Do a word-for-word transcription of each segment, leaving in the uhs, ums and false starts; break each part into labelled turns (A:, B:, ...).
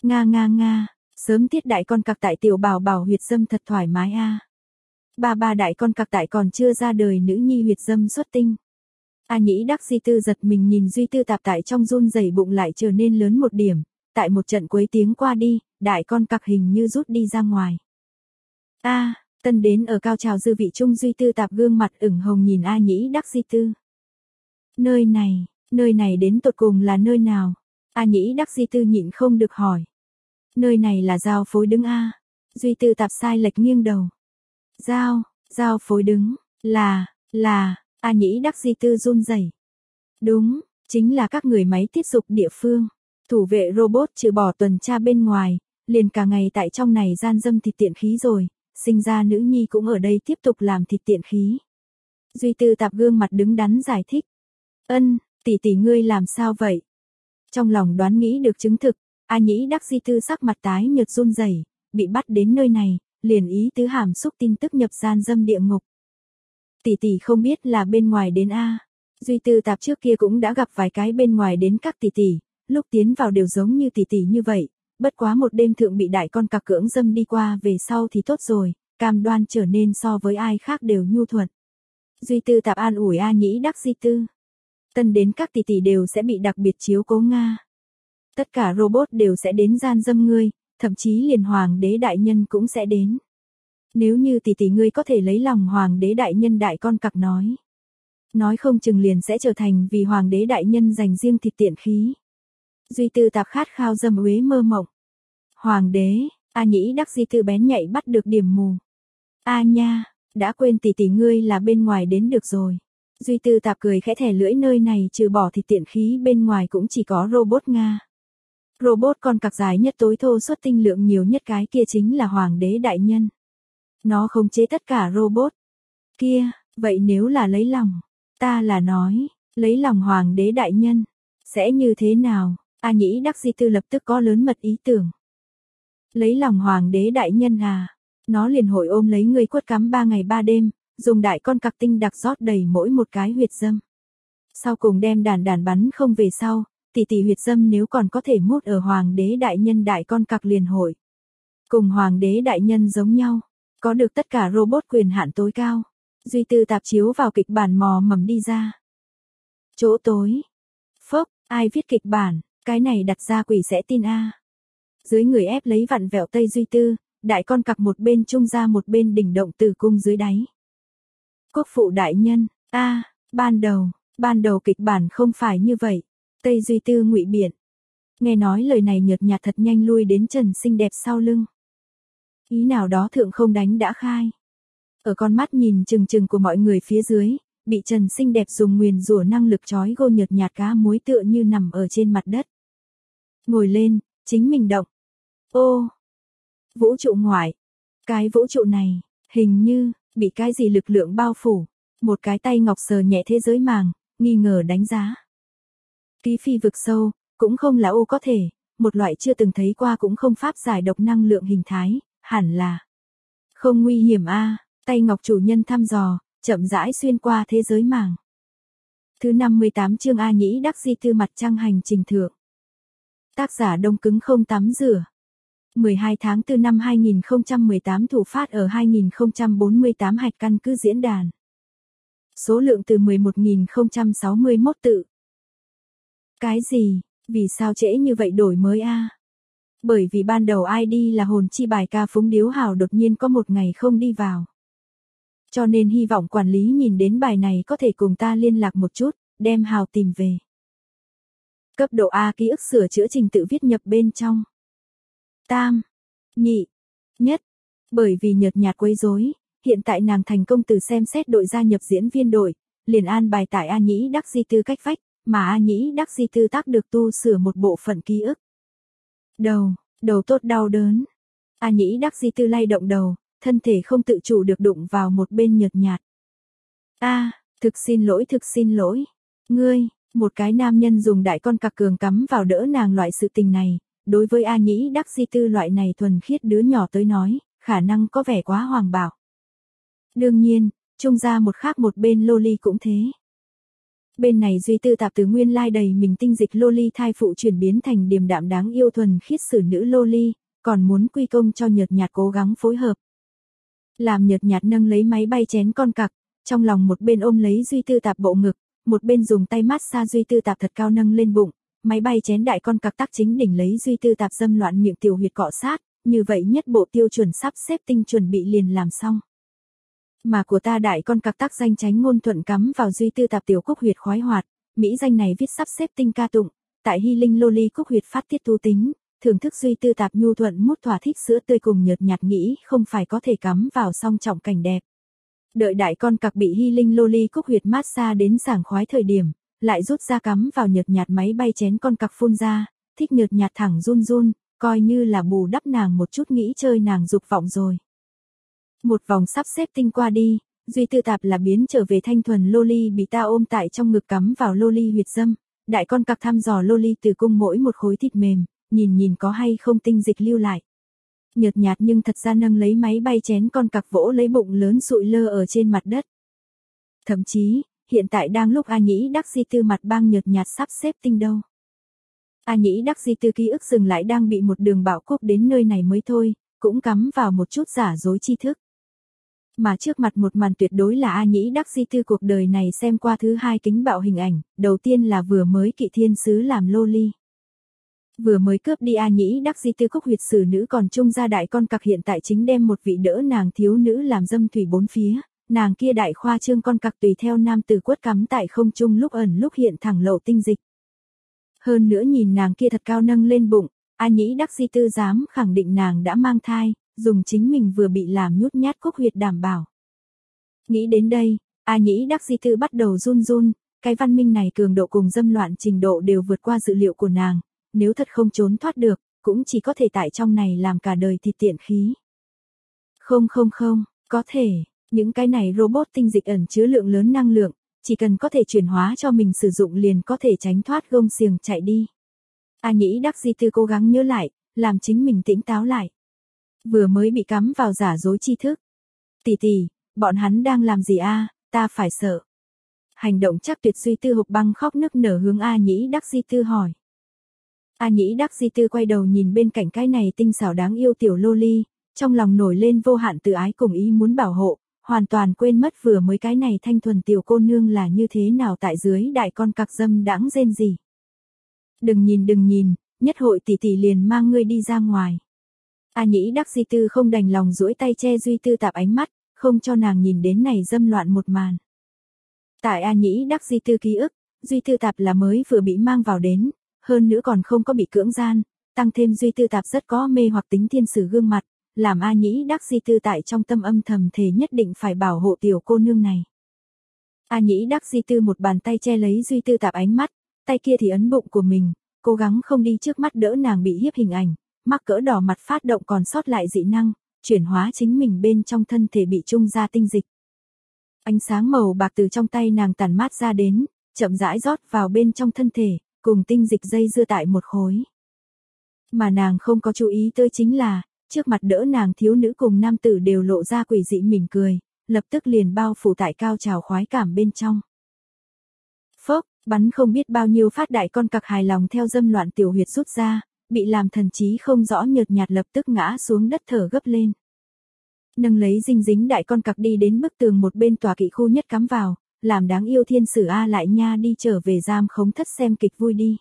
A: Nga nga nga, sớm tiết đại con cặc tại tiểu bảo bảo huyệt dâm thật thoải mái a. Ba ba đại con cặc tại còn chưa ra đời nữ nhi huyệt dâm xuất tinh. A Nhĩ Đắc Di Tư giật mình nhìn Duy Tư Tạp tại trong run rẩy bụng lại trở nên lớn một điểm, tại một trận quấy tiếng qua đi, đại con cặc hình như rút đi ra ngoài. A, tân đến ở cao trào dư vị trung Duy Tư Tạp gương mặt ửng hồng nhìn A Nhĩ Đắc Di Tư. Nơi này, nơi này đến tột cùng là nơi nào? A Nhĩ Đắc Di Tư nhịn không được hỏi. Nơi này là giao phối đứng a. Duy Tư Tạp sai lệch nghiêng đầu. Giao, giao phối đứng, là, là, A Nhĩ Đắc Di Tư run rẩy. Đúng, chính là các người máy tiết dục địa phương. Thủ vệ robot trừ bỏ tuần tra bên ngoài, liền cả ngày tại trong này gian dâm thịt tiện khí rồi, sinh ra nữ nhi cũng ở đây tiếp tục làm thịt tiện khí. Duy Tư Tạp gương mặt đứng đắn giải thích. Ân, tỷ tỷ ngươi làm sao vậy? Trong lòng đoán nghĩ được chứng thực, A Nhĩ Đắc Di Tư sắc mặt tái nhợt run rẩy, bị bắt đến nơi này, liền ý tứ hàm xúc tin tức nhập gian dâm địa ngục. Tỷ tỷ không biết là bên ngoài đến a. Duy Tư Tạp trước kia cũng đã gặp vài cái bên ngoài đến các tỷ tỷ, lúc tiến vào đều giống như tỷ tỷ như vậy, bất quá một đêm thượng bị đại con cặc cưỡng dâm đi qua về sau thì tốt rồi, cam đoan trở nên so với ai khác đều nhu thuận. Duy Tư Tạp an ủi A Nhĩ Đắc Di Tư. Tân đến các tỷ tỷ đều sẽ bị đặc biệt chiếu cố Nga. Tất cả robot đều sẽ đến gian dâm ngươi, thậm chí liền hoàng đế đại nhân cũng sẽ đến. Nếu như tỷ tỷ ngươi có thể lấy lòng hoàng đế đại nhân đại con cặc nói. Nói không chừng liền sẽ trở thành vì hoàng đế đại nhân dành riêng thịt tiện khí. Duy Tư Tạp khát khao dâm uế mơ mộng. Hoàng đế, A Nhĩ Đắc Di Tư bén nhạy bắt được điểm mù. A nha, đã quên tỷ tỷ ngươi là bên ngoài đến được rồi. Duy Tư Tạp cười khẽ thẻ lưỡi nơi này trừ bỏ thịt tiện khí bên ngoài cũng chỉ có robot Nga. Robot con cặc dài nhất tối thô xuất tinh lượng nhiều nhất cái kia chính là hoàng đế đại nhân. Nó khống chế tất cả robot. Kia, vậy nếu là lấy lòng, ta là nói, lấy lòng hoàng đế đại nhân, sẽ như thế nào? A Nhĩ Đắc Di Tư lập tức có lớn mật ý tưởng. Lấy lòng hoàng đế đại nhân à, nó liền hội ôm lấy người quất cắm ba ngày ba đêm, dùng đại con cặc tinh đặc rót đầy mỗi một cái huyệt dâm. Sau cùng đem đàn đàn bắn không về sau, tỷ tỷ huyệt dâm nếu còn có thể mút ở hoàng đế đại nhân đại con cặc liền hội. Cùng hoàng đế đại nhân giống nhau, có được tất cả robot quyền hạn tối cao. Duy Tư Tạp chiếu vào kịch bản mò mầm đi ra. Chỗ tối. Phốc, ai viết kịch bản, cái này đặt ra quỷ sẽ tin a. Dưới người ép lấy vặn vẹo Tây Duy Tư, đại con cặc một bên trung ra một bên đỉnh động tử cung dưới đáy. Quốc phụ đại nhân, a, à, ban đầu, ban đầu kịch bản không phải như vậy. Tây Duy Tư ngụy biện. Nghe nói lời này nhợt nhạt thật nhanh lui đến Trần xinh đẹp sau lưng. Ý nào đó thượng không đánh đã khai. Ở con mắt nhìn chừng chừng của mọi người phía dưới, bị Trần xinh đẹp dùng nguyền rủa năng lực trói gô nhợt nhạt cá muối tựa như nằm ở trên mặt đất. Ngồi lên, chính mình động. Ô, vũ trụ ngoại. Cái vũ trụ này, hình như, bị cái gì lực lượng bao phủ. Một cái tay ngọc sờ nhẹ thế giới màng, nghi ngờ đánh giá. Ký phi vực sâu, cũng không là ô có thể, một loại chưa từng thấy qua cũng không pháp giải độc năng lượng hình thái, hẳn là. Không nguy hiểm a. Tay ngọc chủ nhân thăm dò, chậm rãi xuyên qua thế giới màng. Thứ năm mươi tám chương A Nhĩ Đắc Di Tư mặt trăng hành trình thượng. Tác giả đông cứng không tắm rửa. mười hai tháng tư năm hai nghìn không trăm mười tám thủ phát ở hai nghìn không trăm bốn mươi tám hạch căn cứ diễn đàn. Số lượng từ mười một nghìn không trăm sáu mươi mốt tự. Cái gì, vì sao trễ như vậy đổi mới a? Bởi vì ban đầu i đê là hồn chi bài ca Phúng Điếu Hào đột nhiên có một ngày không đi vào. Cho nên hy vọng quản lý nhìn đến bài này có thể cùng ta liên lạc một chút, đem Hào tìm về. Cấp độ A ký ức sửa chữa trình tự viết nhập bên trong. Tam, nhị, nhất. Bởi vì nhợt nhạt quấy rối, hiện tại nàng thành công từ xem xét đội gia nhập diễn viên đội, liền an bài tại A Nhĩ Đắc Di Tư cách vách, mà A Nhĩ Đắc Di Tư tác được tu sửa một bộ phận ký ức. Đầu, đầu tốt đau đớn. A Nhĩ Đắc Di Tư lay động đầu, thân thể không tự chủ được đụng vào một bên nhợt nhạt. A, à, thực xin lỗi thực xin lỗi. Ngươi, một cái nam nhân dùng đại con cặc cường cắm vào đỡ nàng loại sự tình này, đối với A Nhĩ Đắc Di Tư loại này thuần khiết đứa nhỏ tới nói, khả năng có vẻ quá hoàng bảo. Đương nhiên, trung ra một khác một bên loli cũng thế. Bên này Duy Tư Tạp từ nguyên lai đầy mình tinh dịch loli thai phụ chuyển biến thành điềm đạm đáng yêu thuần khiết xử nữ loli, còn muốn quy công cho Nhợt Nhạt cố gắng phối hợp. Làm Nhợt Nhạt nâng lấy máy bay chén con cặc, trong lòng một bên ôm lấy Duy Tư Tạp bộ ngực, một bên dùng tay mát xa Duy Tư Tạp thật cao nâng lên bụng, máy bay chén đại con cặc tác chính đỉnh lấy Duy Tư Tạp dâm loạn miệng tiểu huyệt cọ sát, như vậy nhất bộ tiêu chuẩn sắp xếp tinh chuẩn bị liền làm xong. Mà của ta đại con cặc tác danh tránh ngôn thuận cắm vào Duy Tư Tạp tiểu cúc huyệt khoái hoạt, mỹ danh này viết sắp xếp tinh ca tụng, tại hy linh loli cúc huyệt phát tiết tu tính, thưởng thức Duy Tư Tạp nhu thuận mút thỏa thích sữa tươi cùng Nhợt Nhạt nghĩ không phải có thể cắm vào song trọng cảnh đẹp. Đợi đại con cặc bị hy linh loli cúc huyệt mát xa đến sảng khoái thời điểm, lại rút ra cắm vào Nhợt Nhạt máy bay chén con cặc phun ra, thích Nhợt Nhạt thẳng run run, coi như là bù đắp nàng một chút nghĩ chơi nàng dục vọng rồi. Một vòng sắp xếp tinh qua đi, Duy Tư Tạp là biến trở về thanh thuần loli bị ta ôm tại trong ngực cắm vào loli huyệt dâm, đại con cặc thăm dò loli từ cung mỗi một khối thịt mềm, nhìn nhìn có hay không tinh dịch lưu lại. Nhợt Nhạt nhưng thật ra nâng lấy máy bay chén con cặc vỗ lấy bụng lớn sụi lơ ở trên mặt đất. Thậm chí, hiện tại đang lúc A Nhĩ Đắc Di Tư mặt bang Nhợt Nhạt sắp xếp tinh đâu. A Nhĩ Đắc Di Tư ký ức dừng lại đang bị một đường bạo cúc đến nơi này mới thôi, cũng cắm vào một chút giả dối tri thức. Mà trước mặt một màn tuyệt đối là A Nhĩ Đắc Di Tư cuộc đời này xem qua thứ hai kính bạo hình ảnh, đầu tiên là vừa mới kỵ thiên sứ làm loli. Vừa mới cướp đi A Nhĩ Đắc Di Tư cúc huyệt xử nữ còn trung gia đại con cặc hiện tại chính đem một vị đỡ nàng thiếu nữ làm dâm thủy bốn phía, nàng kia đại khoa trương con cặc tùy theo nam tử quất cắm tại không trung lúc ẩn lúc hiện thẳng lộ tinh dịch. Hơn nữa nhìn nàng kia thật cao nâng lên bụng, A Nhĩ Đắc Di Tư dám khẳng định nàng đã mang thai, dùng chính mình vừa bị làm nhút nhát cúc huyệt đảm bảo. Nghĩ đến đây, A Nhĩ Đắc Di Tư bắt đầu run run, cái văn minh này cường độ cùng dâm loạn trình độ đều vượt qua dự liệu của nàng, nếu thật không trốn thoát được, cũng chỉ có thể tại trong này làm cả đời thịt tiện khí. Không không không, có thể, những cái này robot tinh dịch ẩn chứa lượng lớn năng lượng, chỉ cần có thể chuyển hóa cho mình sử dụng liền có thể tránh thoát gông xiềng chạy đi. A Nhĩ Đắc Di Tư cố gắng nhớ lại, làm chính mình tỉnh táo lại. Vừa mới bị cắm vào giả dối tri thức. Tỷ tỷ, bọn hắn đang làm gì a? Ta phải sợ. Hành động chắc tuyệt Duy Tư hộc băng khóc nức nở hướng A Nhĩ Đắc Di Tư hỏi. A Nhĩ Đắc Di Tư quay đầu nhìn bên cạnh cái này tinh xảo đáng yêu tiểu loli, trong lòng nổi lên vô hạn tự ái cùng ý muốn bảo hộ, hoàn toàn quên mất vừa mới cái này thanh thuần tiểu cô nương là như thế nào tại dưới đại con cặc dâm đãng rên gì. Đừng nhìn đừng nhìn, nhất hội tỷ tỷ liền mang ngươi đi ra ngoài. A Nhĩ Đắc Di Tư không đành lòng duỗi tay che Duy Tư Tạp ánh mắt, không cho nàng nhìn đến này dâm loạn một màn. Tại A Nhĩ Đắc Di Tư ký ức, Duy Tư Tạp là mới vừa bị mang vào đến, hơn nữa còn không có bị cưỡng gian, tăng thêm Duy Tư Tạp rất có mê hoặc tính thiên sử gương mặt, làm A Nhĩ Đắc Di Tư tại trong tâm âm thầm thề nhất định phải bảo hộ tiểu cô nương này. A Nhĩ Đắc Di Tư một bàn tay che lấy Duy Tư Tạp ánh mắt, tay kia thì ấn bụng của mình, cố gắng không đi trước mắt đỡ nàng bị hiếp hình ảnh, mắc cỡ đỏ mặt phát động còn sót lại dị năng, chuyển hóa chính mình bên trong thân thể bị trung ra tinh dịch. Ánh sáng màu bạc từ trong tay nàng tản mát ra đến, chậm rãi rót vào bên trong thân thể, cùng tinh dịch dây dưa tại một khối. Mà nàng không có chú ý tới chính là, trước mặt đỡ nàng thiếu nữ cùng nam tử đều lộ ra quỷ dị mỉm cười, lập tức liền bao phủ tại cao trào khoái cảm bên trong. Phốc, bắn không biết bao nhiêu phát đại con cặc hài lòng theo dâm loạn tiểu huyệt rút ra, bị làm thần trí không rõ Nhợt Nhạt lập tức ngã xuống đất thở gấp lên. Nâng lấy dinh dính đại con cặc đi đến bức tường một bên tòa kỵ khu nhất cắm vào, làm đáng yêu thiên sử A lại nha đi trở về giam khống thất xem kịch vui đi.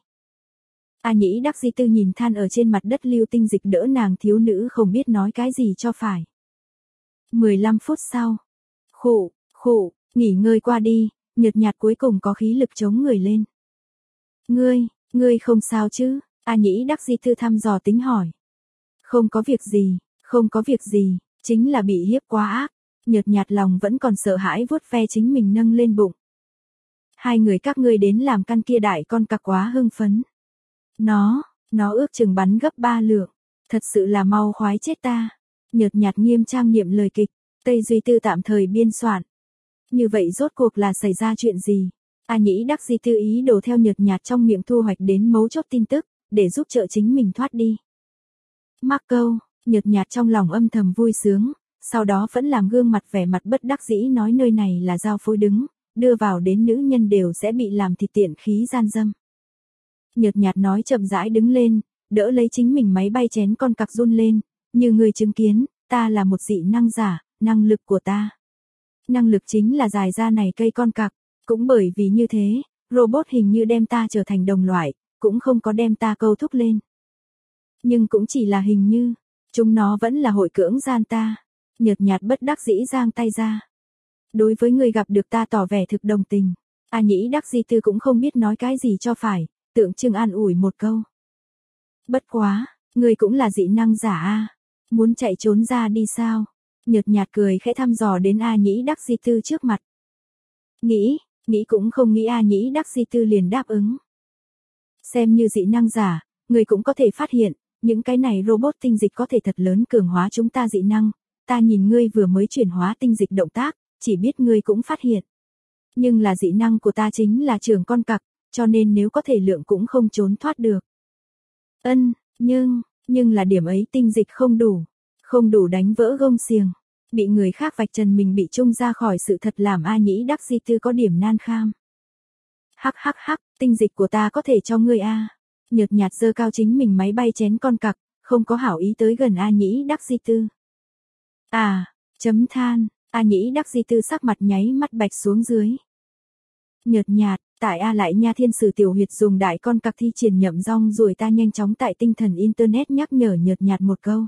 A: A Nhĩ Đắc Di Tư nhìn than ở trên mặt đất lưu tinh dịch đỡ nàng thiếu nữ không biết nói cái gì cho phải. mười lăm phút sau. Khụ, khụ, nghỉ ngơi qua đi, Nhợt Nhạt cuối cùng có khí lực chống người lên. Ngươi, ngươi không sao chứ? A Nhĩ Đắc Di Tư thăm dò tính hỏi. Không có việc gì, không có việc gì, chính là bị hiếp quá ác. Nhợt Nhạt lòng vẫn còn sợ hãi vuốt ve chính mình nâng lên bụng. Hai người các ngươi đến làm căn kia đại con cặc quá hưng phấn. Nó, nó ước chừng bắn gấp ba lượng. Thật sự là mau khoái chết ta. Nhợt Nhạt nghiêm trang nghiệm lời kịch, Tây Duy Tư tạm thời biên soạn. Như vậy rốt cuộc là xảy ra chuyện gì? A Nhĩ Đắc Di Tư ý đồ theo Nhợt Nhạt trong miệng thu hoạch đến mấu chốt tin tức, để giúp trợ chính mình thoát đi. Mắc câu, Nhợt Nhạt trong lòng âm thầm vui sướng, sau đó vẫn làm gương mặt vẻ mặt bất đắc dĩ nói nơi này là giao phối đứng, đưa vào đến nữ nhân đều sẽ bị làm thịt tiện khí gian dâm. Nhợt nhạt nói chậm rãi đứng lên, đỡ lấy chính mình máy bay chén con cặc run lên, như người chứng kiến, ta là một dị năng giả, năng lực của ta. Năng lực chính là dài ra này cây con cặc, cũng bởi vì như thế, robot hình như đem ta trở thành đồng loại, cũng không có đem ta câu thúc lên. Nhưng cũng chỉ là hình như, chúng nó vẫn là hội cưỡng gian ta. Nhợt nhạt bất đắc dĩ giang tay ra. Đối với người gặp được ta tỏ vẻ thực đồng tình. A Nhĩ Đắc Di Tư cũng không biết nói cái gì cho phải, tượng trưng an ủi một câu. Bất quá, người cũng là dị năng giả a, muốn chạy trốn ra đi sao? Nhợt nhạt cười khẽ thăm dò đến A Nhĩ Đắc Di Tư trước mặt. Nghĩ, nghĩ cũng không nghĩ A Nhĩ Đắc Di Tư liền đáp ứng. Xem như dị năng giả, người cũng có thể phát hiện, những cái này robot tinh dịch có thể thật lớn cường hóa chúng ta dị năng. Ta nhìn ngươi vừa mới chuyển hóa tinh dịch động tác, chỉ biết ngươi cũng phát hiện. Nhưng là dị năng của ta chính là trưởng con cặc, cho nên nếu có thể lượng cũng không trốn thoát được. Ân, nhưng, nhưng là điểm ấy tinh dịch không đủ, không đủ đánh vỡ gông xiềng. Bị người khác vạch trần mình bị trung ra khỏi sự thật làm A Nhĩ Đắc Di Tư có điểm nan kham. Hắc hắc hắc, tinh dịch của ta có thể cho ngươi a. Nhợt nhạt giơ cao chính mình máy bay chén con cặc, không có hảo ý tới gần A Nhĩ Đắc Di Tư. À, chấm than, A Nhĩ Đắc Di Tư sắc mặt nháy mắt bạch xuống dưới. Nhợt nhạt, tại A lại nha thiên sử tiểu huyệt dùng đại con cặc thi triển nhậm rong rồi ta nhanh chóng tại tinh thần internet nhắc nhở nhợt nhạt một câu.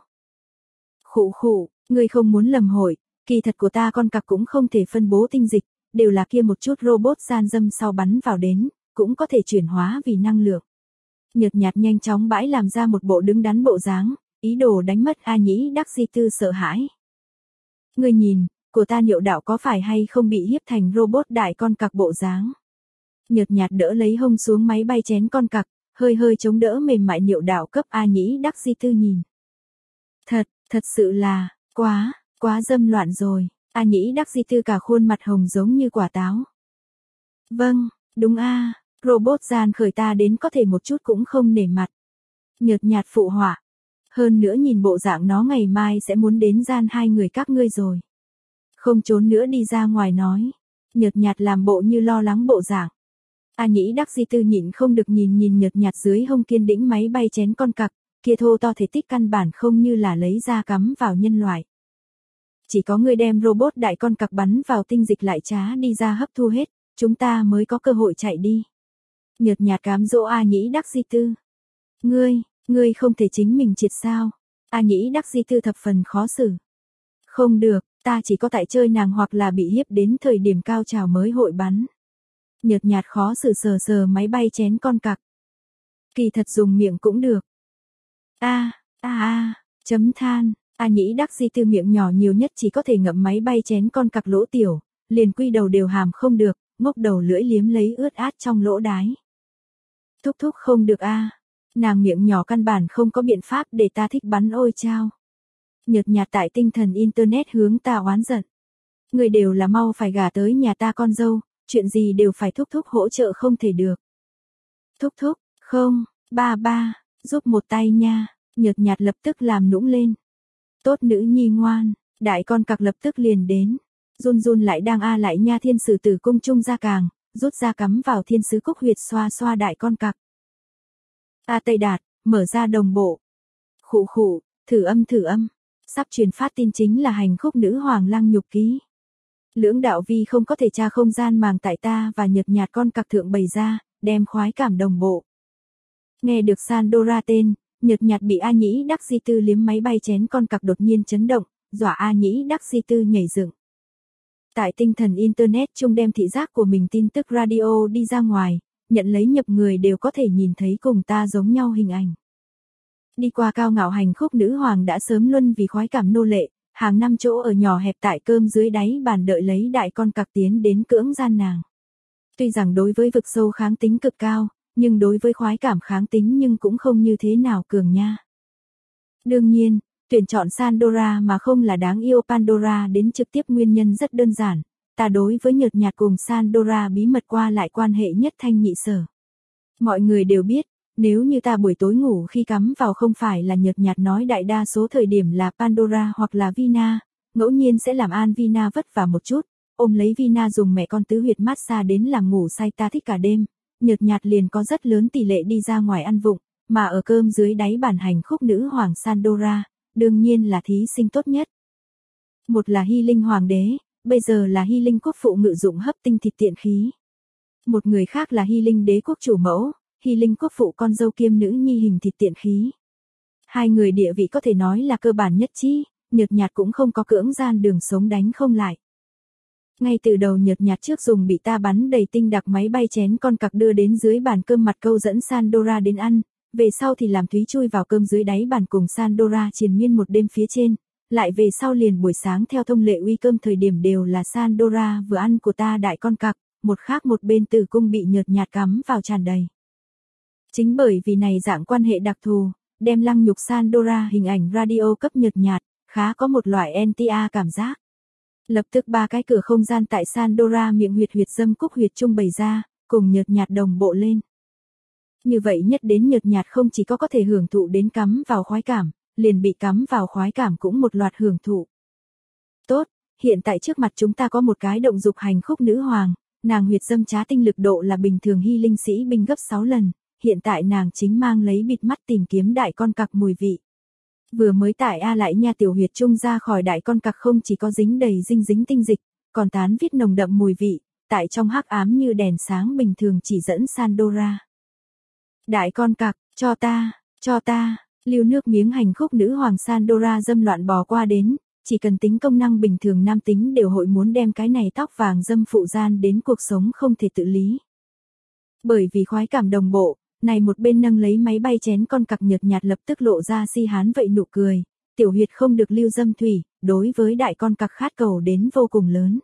A: Khụ khụ, ngươi không muốn lầm hội, kỳ thật của ta con cặc cũng không thể phân bố tinh dịch, đều là kia một chút robot gian dâm sau bắn vào đến, cũng có thể chuyển hóa vì năng lượng. Nhợt nhạt nhanh chóng bãi làm ra một bộ đứng đắn bộ dáng, ý đồ đánh mất A Nhĩ Đắc Di Tư sợ hãi. Ngươi nhìn, của ta niệu đạo có phải hay không bị hiếp thành robot đại con cặc bộ dáng. Nhợt nhạt đỡ lấy hông xuống máy bay chén con cặc, hơi hơi chống đỡ mềm mại niệu đạo cấp A Nhĩ Đắc Di Tư nhìn. Thật, thật sự là, quá, quá dâm loạn rồi. A Nhĩ Đắc Di Tư cả khuôn mặt hồng giống như quả táo. Vâng, đúng a, robot gian khởi ta đến có thể một chút cũng không nể mặt. Nhợt nhạt phụ họa. Hơn nữa nhìn bộ dạng nó ngày mai sẽ muốn đến gian hai người các ngươi rồi. Không trốn nữa đi ra ngoài nói. Nhợt nhạt làm bộ như lo lắng bộ dạng. A Nhĩ Đắc Di Tư nhịn không được nhìn nhìn nhợt nhạt dưới hông kiên đĩnh máy bay chén con cặc, kia thô to thể tích căn bản không như là lấy ra cắm vào nhân loại. Chỉ có người đem robot đại con cặc bắn vào tinh dịch lại trá đi ra hấp thu hết, chúng ta mới có cơ hội chạy đi. Nhợt nhạt cám dỗ A Nhĩ Đắc Di Tư. Ngươi, ngươi không thể chính mình triệt sao? A Nhĩ Đắc Di Tư thập phần khó xử. Không được, ta chỉ có tại chơi nàng hoặc là bị hiếp đến thời điểm cao trào mới hội bắn. Nhợt nhạt khó xử sờ sờ máy bay chén con cặc. Kỳ thật dùng miệng cũng được. A, a a, chấm than. A Nhĩ Đắc Di Tư miệng nhỏ nhiều nhất chỉ có thể ngậm máy bay chén con cặc lỗ tiểu, liền quy đầu đều hàm không được, ngốc đầu lưỡi liếm lấy ướt át trong lỗ đái. Thúc thúc không được a, nàng miệng nhỏ căn bản không có biện pháp để ta thích bắn ôi chao. Nhợt nhạt tại tinh thần internet hướng ta oán giận. Người đều là mau phải gả tới nhà ta con dâu, chuyện gì đều phải thúc thúc hỗ trợ không thể được. Thúc thúc, không, ba ba, giúp một tay nha. Nhợt nhạt lập tức làm nũng lên. Tốt nữ nhi ngoan, đại con cặc lập tức liền đến. Run run lại đang a lại nha thiên sử tử cung trung ra càng, rút ra cắm vào thiên sứ cúc huyệt xoa xoa đại con cặc. A Tây Đạt, mở ra đồng bộ. Khụ khụ, thử âm thử âm. Sắp truyền phát tin chính là hành khúc nữ hoàng lăng nhục ký. Lưỡng đạo vi không có thể tra không gian màng tại ta và nhợt nhạt con cặc thượng bày ra, đem khoái cảm đồng bộ. Nghe được Sandora tên, nhợt nhạt bị A Nhĩ Đắc Di Tư liếm máy bay chén con cặc đột nhiên chấn động, dọa A Nhĩ Đắc Di Tư nhảy dựng. Tại tinh thần internet chung đem thị giác của mình tin tức radio đi ra ngoài, nhận lấy nhập người đều có thể nhìn thấy cùng ta giống nhau hình ảnh. Đi qua cao ngạo hành khúc nữ hoàng đã sớm luân vì khoái cảm nô lệ, hàng năm chỗ ở nhỏ hẹp tại cơm dưới đáy bàn đợi lấy đại con cặc tiến đến cưỡng gian nàng. Tuy rằng đối với vực sâu kháng tính cực cao, nhưng đối với khoái cảm kháng tính nhưng cũng không như thế nào cường nha. Đương nhiên, tuyển chọn Sandora mà không là đáng yêu Pandora đến trực tiếp nguyên nhân rất đơn giản, ta đối với nhợt nhạt cùng Sandora bí mật qua lại quan hệ nhất thanh nhị sở. Mọi người đều biết, nếu như ta buổi tối ngủ khi cắm vào không phải là nhợt nhạt nói đại đa số thời điểm là Pandora hoặc là Vina, ngẫu nhiên sẽ làm An Vina vất vả một chút, ôm lấy Vina dùng mẹ con tứ huyệt massage đến làm ngủ say ta thích cả đêm, nhợt nhạt liền có rất lớn tỷ lệ đi ra ngoài ăn vụng, mà ở cơm dưới đáy bản hành khúc nữ hoàng Sandora, đương nhiên là thí sinh tốt nhất. Một là Hy Linh hoàng đế, bây giờ là Hy Linh quốc phụ ngự dụng hấp tinh thịt tiện khí. Một người khác là Hy Linh đế quốc chủ mẫu, Hy Linh quốc phụ con dâu kiêm nữ nhi hình thịt tiện khí. Hai người địa vị có thể nói là cơ bản nhất trí, nhợt nhạt cũng không có cưỡng gian đường sống đánh không lại. Ngay từ đầu nhợt nhạt trước dùng bị ta bắn đầy tinh đặc máy bay chén con cặc đưa đến dưới bàn cơm mặt câu dẫn Sandora đến ăn, về sau thì làm Thúy chui vào cơm dưới đáy bàn cùng Sandora triền miên một đêm phía trên, lại về sau liền buổi sáng theo thông lệ uy cơm thời điểm đều là Sandora vừa ăn của ta đại con cặc, một khác một bên tử cung bị nhợt nhạt cắm vào tràn đầy. Chính bởi vì này dạng quan hệ đặc thù, đem lăng nhục Sandora hình ảnh radio cấp nhợt nhạt, khá có một loại en tê a cảm giác. Lập tức ba cái cửa không gian tại Sandora miệng huyệt huyệt dâm cúc huyệt trung bày ra, cùng nhợt nhạt đồng bộ lên. Như vậy nhất đến nhợt nhạt không chỉ có có thể hưởng thụ đến cắm vào khoái cảm, liền bị cắm vào khoái cảm cũng một loạt hưởng thụ. Tốt, hiện tại trước mặt chúng ta có một cái động dục hành khúc nữ hoàng, nàng huyệt dâm trá tinh lực độ là bình thường Hy Linh sĩ binh gấp sáu lần, hiện tại nàng chính mang lấy bịt mắt tìm kiếm đại con cặc mùi vị. Vừa mới tại A lại nha tiểu huyệt trung ra khỏi đại con cặc không chỉ có dính đầy dinh dính tinh dịch, còn tán viết nồng đậm mùi vị, tại trong hắc ám như đèn sáng bình thường chỉ dẫn Sandora. Đại con cặc, cho ta, cho ta, lưu nước miếng hành khúc nữ hoàng Sandora dâm loạn bò qua đến, chỉ cần tính công năng bình thường nam tính đều hội muốn đem cái này tóc vàng dâm phụ gian đến cuộc sống không thể tự lý. Bởi vì khoái cảm đồng bộ, này một bên nâng lấy máy bay chén con cặc nhợt nhạt lập tức lộ ra si hán vậy nụ cười, tiểu huyệt không được lưu dâm thủy, đối với đại con cặc khát cầu đến vô cùng lớn.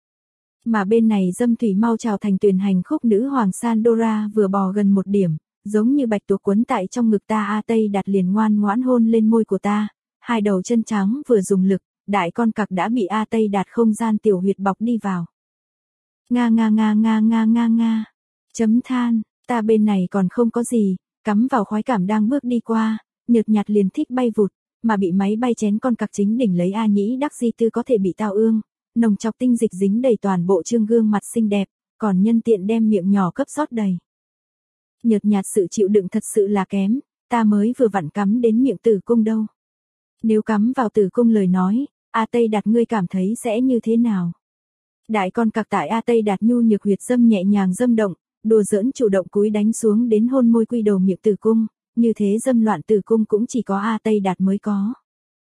A: Mà bên này dâm thủy mau trào thành tuyền hành khúc nữ hoàng Sandora vừa bò gần một điểm, giống như bạch tuộc quấn tại trong ngực ta A Tây đặt liền ngoan ngoãn hôn lên môi của ta, hai đầu chân trắng vừa dùng lực, đại con cặc đã bị A Tây đạt không gian tiểu huyệt bọc đi vào. Nga nga nga nga nga nga nga, chấm than. Ta bên này còn không có gì, cắm vào khoái cảm đang bước đi qua, nhợt nhạt liền thích bay vụt, mà bị máy bay chén con cặc chính đỉnh lấy A nhĩ đắc di tư có thể bị tao ương, nồng chọc tinh dịch dính đầy toàn bộ trương gương mặt xinh đẹp, còn nhân tiện đem miệng nhỏ cấp rót đầy. Nhợt nhạt sự chịu đựng thật sự là kém, ta mới vừa vặn cắm đến miệng tử cung đâu. Nếu cắm vào tử cung lời nói, A Tây Đạt ngươi cảm thấy sẽ như thế nào? Đại con cặc tại A Tây Đạt nhu nhược huyệt dâm nhẹ nhàng dâm động, đùa giỡn chủ động cúi đánh xuống đến hôn môi quy đầu miệng tử cung, như thế dâm loạn tử cung cũng chỉ có A Tây Đạt mới có.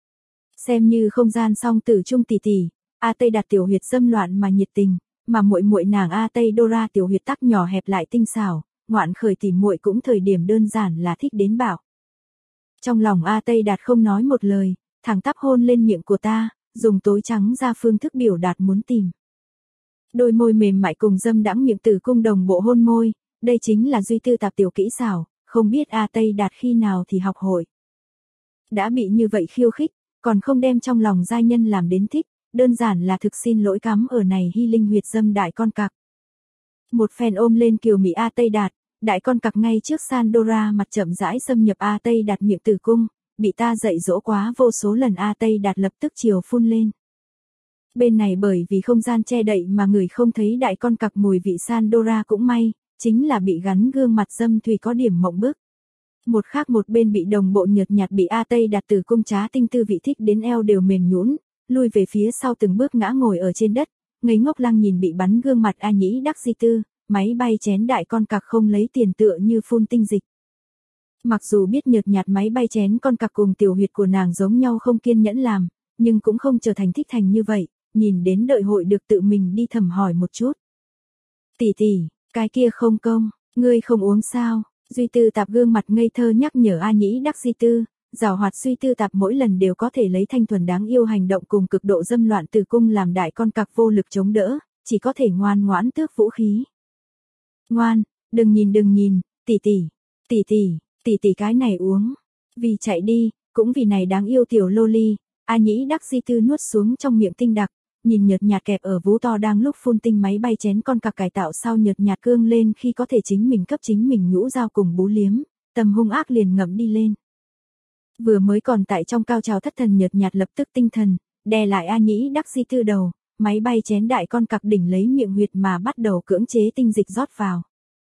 A: Xem như không gian song tử trung tỷ tỷ, A Tây Đạt tiểu huyệt dâm loạn mà nhiệt tình, mà muội muội nàng A Tây Dora tiểu huyệt tắc nhỏ hẹp lại tinh xảo, ngoạn khởi tỉ muội cũng thời điểm đơn giản là thích đến bảo. Trong lòng A Tây Đạt không nói một lời, thẳng tắp hôn lên miệng của ta, dùng tối trắng ra phương thức biểu đạt muốn tìm. Đôi môi mềm mại cùng dâm đãng miệng tử cung đồng bộ hôn môi, đây chính là duy tư tạp tiểu kỹ xảo, không biết A Tây Đạt khi nào thì học hội. Đã bị như vậy khiêu khích, còn không đem trong lòng giai nhân làm đến thích, đơn giản là thực xin lỗi cắm ở này hy linh huyệt dâm đại con cặc. Một phen ôm lên kiều mỹ A Tây Đạt, đại con cặc ngay trước Sandora mặt chậm rãi xâm nhập A Tây Đạt miệng tử cung, bị ta dạy dỗ quá vô số lần A Tây Đạt lập tức chiều phun lên. Bên này bởi vì không gian che đậy mà người không thấy đại con cặc mùi vị Sandora cũng may, chính là bị gắn gương mặt dâm thủy có điểm mộng bức. Một khác một bên bị đồng bộ nhợt nhạt bị A Tây Đạt tử cung trá tinh tư vị thích đến eo đều mềm nhũn, lui về phía sau từng bước ngã ngồi ở trên đất, ngây ngốc lăng nhìn bị bắn gương mặt A Nhĩ Đắc Di Tư, máy bay chén đại con cặc không lấy tiền tựa như phun tinh dịch. Mặc dù biết nhợt nhạt máy bay chén con cặc cùng tiểu huyệt của nàng giống nhau không kiên nhẫn làm, nhưng cũng không trở thành thích thành như vậy, nhìn đến đợi hội được tự mình đi thầm hỏi một chút. Tỷ tỷ, cái kia không công, ngươi không uống sao? Duy Tư Tạp gương mặt ngây thơ nhắc nhở A Nhĩ Đắc Di Tư, giảo hoạt Duy Tư Tạp mỗi lần đều có thể lấy thanh thuần đáng yêu hành động cùng cực độ dâm loạn tử cung làm đại con cặc vô lực chống đỡ, chỉ có thể ngoan ngoãn tước vũ khí. Ngoan, đừng nhìn đừng nhìn, tỷ tỷ, tỷ tỷ, tỷ tỷ cái này uống, vì chạy đi, cũng vì này đáng yêu tiểu loli. A Nhĩ Đắc Di Tư nuốt xuống trong miệng tinh đặc, nhìn nhợt nhạt kẹp ở vú to đang lúc phun tinh máy bay chén con cặc cải tạo sau nhợt nhạt cương lên khi có thể chính mình cấp chính mình nhũ dao cùng bú liếm, tầm hung ác liền ngậm đi lên. Vừa mới còn tại trong cao trào thất thần nhợt nhạt lập tức tinh thần, đè lại A Nhĩ Đắc Di Tư đầu, máy bay chén đại con cặc đỉnh lấy miệng huyệt mà bắt đầu cưỡng chế tinh dịch rót vào.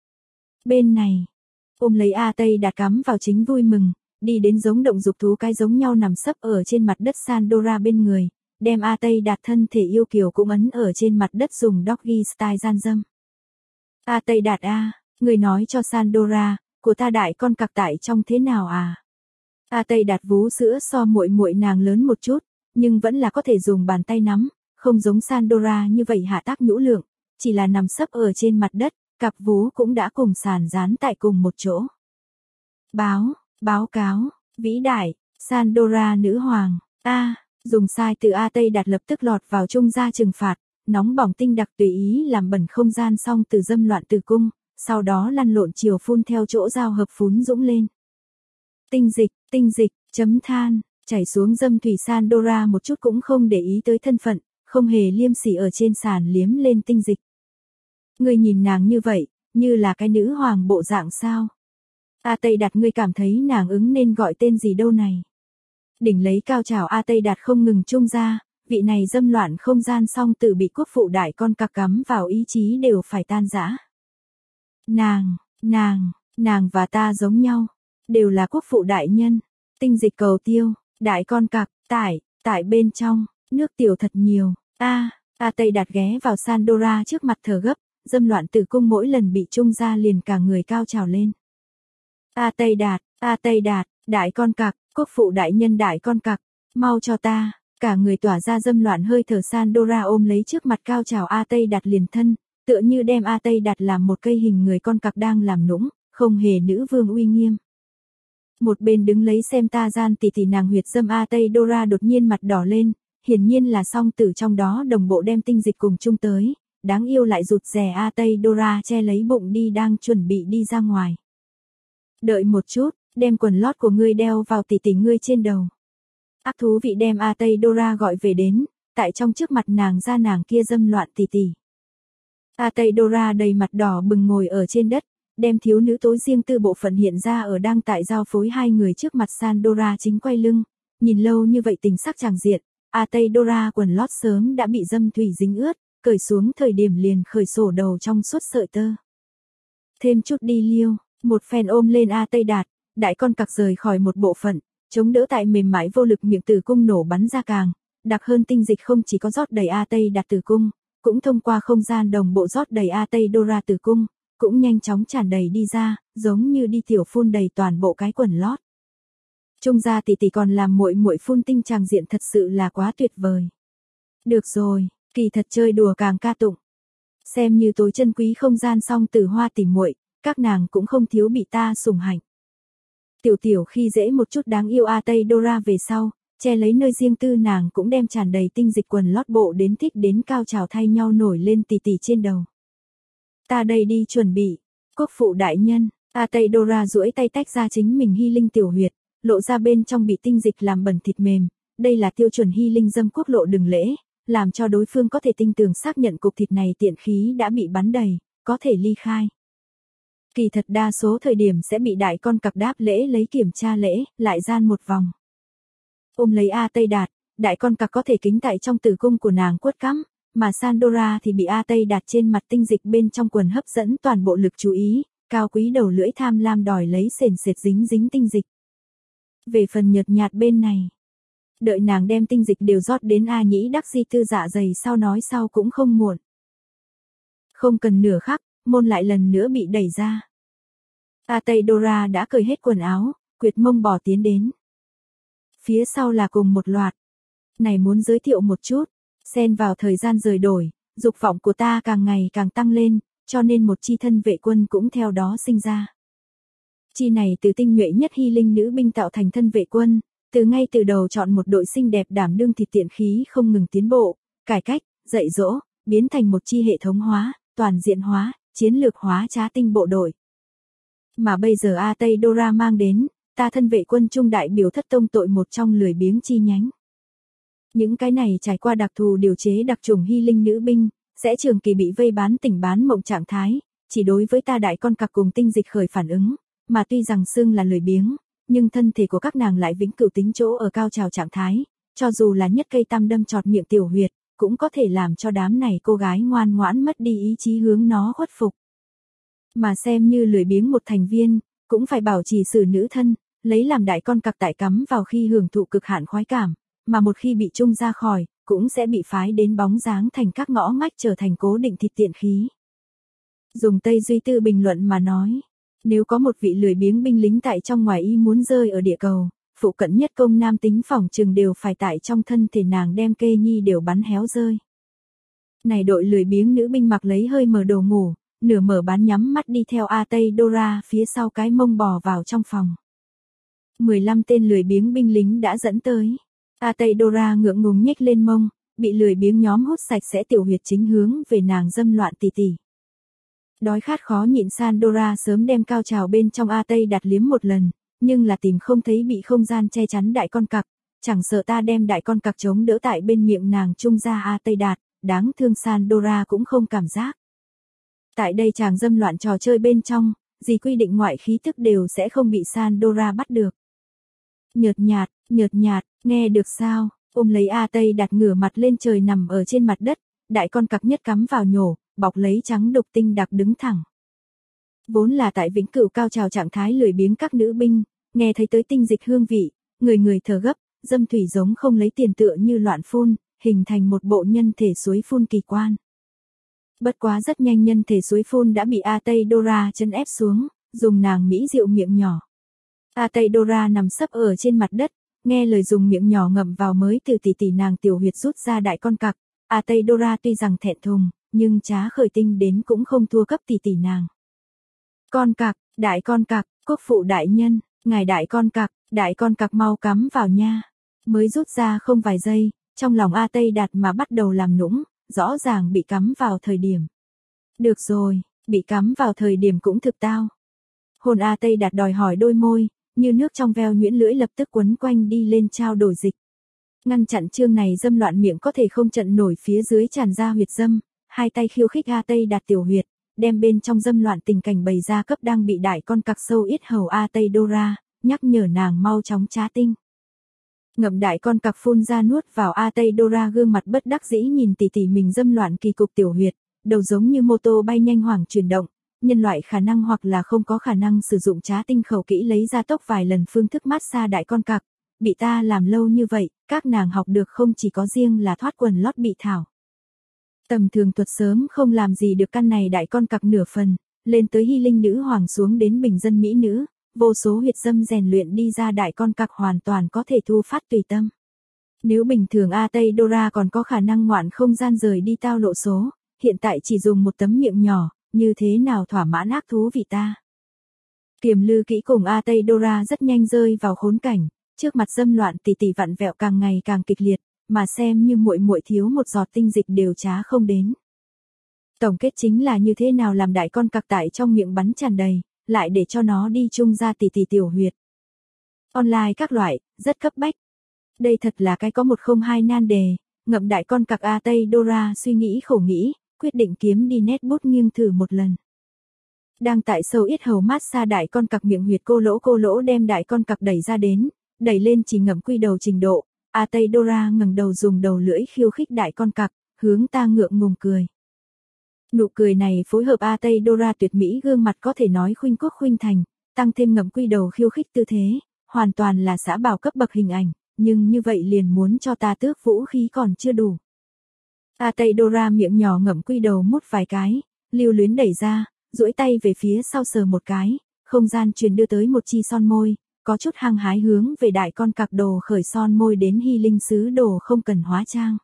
A: Bên này, ôm lấy A Tây Đạt cắm vào chính vui mừng, đi đến giống động dục thú cái giống nhau nằm sấp ở trên mặt đất Sandora bên người, đem A Tây Đạt thân thể yêu kiều cũng ấn ở trên mặt đất dùng doggy style gian dâm. A Tây Đạt a, người nói cho Sandora, của ta đại con cặc tại trong thế nào à? A Tây Đạt vú sữa so muội muội nàng lớn một chút, nhưng vẫn là có thể dùng bàn tay nắm, không giống Sandora như vậy hạ tác nhũ lượng, chỉ là nằm sấp ở trên mặt đất, cặp vú cũng đã cùng sàn dán tại cùng một chỗ. Báo, báo cáo, vĩ đại, Sandora nữ hoàng, a, dùng sai từ A Tây Đạt lập tức lọt vào trung gia trừng phạt, nóng bỏng tinh đặc tùy ý làm bẩn không gian xong từ dâm loạn từ cung, sau đó lăn lộn chiều phun theo chỗ giao hợp phún dũng lên. Tinh dịch, tinh dịch, chấm than, chảy xuống dâm thủy Sandora một chút cũng không để ý tới thân phận, không hề liêm sỉ ở trên sàn liếm lên tinh dịch. Ngươi nhìn nàng như vậy, như là cái nữ hoàng bộ dạng sao? A Tây Đạt ngươi cảm thấy nàng ứng nên gọi tên gì đâu này? Đỉnh lấy cao trào A Tây Đạt không ngừng trung ra, vị này dâm loạn không gian song tử bị quốc phụ đại con cặc cắm vào ý chí đều phải tan rã. Nàng, nàng, nàng và ta giống nhau, đều là quốc phụ đại nhân, tinh dịch cầu tiêu, đại con cặc, tải, tải bên trong, nước tiểu thật nhiều, a, A Tây Đạt ghé vào Sandora trước mặt thở gấp, dâm loạn tử cung mỗi lần bị trung ra liền cả người cao trào lên. A Tây Đạt, A Tây Đạt, đại con cặc, quốc phụ đại nhân đại con cặc, mau cho ta, cả người tỏa ra dâm loạn hơi thở Sandora ôm lấy trước mặt cao trào A Tây Đạt liền thân, tựa như đem A Tây Đạt làm một cây hình người con cặc đang làm nũng, không hề nữ vương uy nghiêm. Một bên đứng lấy xem ta gian tỷ tỷ nàng huyệt dâm A Tây Dora đột nhiên mặt đỏ lên, hiển nhiên là song tử trong đó đồng bộ đem tinh dịch cùng chung tới, đáng yêu lại rụt rè A Tây Dora che lấy bụng đi đang chuẩn bị đi ra ngoài. Đợi một chút, đem quần lót của ngươi đeo vào tỷ tỷ ngươi trên đầu. Ác thú vị đem A Tây Dora gọi về đến, tại trong trước mặt nàng ra nàng kia dâm loạn tỷ tỷ. A Tây Dora đầy mặt đỏ bừng ngồi ở trên đất, đem thiếu nữ tối riêng tư bộ phận hiện ra ở đang tại giao phối hai người trước mặt Sandora chính quay lưng, nhìn lâu như vậy tình sắc tràng diện, A Tây Dora quần lót sớm đã bị dâm thủy dính ướt, cởi xuống thời điểm liền khởi sổ đầu trong suốt sợi tơ. Thêm chút đi liêu, một phen ôm lên A Tây Đạt, đại con cặc rời khỏi một bộ phận, chống đỡ tại mềm mại vô lực miệng tử cung nổ bắn ra càng, đặc hơn tinh dịch không chỉ có rót đầy A Tây Đạt tử cung, cũng thông qua không gian đồng bộ rót đầy A Tây Dora tử cung, cũng nhanh chóng tràn đầy đi ra, giống như đi tiểu phun đầy toàn bộ cái quần lót. Trung gia tỷ tỷ còn làm muội muội phun tinh tràng diện thật sự là quá tuyệt vời. Được rồi, kỳ thật chơi đùa càng ca tụng. Xem như tối chân quý không gian song tử hoa tỉ muội, các nàng cũng không thiếu bị ta sủng hạnh. Tiểu tiểu khi dễ một chút đáng yêu A Tây Dora về sau, che lấy nơi riêng tư nàng cũng đem tràn đầy tinh dịch quần lót bộ đến thích đến cao trào thay nhau nổi lên tỉ tỉ trên đầu. Ta đây đi chuẩn bị, quốc phụ đại nhân, A Tây Dora duỗi tay tách ra chính mình hy linh tiểu huyệt, lộ ra bên trong bị tinh dịch làm bẩn thịt mềm, đây là tiêu chuẩn hy linh dâm quốc lộ đừng lễ, làm cho đối phương có thể tinh tường xác nhận cục thịt này tiện khí đã bị bắn đầy, có thể ly khai. Kỳ thật đa số thời điểm sẽ bị đại con cặc đáp lễ lấy kiểm tra lễ, lại gian một vòng. Ôm lấy A Tây Đạt, đại con cặc có thể kính tại trong tử cung của nàng quất cắm, mà Sandora thì bị A Tây Đạt trên mặt tinh dịch bên trong quần hấp dẫn toàn bộ lực chú ý, cao quý đầu lưỡi tham lam đòi lấy sền sệt dính dính tinh dịch. Về phần nhợt nhạt bên này, đợi nàng đem tinh dịch đều rót đến A nhĩ đắc di tư dạ dày sau nói sau cũng không muộn. Không cần nửa khắc, môn lại lần nữa bị đẩy ra. A Tây Dora đã cởi hết quần áo, quyệt mông bỏ tiến đến. Phía sau là cùng một loạt. Này muốn giới thiệu một chút, xen vào thời gian rời đổi, dục vọng của ta càng ngày càng tăng lên, cho nên một chi thân vệ quân cũng theo đó sinh ra. Chi này từ tinh nhuệ nhất hy linh nữ binh tạo thành thân vệ quân, từ ngay từ đầu chọn một đội xinh đẹp đảm đương thịt tiện khí không ngừng tiến bộ, cải cách, dạy dỗ, biến thành một chi hệ thống hóa, toàn diện hóa, chiến lược hóa trá tinh bộ đội. Mà bây giờ A Tây Dora mang đến, ta thân vệ quân trung đại biểu thất tông tội một trong lười biếng chi nhánh. Những cái này trải qua đặc thù điều chế đặc trùng hy linh nữ binh, sẽ trường kỳ bị vây bán tỉnh bán mộng trạng thái, chỉ đối với ta đại con cặc cùng tinh dịch khởi phản ứng, mà tuy rằng xương là lười biếng, nhưng thân thể của các nàng lại vĩnh cửu tính chỗ ở cao trào trạng thái, cho dù là nhất cây tam đâm trọt miệng tiểu huyệt, cũng có thể làm cho đám này cô gái ngoan ngoãn mất đi ý chí hướng nó khuất phục. Mà xem như lười biếng một thành viên, cũng phải bảo trì sự nữ thân, lấy làm đại con cặc tại cắm vào khi hưởng thụ cực hạn khoái cảm, mà một khi bị trung ra khỏi, cũng sẽ bị phái đến bóng dáng thành các ngõ ngách trở thành cố định thịt tiện khí. Dùng Tây Duy Tư bình luận mà nói, nếu có một vị lười biếng binh lính tại trong ngoài y muốn rơi ở địa cầu, phụ cận nhất công nam tính phỏng chừng đều phải tại trong thân thể nàng đem kê nhi đều bắn héo rơi. Này đội lười biếng nữ binh mặc lấy hơi mở đồ ngủ, nửa mở bán nhắm mắt đi theo A Tây Dora phía sau cái mông bò vào trong phòng. mười lăm tên lười biếng binh lính đã dẫn tới. A Tây Dora ngượng ngùng nhếch lên mông, bị lười biếng nhóm hút sạch sẽ tiểu huyệt chính hướng về nàng dâm loạn tỉ tỉ. Đói khát khó nhịn Sandora sớm đem cao trào bên trong A Tây đặt liếm một lần, nhưng là tìm không thấy bị không gian che chắn đại con cặc, chẳng sợ ta đem đại con cặc chống đỡ tại bên miệng nàng trung ra A Tây đạt, đáng thương Sandora cũng không cảm giác. Tại đây chàng dâm loạn trò chơi bên trong, gì quy định ngoại khí tức đều sẽ không bị Sandora bắt được. Nhợt nhạt, nhợt nhạt, nghe được sao, ôm lấy A Tây đặt ngửa mặt lên trời nằm ở trên mặt đất, đại con cặc nhất cắm vào nhổ, bọc lấy trắng đục tinh đặc đứng thẳng. Vốn là tại vĩnh cửu cao trào trạng thái lười biếng các nữ binh, nghe thấy tới tinh dịch hương vị, người người thở gấp, dâm thủy giống không lấy tiền tựa như loạn phun, hình thành một bộ nhân thể suối phun kỳ quan. Bất quá rất nhanh nhân thể suối phun đã bị A Tây Dora chân ép xuống, dùng nàng mỹ rượu miệng nhỏ. A Tây Dora nằm sấp ở trên mặt đất, nghe lời dùng miệng nhỏ ngậm vào mới từ tỷ tỷ nàng tiểu huyệt rút ra đại con cặc. A Tây Dora tuy rằng thẹn thùng, nhưng trá khởi tinh đến cũng không thua cấp tỷ tỷ nàng. Con cặc, đại con cặc, quốc phụ đại nhân, ngài đại con cặc, đại con cặc mau cắm vào nha. Mới rút ra không vài giây, trong lòng A Tây Đạt mà bắt đầu làm nũng, rõ ràng bị cắm vào thời điểm. Được rồi, bị cắm vào thời điểm cũng thực tao. Hồn A Tây Đạt đòi hỏi đôi môi, như nước trong veo nhuyễn lưỡi lập tức quấn quanh đi lên trao đổi dịch. Ngăn chặn chương này dâm loạn miệng có thể không trận nổi phía dưới tràn ra huyệt dâm, hai tay khiêu khích A Tây Đạt tiểu huyệt, đem bên trong dâm loạn tình cảnh bày ra cấp đang bị đại con cặc sâu yết hầu A Tây Dora, nhắc nhở nàng mau chóng trá tinh. Ngậm đại con cặc phun ra nuốt vào A Tây Dora gương mặt bất đắc dĩ nhìn tỉ tỉ mình dâm loạn kỳ cục tiểu huyệt, đầu giống như mô tô bay nhanh hoảng chuyển động, nhân loại khả năng hoặc là không có khả năng sử dụng trá tinh khẩu kỹ lấy ra tốc vài lần phương thức mát xa đại con cặc, bị ta làm lâu như vậy, các nàng học được không chỉ có riêng là thoát quần lót bị thảo. Tầm thường thuật sớm không làm gì được căn này đại con cặc nửa phần, lên tới hy linh nữ hoàng xuống đến bình dân mỹ nữ, vô số huyệt dâm rèn luyện đi ra đại con cặc hoàn toàn có thể thu phát tùy tâm. Nếu bình thường A Tây Dora còn có khả năng ngoạn không gian rời đi tao lộ số, hiện tại chỉ dùng một tấm miệng nhỏ, như thế nào thỏa mãn ác thú vị ta. Kiềm lư kỹ cùng A Tây Dora rất nhanh rơi vào khốn cảnh, trước mặt dâm loạn tỉ tỉ vặn vẹo càng ngày càng kịch liệt, mà xem như muội muội thiếu một giọt tinh dịch đều trá không đến. Tổng kết chính là như thế nào làm đại con cặc tại trong miệng bắn tràn đầy, lại để cho nó đi chung ra tỉ tỉ tiểu huyệt. Online các loại, rất cấp bách. Đây thật là cái có một không hai nan đề, ngậm đại con cặc A Tây Dora suy nghĩ khổ nghĩ, quyết định kiếm đi nét bút nghiêng thử một lần. Đang tại sâu yết hầu mát xa đại con cặc miệng huyệt cô lỗ cô lỗ đem đại con cặc đẩy ra đến, đẩy lên chỉ ngậm quy đầu trình độ, A Tây Dora ngẩng đầu dùng đầu lưỡi khiêu khích đại con cặc, hướng ta ngượng ngùng cười. Nụ cười này phối hợp A Tây Dora tuyệt mỹ gương mặt có thể nói khuynh quốc khuynh thành, tăng thêm ngậm quy đầu khiêu khích tư thế, hoàn toàn là xã bảo cấp bậc hình ảnh, nhưng như vậy liền muốn cho ta tước vũ khí còn chưa đủ. A Tây Dora miệng nhỏ ngậm quy đầu mút vài cái, lưu luyến đẩy ra, duỗi tay về phía sau sờ một cái, không gian truyền đưa tới một chi son môi, có chút hăng hái hướng về đại con cặc đồ khởi son môi đến hy linh sứ đồ không cần hóa trang.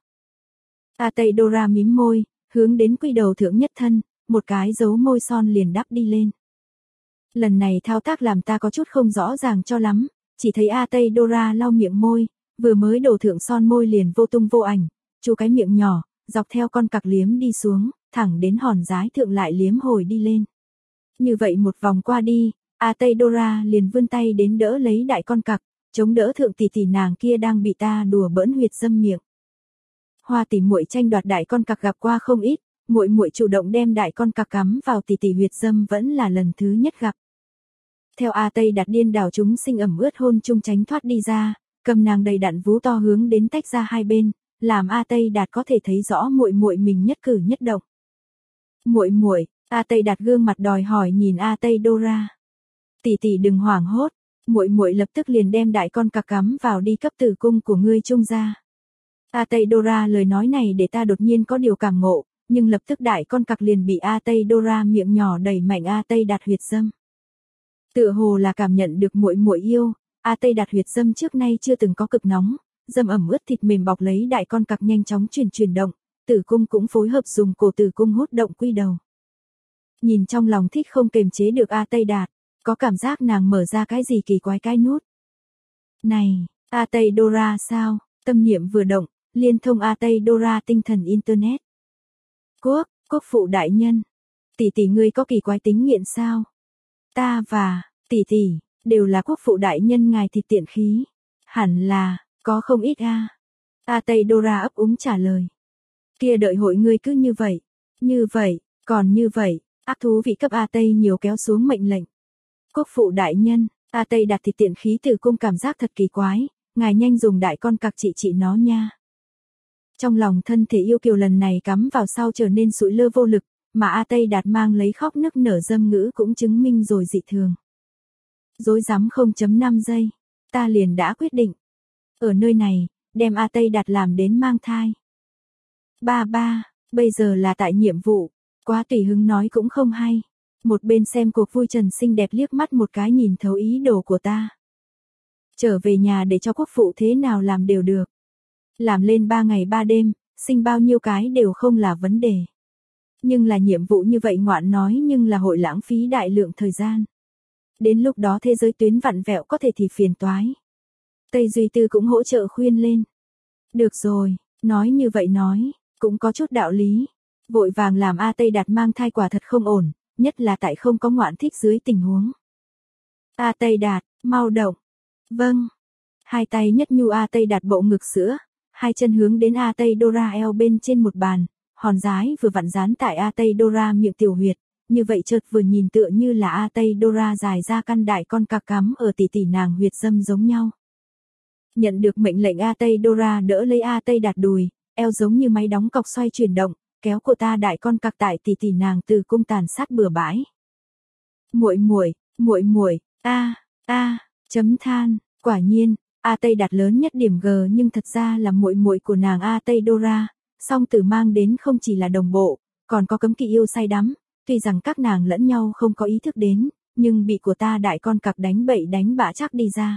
A: A Tây Dora mím môi, hướng đến quy đầu thượng nhất thân, một cái dấu môi son liền đắp đi lên. Lần này thao tác làm ta có chút không rõ ràng cho lắm, chỉ thấy A Tây Dora lau miệng môi, vừa mới đổ thượng son môi liền vô tung vô ảnh, chu cái miệng nhỏ, dọc theo con cặc liếm đi xuống, thẳng đến hòn rái thượng lại liếm hồi đi lên. Như vậy một vòng qua đi, A Tây Dora liền vươn tay đến đỡ lấy đại con cặc, chống đỡ thượng tỷ tỷ nàng kia đang bị ta đùa bỡn huyệt dâm miệng. Hoa tỷ muội tranh đoạt đại con cặc gặp qua không ít, muội muội chủ động đem đại con cặc cắm vào tỷ tỷ huyệt dâm vẫn là lần thứ nhất gặp. Theo A Tây đặt điên đảo chúng sinh ẩm ướt hôn chung tránh thoát đi ra, cầm nàng đầy đặn vú to hướng đến tách ra hai bên, làm A Tây Đạt có thể thấy rõ muội muội mình nhất cử nhất động. Muội muội, A Tây Đạt gương mặt đòi hỏi nhìn A Tây Dora. Tỷ tỷ đừng hoảng hốt, muội muội lập tức liền đem đại con cặc cắm vào đi cấp tử cung của ngươi trung gia. A Tây Dora lời nói này để ta đột nhiên có điều cảm ngộ, nhưng lập tức đại con cặc liền bị A Tây Dora miệng nhỏ đẩy mạnh A Tây Đạt huyệt dâm. Tựa hồ là cảm nhận được muội muội yêu, A Tây Đạt huyệt dâm trước nay chưa từng có cực nóng, dâm ẩm ướt thịt mềm bọc lấy đại con cặc nhanh chóng chuyển chuyển động, tử cung cũng phối hợp dùng cổ tử cung hút động quy đầu. Nhìn trong lòng thích không kềm chế được A Tây Đạt, có cảm giác nàng mở ra cái gì kỳ quái cái nút. Này, A Tây Dora sao? Tâm niệm vừa động, liên thông A Tây Dora tinh thần internet. Quốc, quốc phụ đại nhân, tỷ tỷ ngươi có kỳ quái tính nghiện sao? Ta và tỷ tỷ đều là quốc phụ đại nhân ngài thịt tiện khí, hẳn là có không ít a. A Tây Dora ấp úng trả lời. Kia đợi hội ngươi cứ như vậy, như vậy, còn như vậy, ác thú vị cấp A Tây nhiều kéo xuống mệnh lệnh. Quốc phụ đại nhân, A Tây Đạt thịt tiện khí tử cung cảm giác thật kỳ quái, ngài nhanh dùng đại con cặc trị trị nó nha. Trong lòng thân thể yêu kiều lần này cắm vào sau trở nên sụi lơ vô lực, mà A Tây Đạt mang lấy khóc nức nở dâm ngữ cũng chứng minh rồi dị thường. Dối rắm không chấm năm giây, ta liền đã quyết định. Ở nơi này, đem A Tây Đạt làm đến mang thai. Ba ba, bây giờ là tại nhiệm vụ, quá tùy hứng nói cũng không hay. Một bên xem cuộc vui Trần xinh đẹp liếc mắt một cái nhìn thấu ý đồ của ta. Trở về nhà để cho quốc phụ thế nào làm đều được. Làm lên ba ngày ba đêm, sinh bao nhiêu cái đều không là vấn đề. Nhưng là nhiệm vụ như vậy ngoạn nói nhưng là hội lãng phí đại lượng thời gian. Đến lúc đó thế giới tuyến vặn vẹo có thể thì phiền toái. Tây Duy Tư cũng hỗ trợ khuyên lên. Được rồi, nói như vậy nói, cũng có chút đạo lý. Vội vàng làm A Tây Đạt mang thai quả thật không ổn, nhất là tại không có ngoạn thích dưới tình huống. A Tây Đạt, mau động. Vâng. Hai tay nhất nhu A Tây Đạt bộ ngực sữa, hai chân hướng đến A Tây Dora eo bên trên một bàn, hòn dái vừa vặn dán tại A Tây Dora miệng tiểu huyệt, như vậy chợt vừa nhìn tựa như là A Tây Dora dài ra căn đại con cặc cắm ở tỷ tỷ nàng huyệt dâm giống nhau. Nhận được mệnh lệnh A Tây Dora đỡ lấy A Tây Đạt đùi, eo giống như máy đóng cọc xoay chuyển động, kéo cô ta đại con cặc tại tỷ tỷ nàng từ cung tàn sát bừa bãi. Muội muội, muội muội, a, a, chấm than, quả nhiên, A Tây Đạt lớn nhất điểm G nhưng thật ra là muội muội của nàng A Tây Dora, song tử mang đến không chỉ là đồng bộ, còn có cấm kỵ yêu say đắm, tuy rằng các nàng lẫn nhau không có ý thức đến, nhưng bị của ta đại con cặc đánh bậy đánh bạ chắc đi ra.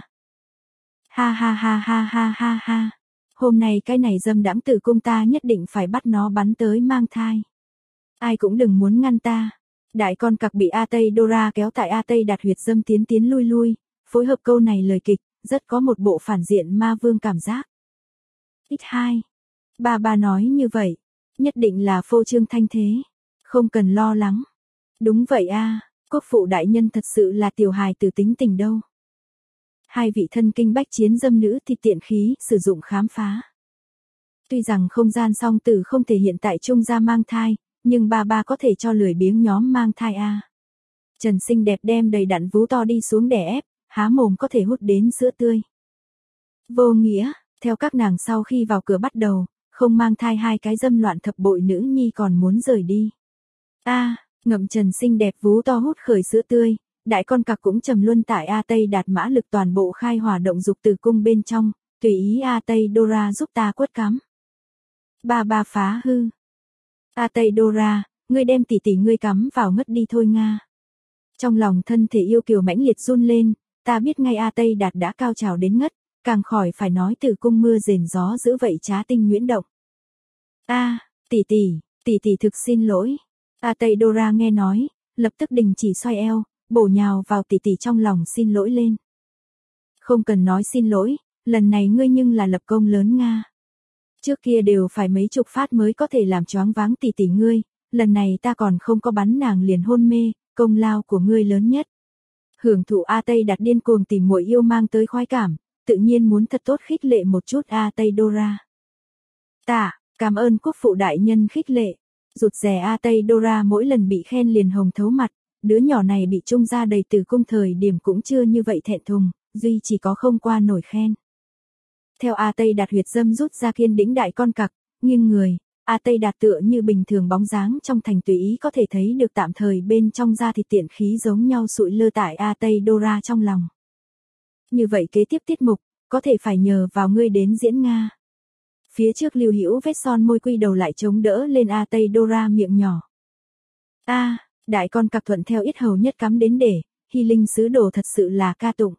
A: Ha ha ha ha ha ha ha. Hôm nay cái này dâm đãng tử cung ta nhất định phải bắt nó bắn tới mang thai. Ai cũng đừng muốn ngăn ta. Đại con cặc bị A Tây Dora kéo tại A Tây Đạt huyệt dâm tiến tiến lui lui, phối hợp câu này lời kịch, rất có một bộ phản diện ma vương cảm giác. X hai. Ba ba nói như vậy, nhất định là phô trương thanh thế, không cần lo lắng. Đúng vậy a, quốc phụ đại nhân thật sự là tiểu hài tử tính tình đâu. Hai vị thân kinh bách chiến dâm nữ thì tiện khí sử dụng khám phá. Tuy rằng không gian song tử không thể hiện tại trung gia mang thai, nhưng ba ba có thể cho lười biếng nhóm mang thai a. Trần xinh đẹp đem đầy đặn vú to đi xuống đè ép, há mồm có thể hút đến sữa tươi. Vô nghĩa, theo các nàng sau khi vào cửa bắt đầu, không mang thai hai cái dâm loạn thập bội nữ nhi còn muốn rời đi. A, ngậm Trần xinh đẹp vú to hút khởi sữa tươi, đại con cặc cũng trầm luân tại A Tây Đạt mã lực toàn bộ khai hỏa động dục tử cung bên trong, tùy ý A Tây Dora giúp ta quất cắm. Ba ba phá hư. A Tây Dora, ngươi đem tỷ tỷ ngươi cắm vào ngất đi thôi nga. Trong lòng thân thể yêu kiều mãnh liệt run lên, ta biết ngay A Tây Đạt đã cao trào đến ngất, càng khỏi phải nói tử cung mưa rền gió dữ vậy trá tinh nhuyễn động. A, tỷ tỷ, tỷ tỷ thực xin lỗi. A Tây Dora nghe nói, lập tức đình chỉ xoay eo, bổ nhào vào tỷ tỷ trong lòng xin lỗi lên. Không cần nói xin lỗi, lần này ngươi nhưng là lập công lớn nga. Trước kia đều phải mấy chục phát mới có thể làm choáng váng tỷ tỷ ngươi, lần này ta còn không có bắn nàng liền hôn mê, công lao của ngươi lớn nhất. Hưởng thụ A Tây Đạt điên cuồng tìm muội yêu mang tới khoái cảm, tự nhiên muốn thật tốt khích lệ một chút A Tây Dora. Tạ, cảm ơn quốc phụ đại nhân khích lệ. Rụt rè A Tây Dora mỗi lần bị khen liền hồng thấu mặt, đứa nhỏ này bị trung gia đầy từ cung thời điểm cũng chưa như vậy thẹn thùng, duy chỉ có không qua nổi khen. Theo A Tây Đạt huyệt dâm rút ra kiên đĩnh đại con cặc, nghiêng người, A Tây Đạt tựa như bình thường bóng dáng trong thành tùy ý có thể thấy được tạm thời bên trong da thịt tiện khí giống nhau sụi lơ tại A Tây Dora trong lòng. Như vậy kế tiếp tiết mục, có thể phải nhờ vào ngươi đến diễn Nga. Phía trước Lưu Hữu vết son môi quy đầu lại chống đỡ lên A Tây Dora miệng nhỏ. A, đại con cặc thuận theo yết hầu nhất cắm đến để, hy linh sứ đồ thật sự là ca tụng.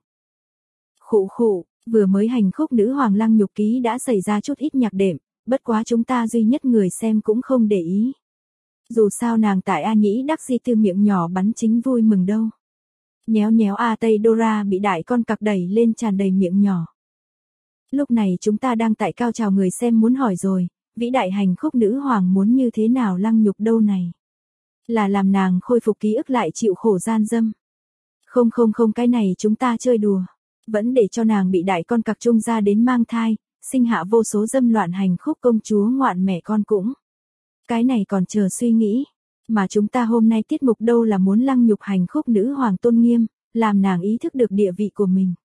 A: Khụ khụ, vừa mới hành khúc nữ hoàng lăng nhục ký đã xảy ra chút ít nhạc đệm, bất quá chúng ta duy nhất người xem cũng không để ý. Dù sao nàng tại A Nhĩ đắc di từ miệng nhỏ bắn chính vui mừng đâu. Nhéo nhéo A Tây Dora bị đại con cặc đẩy lên tràn đầy miệng nhỏ. Lúc này chúng ta đang tại cao trào, người xem muốn hỏi rồi, vĩ đại hành khúc nữ hoàng muốn như thế nào lăng nhục đâu này? Là làm nàng khôi phục ký ức lại chịu khổ gian dâm? Không không không, cái này chúng ta chơi đùa. Vẫn để cho nàng bị đại con cặc trung ra đến mang thai, sinh hạ vô số dâm loạn hành khúc công chúa ngoạn mẹ con cũng. Cái này còn chờ suy nghĩ. Mà chúng ta hôm nay tiết mục đâu là muốn lăng nhục hành khúc nữ hoàng tôn nghiêm, làm nàng ý thức được địa vị của mình.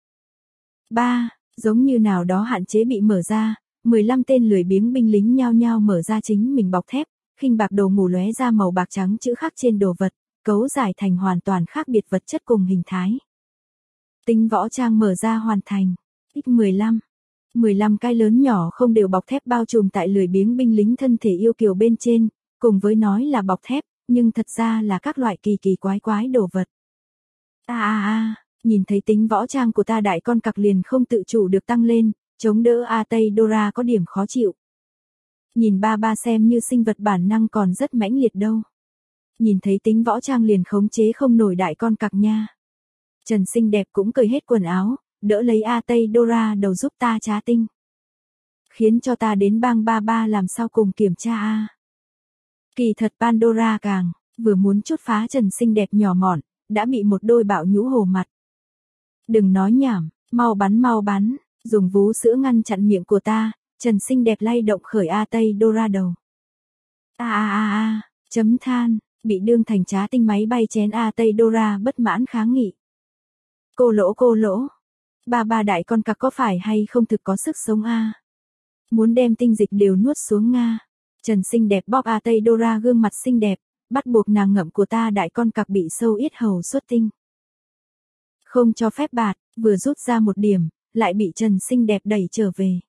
A: ba. Giống như nào đó hạn chế bị mở ra, mười lăm tên lười biếng binh lính nhao nhao mở ra chính mình bọc thép, khinh bạc đồ mù lóe ra màu bạc trắng chữ khắc trên đồ vật, cấu giải thành hoàn toàn khác biệt vật chất cùng hình thái. Tính võ trang mở ra hoàn thành. X mười lăm. mười lăm cái lớn nhỏ không đều bọc thép bao trùm tại lười biếng binh lính thân thể yêu kiều bên trên, cùng với nói là bọc thép, nhưng thật ra là các loại kỳ kỳ quái quái đồ vật. A a a, nhìn thấy tính võ trang của ta đại con cặc liền không tự chủ được tăng lên, chống đỡ A Tây Dora có điểm khó chịu. Nhìn ba ba xem như sinh vật bản năng còn rất mãnh liệt đâu. Nhìn thấy tính võ trang liền khống chế không nổi đại con cặc nha. Trần xinh đẹp cũng cởi hết quần áo, đỡ lấy A Tây Dora đầu giúp ta trá tinh. Khiến cho ta đến bang ba ba làm sao cùng kiểm tra a. Kỳ thật Pandora càng, vừa muốn chốt phá Trần xinh đẹp nhỏ mọn, đã bị một đôi bạo nhũ hồ mặt. Đừng nói nhảm, mau bắn mau bắn, dùng vú sữa ngăn chặn miệng của ta, Trần xinh đẹp lay động khởi A Tây Dora đầu. A a a a, chấm than, bị đương thành trá tinh máy bay chén A Tây Dora bất mãn kháng nghị. Cô lỗ cô lỗ, ba ba đại con cặc có phải hay không thực có sức sống a? Muốn đem tinh dịch đều nuốt xuống nga. Trần xinh đẹp bóp A Tây Dora gương mặt xinh đẹp, bắt buộc nàng ngậm của ta đại con cặc bị sâu yết hầu xuất tinh. Không cho phép bạt, vừa rút ra một điểm, lại bị Trần xinh đẹp đẩy trở về.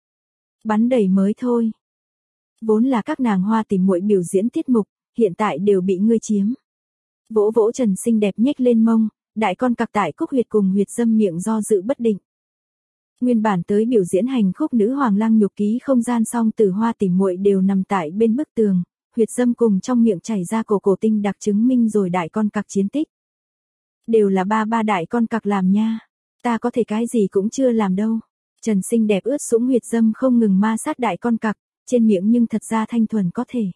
A: Bắn đầy mới thôi. Vốn là các nàng hoa tìm muội biểu diễn tiết mục, hiện tại đều bị ngươi chiếm. Vỗ vỗ Trần xinh đẹp nhếch lên mông, đại con cặc tại cúc huyệt cùng huyệt dâm miệng do dự bất định. Nguyên bản tới biểu diễn hành khúc nữ hoàng lăng nhục ký không gian song từ hoa tìm muội đều nằm tại bên bức tường, huyệt dâm cùng trong miệng chảy ra cổ cổ tinh đặc chứng minh rồi đại con cặc chiến tích. Đều là ba ba đại con cặc làm nha, ta có thể cái gì cũng chưa làm đâu. Trần xinh đẹp ướt sũng huyệt dâm không ngừng ma sát đại con cặc, trên miệng nhưng thật ra thanh thuần có thể.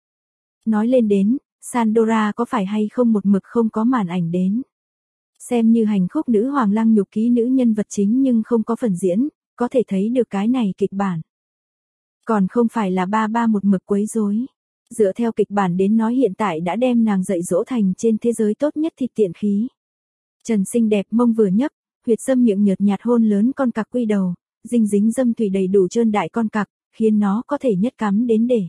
A: Nói lên đến, Sandora có phải hay không một mực không có màn ảnh đến. Xem như hành khúc nữ hoàng lăng nhục ký nữ nhân vật chính nhưng không có phần diễn, có thể thấy được cái này kịch bản. Còn không phải là ba ba một mực quấy rối. Dựa theo kịch bản đến nói hiện tại đã đem nàng dạy dỗ thành trên thế giới tốt nhất thịt tiện khí. Trần xinh đẹp mông vừa nhấp, huyệt dâm miệng nhợt nhạt hôn lớn con cặc quy đầu, dinh dính dâm thủy đầy đủ trơn đại con cặc, khiến nó có thể nhất cắm đến để.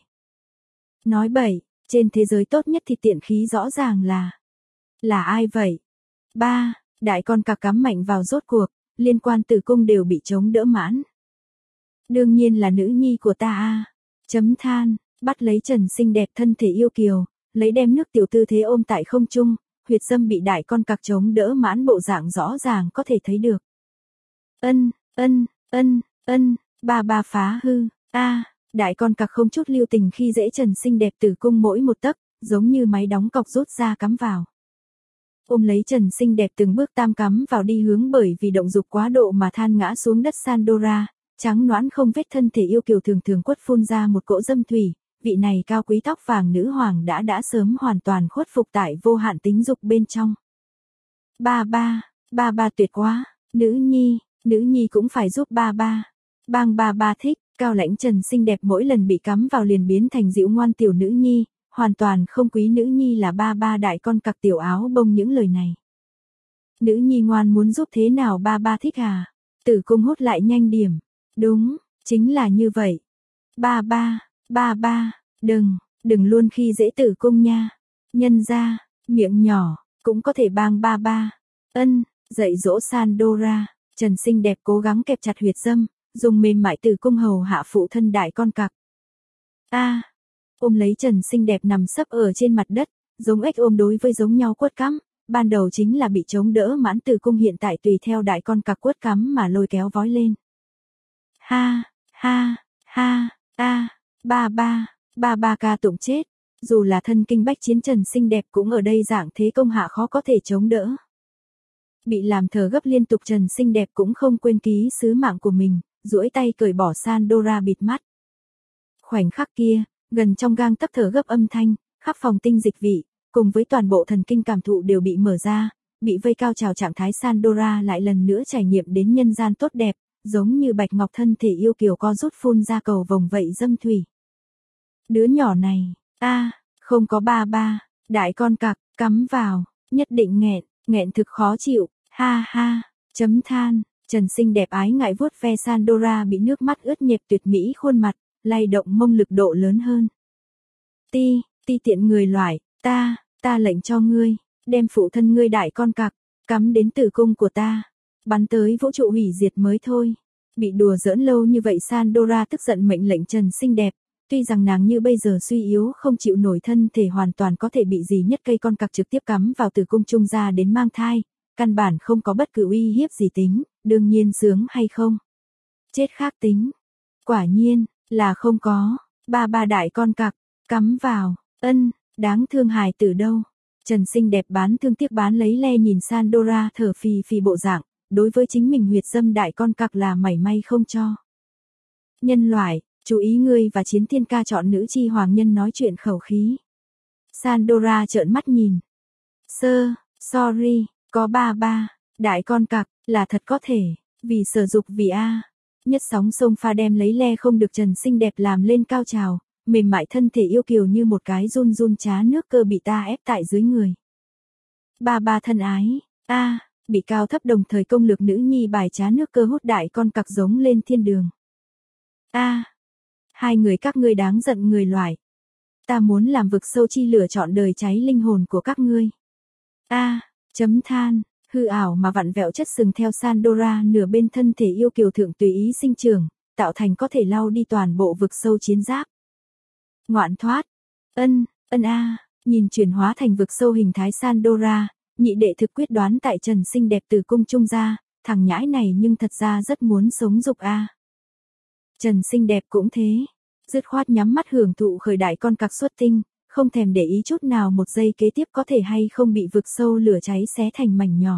A: Nói bậy, trên thế giới tốt nhất thịt tiện khí rõ ràng là... Là ai vậy? Ba, đại con cặc cắm mạnh vào rốt cuộc, liên quan tử cung đều bị chống đỡ mãn. Đương nhiên là nữ nhi của ta a. Chấm than, bắt lấy Trần xinh đẹp thân thể yêu kiều, lấy đem nước tiểu tư thế ôm tại không trung, huyệt dâm bị đại con cặc chống đỡ mãn bộ dạng rõ ràng có thể thấy được. Ân, ân, ân, ân, ba ba phá hư, a, đại con cặc không chút lưu tình khi dễ Trần xinh đẹp tử cung mỗi một tấc, giống như máy đóng cọc rút ra cắm vào. Ôm lấy Trần xinh đẹp từng bước tam cắm vào đi hướng bởi vì động dục quá độ mà than ngã xuống đất Sandora, trắng nõn không vết thân thể yêu kiều thường thường quất phun ra một cỗ dâm thủy, vị này cao quý tóc vàng nữ hoàng đã đã sớm hoàn toàn khuất phục tại vô hạn tính dục bên trong. Ba ba, ba ba tuyệt quá, nữ nhi, nữ nhi cũng phải giúp ba ba. Bang ba ba thích, cao lãnh Trần xinh đẹp mỗi lần bị cắm vào liền biến thành dịu ngoan tiểu nữ nhi. Hoàn toàn không quý nữ nhi là ba ba đại con cặc tiểu áo bông những lời này. Nữ nhi ngoan muốn giúp thế nào ba ba thích à? Tử cung hút lại nhanh điểm. Đúng, chính là như vậy. Ba ba, ba ba, đừng, đừng luôn khi dễ tử cung nha. Nhân ra, miệng nhỏ, cũng có thể bang ba ba. Ân, dạy dỗ Sandora, Trần xinh đẹp cố gắng kẹp chặt huyệt dâm, dùng mềm mại tử cung hầu hạ phụ thân đại con cặc. A, ôm lấy Trần xinh đẹp nằm sấp ở trên mặt đất, giống ếch ôm đối với giống nhau quất cắm, ban đầu chính là bị chống đỡ mãn tử cung, hiện tại tùy theo đại con cặc quất cắm mà lôi kéo vói lên. Ha, ha, ha, a, ba ba, ba ba ca tụng chết, dù là thân kinh bách chiến Trần xinh đẹp cũng ở đây dạng thế công hạ khó có thể chống đỡ. Bị làm thở gấp liên tục Trần xinh đẹp cũng không quên ký sứ mạng của mình, duỗi tay cởi bỏ Sandora bịt mắt. Khoảnh khắc kia, gần trong gang tấc thở gấp âm thanh, khắp phòng tinh dịch vị, cùng với toàn bộ thần kinh cảm thụ đều bị mở ra, bị vây cao trào trạng thái Sandora lại lần nữa trải nghiệm đến nhân gian tốt đẹp, giống như bạch ngọc thân thể yêu kiều co rút phun ra cầu vồng vậy dâm thủy. Đứa nhỏ này, a, không có ba ba, đại con cặc, cắm vào, nhất định nghẹn, nghẹn thực khó chịu, ha ha, chấm than, Trần xinh đẹp ái ngại vuốt ve Sandora bị nước mắt ướt nhẹp tuyệt mỹ khuôn mặt, lay động mông lực độ lớn hơn. Ti, ti tiện người loại, ta, ta lệnh cho ngươi, đem phụ thân ngươi đại con cặc, cắm đến tử cung của ta, bắn tới vũ trụ hủy diệt mới thôi. Bị đùa giỡn lâu như vậy Sandora tức giận mệnh lệnh Trần xinh đẹp, tuy rằng nàng như bây giờ suy yếu không chịu nổi thân thể hoàn toàn có thể bị gì nhất cây con cặc trực tiếp cắm vào tử cung trung ra đến mang thai, căn bản không có bất cứ uy hiếp gì tính, đương nhiên sướng hay không. Chết khác tính. Quả nhiên, là không có, ba ba đại con cặc, cắm vào, ân, đáng thương hài tử đâu. Trần xinh đẹp bán thương tiếc bán lấy le nhìn Sandora thở phì phì bộ dạng, đối với chính mình huyệt dâm đại con cặc là mảy may không cho. Nhân loại, chú ý ngươi và Chiến Thiên ca chọn nữ chi hoàng nhân nói chuyện khẩu khí. Sandora trợn mắt nhìn. Sơ, sorry, có ba ba, đại con cặc, là thật có thể, vì sở dục vì a. Nhất sóng sông pha đem lấy le không được Trần xinh đẹp làm lên cao trào, mềm mại thân thể yêu kiều như một cái run run trá nước cơ bị ta ép tại dưới người. Ba ba thân ái, a, bị cao thấp đồng thời công lược nữ nhi bài trá nước cơ hút đại con cặc giống lên thiên đường. A, hai người các ngươi đáng giận người loại. Ta muốn làm vực sâu chi lửa chọn đời cháy linh hồn của các ngươi. A, chấm than, hư ảo mà vặn vẹo chất sừng theo Sandora nửa bên thân thể yêu kiều thượng tùy ý sinh trưởng, tạo thành có thể lau đi toàn bộ vực sâu chiến giáp. Ngoạn thoát, ân, ân a, nhìn chuyển hóa thành vực sâu hình thái Sandora, nhị đệ thực quyết đoán tại Trần xinh đẹp từ cung trung ra, thằng nhãi này nhưng thật ra rất muốn sống dục a. Trần xinh đẹp cũng thế, dứt khoát nhắm mắt hưởng thụ khởi đại con cặc xuất tinh, không thèm để ý chút nào một giây kế tiếp có thể hay không bị vực sâu lửa cháy xé thành mảnh nhỏ.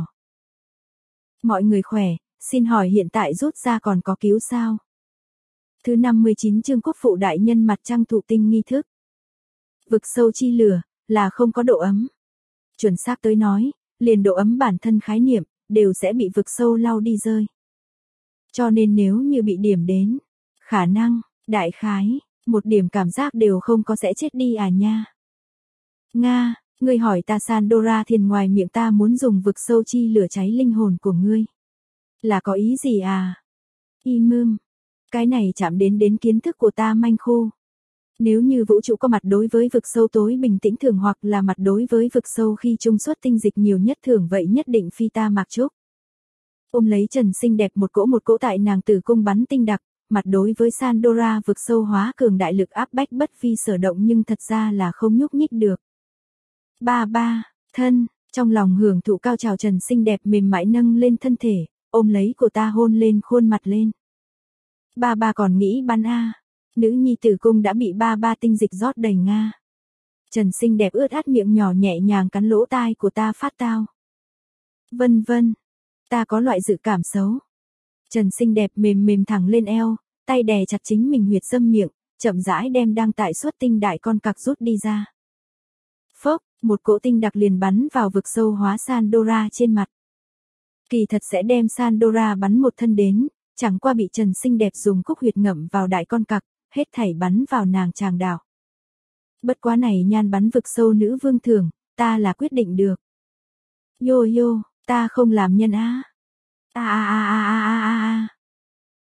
A: Mọi người khỏe, xin hỏi hiện tại rút ra còn có cứu sao? Thứ năm mươi chín chương quốc phụ đại nhân mặt trăng thụ tinh nghi thức. Vực sâu chi lửa, là không có độ ấm. Chuẩn xác tới nói, liền độ ấm bản thân khái niệm, đều sẽ bị vực sâu lau đi rơi. Cho nên nếu như bị điểm đến, khả năng, đại khái, một điểm cảm giác đều không có sẽ chết đi à nha. Nga, ngươi hỏi ta Sandora thiền ngoài miệng ta muốn dùng vực sâu chi lửa cháy linh hồn của ngươi. Là có ý gì à? Im mưm. Cái này chạm đến đến kiến thức của ta manh khô. Nếu như vũ trụ có mặt đối với vực sâu tối bình tĩnh thường hoặc là mặt đối với vực sâu khi trung xuất tinh dịch nhiều nhất thường vậy nhất định phi ta Mạc Trúc. Ôm lấy Trần xinh đẹp một cỗ một cỗ tại nàng tử cung bắn tinh đặc, mặt đối với Sandora vực sâu hóa cường đại lực áp bách bất phi sở động nhưng thật ra là không nhúc nhích được. Ba ba, thân, trong lòng hưởng thụ cao trào Trần xinh đẹp mềm mại nâng lên thân thể, ôm lấy của ta hôn lên khuôn mặt lên. Ba ba còn nghĩ bắn a, nữ nhi tử cung đã bị ba ba tinh dịch rót đầy nga. Trần xinh đẹp ướt át miệng nhỏ nhẹ nhàng cắn lỗ tai của ta phát tao. Vân vân, ta có loại dự cảm xấu. Trần xinh đẹp mềm mềm thẳng lên eo, tay đè chặt chính mình huyệt dâm miệng, chậm rãi đem đang tại xuất tinh đại con cặc rút đi ra. Phốc, một cỗ tinh đặc liền bắn vào vực sâu hóa Sandora trên mặt. Kỳ thật sẽ đem Sandora bắn một thân đến, chẳng qua bị Trần xinh đẹp dùng cúc huyệt ngậm vào đại con cặc, hết thảy bắn vào nàng tràng đảo. Bất quá này nhan bắn vực sâu nữ vương thường, ta là quyết định được. Yo yo, ta không làm nhân á. A a a a a a a.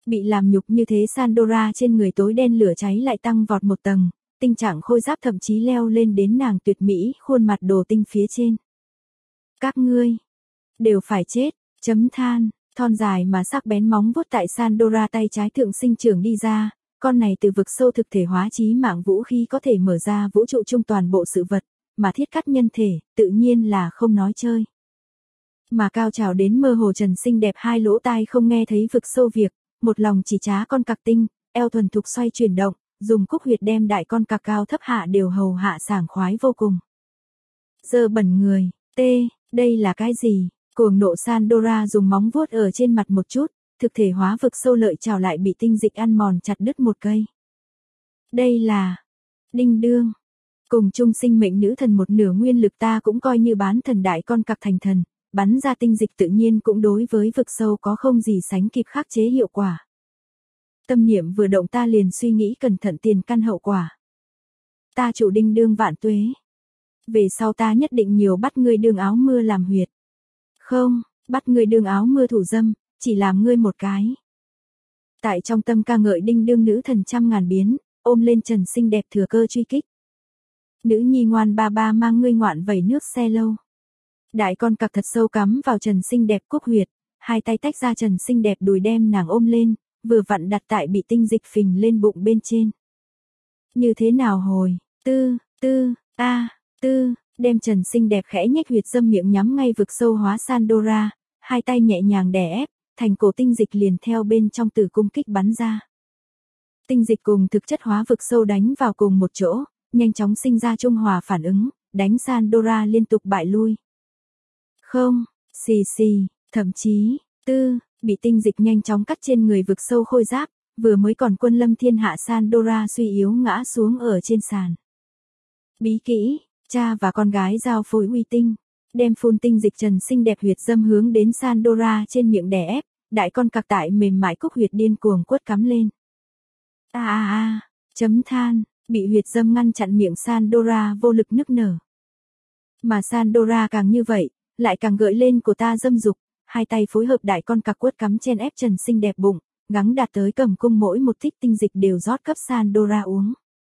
A: Bị làm nhục như thế Sandora trên người tối đen lửa cháy lại tăng vọt một tầng, tinh trạng khôi giáp thậm chí leo lên đến nàng tuyệt mỹ khuôn mặt đồ tinh phía trên. Các ngươi đều phải chết, chấm than, thon dài mà sắc bén móng vuốt tại Sandora tay trái thượng sinh trưởng đi ra, con này từ vực sâu thực thể hóa chí mạng vũ khí có thể mở ra vũ trụ chung toàn bộ sự vật, mà thiết cắt nhân thể, tự nhiên là không nói chơi. Mà cao trào đến mơ hồ Trần xinh đẹp hai lỗ tai không nghe thấy vực sâu việc, một lòng chỉ trá con cặc tinh, eo thuần thục xoay chuyển động, dùng cúc huyệt đem đại con cặc cao thấp hạ đều hầu hạ sảng khoái vô cùng. Dơ bẩn người, tê, đây là cái gì? Cuồng nộ Sandora dùng móng vuốt ở trên mặt một chút, thực thể hóa vực sâu lợi trào lại bị tinh dịch ăn mòn chặt đứt một cây. Đây là đinh đương. Cùng chung sinh mệnh nữ thần một nửa nguyên lực ta cũng coi như bán thần đại con cặc thành thần, bắn ra tinh dịch tự nhiên cũng đối với vực sâu có không gì sánh kịp khắc chế hiệu quả. Tâm niệm vừa động ta liền suy nghĩ cẩn thận tiền căn hậu quả. Ta chủ đinh đương vạn tuế. Về sau ta nhất định nhiều bắt ngươi đương áo mưa làm huyệt. Không, bắt ngươi đương áo mưa thủ dâm, chỉ làm ngươi một cái. Tại trong tâm ca ngợi đinh đương nữ thần trăm ngàn biến, ôm lên Trần xinh đẹp thừa cơ truy kích. Nữ nhi ngoan ba ba mang ngươi ngoạn vẩy nước xe lâu. Đại con cặc thật sâu cắm vào Trần xinh đẹp cúc huyệt, hai tay tách ra Trần xinh đẹp đùi đem nàng ôm lên, vừa vặn đặt tại bị tinh dịch phình lên bụng bên trên. Như thế nào hồi, tư, tư, a, tư, đem Trần xinh đẹp khẽ nhếch huyệt dâm miệng nhắm ngay vực sâu hóa Sandora, hai tay nhẹ nhàng đè ép, thành cổ tinh dịch liền theo bên trong tử cung kích bắn ra. Tinh dịch cùng thực chất hóa vực sâu đánh vào cùng một chỗ, nhanh chóng sinh ra trung hòa phản ứng, đánh Sandora liên tục bại lui. Không, xì xì, thậm chí, tư, bị tinh dịch nhanh chóng cắt trên người vực sâu khôi giáp, vừa mới còn quân lâm thiên hạ Sandora suy yếu ngã xuống ở trên sàn. Bí kỹ, cha và con gái giao phối uy tinh, đem phun tinh dịch Trần xinh đẹp huyệt dâm hướng đến Sandora trên miệng đè ép, đại con cặc tại mềm mại cúc huyệt điên cuồng quất cắm lên. A a a, chấm than, bị huyệt dâm ngăn chặn miệng Sandora vô lực nức nở. Mà Sandora càng như vậy, lại càng gợi lên của ta dâm dục, hai tay phối hợp đại con cặc quất cắm chen ép Trần xinh đẹp bụng, gắng đạt tới cầm cung mỗi một thích tinh dịch đều rót cấp Sandora uống.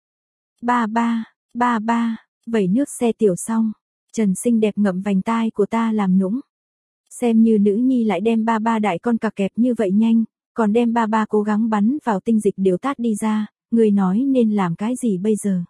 A: Ba ba, ba ba, vẩy nước xe tiểu xong, Trần xinh đẹp ngậm vành tai của ta làm nũng. Xem như nữ nhi lại đem ba ba đại con cặc kẹp như vậy nhanh, còn đem ba ba cố gắng bắn vào tinh dịch đều tát đi ra, người nói nên làm cái gì bây giờ?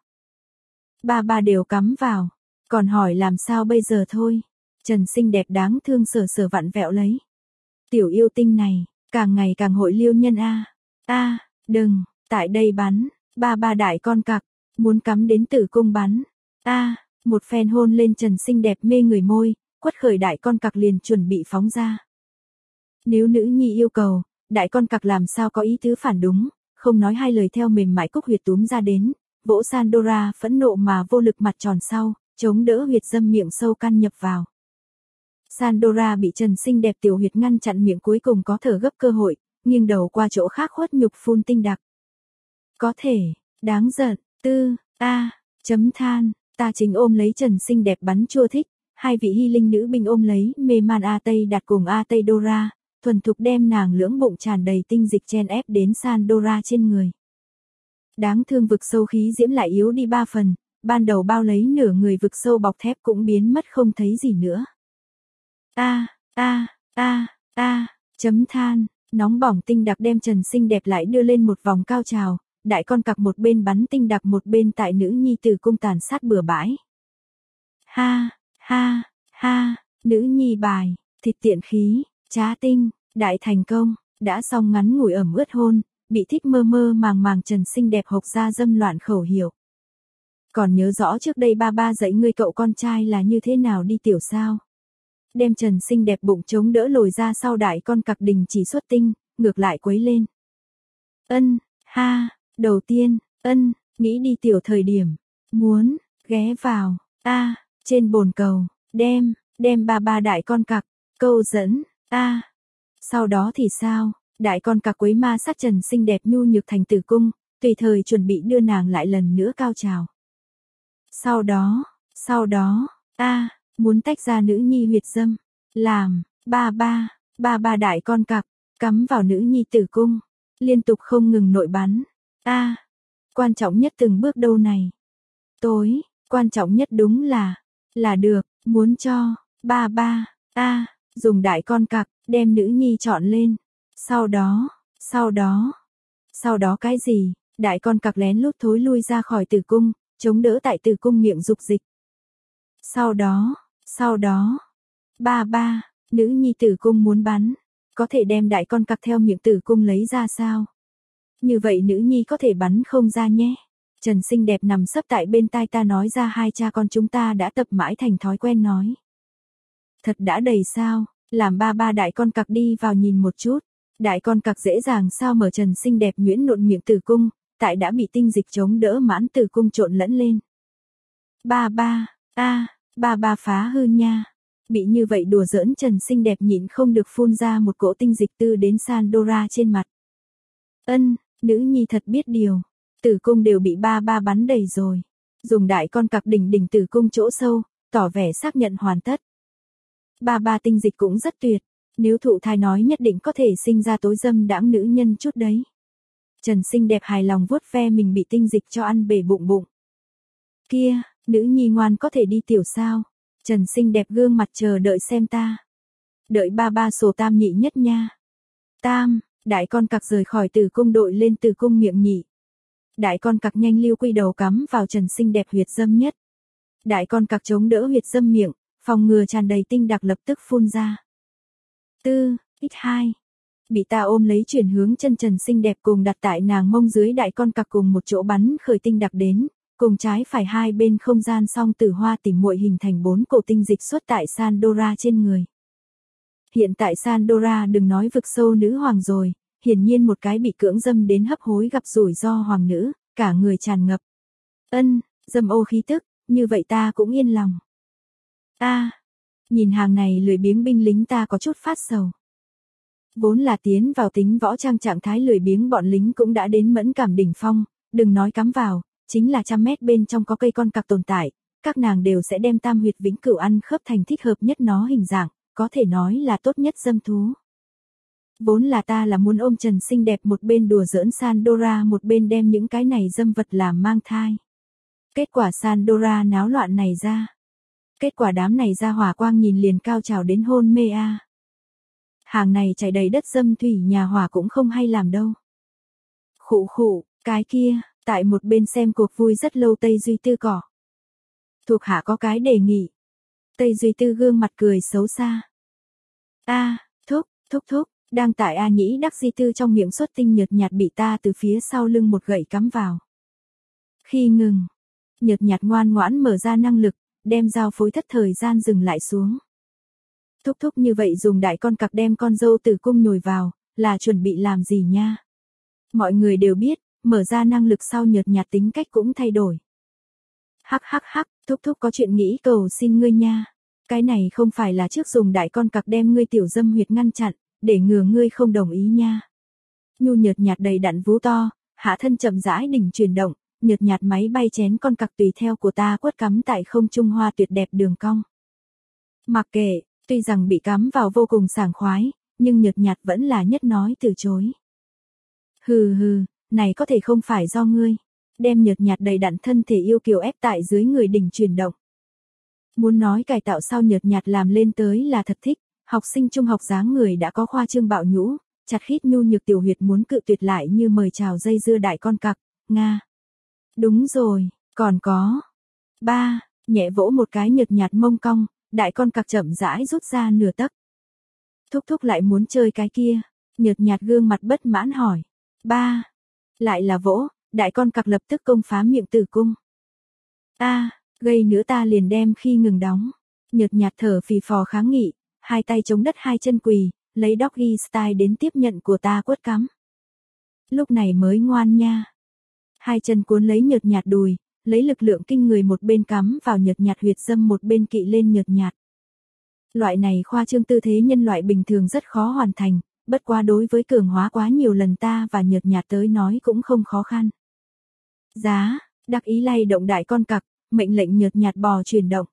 A: Ba ba đều cắm vào, còn hỏi làm sao bây giờ thôi. Trần xinh đẹp đáng thương sờ sờ vặn vẹo lấy. Tiểu yêu tinh này, càng ngày càng hội liêu nhân a. A, đừng, tại đây bắn, ba ba đại con cặc, muốn cắm đến tử cung bắn. A, một phen hôn lên Trần xinh đẹp mê người môi, quất khởi đại con cặc liền chuẩn bị phóng ra. Nếu nữ nhi yêu cầu, đại con cặc làm sao có ý tứ phản đúng, không nói hai lời theo mềm mại cúc huyệt túm ra đến, vỗ Sandora phẫn nộ mà vô lực mặt tròn sau, chống đỡ huyệt dâm miệng sâu căn nhập vào. Sandora bị Trần xinh đẹp tiểu huyệt ngăn chặn miệng cuối cùng có thở gấp cơ hội, nghiêng đầu qua chỗ khác khuất nhục phun tinh đặc. Có thể, đáng giận, tư, a, chấm than, ta chính ôm lấy Trần xinh đẹp bắn chua thích, hai vị hy linh nữ binh ôm lấy mê man A Tây đặt cùng A Tây Dora, thuần thục đem nàng lưỡng bụng tràn đầy tinh dịch chen ép đến Sandora trên người. Đáng thương vực sâu khí diễm lại yếu đi ba phần, ban đầu bao lấy nửa người vực sâu bọc thép cũng biến mất không thấy gì nữa. A, a, a, a, chấm than, nóng bỏng tinh đặc đem Trần xinh đẹp lại đưa lên một vòng cao trào, đại con cặc một bên bắn tinh đặc một bên tại nữ nhi tử cung tàn sát bừa bãi. Ha, ha, ha, nữ nhi bài, thịt tiện khí, trá tinh, đại thành công, đã xong ngắn ngủi ẩm ướt hôn, bị thích mơ mơ màng màng Trần xinh đẹp hộc ra dâm loạn khẩu hiệu. Còn nhớ rõ trước đây ba ba dạy ngươi cậu con trai là như thế nào đi tiểu sao? Đem Trần xinh đẹp bụng chống đỡ lồi ra sau đại con cặc đình chỉ xuất tinh, ngược lại quấy lên. Ân, ha, đầu tiên, ân, nghĩ đi tiểu thời điểm, muốn, ghé vào, a, trên bồn cầu, đem, đem ba ba đại con cặc, câu dẫn, a. Sau đó thì sao, đại con cặc quấy ma sát Trần xinh đẹp nhu nhược thành tử cung, tùy thời chuẩn bị đưa nàng lại lần nữa cao trào. Sau đó, sau đó, a, muốn tách ra nữ nhi huyệt dâm, làm, ba ba, ba ba đại con cặc, cắm vào nữ nhi tử cung, liên tục không ngừng nội bắn. A, quan trọng nhất từng bước đâu này. Tối, quan trọng nhất đúng là, là được, muốn cho, ba ba, a, dùng đại con cặc, đem nữ nhi chọn lên. Sau đó, sau đó, sau đó cái gì, đại con cặc lén lút thối lui ra khỏi tử cung, chống đỡ tại tử cung miệng dục dịch. Sau đó, sau đó, ba ba, nữ nhi tử cung muốn bắn, có thể đem đại con cặc theo miệng tử cung lấy ra sao? Như vậy nữ nhi có thể bắn không ra nhé. Trần xinh đẹp nằm sấp tại bên tai ta nói ra hai cha con chúng ta đã tập mãi thành thói quen nói. Thật đã đầy sao, làm ba ba đại con cặc đi vào nhìn một chút. Đại con cặc dễ dàng sao mở Trần xinh đẹp nhuyễn nộn miệng tử cung, tại đã bị tinh dịch chống đỡ mãn tử cung trộn lẫn lên. Ba ba, a, ba ba phá hư nha. Bị như vậy đùa giỡn Trần xinh đẹp nhịn không được phun ra một cỗ tinh dịch tư đến Sandora trên mặt. Ân, nữ nhi thật biết điều. Tử cung đều bị ba ba bắn đầy rồi. Dùng đại con cặc đỉnh đỉnh tử cung chỗ sâu, tỏ vẻ xác nhận hoàn tất. Ba ba tinh dịch cũng rất tuyệt. Nếu thụ thai nói nhất định có thể sinh ra tối dâm đãng nữ nhân chút đấy. Trần xinh đẹp hài lòng vuốt ve mình bị tinh dịch cho ăn bể bụng bụng. Kia, nữ nhi ngoan có thể đi tiểu sao? Trần xinh đẹp gương mặt chờ đợi xem ta. Đợi ba ba sổ tam nhị nhất nha. Tam, đại con cặc rời khỏi tử cung đội lên tử cung miệng nhị. Đại con cặc nhanh lưu quy đầu cắm vào Trần xinh đẹp huyệt dâm nhất. Đại con cặc chống đỡ huyệt dâm miệng, phòng ngừa tràn đầy tinh đặc lập tức phun ra. Tư, x hai. Bị ta ôm lấy chuyển hướng chân Trần xinh đẹp cùng đặt tại nàng mông dưới đại con cặc cùng một chỗ bắn khởi tinh đặc đến, cùng trái phải hai bên không gian song tử hoa tỉ muội hình thành bốn cổ tinh dịch xuất tại Sandora trên người. Hiện tại Sandora đừng nói vực sâu nữ hoàng rồi, hiển nhiên một cái bị cưỡng dâm đến hấp hối gặp rủi ro hoàng nữ, cả người tràn ngập. Ân, dâm ô khí tức, như vậy ta cũng yên lòng. A, nhìn hàng này lười biếng binh lính ta có chút phát sầu. Vốn là tiến vào tính võ trang trạng thái lười biếng bọn lính cũng đã đến mẫn cảm đỉnh phong, đừng nói cắm vào, chính là trăm mét bên trong có cây con cặc tồn tại, các nàng đều sẽ đem tam huyệt vĩnh cửu ăn khớp thành thích hợp nhất nó hình dạng, có thể nói là tốt nhất dâm thú. Vốn là ta là muốn ôm Trần xinh đẹp một bên đùa giỡn Sandora một bên đem những cái này dâm vật làm mang thai. Kết quả Sandora náo loạn này ra. Kết quả đám này ra hỏa quang nhìn liền cao trào đến hôn mê a. À. Hàng này chảy đầy đất dâm thủy nhà hỏa cũng không hay làm đâu. Khụ khụ, cái kia, tại một bên xem cuộc vui rất lâu Tây Duy Tư cỏ. Thuộc hạ có cái đề nghị. Tây Duy Tư gương mặt cười xấu xa. A, à, thúc, thúc thúc, đang tại A Nhĩ Đắc Di Tư trong miệng xuất tinh nhợt nhạt bị ta từ phía sau lưng một gậy cắm vào. Khi ngừng, nhợt nhạt ngoan ngoãn mở ra năng lực, đem dao phối thất thời gian dừng lại xuống. Thúc thúc như vậy dùng đại con cặc đem con dâu tử cung nhồi vào, là chuẩn bị làm gì nha? Mọi người đều biết, mở ra năng lực sau nhợt nhạt tính cách cũng thay đổi. Hắc hắc hắc, thúc thúc có chuyện nghĩ cầu xin ngươi nha. Cái này không phải là trước dùng đại con cặc đem ngươi tiểu dâm huyệt ngăn chặn, để ngừa ngươi không đồng ý nha. Nhu nhợt nhạt đầy đặn vú to, hạ thân chậm rãi đỉnh chuyển động, nhợt nhạt máy bay chén con cặc tùy theo của ta quất cắm tại không trung hoa tuyệt đẹp đường cong. Mặc kệ, tuy rằng bị cắm vào vô cùng sảng khoái, nhưng nhợt nhạt vẫn là nhất nói từ chối. Hừ hừ, này có thể không phải do ngươi. Đem nhợt nhạt đầy đặn thân thể yêu kiều ép tại dưới người đỉnh chuyển động. Muốn nói cải tạo sau nhợt nhạt làm lên tới là thật thích, học sinh trung học dáng người đã có khoa trương bạo nhũ, chặt khít nhu nhược tiểu huyệt muốn cự tuyệt lại như mời chào dây dưa đại con cặc, nga. Đúng rồi, còn có. Ba, nhẹ vỗ một cái nhợt nhạt mông cong, đại con cặc chậm rãi rút ra nửa tấc. Thúc thúc lại muốn chơi cái kia, nhợt nhạt gương mặt bất mãn hỏi. Ba, lại là vỗ, đại con cặc lập tức công phá miệng tử cung. A, à, gây nữa ta liền đem khi ngừng đóng. Nhợt nhạt thở phì phò kháng nghị, hai tay chống đất hai chân quỳ, lấy doggy style đến tiếp nhận của ta quất cắm. Lúc này mới ngoan nha. Hai chân cuốn lấy nhợt nhạt đùi, lấy lực lượng kinh người một bên cắm vào nhợt nhạt huyệt dâm một bên kỵ lên nhợt nhạt. Loại này khoa trương tư thế nhân loại bình thường rất khó hoàn thành, bất quá đối với cường hóa quá nhiều lần ta và nhợt nhạt tới nói cũng không khó khăn. Giá, đắc ý lay động đại con cặc, mệnh lệnh nhợt nhạt bò chuyển động.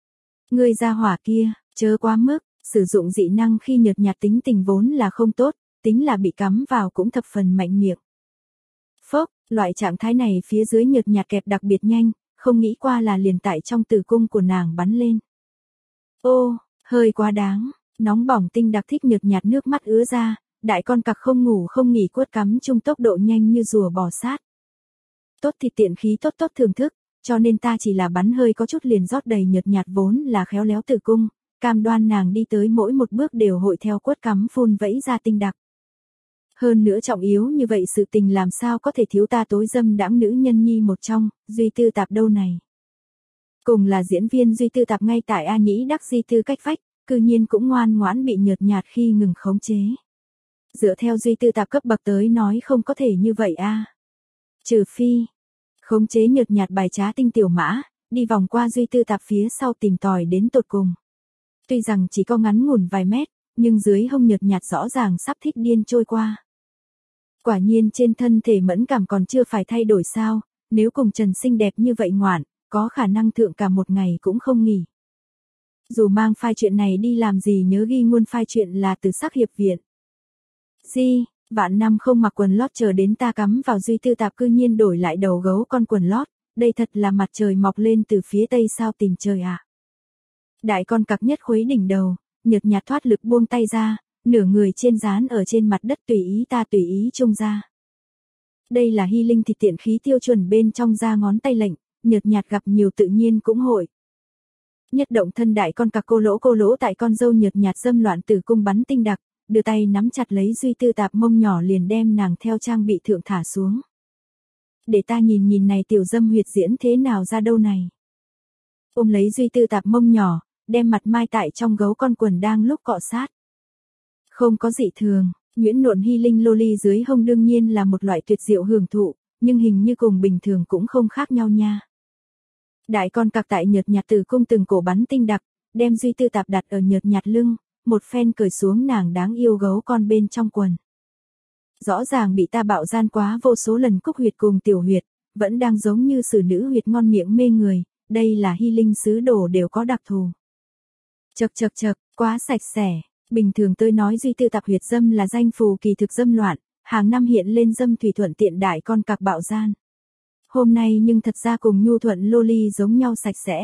A: Ngươi ra hỏa kia, chớ quá mức, sử dụng dị năng khi nhợt nhạt tính tình vốn là không tốt, tính là bị cắm vào cũng thập phần mạnh miệng. Phốc, loại trạng thái này phía dưới nhợt nhạt kẹp đặc biệt nhanh, không nghĩ qua là liền tại trong tử cung của nàng bắn lên. Ô, hơi quá đáng, nóng bỏng tinh đặc thích nhợt nhạt nước mắt ứa ra, đại con cặc không ngủ không nghỉ quất cắm chung tốc độ nhanh như rùa bò sát. Tốt thì tiện khí tốt tốt thưởng thức, cho nên ta chỉ là bắn hơi có chút liền rót đầy nhợt nhạt vốn là khéo léo tử cung, cam đoan nàng đi tới mỗi một bước đều hội theo quất cắm phun vẫy ra tinh đặc. Hơn nữa trọng yếu như vậy sự tình làm sao có thể thiếu ta tối dâm đãng nữ nhân nhi một trong, Duy Tư Tạp đâu này. Cùng là diễn viên Duy Tư Tạp ngay tại A Nhĩ Đắc Di Tư cách vách, cư nhiên cũng ngoan ngoãn bị nhợt nhạt khi ngừng khống chế. Dựa theo Duy Tư Tạp cấp bậc tới nói không có thể như vậy a. Trừ phi, khống chế nhợt nhạt bài trá tinh tiểu mã, đi vòng qua Duy Tư Tạp phía sau tìm tòi đến tột cùng. Tuy rằng chỉ có ngắn ngủn vài mét, nhưng dưới hông nhợt nhạt rõ ràng sắp thích điên trôi qua. Quả nhiên trên thân thể mẫn cảm còn chưa phải thay đổi sao, nếu cùng Trần xinh đẹp như vậy ngoạn, có khả năng thượng cả một ngày cũng không nghỉ. Dù mang file chuyện này đi làm gì nhớ ghi nguồn file chuyện là từ sắc hiệp viện. Di, vạn năm không mặc quần lót chờ đến ta cắm vào Duy Tư Tạp cư nhiên đổi lại đầu gấu con quần lót, đây thật là mặt trời mọc lên từ phía tây sao tìm trời à. Đại con cặc nhất khuấy đỉnh đầu, nhợt nhạt thoát lực buông tay ra, nửa người trên dán ở trên mặt đất tùy ý ta tùy ý trông ra. Đây là hy linh thì tiện khí tiêu chuẩn bên trong ra ngón tay lệnh, nhợt nhạt gặp nhiều tự nhiên cũng hội. Nhất động thân đại con cặc cô lỗ cô lỗ tại con dâu nhợt nhạt dâm loạn tử cung bắn tinh đặc, đưa tay nắm chặt lấy Duy Tư Tạp mông nhỏ liền đem nàng theo trang bị thượng thả xuống. Để ta nhìn nhìn này tiểu dâm huyệt diễn thế nào ra đâu này. Ôm lấy Duy Tư Tạp mông nhỏ, đem mặt mai tại trong gấu con quần đang lúc cọ sát. Không có dị thường, nhuyễn nộn hy linh loli dưới hông đương nhiên là một loại tuyệt diệu hưởng thụ, nhưng hình như cùng bình thường cũng không khác nhau nha. Đại con cặc tại nhợt nhạt tử cung từng cổ bắn tinh đặc, đem Duy Tư Tạp đặt ở nhợt nhạt lưng, một phen cởi xuống nàng đáng yêu gấu con bên trong quần. Rõ ràng bị ta bạo gian quá vô số lần cúc huyệt cùng tiểu huyệt, vẫn đang giống như xử nữ huyệt ngon miệng mê người, đây là hy linh sứ đồ đều có đặc thù. Chật chật chật, quá sạch sẽ, bình thường tôi nói Duy Tư Tạp huyệt dâm là danh phù kỳ thực dâm loạn, hàng năm hiện lên dâm thủy thuận tiện đại con cặc bạo gian. Hôm nay nhưng thật ra cùng nhu thuận loli giống nhau sạch sẽ.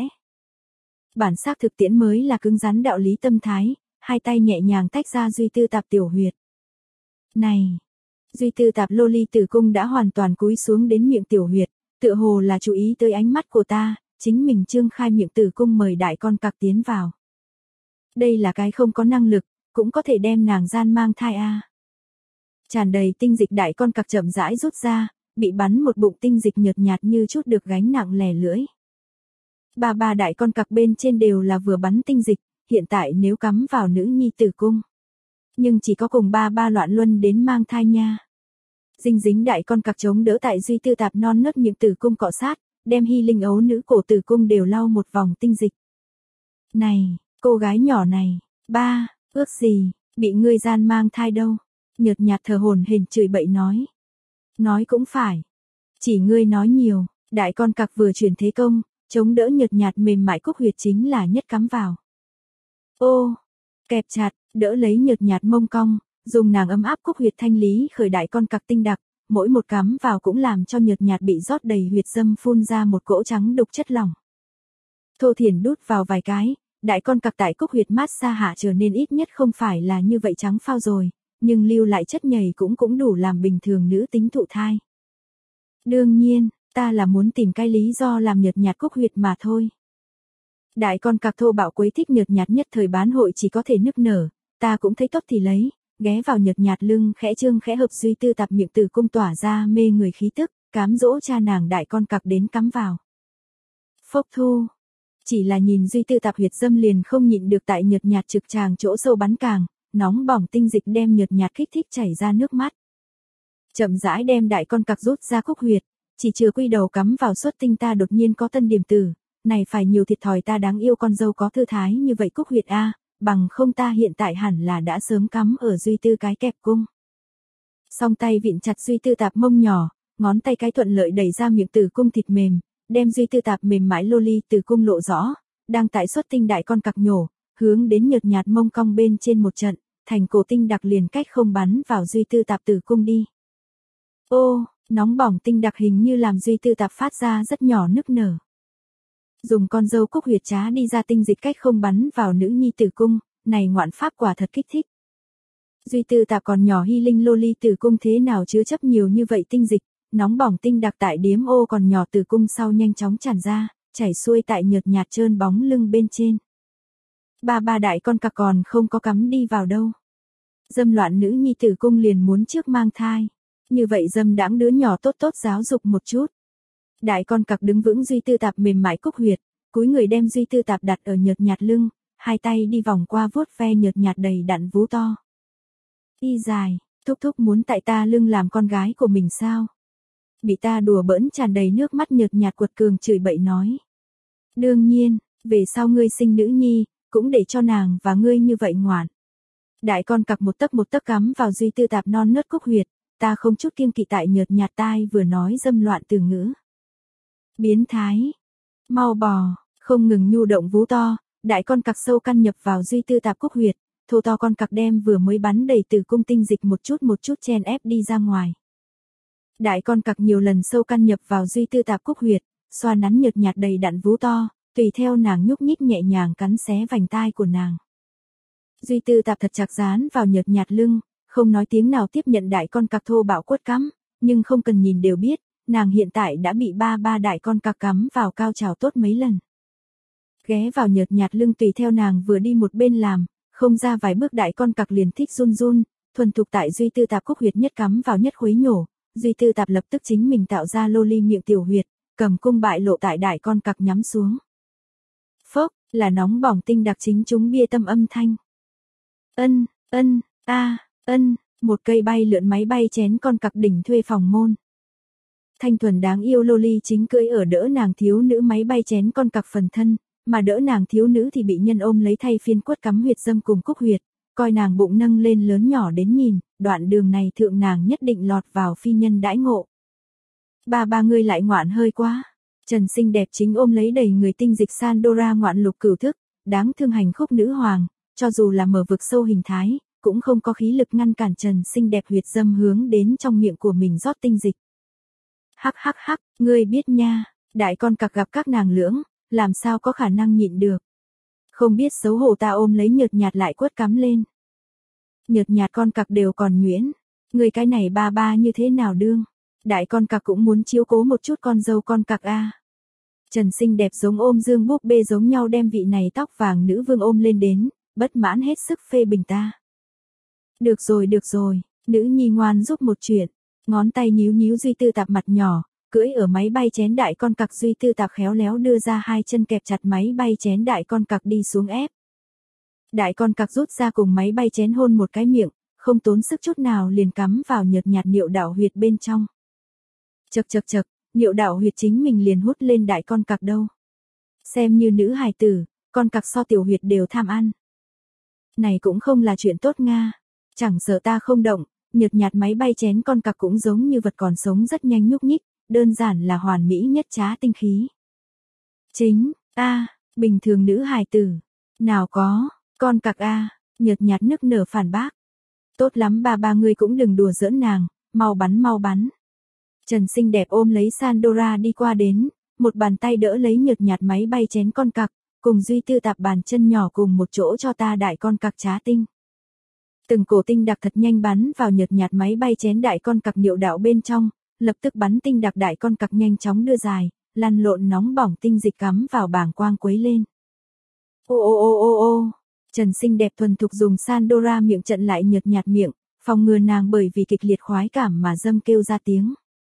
A: Bản sắc thực tiễn mới là cứng rắn đạo lý tâm thái, hai tay nhẹ nhàng tách ra Duy Tư Tạp tiểu huyệt. Này, Duy Tư Tạp loli tử cung đã hoàn toàn cúi xuống đến miệng tiểu huyệt, tựa hồ là chú ý tới ánh mắt của ta, chính mình trương khai miệng tử cung mời đại con cặc tiến vào. Đây là cái không có năng lực, cũng có thể đem nàng gian mang thai a. À. Tràn đầy tinh dịch đại con cặc chậm rãi rút ra, bị bắn một bụng tinh dịch nhợt nhạt như chút được gánh nặng lẻ lưỡi. Ba ba đại con cặc bên trên đều là vừa bắn tinh dịch, hiện tại nếu cắm vào nữ nhi tử cung. Nhưng chỉ có cùng ba ba loạn luân đến mang thai nha. Dinh dính đại con cặc chống đỡ tại Duy Tư Tạp non nớt miệng tử cung cọ sát, đem hy linh ấu nữ cổ tử cung đều lau một vòng tinh dịch. Này, cô gái nhỏ này, ba, ước gì, bị ngươi gian mang thai đâu. Nhợt nhạt thờ hổn hển chửi bậy nói. Nói cũng phải. Chỉ ngươi nói nhiều, đại con cặc vừa chuyển thế công, chống đỡ nhợt nhạt mềm mại cúc huyệt chính là nhất cắm vào. Ô, kẹp chặt, đỡ lấy nhợt nhạt mông cong, dùng nàng ấm áp cúc huyệt thanh lý khởi đại con cặc tinh đặc, mỗi một cắm vào cũng làm cho nhợt nhạt bị rót đầy huyệt dâm phun ra một cỗ trắng đục chất lỏng. Thô thiển đút vào vài cái, đại con cặc tại cúc huyệt mát xa hạ trở nên ít nhất không phải là như vậy trắng phao rồi, nhưng lưu lại chất nhầy cũng cũng đủ làm bình thường nữ tính thụ thai. Đương nhiên, ta là muốn tìm cái lý do làm nhợt nhạt cúc huyệt mà thôi. Đại con cặc thô bạo quấy thích nhợt nhạt nhất thời bán hội chỉ có thể nức nở, ta cũng thấy tốt thì lấy, ghé vào nhợt nhạt lưng khẽ trương khẽ hợp Duy Tư Tạp miệng tử cung tỏa ra mê người khí tức, cám dỗ cha nàng đại con cặc đến cắm vào. Phốc thu. Chỉ là nhìn Duy Tư Tạp huyệt dâm liền không nhịn được tại nhợt nhạt trực tràng chỗ sâu bắn càng, nóng bỏng tinh dịch đem nhợt nhạt kích thích chảy ra nước mắt. Chậm rãi đem đại con cặc rút ra cúc huyệt, chỉ chưa quy đầu cắm vào xuất tinh ta đột nhiên có tân điểm tử, này phải nhiều thiệt thòi ta đáng yêu con dâu có thư thái như vậy cúc huyệt a, bằng không ta hiện tại hẳn là đã sớm cắm ở Duy Tư cái kẹp cung. Song tay vịn chặt Duy Tư Tạp mông nhỏ, ngón tay cái thuận lợi đẩy ra miệng tử cung thịt mềm, đem Duy Tư Tạp mềm mại loli tử cung lộ rõ, đang tại xuất tinh đại con cặc nhổ, hướng đến nhợt nhạt mông cong bên trên một trận, thành cổ tinh đặc liền cách không bắn vào Duy Tư Tạp tử cung đi. Ô, nóng bỏng tinh đặc hình như làm Duy Tư Tạp phát ra rất nhỏ nức nở. Dùng con dâu cúc huyệt trá đi ra tinh dịch cách không bắn vào nữ nhi tử cung, này ngoạn pháp quả thật kích thích. Duy Tư Tạp còn nhỏ hy linh lô ly tử cung thế nào chứa chấp nhiều như vậy tinh dịch, nóng bỏng tinh đặc tại điếm ô còn nhỏ tử cung sau nhanh chóng tràn ra, chảy xuôi tại nhợt nhạt trơn bóng lưng bên trên. Ba ba đại con cặc còn không có cắm đi vào đâu. Dâm loạn nữ nhi tử cung liền muốn trước mang thai. Như vậy dâm đãng đứa nhỏ tốt tốt giáo dục một chút. Đại con cặc đứng vững Duy Tư Tạp mềm mại cúc huyệt, cúi người đem Duy Tư Tạp đặt ở nhợt nhạt lưng, hai tay đi vòng qua vuốt ve nhợt nhạt đầy đặn vú to. Y dài, thúc thúc muốn tại ta lưng làm con gái của mình sao? Bị ta đùa bỡn tràn đầy nước mắt nhợt nhạt quật cường chửi bậy nói. Đương nhiên, về sau ngươi sinh nữ nhi, cũng để cho nàng và ngươi như vậy ngoạn. Đại con cặc một tấc một tấc cắm vào Duy Tư Tạp non nớt cúc huyệt, ta không chút kiêng kỵ tại nhợt nhạt tai vừa nói dâm loạn từ ngữ. Biến thái, mau bò, không ngừng nhu động vú to, đại con cặc sâu căn nhập vào Duy Tư Tạp cúc huyệt, thô to con cặc đem vừa mới bắn đầy từ cung tinh dịch một chút một chút chen ép đi ra ngoài. Đại con cặc nhiều lần sâu căn nhập vào Duy Tư Tạp cúc huyệt, xoa nắn nhợt nhạt đầy đặn vú to, tùy theo nàng nhúc nhích nhẹ nhàng cắn xé vành tai của nàng. Duy Tư Tạp thật chặt dán vào nhợt nhạt lưng, không nói tiếng nào tiếp nhận đại con cặc thô bạo quất cắm, nhưng không cần nhìn đều biết, nàng hiện tại đã bị ba ba đại con cặc cắm vào cao trào tốt mấy lần. Ghé vào nhợt nhạt lưng tùy theo nàng vừa đi một bên làm, không ra vài bước đại con cặc liền thích run run, thuần thục tại Duy Tư Tạp cúc huyệt nhất cắm vào nhất khuấy nhổ, Duy Tư Tạp lập tức chính mình tạo ra lô ly miệng tiểu huyệt, cầm cung bại lộ tại đại con cặc nhắm xuống. Phốc, là nóng bỏng tinh đặc chính chúng bia tâm âm thanh. Ân, ân, a, ân, một cây bay lượn máy bay chén con cặc đỉnh thuê phòng môn. Thanh thuần đáng yêu lô ly chính cưỡi ở đỡ nàng thiếu nữ máy bay chén con cặc phần thân, mà đỡ nàng thiếu nữ thì bị nhân ôm lấy thay phiên quất cắm huyệt dâm cùng cúc huyệt, coi nàng bụng nâng lên lớn nhỏ đến nhìn, đoạn đường này thượng nàng nhất định lọt vào phi nhân đãi ngộ. Ba ba ngươi lại ngoạn hơi quá. Trần xinh đẹp chính ôm lấy đầy người tinh dịch Sandora ngoạn lục cửu thức, đáng thương hành khúc nữ hoàng, cho dù là mở vực sâu hình thái, cũng không có khí lực ngăn cản Trần xinh đẹp huyệt dâm hướng đến trong miệng của mình rót tinh dịch. Hắc hắc hắc, ngươi biết nha, đại con cặc gặp các nàng lưỡng, làm sao có khả năng nhịn được. Không biết xấu hổ ta ôm lấy nhợt nhạt lại quất cắm lên. Nhợt nhạt con cặc đều còn nhuyễn, ngươi cái này ba ba như thế nào đương. Đại con cặc cũng muốn chiếu cố một chút con dâu con cặc a. Trần xinh đẹp giống ôm dương búp bê giống nhau đem vị này tóc vàng nữ vương ôm lên đến, bất mãn hết sức phê bình ta. Được rồi được rồi, nữ nhi ngoan giúp một chuyện, ngón tay nhíu nhíu Duy Tư Tạp mặt nhỏ, cưỡi ở máy bay chén đại con cặc Duy Tư Tạp khéo léo đưa ra hai chân kẹp chặt máy bay chén đại con cặc đi xuống ép. Đại con cặc rút ra cùng máy bay chén hôn một cái miệng, không tốn sức chút nào liền cắm vào nhợt nhạt niệu đạo huyệt bên trong. Chậc chậc chậc, niệu đạo huyệt chính mình liền hút lên đại con cặc đâu. Xem như nữ hài tử, con cặc so tiểu huyệt đều tham ăn. Này cũng không là chuyện tốt nga, chẳng sợ ta không động, nhợt nhạt máy bay chén con cặc cũng giống như vật còn sống rất nhanh nhúc nhích, đơn giản là hoàn mỹ nhất trá tinh khí. Chính, a, bình thường nữ hài tử, nào có, con cặc a, nhợt nhạt nức nở phản bác. Tốt lắm ba ba ngươi cũng đừng đùa giỡn nàng, mau bắn mau bắn. Trần xinh đẹp ôm lấy Sandora đi qua đến, một bàn tay đỡ lấy nhợt nhạt máy bay chén con cặc, cùng Duy Tư Tạp bàn chân nhỏ cùng một chỗ cho ta đại con cặc trá tinh. Từng cổ tinh đặc thật nhanh bắn vào nhợt nhạt máy bay chén đại con cặc niệu đạo bên trong, lập tức bắn tinh đặc đại con cặc nhanh chóng đưa dài, lăn lộn nóng bỏng tinh dịch cắm vào bảng quang quấy lên. Ô ô ô ô ô, Trần xinh đẹp thuần thục dùng Sandora miệng trận lại nhợt nhạt miệng, phòng ngừa nàng bởi vì kịch liệt khoái cảm mà dâm kêu ra tiếng.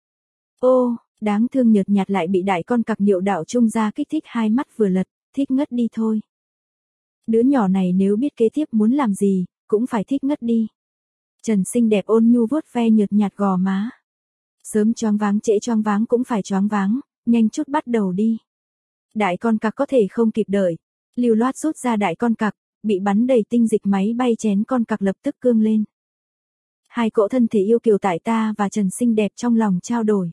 A: Ô, đáng thương nhợt nhạt lại bị đại con cặc niệu đạo trung ra kích thích hai mắt vừa lật, thích ngất đi thôi. Đứa nhỏ này nếu biết kế tiếp muốn làm gì, cũng phải thích ngất đi. Trần xinh đẹp ôn nhu vuốt ve nhợt nhạt gò má. Sớm choáng váng trễ choáng váng cũng phải choáng váng, nhanh chút bắt đầu đi. Đại con cặc có thể không kịp đợi, lưu loát rút ra đại con cặc, bị bắn đầy tinh dịch máy bay chén con cặc lập tức cương lên. Hai cỗ thân thể yêu kiều tại ta và Trần xinh đẹp trong lòng trao đổi.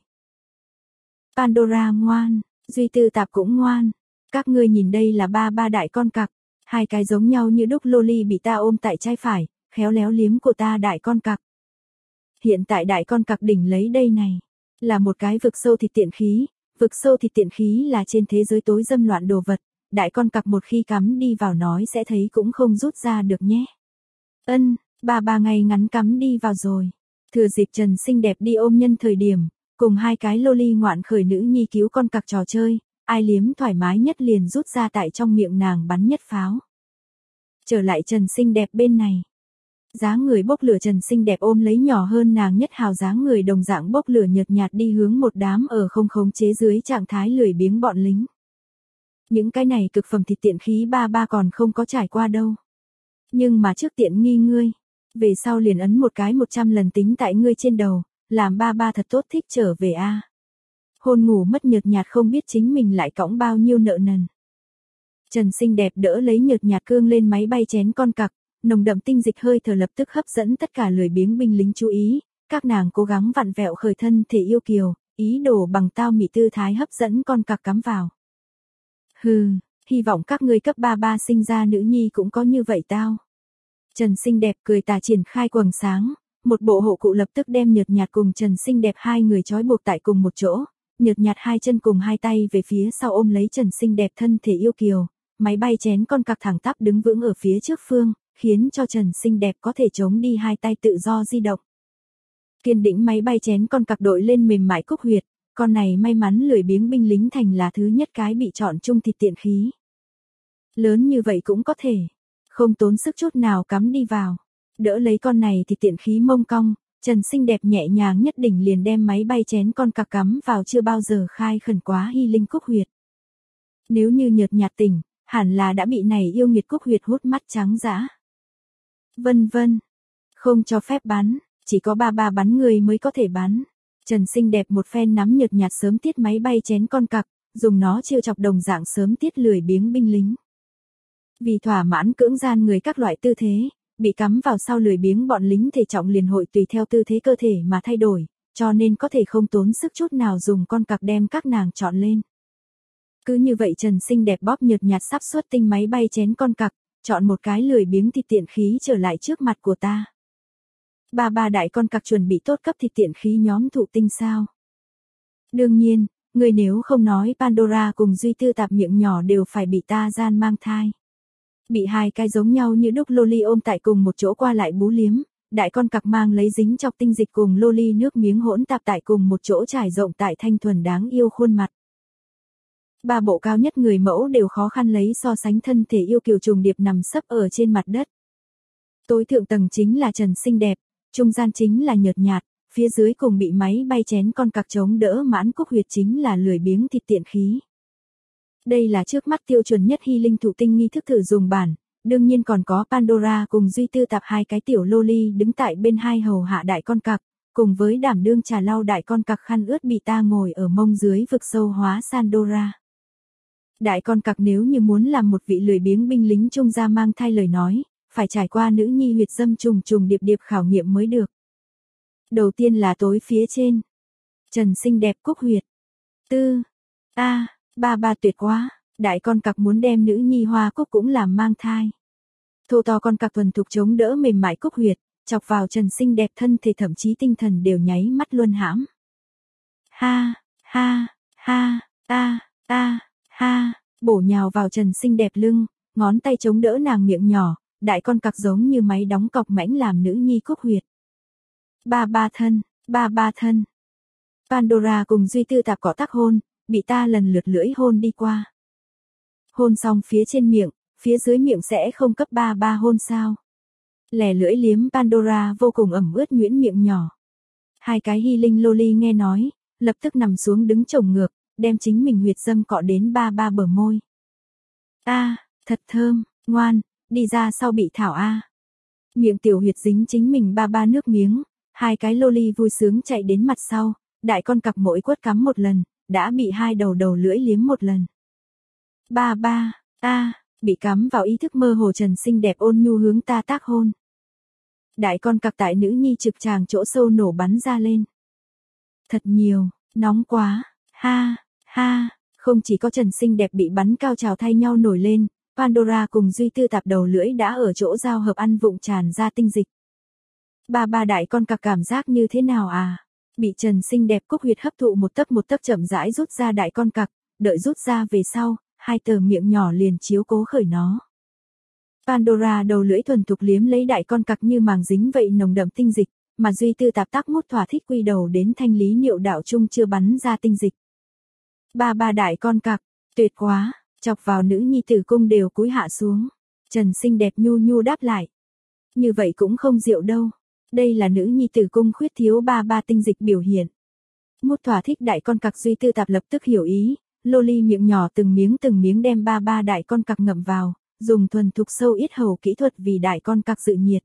A: Pandora ngoan, Duy Tư Tạp cũng ngoan, các ngươi nhìn đây là ba ba đại con cặc, hai cái giống nhau như đúc lô ly bị ta ôm tại trai phải, khéo léo liếm của ta đại con cặc. Hiện tại đại con cặc đỉnh lấy đây này, là một cái vực sâu thịt tiện khí, vực sâu thịt tiện khí là trên thế giới tối dâm loạn đồ vật, đại con cặc một khi cắm đi vào nói sẽ thấy cũng không rút ra được nhé. Ân, ba ba ngày ngắn cắm đi vào rồi. Thừa dịp Trần xinh đẹp đi ôm nhân thời điểm, cùng hai cái loli ngoạn khởi nữ nhi cứu con cặc trò chơi, ai liếm thoải mái nhất liền rút ra tại trong miệng nàng bắn nhất pháo. Trở lại Trần xinh đẹp bên này. Dáng người bốc lửa Trần xinh đẹp ôm lấy nhỏ hơn nàng nhất hào dáng người đồng dạng bốc lửa nhợt nhạt đi hướng một đám ở không khống chế dưới trạng thái lười biếng bọn lính. Những cái này cực phẩm thịt tiện khí ba ba còn không có trải qua đâu. Nhưng mà trước tiện nghi ngươi, về sau liền ấn một cái một trăm lần tính tại ngươi trên đầu, làm ba ba thật tốt thích trở về a. Hôn ngủ mất nhợt nhạt không biết chính mình lại cõng bao nhiêu nợ nần. Trần xinh đẹp đỡ lấy nhợt nhạt cương lên máy bay chén con cặc, nồng đậm tinh dịch hơi thở lập tức hấp dẫn tất cả lười biếng binh lính chú ý, các nàng cố gắng vặn vẹo khởi thân thể yêu kiều, ý đồ bằng tao mị tư thái hấp dẫn con cặc cắm vào. Hừ, hy vọng các ngươi cấp ba ba sinh ra nữ nhi cũng có như vậy tao. Trần xinh đẹp cười tà triển khai quầng sáng, một bộ hộ cụ lập tức đem nhợt nhạt cùng Trần xinh đẹp hai người trói buộc tại cùng một chỗ, nhợt nhạt hai chân cùng hai tay về phía sau ôm lấy Trần xinh đẹp thân thể yêu kiều, máy bay chén con cặc thẳng tắp đứng vững ở phía trước phương, khiến cho Trần xinh đẹp có thể chống đi hai tay tự do di động. Kiên định máy bay chén con cặc đội lên mềm mại cúc huyệt, con này may mắn lười biếng binh lính thành là thứ nhất cái bị chọn chung thịt tiện khí. Lớn như vậy cũng có thể, không tốn sức chút nào cắm đi vào, đỡ lấy con này thì tiện khí mông cong, Trần xinh đẹp nhẹ nhàng nhất đỉnh liền đem máy bay chén con cặc cắm vào chưa bao giờ khai khẩn quá hy linh cúc huyệt. Nếu như nhợt nhạt tỉnh, hẳn là đã bị này yêu nghiệt cúc huyệt hút mắt trắng dã. Vân vân, không cho phép bắn, chỉ có ba ba bắn người mới có thể bắn. Trần xinh đẹp một phen nắm nhợt nhạt sớm tiết máy bay chén con cặc, dùng nó trêu chọc đồng dạng sớm tiết lười biếng binh lính. Vì thỏa mãn cưỡng gian người các loại tư thế, bị cắm vào sau lười biếng bọn lính thể trọng liền hội tùy theo tư thế cơ thể mà thay đổi, cho nên có thể không tốn sức chút nào dùng con cặc đem các nàng chọn lên. Cứ như vậy Trần xinh đẹp bóp nhợt nhạt sắp xuất tinh máy bay chén con cặc, chọn một cái lười biếng thịt tiện khí trở lại trước mặt của ta. Ba ba đại con cặc chuẩn bị tốt cấp thịt tiện khí nhóm thụ tinh sao? Đương nhiên, người nếu không nói Pandora cùng Duy Tư tạp miệng nhỏ đều phải bị ta gian mang thai. Bị hai cái giống nhau như đúc loli ôm tại cùng một chỗ qua lại bú liếm, đại con cặc mang lấy dính chọc tinh dịch cùng loli nước miếng hỗn tạp tại cùng một chỗ trải rộng tại thanh thuần đáng yêu khuôn mặt. Ba bộ cao nhất người mẫu đều khó khăn lấy so sánh thân thể yêu kiều trùng điệp nằm sấp ở trên mặt đất. Tối thượng tầng chính là Trần xinh đẹp, trung gian chính là nhợt nhạt, phía dưới cùng bị máy bay chén con cặc chống đỡ mãn cúc huyệt chính là lười biếng thịt tiện khí. Đây là trước mắt tiêu chuẩn nhất hy linh thụ tinh nghi thức thử dùng bản, đương nhiên còn có Pandora cùng Duy Tư tạp hai cái tiểu loli đứng tại bên hai hầu hạ đại con cặc, cùng với đảm đương trà lau đại con cặc khăn ướt bị ta ngồi ở mông dưới vực sâu hóa Sandora. Đại con cặc nếu như muốn làm một vị lười biếng binh lính trung gia mang thai lời nói, phải trải qua nữ nhi huyệt dâm trùng trùng điệp điệp khảo nghiệm mới được. Đầu tiên là tối phía trên. Trần xinh đẹp cúc huyệt. Tư. A, à, ba ba tuyệt quá, đại con cặc muốn đem nữ nhi hoa cúc cũng làm mang thai. Thô to con cặc thuần thục chống đỡ mềm mại cúc huyệt, chọc vào Trần xinh đẹp thân thể thậm chí tinh thần đều nháy mắt luân hãm. Ha, ha, ha, ta, ta. Ha, bổ nhào vào Trần xinh đẹp lưng, ngón tay chống đỡ nàng miệng nhỏ, đại con cặc giống như máy đóng cọc mãnh làm nữ nhi cúc huyệt. Ba ba thân, ba ba thân. Pandora cùng Duy Tư tạp cỏ tắc hôn, bị ta lần lượt lưỡi hôn đi qua. Hôn xong phía trên miệng, phía dưới miệng sẽ không cấp ba ba hôn sao. Lẻ lưỡi liếm Pandora vô cùng ẩm ướt nhuyễn miệng nhỏ. Hai cái hy linh loli nghe nói, lập tức nằm xuống đứng chồng ngược, đem chính mình huyệt dâm cọ đến ba ba bờ môi. A, à, thật thơm, ngoan, đi ra sau bị thảo a. À. Miệng tiểu huyệt dính chính mình ba ba nước miếng, hai cái loli vui sướng chạy đến mặt sau, đại con cặc mỗi quất cắm một lần, đã bị hai đầu đầu lưỡi liếm một lần. Ba ba, a, à, bị cắm vào ý thức mơ hồ Trần xinh đẹp ôn nhu hướng ta tác hôn. Đại con cặc tại nữ nhi trực tràng chỗ sâu nổ bắn ra lên. Thật nhiều, nóng quá, ha. Ha, không chỉ có Trần xinh đẹp bị bắn cao trào thay nhau nổi lên, Pandora cùng Duy Tư tạp đầu lưỡi đã ở chỗ giao hợp ăn vụng tràn ra tinh dịch. Ba ba đại con cặc cảm giác như thế nào à? Bị Trần xinh đẹp Cúc Huyệt hấp thụ một tấc một tấc chậm rãi rút ra đại con cặc, đợi rút ra về sau, hai tờ miệng nhỏ liền chiếu cố khởi nó. Pandora đầu lưỡi thuần thục liếm lấy đại con cặc như màng dính vậy nồng đậm tinh dịch, mà Duy Tư Tạp tác mút thỏa thích quy đầu đến thanh lý niệu đạo trung chưa bắn ra tinh dịch. Ba ba đại con cặc, tuyệt quá, chọc vào nữ nhi tử cung đều cúi hạ xuống. Trần xinh đẹp nhu nhu đáp lại. Như vậy cũng không diệu đâu. Đây là nữ nhi tử cung khuyết thiếu ba ba tinh dịch biểu hiện. Mút thỏa thích đại con cặc Duy Tư Tạp lập tức hiểu ý, loli miệng nhỏ từng miếng từng miếng đem ba ba đại con cặc ngậm vào, dùng thuần thục sâu yết hầu kỹ thuật vì đại con cặc dự nhiệt.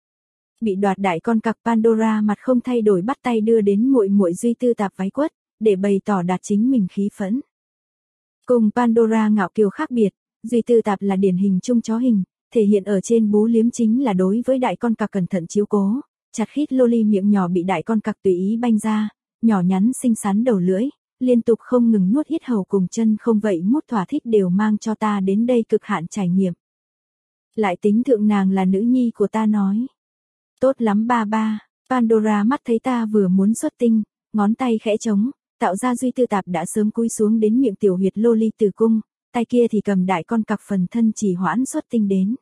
A: Bị đoạt đại con cặc Pandora mặt không thay đổi bắt tay đưa đến muội muội Duy Tư Tạp váy quất, để bày tỏ đạt chính mình khí phẫn. Cùng Pandora ngạo kiều khác biệt, Duy Tư Tạp là điển hình trung chó hình, thể hiện ở trên bú liếm chính là đối với đại con cặc cẩn thận chiếu cố, chặt khít loli miệng nhỏ bị đại con cặc tùy ý banh ra, nhỏ nhắn xinh xắn đầu lưỡi, liên tục không ngừng nuốt yết hầu cùng chân không vậy mút thỏa thích đều mang cho ta đến đây cực hạn trải nghiệm. Lại tính thượng nàng là nữ nhi của ta nói. Tốt lắm ba ba, Pandora mắt thấy ta vừa muốn xuất tinh, ngón tay khẽ trống, tạo ra Duy Tư Tạp đã sớm cúi xuống đến miệng tiểu huyệt loli tử cung, tay kia thì cầm đại con cặc phần thân chỉ hoãn xuất tinh đến.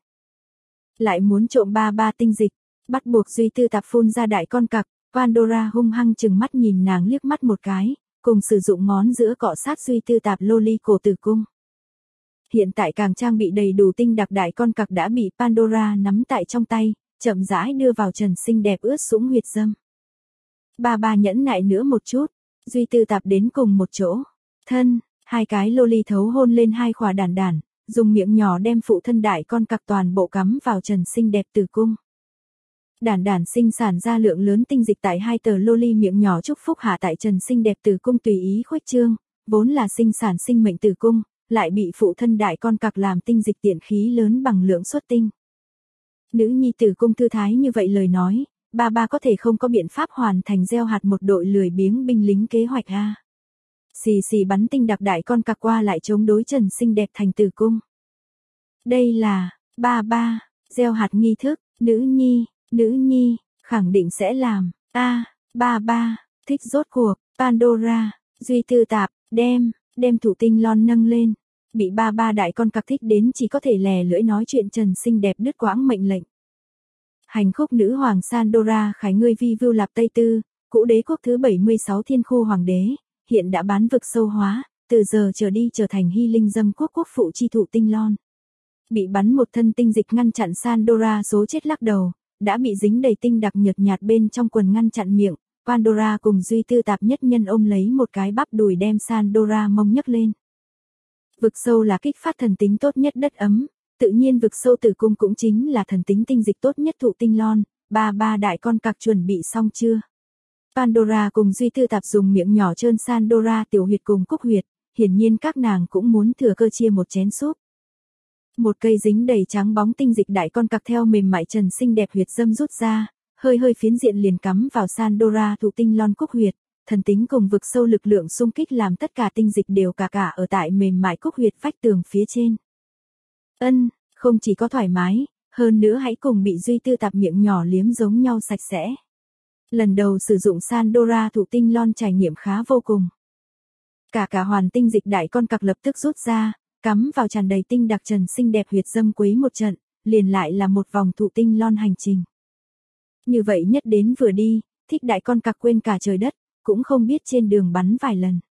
A: Lại muốn trộm ba ba tinh dịch, bắt buộc Duy Tư Tạp phun ra đại con cặc, Pandora hung hăng chừng mắt nhìn nàng liếc mắt một cái, cùng sử dụng ngón giữa cọ sát Duy Tư Tạp loli cổ tử cung. Hiện tại càng trang bị đầy đủ tinh đặc đại con cặc đã bị Pandora nắm tại trong tay, chậm rãi đưa vào Trần xinh đẹp ướt sũng huyệt dâm. Ba ba nhẫn nại nữa một chút, Duy Tư Tạp đến cùng một chỗ, thân, hai cái loli thấu hôn lên hai khỏa đàn đàn, dùng miệng nhỏ đem phụ thân đại con cặc toàn bộ cắm vào Trần xinh đẹp tử cung. Đàn đàn sinh sản ra lượng lớn tinh dịch tại hai tờ loli miệng nhỏ chúc phúc hạ tại Trần xinh đẹp tử cung tùy ý khuếch trương, vốn là sinh sản sinh mệnh tử cung, lại bị phụ thân đại con cặc làm tinh dịch tiện khí lớn bằng lượng xuất tinh. Nữ nhi tử cung thư thái như vậy lời nói, ba ba có thể không có biện pháp hoàn thành gieo hạt một đội lười biếng binh lính kế hoạch a. Xì xì bắn tinh đặc đại con cặc qua lại chống đối Trần xinh đẹp thành tử cung. Đây là, ba ba, gieo hạt nghi thức, nữ nhi, nữ nhi, khẳng định sẽ làm, a, ba ba, thích rốt cuộc, Pandora, Duy Tư Tạp, đem, đem thụ tinh lon nâng lên. Bị ba ba đại con cặc thích đến chỉ có thể lè lưỡi nói chuyện Trần xinh đẹp đứt quãng mệnh lệnh. Hành khúc nữ hoàng Sandora khải ngươi vi vưu lạp Tây Tư, cũ đế quốc thứ bảy mươi sáu thiên khu hoàng đế, hiện đã bán vực sâu hóa, từ giờ trở đi trở thành hy linh dâm quốc quốc phụ chi thụ tinh lon. Bị bắn một thân tinh dịch ngăn chặn Sandora số chết lắc đầu, đã bị dính đầy tinh đặc nhợt nhạt bên trong quần ngăn chặn miệng, Pandora cùng Duy Tư Tạp nhất nhân ôm lấy một cái bắp đùi đem Sandora mông nhấc lên. Vực sâu là kích phát thần tính tốt nhất đất ấm, tự nhiên vực sâu tử cung cũng chính là thần tính tinh dịch tốt nhất thụ tinh lon, ba ba đại con cặc chuẩn bị xong chưa? Pandora cùng Duy Tư Tạp dùng miệng nhỏ trơn Sandora tiểu huyệt cùng cúc huyệt, hiển nhiên các nàng cũng muốn thừa cơ chia một chén súp. Một cây dính đầy trắng bóng tinh dịch đại con cặc theo mềm mại Trần xinh đẹp huyệt dâm rút ra, hơi hơi phiến diện liền cắm vào Sandora thụ tinh lon cúc huyệt. Thần tính cùng vực sâu lực lượng xung kích làm tất cả tinh dịch đều cả cả ở tại mềm mại cúc huyệt vách tường phía trên. Ân, không chỉ có thoải mái, hơn nữa hãy cùng bị Duy Tư Tạp miệng nhỏ liếm giống nhau sạch sẽ. Lần đầu sử dụng Sandora thụ tinh lon trải nghiệm khá vô cùng. Cả cả hoàn tinh dịch đại con cặc lập tức rút ra, cắm vào tràn đầy tinh đặc Trần xinh đẹp huyệt dâm quấy một trận, liền lại là một vòng thụ tinh lon hành trình. Như vậy nhất đến vừa đi, thích đại con cặc quên cả trời đất, cũng không biết trên đường bắn vài lần.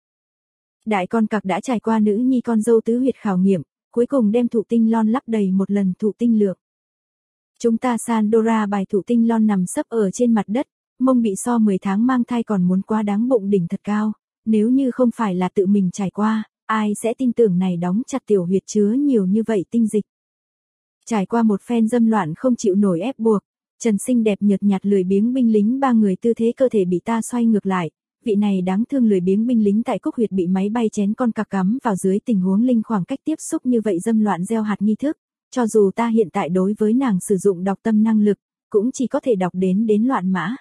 A: Đại con cặc đã trải qua nữ nhi con dâu tứ huyệt khảo nghiệm, cuối cùng đem thụ tinh lon lắp đầy một lần thụ tinh lượng. Chúng ta Sandora bài thụ tinh lon nằm sấp ở trên mặt đất, mông bị so mười tháng mang thai còn muốn quá đáng bụng đỉnh thật cao, nếu như không phải là tự mình trải qua, ai sẽ tin tưởng này đóng chặt tiểu huyệt chứa nhiều như vậy tinh dịch. Trải qua một phen dâm loạn không chịu nổi ép buộc, Trần xinh đẹp nhợt nhạt lười biếng binh lính ba người tư thế cơ thể bị ta xoay ngược lại, vị này đáng thương lười biếng binh lính tại cúc huyệt bị máy bay chén con cặc cắm vào dưới tình huống linh khoảng cách tiếp xúc như vậy dâm loạn gieo hạt nghi thức, cho dù ta hiện tại đối với nàng sử dụng đọc tâm năng lực, cũng chỉ có thể đọc đến đến loạn mã.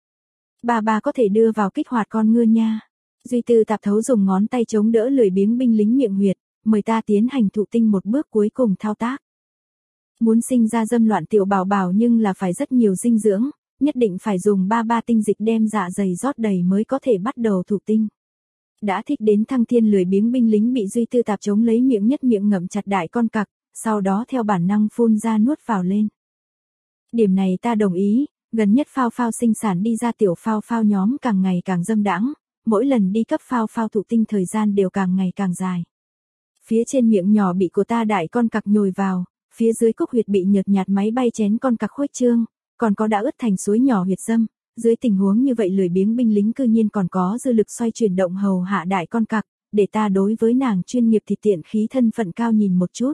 A: Bà bà có thể đưa vào kích hoạt con ngư nha. Duy Tư Tạp thấu dùng ngón tay chống đỡ lười biếng binh lính miệng huyệt, mời ta tiến hành thụ tinh một bước cuối cùng thao tác. Muốn sinh ra dâm loạn tiểu bảo bảo nhưng là phải rất nhiều dinh dưỡng, nhất định phải dùng ba ba tinh dịch đem dạ dày rót đầy mới có thể bắt đầu thụ tinh. Đã thích đến thăng thiên lười biếng binh lính bị Duy Tư Tạp chống lấy miệng nhất miệng ngậm chặt đại con cặc, sau đó theo bản năng phun ra nuốt vào lên. Điểm này ta đồng ý, gần nhất phao phao sinh sản đi ra tiểu phao phao nhóm càng ngày càng dâm đãng, mỗi lần đi cấp phao phao thụ tinh thời gian đều càng ngày càng dài. Phía trên miệng nhỏ bị của ta đại con cặc nhồi vào, phía dưới cúc huyệt bị nhợt nhạt máy bay chén con cặc khuếch trương, còn có đã ướt thành suối nhỏ huyệt dâm. Dưới tình huống như vậy lười biếng binh lính cư nhiên còn có dư lực xoay chuyển động hầu hạ đại con cặc, để ta đối với nàng chuyên nghiệp thì tiện khí thân phận cao nhìn một chút.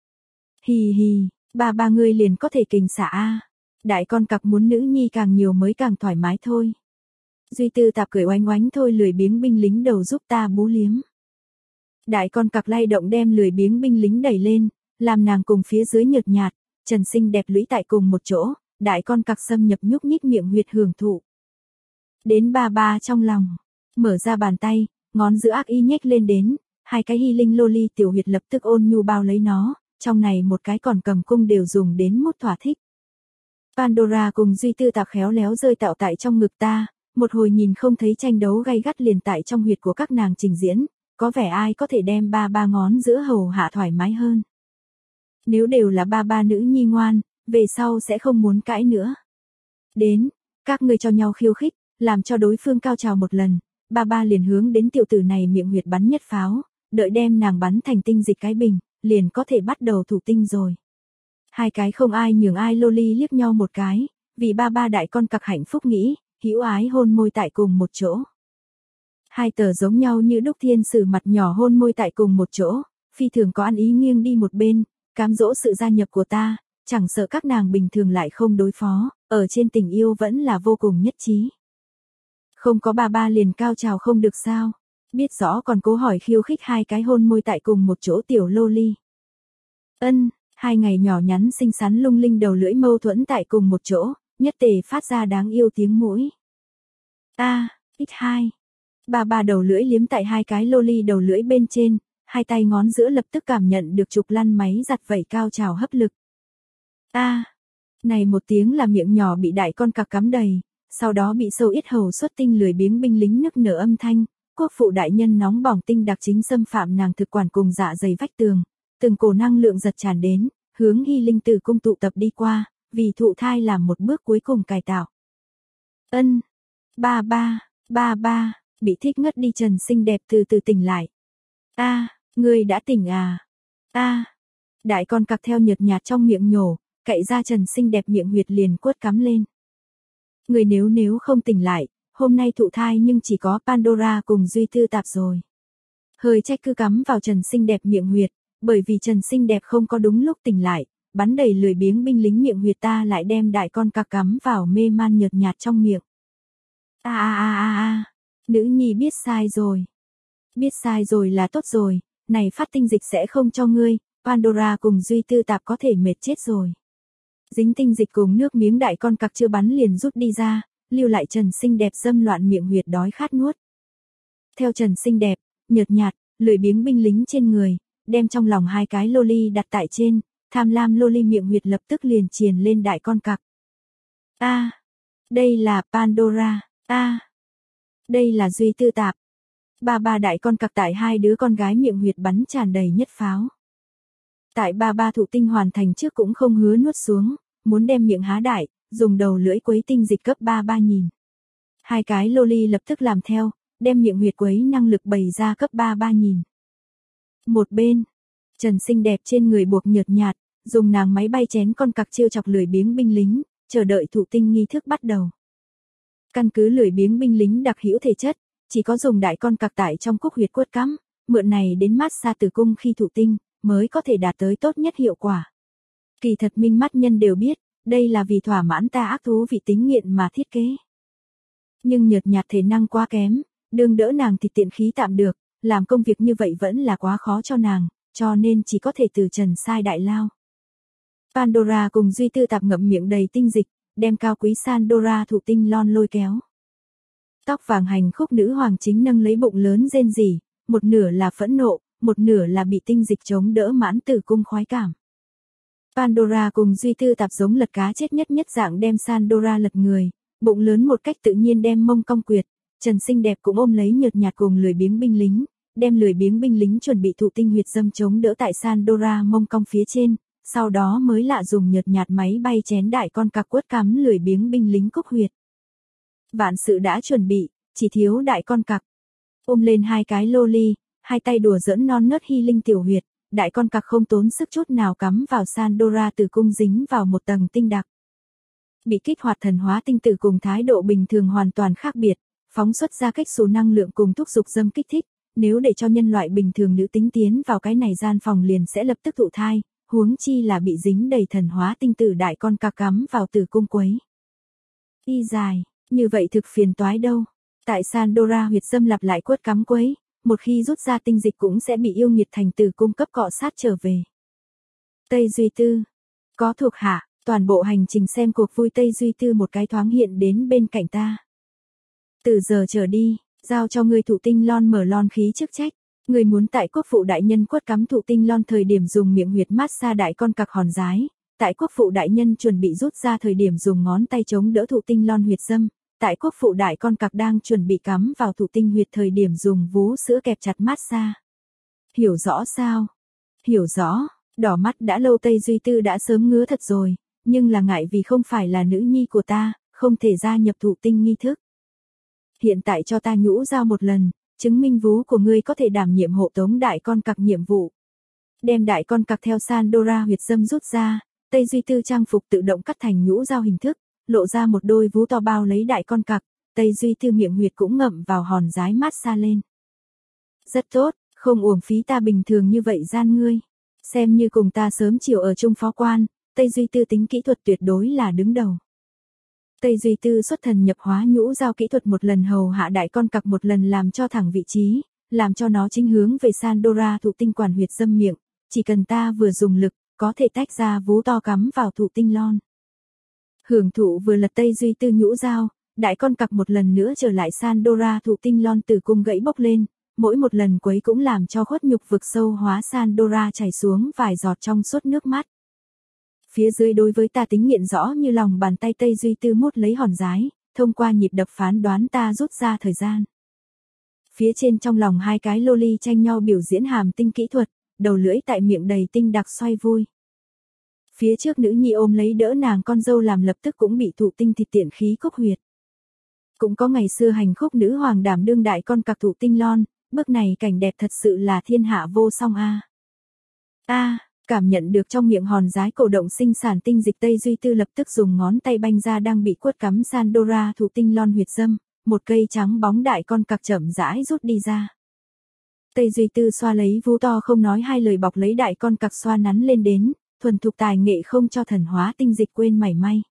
A: Hì hì, ba ba người liền có thể kình xả a. Đại con cặc muốn nữ nhi càng nhiều mới càng thoải mái thôi. Duy Tư Tạp cười oánh oánh thôi lười biếng binh lính đầu giúp ta bú liếm. Đại con cặc lay động đem lười biếng binh lính đẩy lên, làm nàng cùng phía dưới nhợt nhạt, trần xinh đẹp lũy tại cùng một chỗ, đại con cặc xâm nhập nhúc nhích miệng huyệt hưởng thụ. Đến ba ba trong lòng, mở ra bàn tay, ngón giữa ác y nhếch lên đến, hai cái hy linh loli tiểu huyệt lập tức ôn nhu bao lấy nó, trong này một cái còn cầm cung đều dùng đến mút thỏa thích. Pandora cùng Duy Tư Tạp khéo léo rơi tạo tại trong ngực ta, một hồi nhìn không thấy tranh đấu gay gắt liền tại trong huyệt của các nàng trình diễn, có vẻ ai có thể đem ba ba ngón giữa hầu hạ thoải mái hơn. Nếu đều là ba ba nữ nhi ngoan, về sau sẽ không muốn cãi nữa. Đến, các ngươi cho nhau khiêu khích, làm cho đối phương cao trào một lần, ba ba liền hướng đến tiểu tử này miệng huyệt bắn nhất pháo, đợi đem nàng bắn thành tinh dịch cái bình, liền có thể bắt đầu thụ tinh rồi. Hai cái không ai nhường ai loli liếc nhau một cái, vì ba ba đại con cặc hạnh phúc nghĩ, hữu ái hôn môi tại cùng một chỗ. Hai tờ giống nhau như đúc thiên sử mặt nhỏ hôn môi tại cùng một chỗ, phi thường có ăn ý nghiêng đi một bên, cám dỗ sự gia nhập của ta, chẳng sợ các nàng bình thường lại không đối phó, ở trên tình yêu vẫn là vô cùng nhất trí. Không có ba ba liền cao trào không được sao, biết rõ còn cố hỏi khiêu khích hai cái hôn môi tại cùng một chỗ tiểu loli. Ân, hai ngày nhỏ nhắn xinh xắn lung linh đầu lưỡi mâu thuẫn tại cùng một chỗ, nhất tề phát ra đáng yêu tiếng mũi. A, x hai. Ba ba đầu lưỡi liếm tại hai cái loli đầu lưỡi bên trên, hai tay ngón giữa lập tức cảm nhận được trục lăn máy giặt vẩy cao trào hấp lực. A, này một tiếng là miệng nhỏ bị đại con cặc cắm đầy, sau đó bị sâu yết hầu xuất tinh lười biếng binh lính nức nở âm thanh, quốc phụ đại nhân nóng bỏng tinh đặc chính xâm phạm nàng thực quản cùng dạ dày vách tường, từng cổ năng lượng giật tràn đến, hướng hy linh tử cung tụ tập đi qua, vì thụ thai làm một bước cuối cùng cải tạo. Ân, ba ba, ba ba, bị thích ngất đi Trần xinh đẹp từ từ tỉnh lại. A, ngươi đã tỉnh à? A, đại con cặc theo nhợt nhạt trong miệng nhổ, cậy ra Trần xinh đẹp miệng huyệt liền quất cắm lên. Người nếu nếu không tỉnh lại, hôm nay thụ thai nhưng chỉ có Pandora cùng Duy Tư Tạp rồi. Hơi trách cứ cắm vào Trần xinh đẹp miệng huyệt, bởi vì Trần xinh đẹp không có đúng lúc tỉnh lại, bắn đầy lười biếng binh lính miệng huyệt ta lại đem đại con cặc cắm vào mê man nhợt nhạt trong miệng. A a a a a, nữ nhi biết sai rồi. Biết sai rồi là tốt rồi, này phát tinh dịch sẽ không cho ngươi, Pandora cùng Duy Tư Tạp có thể mệt chết rồi. Dính tinh dịch cùng nước miếng đại con cặc chưa bắn liền rút đi ra, lưu lại Trần xinh đẹp dâm loạn miệng huyệt đói khát nuốt. Theo Trần xinh đẹp, nhợt nhạt, lười biếng binh lính trên người, đem trong lòng hai cái loli đặt tại trên, tham lam loli miệng huyệt lập tức liền triền lên đại con cặc. A, đây là Pandora, a, đây là Duy Tư Tạp. Ba ba đại con cặc tại hai đứa con gái miệng huyệt bắn tràn đầy nhất pháo. Tại ba ba thụ tinh hoàn thành trước cũng không hứa nuốt xuống, muốn đem miệng há đại, dùng đầu lưỡi quấy tinh dịch cấp ba ba nhìn. Hai cái loli lập tức làm theo, đem miệng huyệt quấy năng lực bày ra cấp ba ba nhìn. Một bên, Trần xinh đẹp trên người buộc nhợt nhạt, dùng nàng máy bay chén con cặc chiêu chọc lười biếng binh lính, chờ đợi thụ tinh nghi thức bắt đầu. Căn cứ lười biếng binh lính đặc hữu thể chất, chỉ có dùng đại con cặc tại trong cúc huyệt quất cắm, mượn này đến mát xa tử cung khi thụ tinh, mới có thể đạt tới tốt nhất hiệu quả. Kỳ thật minh mắt nhân đều biết, đây là vì thỏa mãn ta ác thú vị tính nghiện mà thiết kế. Nhưng nhợt nhạt thể năng quá kém, đương đỡ nàng thì tiện khí tạm được, làm công việc như vậy vẫn là quá khó cho nàng, cho nên chỉ có thể từ trần sai đại lao. Pandora cùng Duy Tư Tạp ngậm miệng đầy tinh dịch, đem cao quý Sandora thụ tinh lon lôi kéo. Tóc vàng hành khúc nữ hoàng chính nâng lấy bụng lớn rên rỉ, một nửa là phẫn nộ, một nửa là bị tinh dịch chống đỡ mãn tử cung khoái cảm. Pandora cùng Duy Tư Tạp giống lật cá chết nhất nhất dạng đem Sandora lật người, bụng lớn một cách tự nhiên đem mông cong quyệt, Trần xinh đẹp cũng ôm lấy nhợt nhạt cùng lười biếng binh lính, đem lười biếng binh lính chuẩn bị thụ tinh huyệt dâm chống đỡ tại Sandora mông cong phía trên, sau đó mới lạ dùng nhợt nhạt máy bay chén đại con cặc quất cắm lười biếng binh lính cúc huyệt. Vạn sự đã chuẩn bị, chỉ thiếu đại con cặc. Ôm lên hai cái loli, hai tay đùa giỡn non nớt hy linh tiểu huyệt, đại con cặc không tốn sức chút nào cắm vào Sandora tử cung dính vào một tầng tinh đặc. Bị kích hoạt thần hóa tinh tử cùng thái độ bình thường hoàn toàn khác biệt, phóng xuất ra cách số năng lượng cùng thúc dục dâm kích thích, nếu để cho nhân loại bình thường nữ tính tiến vào cái này gian phòng liền sẽ lập tức thụ thai, huống chi là bị dính đầy thần hóa tinh tử đại con cặc cắm vào tử cung quấy. Y dài, như vậy thực phiền toái đâu. Tại Sandora huyệt dâm lặp lại quất cắm quấy, một khi rút ra tinh dịch cũng sẽ bị yêu nghiệt thành tử cung cấp cọ sát trở về. Tây Duy Tư, có thuộc hạ, toàn bộ hành trình xem cuộc vui Tây Duy Tư một cái thoáng hiện đến bên cạnh ta. Từ giờ trở đi, giao cho ngươi thụ tinh lon mở lon khí chức trách, ngươi muốn tại quốc phụ đại nhân quất cắm thụ tinh lon thời điểm dùng miệng huyệt mát xa đại con cặc hòn giái, tại quốc phụ đại nhân chuẩn bị rút ra thời điểm dùng ngón tay chống đỡ thụ tinh lon huyệt dâm, tại quốc phụ đại con cặc đang chuẩn bị cắm vào thụ tinh huyệt thời điểm dùng vú sữa kẹp chặt mát xa. Hiểu rõ sao? Hiểu rõ, đỏ mắt đã lâu Tây Duy Tư đã sớm ngứa thật rồi, nhưng là ngại vì không phải là nữ nhi của ta, không thể gia nhập thụ tinh nghi thức. Hiện tại cho ta nhũ giao một lần, chứng minh vú của ngươi có thể đảm nhiệm hộ tống đại con cặc nhiệm vụ. Đem đại con cặc theo Sandora huyệt dâm rút ra, Tây Duy Tư trang phục tự động cắt thành nhũ giao hình thức, lộ ra một đôi vú to bao lấy đại con cặc, Tây Duy Tư miệng huyệt cũng ngậm vào hòn giái mát xa lên. Rất tốt, không uổng phí ta bình thường như vậy gian ngươi. Xem như cùng ta sớm chiều ở chung phó quan, Tây Duy Tư tính kỹ thuật tuyệt đối là đứng đầu. Tây Duy Tư xuất thần nhập hóa nhũ giao kỹ thuật một lần hầu hạ đại con cặc một lần làm cho thẳng vị trí, làm cho nó chính hướng về Sandora thụ tinh quản huyệt dâm miệng, chỉ cần ta vừa dùng lực, có thể tách ra vú to cắm vào thụ tinh lon. Hưởng thụ vừa lật Tây Duy Tư nhũ giao, đại con cặc một lần nữa trở lại Sandora thụ tinh lon từ cung gãy bốc lên, mỗi một lần quấy cũng làm cho khuất nhục vực sâu hóa Sandora chảy xuống vài giọt trong suốt nước mắt. Phía dưới đối với ta tính nghiện rõ như lòng bàn tay Tây Duy Tư mút lấy hòn giái, thông qua nhịp đập phán đoán ta rút ra thời gian. Phía trên trong lòng hai cái loli tranh nhau biểu diễn hàm tinh kỹ thuật, đầu lưỡi tại miệng đầy tinh đặc xoay vui. Phía trước nữ nhi ôm lấy đỡ nàng con dâu làm lập tức cũng bị thụ tinh thịt tiện khí cúc huyệt. Cũng có ngày xưa hành khúc nữ hoàng đảm đương đại con cặc thụ tinh lon, bước này cảnh đẹp thật sự là thiên hạ vô song a. A, cảm nhận được trong miệng hòn giái cổ động sinh sản tinh dịch Tây Duy Tư lập tức dùng ngón tay banh ra đang bị quất cắm Sandora thụ tinh lon huyệt dâm, một cây trắng bóng đại con cặc chậm rãi rút đi ra. Tây Duy Tư xoa lấy vú to không nói hai lời bọc lấy đại con cặc xoa nắn lên đến, thuần thục tài nghệ không cho thần hóa tinh dịch quên mảy may.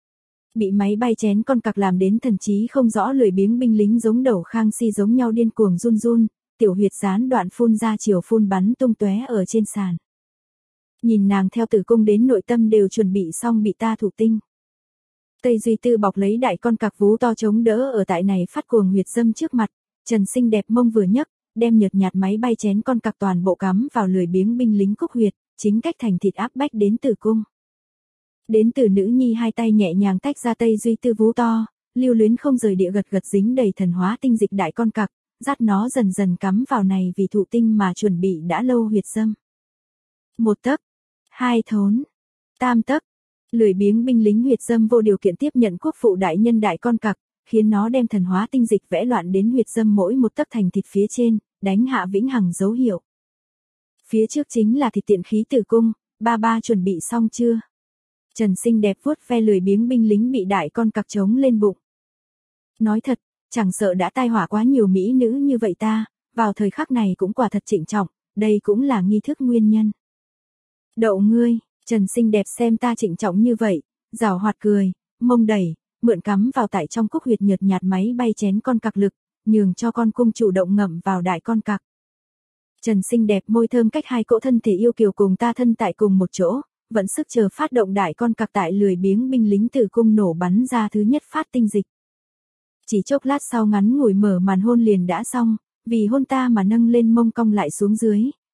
A: Bị máy bay chén con cặc làm đến thần trí không rõ lười biếng binh lính giống đầu khang si giống nhau điên cuồng run run, tiểu huyệt gián đoạn phun ra chiều phun bắn tung tóe ở trên sàn. Nhìn nàng theo tử cung đến nội tâm đều chuẩn bị xong bị ta thụ tinh. Tây Duy Tư bọc lấy đại con cặc vú to chống đỡ ở tại này phát cuồng huyệt dâm trước mặt, Trần xinh đẹp mông vừa nhấc, đem nhợt nhạt máy bay chén con cặc toàn bộ cắm vào lười biếng binh lính cúc huyệt, chính cách thành thịt áp bách đến tử cung. Đến từ nữ nhi hai tay nhẹ nhàng tách ra Tây Duy Tư vú to, lưu luyến không rời địa gật gật dính đầy thần hóa tinh dịch đại con cặc, dắt nó dần dần cắm vào này vì thụ tinh mà chuẩn bị đã lâu huyệt dâm. Một tấc, hai thốn, tam tấc, lười biếng binh lính huyệt dâm vô điều kiện tiếp nhận quốc phụ đại nhân đại con cặc, khiến nó đem thần hóa tinh dịch vẽ loạn đến huyệt dâm mỗi một tấc thành thịt phía trên, đánh hạ vĩnh hằng dấu hiệu. Phía trước chính là thịt tiện khí tử cung, ba ba chuẩn bị xong chưa? Trần xinh đẹp vuốt ve lười biếng binh lính bị đại con cặc trống lên bụng. Nói thật, chẳng sợ đã tai họa quá nhiều mỹ nữ như vậy ta, vào thời khắc này cũng quả thật trịnh trọng, đây cũng là nghi thức nguyên nhân. Đậu ngươi, Trần xinh đẹp xem ta trịnh trọng như vậy, giảo hoạt cười, mông đẩy, mượn cắm vào tại trong cúc huyệt nhợt nhạt máy bay chén con cặc lực, nhường cho con cung chủ động ngậm vào đại con cặc. Trần xinh đẹp môi thơm cách hai cỗ thân thể yêu kiều cùng ta thân tại cùng một chỗ, vẫn sức chờ phát động đại con cặc tại lười biếng binh lính tử cung nổ bắn ra thứ nhất phát tinh dịch. Chỉ chốc lát sau ngắn ngủi mở màn hôn liền đã xong, vì hôn ta mà nâng lên mông cong lại xuống dưới,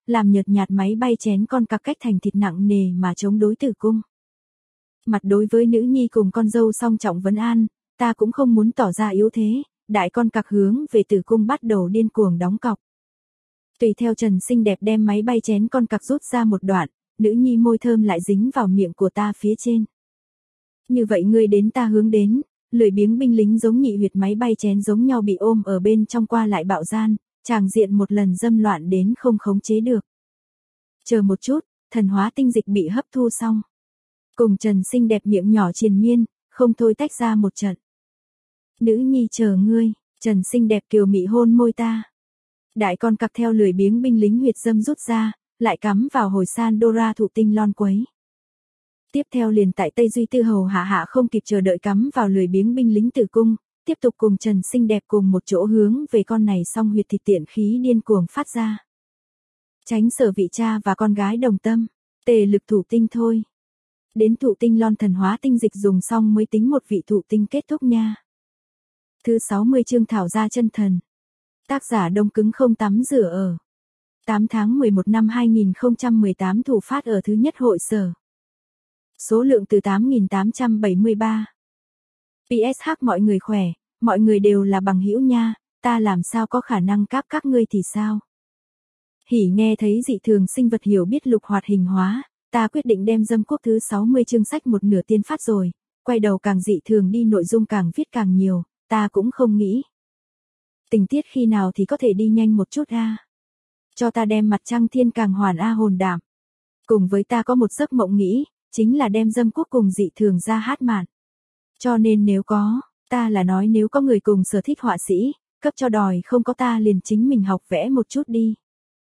A: làm nhợt nhạt máy bay chén con cặc cách thành thịt nặng nề mà chống đối tử cung. Mặt đối với nữ nhi cùng con dâu song trọng vấn an, ta cũng không muốn tỏ ra yếu thế, đại con cặc hướng về tử cung bắt đầu điên cuồng đóng cọc. Tùy theo Trần xinh đẹp đem máy bay chén con cặc rút ra một đoạn, nữ nhi môi thơm lại dính vào miệng của ta phía trên. Như vậy ngươi đến ta hướng đến, lười biếng binh lính giống nhị huyệt máy bay chén giống nhau bị ôm ở bên trong qua lại bạo gian, tràng diện một lần dâm loạn đến không khống chế được. Chờ một chút, thần hóa tinh dịch bị hấp thu xong. Cùng Trần xinh đẹp miệng nhỏ triền miên, không thôi tách ra một trận. Nữ nhi chờ ngươi, Trần xinh đẹp kiều mị hôn môi ta. Đại con cặc theo lười biếng binh lính huyệt dâm rút ra, lại cắm vào hồi Sandora thụ tinh lon quấy. Tiếp theo liền tại Tây Duy Tư hầu hạ hạ không kịp chờ đợi cắm vào lười biếng binh lính tử cung, tiếp tục cùng Trần xinh đẹp cùng một chỗ hướng về con này song huyệt thịt tiện khí điên cuồng phát ra. Tránh sở vị cha và con gái đồng tâm, tề lực thủ tinh thôi. Đến thụ tinh lon thần hóa tinh dịch dùng xong mới tính một vị thụ tinh kết thúc nha. Thứ sáu mươi chương thảo gia chân thần. Tác giả đông cứng không tắm rửa ở. tám tháng mười một năm hai nghìn không trăm mười tám thủ phát ở thứ nhất hội sở. Số lượng từ tám nghìn tám trăm bảy mươi ba. pê ét hát mọi người khỏe, mọi người đều là bằng hữu nha, ta làm sao có khả năng cáp các ngươi thì sao? Hỉ nghe thấy dị thường sinh vật hiểu biết lục hoạt hình hóa, ta quyết định đem dâm quốc thứ sáu mươi chương sách một nửa tiên phát rồi, quay đầu càng dị thường đi nội dung càng viết càng nhiều, ta cũng không nghĩ. Tình tiết khi nào thì có thể đi nhanh một chút a. Cho ta đem mặt trăng thiên càng hoàn a hồn đảm. Cùng với ta có một giấc mộng nghĩ, chính là đem dâm quốc cùng dị thường ra hát mạn. Cho nên nếu có, ta là nói nếu có người cùng sở thích họa sĩ, cấp cho đòi không có ta liền chính mình học vẽ một chút đi.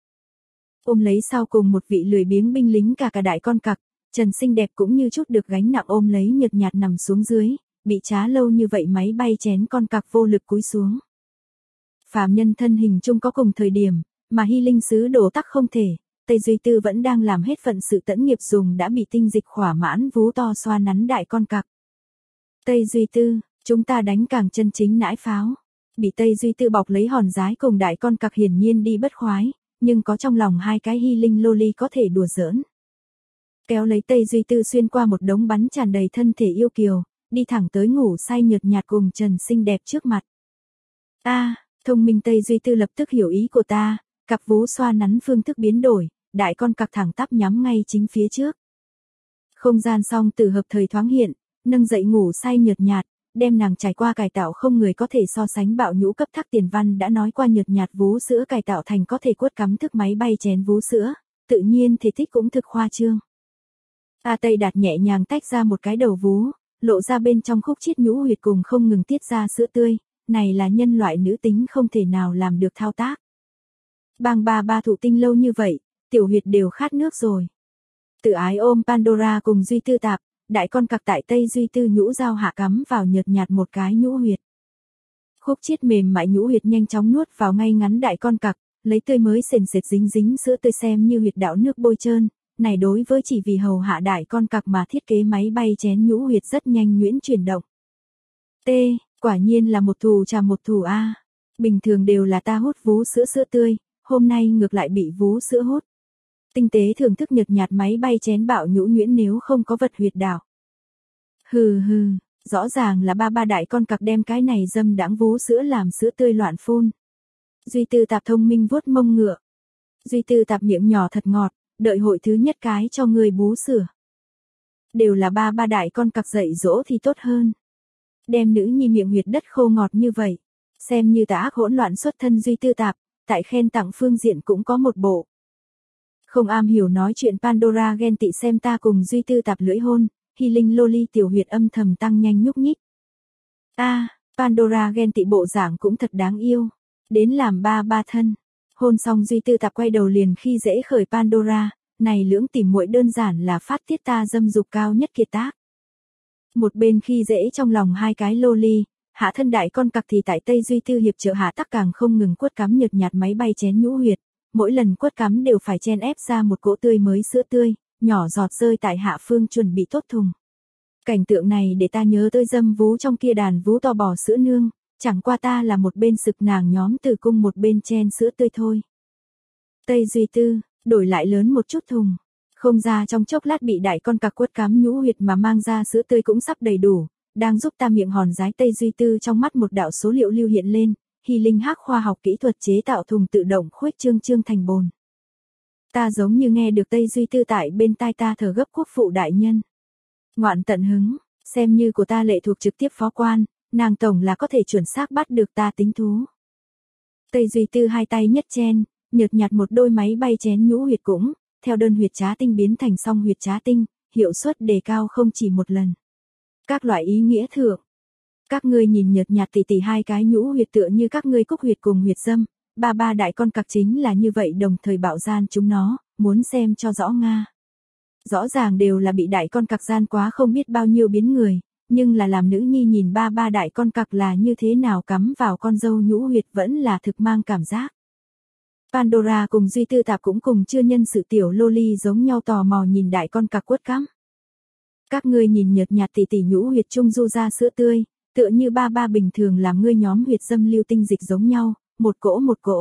A: Ôm lấy sau cùng một vị lười biếng binh lính cả cả đại con cặc, Trần xinh đẹp cũng như chút được gánh nặng ôm lấy nhợt nhạt nằm xuống dưới, bị trá lâu như vậy máy bay chén con cặc vô lực cúi xuống. Phàm nhân thân hình chung có cùng thời điểm, mà hy linh sứ đồ tắc không thể, Tây Duy Tư vẫn đang làm hết phận sự tẫn nghiệp dùng đã bị tinh dịch khỏa mãn vú to xoa nắn đại con cặc. Tây Duy Tư, chúng ta đánh càng chân chính nãi pháo. Bị Tây Duy Tư bọc lấy hòn giái cùng đại con cặc hiển nhiên đi bất khoái, nhưng có trong lòng hai cái hy linh loli có thể đùa giỡn. Kéo lấy Tây Duy Tư xuyên qua một đống bắn tràn đầy thân thể yêu kiều, đi thẳng tới ngủ say nhợt nhạt cùng Trần xinh đẹp trước mặt. A, thông minh Tây Duy Tư lập tức hiểu ý của ta, cặp vú xoa nắn phương thức biến đổi, đại con cặc thẳng tắp nhắm ngay chính phía trước. Không gian song tử hợp thời thoáng hiện, nâng dậy ngủ say nhợt nhạt, đem nàng trải qua cải tạo không người có thể so sánh bạo nhũ cấp thác tiền văn đã nói qua nhợt nhạt vú sữa cải tạo thành có thể quất cắm thức máy bay chén vú sữa, tự nhiên thể tích cũng thực khoa trương. A Tây Đạt nhẹ nhàng tách ra một cái đầu vú, lộ ra bên trong khúc chiết nhũ huyệt cùng không ngừng tiết ra sữa tươi, này là nhân loại nữ tính không thể nào làm được thao tác. Bang ba ba thụ tinh lâu như vậy, tiểu huyệt đều khát nước rồi. Tự ái ôm Pandora cùng Duy Tư tạp, đại con cặc tại Tây Duy Tư nhũ dao hạ cắm vào nhợt nhạt một cái nhũ huyệt. Khúc chiết mềm mại nhũ huyệt nhanh chóng nuốt vào ngay ngắn đại con cặc, lấy tươi mới sền sệt dính dính sữa tươi xem như huyệt đạo nước bôi trơn, này đối với chỉ vì hầu hạ đại con cặc mà thiết kế máy bay chén nhũ huyệt rất nhanh nhuyễn chuyển động. T, quả nhiên là một thù trà một thù a. Bình thường đều là ta hút vú sữa sữa tươi, hôm nay ngược lại bị vú sữa hút. Tinh tế thưởng thức nhợt nhạt máy bay chén bạo nhũ nhuyễn nếu không có vật huyệt đạo. Hừ hừ, rõ ràng là ba ba đại con cặc đem cái này dâm đãng vú sữa làm sữa tươi loạn phun. Duy Tư tạp thông minh vuốt mông ngựa. Duy Tư tạp miệng nhỏ thật ngọt, đợi hội thứ nhất cái cho người bú sữa. Đều là ba ba đại con cặc dạy dỗ thì tốt hơn. Đem nữ nhi miệng huyệt đất khô ngọt như vậy, xem như tà ác hỗn loạn xuất thân Duy Tư tạp, tại khen tặng phương diện cũng có một bộ. Không am hiểu nói chuyện Pandora ghen tị xem ta cùng Duy Tư tạp lưỡi hôn, hy linh loli tiểu huyệt âm thầm tăng nhanh nhúc nhích. A, à, Pandora ghen tị bộ dạng cũng thật đáng yêu, đến làm ba ba thân. Hôn xong Duy Tư tạp quay đầu liền khi dễ khởi Pandora, này lưỡng tỉ muội đơn giản là phát tiết ta dâm dục cao nhất kiệt tác. Một bên khi dễ trong lòng hai cái loli, hạ thân đại con cặc thì tại Tây Duy Tư hiệp trợ hạ tắc càng không ngừng quất cắm nhợt nhạt máy bay chén nhũ huyệt, mỗi lần quất cắm đều phải chen ép ra một cỗ tươi mới sữa tươi, nhỏ giọt rơi tại hạ phương chuẩn bị tốt thùng. Cảnh tượng này để ta nhớ tới dâm vú trong kia đàn vú to bò sữa nương, chẳng qua ta là một bên sực nàng nhóm từ cung một bên chen sữa tươi thôi. Tây Duy Tư, đổi lại lớn một chút thùng. Không ra trong chốc lát bị đại con cặc quất cắm nhũ huyệt mà mang ra sữa tươi cũng sắp đầy đủ, đang giúp ta miệng hòn giái Tây Duy Tư trong mắt một đạo số liệu lưu hiện lên, hy linh hắc khoa học kỹ thuật chế tạo thùng tự động khuếch trương trương thành bồn. Ta giống như nghe được Tây Duy Tư tại bên tai ta thở gấp quốc phụ đại nhân. Ngoạn tận hứng, xem như của ta lệ thuộc trực tiếp phó quan, nàng tổng là có thể chuẩn xác bắt được ta tính thú. Tây Duy Tư hai tay nhất chen, nhợt nhạt một đôi máy bay chén nhũ huyệt cũng, theo đơn huyệt trá tinh biến thành song huyệt trá tinh, hiệu suất đề cao không chỉ một lần. Các loại ý nghĩa thượng. Các ngươi nhìn nhợt nhạt tỉ tỉ hai cái nhũ huyệt tựa như các ngươi cúc huyệt cùng huyệt dâm, ba ba đại con cặc chính là như vậy đồng thời bạo gian chúng nó, muốn xem cho rõ Nga. Rõ ràng đều là bị đại con cặc gian quá không biết bao nhiêu biến người, nhưng là làm nữ nhi nhìn ba ba đại con cặc là như thế nào cắm vào con dâu nhũ huyệt vẫn là thực mang cảm giác. Pandora cùng Duy Tư Tạp cũng cùng chưa nhân sự tiểu loli giống nhau tò mò nhìn đại con cặc quất cắm. Các ngươi nhìn nhợt nhạt tỉ tỉ nhũ huyệt trung du ra sữa tươi, tựa như ba ba bình thường làm ngươi nhóm huyệt dâm lưu tinh dịch giống nhau, một cỗ một cỗ.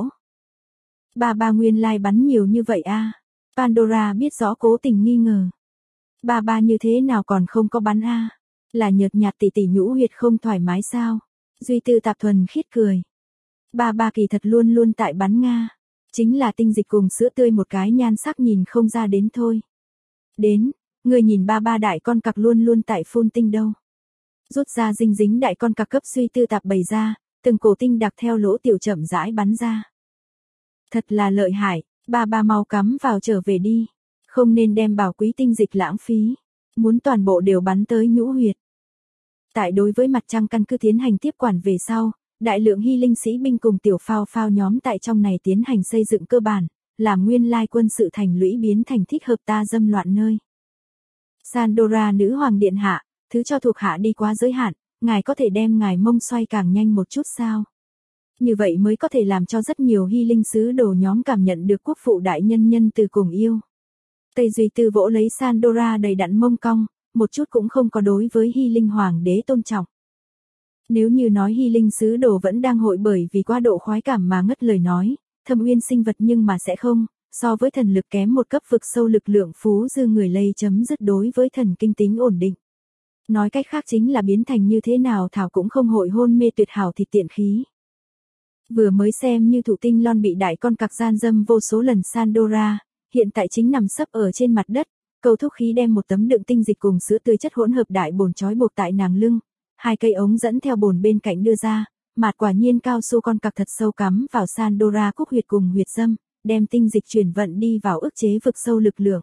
A: Ba ba nguyên lai bắn nhiều như vậy a. À. Pandora biết rõ cố tình nghi ngờ. Ba ba như thế nào còn không có bắn a? À? Là nhợt nhạt tỉ tỉ nhũ huyệt không thoải mái sao? Duy Tư Tạp thuần khiết cười. Ba ba kỳ thật luôn luôn tại bắn Nga. Chính là tinh dịch cùng sữa tươi một cái nhan sắc nhìn không ra đến thôi. Đến, người nhìn ba ba đại con cặc luôn luôn tại phun tinh đâu. Rút ra dinh dính đại con cặc cấp Duy Tư Tạp bày ra, từng cổ tinh đặc theo lỗ tiểu chậm rãi bắn ra. Thật là lợi hại, ba ba mau cắm vào trở về đi. Không nên đem bảo quý tinh dịch lãng phí. Muốn toàn bộ đều bắn tới nhũ huyệt. Tại đối với mặt trăng căn cứ tiến hành tiếp quản về sau, đại lượng hy linh sĩ binh cùng tiểu phao phao nhóm tại trong này tiến hành xây dựng cơ bản, làm nguyên lai quân sự thành lũy biến thành thích hợp ta dâm loạn nơi. Sandora nữ hoàng điện hạ, thứ cho thuộc hạ đi quá giới hạn, ngài có thể đem ngài mông xoay càng nhanh một chút sao? Như vậy mới có thể làm cho rất nhiều hy linh sứ đồ nhóm cảm nhận được quốc phụ đại nhân nhân từ cùng yêu. Tây Duy Tư vỗ lấy Sandora đầy đặn mông cong, một chút cũng không có đối với hy linh hoàng đế tôn trọng. Nếu như nói hy linh sứ đồ vẫn đang hội bởi vì quá độ khoái cảm mà ngất lời nói, thâm uyên sinh vật nhưng mà sẽ không, so với thần lực kém một cấp vực sâu lực lượng phú dư người lây chấm dứt đối với thần kinh tính ổn định. Nói cách khác chính là biến thành như thế nào thảo cũng không hội hôn mê tuyệt hảo thịt tiện khí. Vừa mới xem như thụ tinh lon bị đại con cặc gian dâm vô số lần Sandora, hiện tại chính nằm sấp ở trên mặt đất, cầu thúc khí đem một tấm đựng tinh dịch cùng sữa tươi chất hỗn hợp đại bồn trói buộc tại nàng lưng, hai cây ống dẫn theo bồn bên cạnh đưa ra, mạt quả nhiên cao su con cặc thật sâu cắm vào Sandora cúc huyệt cùng huyệt dâm, đem tinh dịch chuyển vận đi vào ức chế vực sâu lực lượng.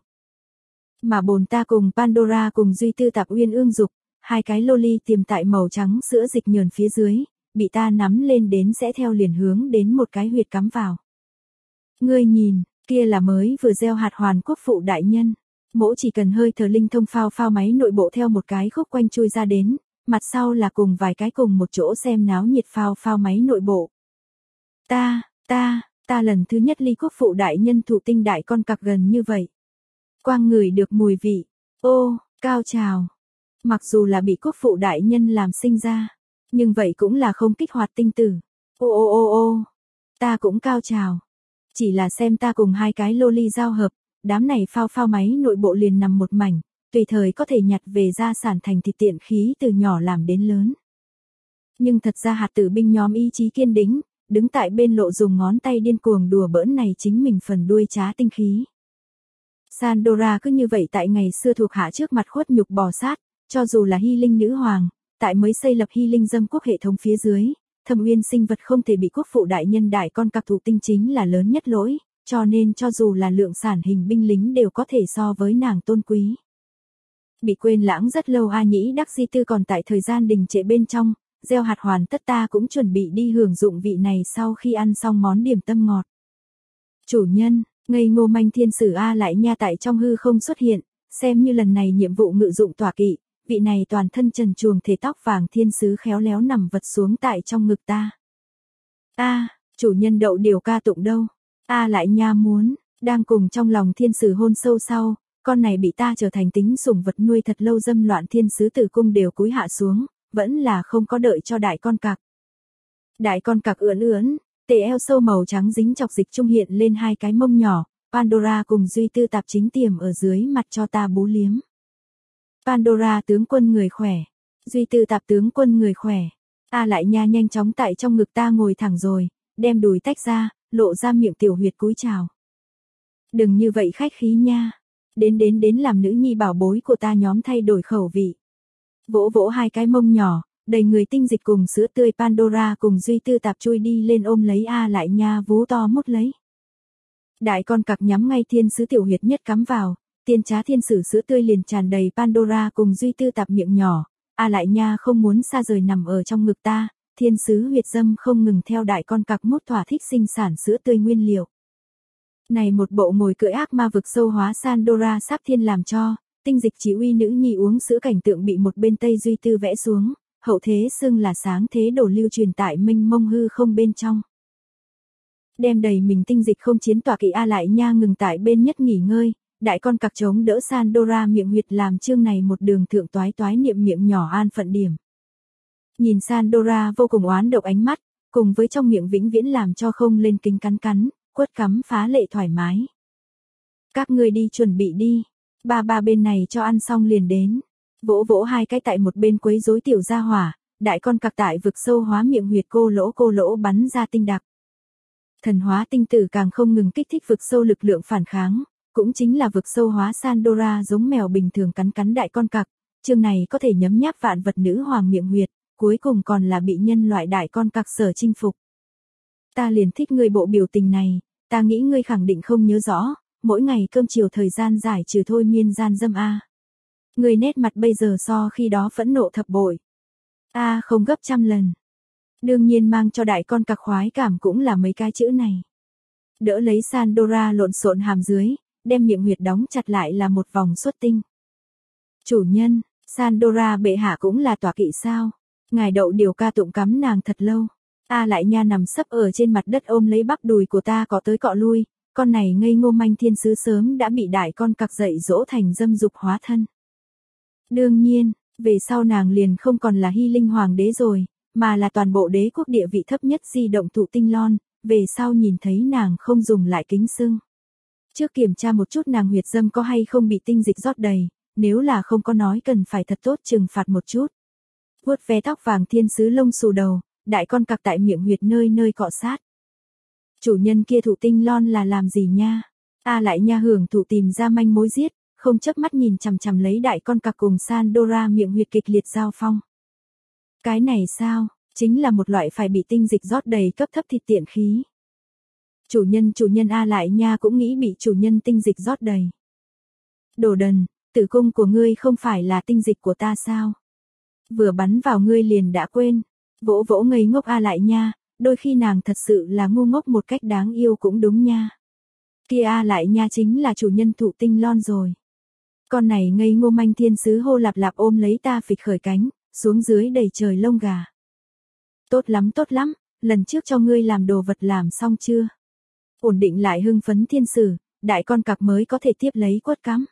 A: Mà bồn ta cùng Pandora cùng Duy Tư Tạp uyên ương dục, hai cái loli tiềm tại màu trắng sữa dịch nhờn phía dưới, bị ta nắm lên đến sẽ theo liền hướng đến một cái huyệt cắm vào. Ngươi nhìn, kia là mới vừa gieo hạt hoàn quốc phụ đại nhân. Mỗ chỉ cần hơi thở linh thông phao phao máy nội bộ theo một cái khúc quanh chui ra đến, mặt sau là cùng vài cái cùng một chỗ xem náo nhiệt phao phao máy nội bộ. Ta, ta, ta lần thứ nhất ly quốc phụ đại nhân thụ tinh đại con cặc gần như vậy. Quang ngửi được mùi vị, ô, cao trào. Mặc dù là bị quốc phụ đại nhân làm sinh ra, nhưng vậy cũng là không kích hoạt tinh tử. Ô ô ô ô, ta cũng cao trào. Chỉ là xem ta cùng hai cái loli giao hợp, đám này phao phao máy nội bộ liền nằm một mảnh, tùy thời có thể nhặt về gia sản thành thịt tiện khí từ nhỏ làm đến lớn. Nhưng thật ra hạt tử binh nhóm ý chí kiên định, đứng tại bên lộ dùng ngón tay điên cuồng đùa bỡn này chính mình phần đuôi trá tinh khí. Sandora cứ như vậy tại ngày xưa thuộc hạ trước mặt khuất nhục bò sát, cho dù là hy linh nữ hoàng, tại mới xây lập hy linh dâm quốc hệ thống phía dưới, thâm uyên sinh vật không thể bị quốc phụ đại nhân đại con cặc thụ tinh chính là lớn nhất lỗi, cho nên cho dù là lượng sản hình binh lính đều có thể so với nàng tôn quý. Bị quên lãng rất lâu A Nhĩ Đắc Di Tư còn tại thời gian đình trệ bên trong, gieo hạt hoàn tất ta cũng chuẩn bị đi hưởng dụng vị này sau khi ăn xong món điểm tâm ngọt. Chủ nhân, ngây ngô manh thiên sử A lại nha tại trong hư không xuất hiện, xem như lần này nhiệm vụ ngự dụng tỏa kỵ, vị này toàn thân trần truồng thể tóc vàng thiên sứ khéo léo nằm vật xuống tại trong ngực ta. A, chủ nhân đậu điều ca tụng đâu? A lại nha muốn, đang cùng trong lòng thiên sử hôn sâu sau, con này bị ta trở thành tính sủng vật nuôi thật lâu dâm loạn thiên sứ tử cung đều cúi hạ xuống, vẫn là không có đợi cho đại con cặc. Đại con cặc ưỡn ưỡn, tề eo sâu màu trắng dính chọc dịch trung hiện lên hai cái mông nhỏ, Pandora cùng Duy Tư Tạp chính tiềm ở dưới mặt cho ta bú liếm. Pandora tướng quân người khỏe. Duy Tư Tạp tướng quân người khỏe. A Lại Nha nhanh chóng tại trong ngực ta ngồi thẳng rồi, đem đùi tách ra, lộ ra miệng tiểu huyệt cúi chào. Đừng như vậy khách khí nha. Đến đến đến làm nữ nhi bảo bối của ta nhóm thay đổi khẩu vị. Vỗ vỗ hai cái mông nhỏ, đầy người tinh dịch cùng sữa tươi. Pandora cùng Duy Tư Tạp chui đi lên ôm lấy A Lại Nha vú to mút lấy. Đại con cặc nhắm ngay thiên sứ tiểu huyệt nhất cắm vào, tiên trá thiên sử sữa tươi liền tràn đầy Pandora cùng Duy Tư Tạp miệng nhỏ. A Lại Nha không muốn xa rời nằm ở trong ngực ta, thiên sứ huyệt dâm không ngừng theo đại con cặc mút thỏa thích sinh sản sữa tươi nguyên liệu. Này một bộ ngồi cưỡi ác ma vực sâu hóa Sandora sắp thiên làm cho, tinh dịch chỉ uy nữ nhi uống sữa cảnh tượng bị một bên Tây Duy Tư vẽ xuống, hậu thế xưng là sáng thế đổ lưu truyền tại minh mông hư không bên trong. Đem đầy mình tinh dịch không chiến tỏa kỵ A Lại Nha ngừng tại bên nhất nghỉ ngơi, đại con cặc chống đỡ Sandora miệng huyệt làm chương này một đường thượng toái toái niệm miệng nhỏ an phận điểm. Nhìn Sandora vô cùng oán độc ánh mắt, cùng với trong miệng vĩnh viễn làm cho không lên kính cắn cắn, quất cắm phá lệ thoải mái. Các ngươi đi chuẩn bị đi, ba ba bên này cho ăn xong liền đến. Vỗ vỗ hai cái tại một bên quấy rối tiểu gia hỏa, đại con cặc tại vực sâu hóa miệng huyệt cô lỗ cô lỗ bắn ra tinh đặc. Thần hóa tinh tử càng không ngừng kích thích vực sâu lực lượng phản kháng, cũng chính là vực sâu hóa Sandora giống mèo bình thường cắn cắn đại con cặc, chương này có thể nhấm nháp vạn vật nữ hoàng miệng huyệt, cuối cùng còn là bị nhân loại đại con cặc sở chinh phục. Ta liền thích ngươi bộ biểu tình này, ta nghĩ ngươi khẳng định không nhớ rõ, mỗi ngày cơm chiều thời gian giải trừ thôi miên gian dâm a. Ngươi nét mặt bây giờ so khi đó phẫn nộ thập bội. A không gấp trăm lần. Đương nhiên mang cho đại con cặc khoái cảm cũng là mấy cái chữ này. Đỡ lấy Sandora lộn xộn hàm dưới, đem miệng huyệt đóng chặt lại là một vòng xuất tinh. Chủ nhân, Sandora bệ hạ cũng là tọa kỵ sao? Ngài đậu điều ca tụng cắm nàng thật lâu. A Lại Nha nằm sấp ở trên mặt đất ôm lấy bắp đùi của ta cọ tới cọ lui, con này ngây ngô manh thiên sứ sớm đã bị đại con cặc dạy dỗ thành dâm dục hóa thân. Đương nhiên, về sau nàng liền không còn là Hy Linh hoàng đế rồi, mà là toàn bộ đế quốc địa vị thấp nhất di động thụ tinh lon, về sau nhìn thấy nàng không dùng lại kính xưng. Trước kiểm tra một chút nàng huyệt dâm có hay không bị tinh dịch rót đầy, nếu là không có nói cần phải thật tốt trừng phạt một chút. Vuốt ve tóc vàng thiên sứ lông xù đầu, đại con cặc tại miệng huyệt nơi nơi cọ sát. Chủ nhân kia thụ tinh lon là làm gì nha? A Lại Nha hưởng thụ tìm ra manh mối giết, không chớp mắt nhìn chằm chằm lấy đại con cặc cùng Sandora miệng huyệt kịch liệt giao phong. Cái này sao, chính là một loại phải bị tinh dịch rót đầy cấp thấp thịt tiện khí. Chủ nhân chủ nhân A Lại Nha cũng nghĩ bị chủ nhân tinh dịch rót đầy. Đồ đần, tử cung của ngươi không phải là tinh dịch của ta sao? Vừa bắn vào ngươi liền đã quên. Vỗ vỗ ngây ngốc A Lại Nha, đôi khi nàng thật sự là ngu ngốc một cách đáng yêu cũng đúng nha. Kia A Lại Nha chính là chủ nhân thụ tinh lon rồi. Con này ngây ngô manh thiên sứ hô lạp lạp ôm lấy ta phịch khởi cánh, xuống dưới đầy trời lông gà. Tốt lắm tốt lắm, lần trước cho ngươi làm đồ vật làm xong chưa? Ổn định lại hưng phấn thiên sử, đại con cặc mới có thể tiếp lấy quất cắm.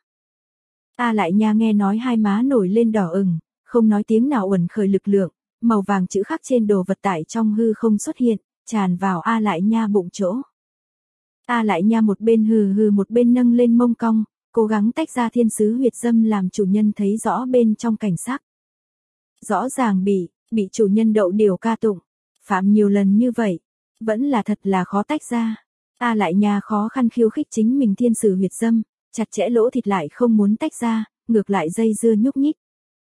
A: A Lại Nha nghe nói hai má nổi lên đỏ ửng, không nói tiếng nào uẩn khởi lực lượng, màu vàng chữ khắc trên đồ vật tại trong hư không xuất hiện, tràn vào A Lại Nha bụng chỗ. A Lại Nha một bên hừ hừ một bên nâng lên mông cong, cố gắng tách ra thiên sứ huyệt dâm làm chủ nhân thấy rõ bên trong cảnh sắc. Rõ ràng bị, bị chủ nhân đậu điều ca tụng, phạm nhiều lần như vậy, vẫn là thật là khó tách ra. A Lại Nha khó khăn khiêu khích chính mình thiên sử huyệt dâm, chặt chẽ lỗ thịt lại không muốn tách ra, ngược lại dây dưa nhúc nhích.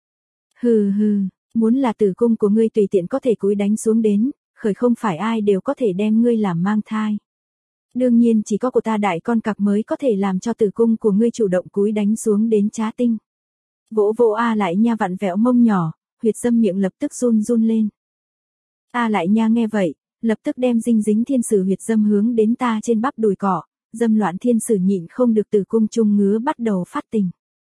A: Hừ hừ, muốn là tử cung của ngươi tùy tiện có thể cúi đánh xuống đến, khởi không phải ai đều có thể đem ngươi làm mang thai. Đương nhiên chỉ có của ta đại con cặc mới có thể làm cho tử cung của ngươi chủ động cúi đánh xuống đến trá tinh. Vỗ vỗ A Lại Nha vặn vẹo mông nhỏ, huyệt dâm miệng lập tức run run lên. A Lại Nha nghe vậy, lập tức đem dinh dính thiên sử huyệt dâm hướng đến ta trên bắp đùi cỏ, dâm loạn thiên sử nhịn không được tử cung trung ngứa bắt đầu phát tình.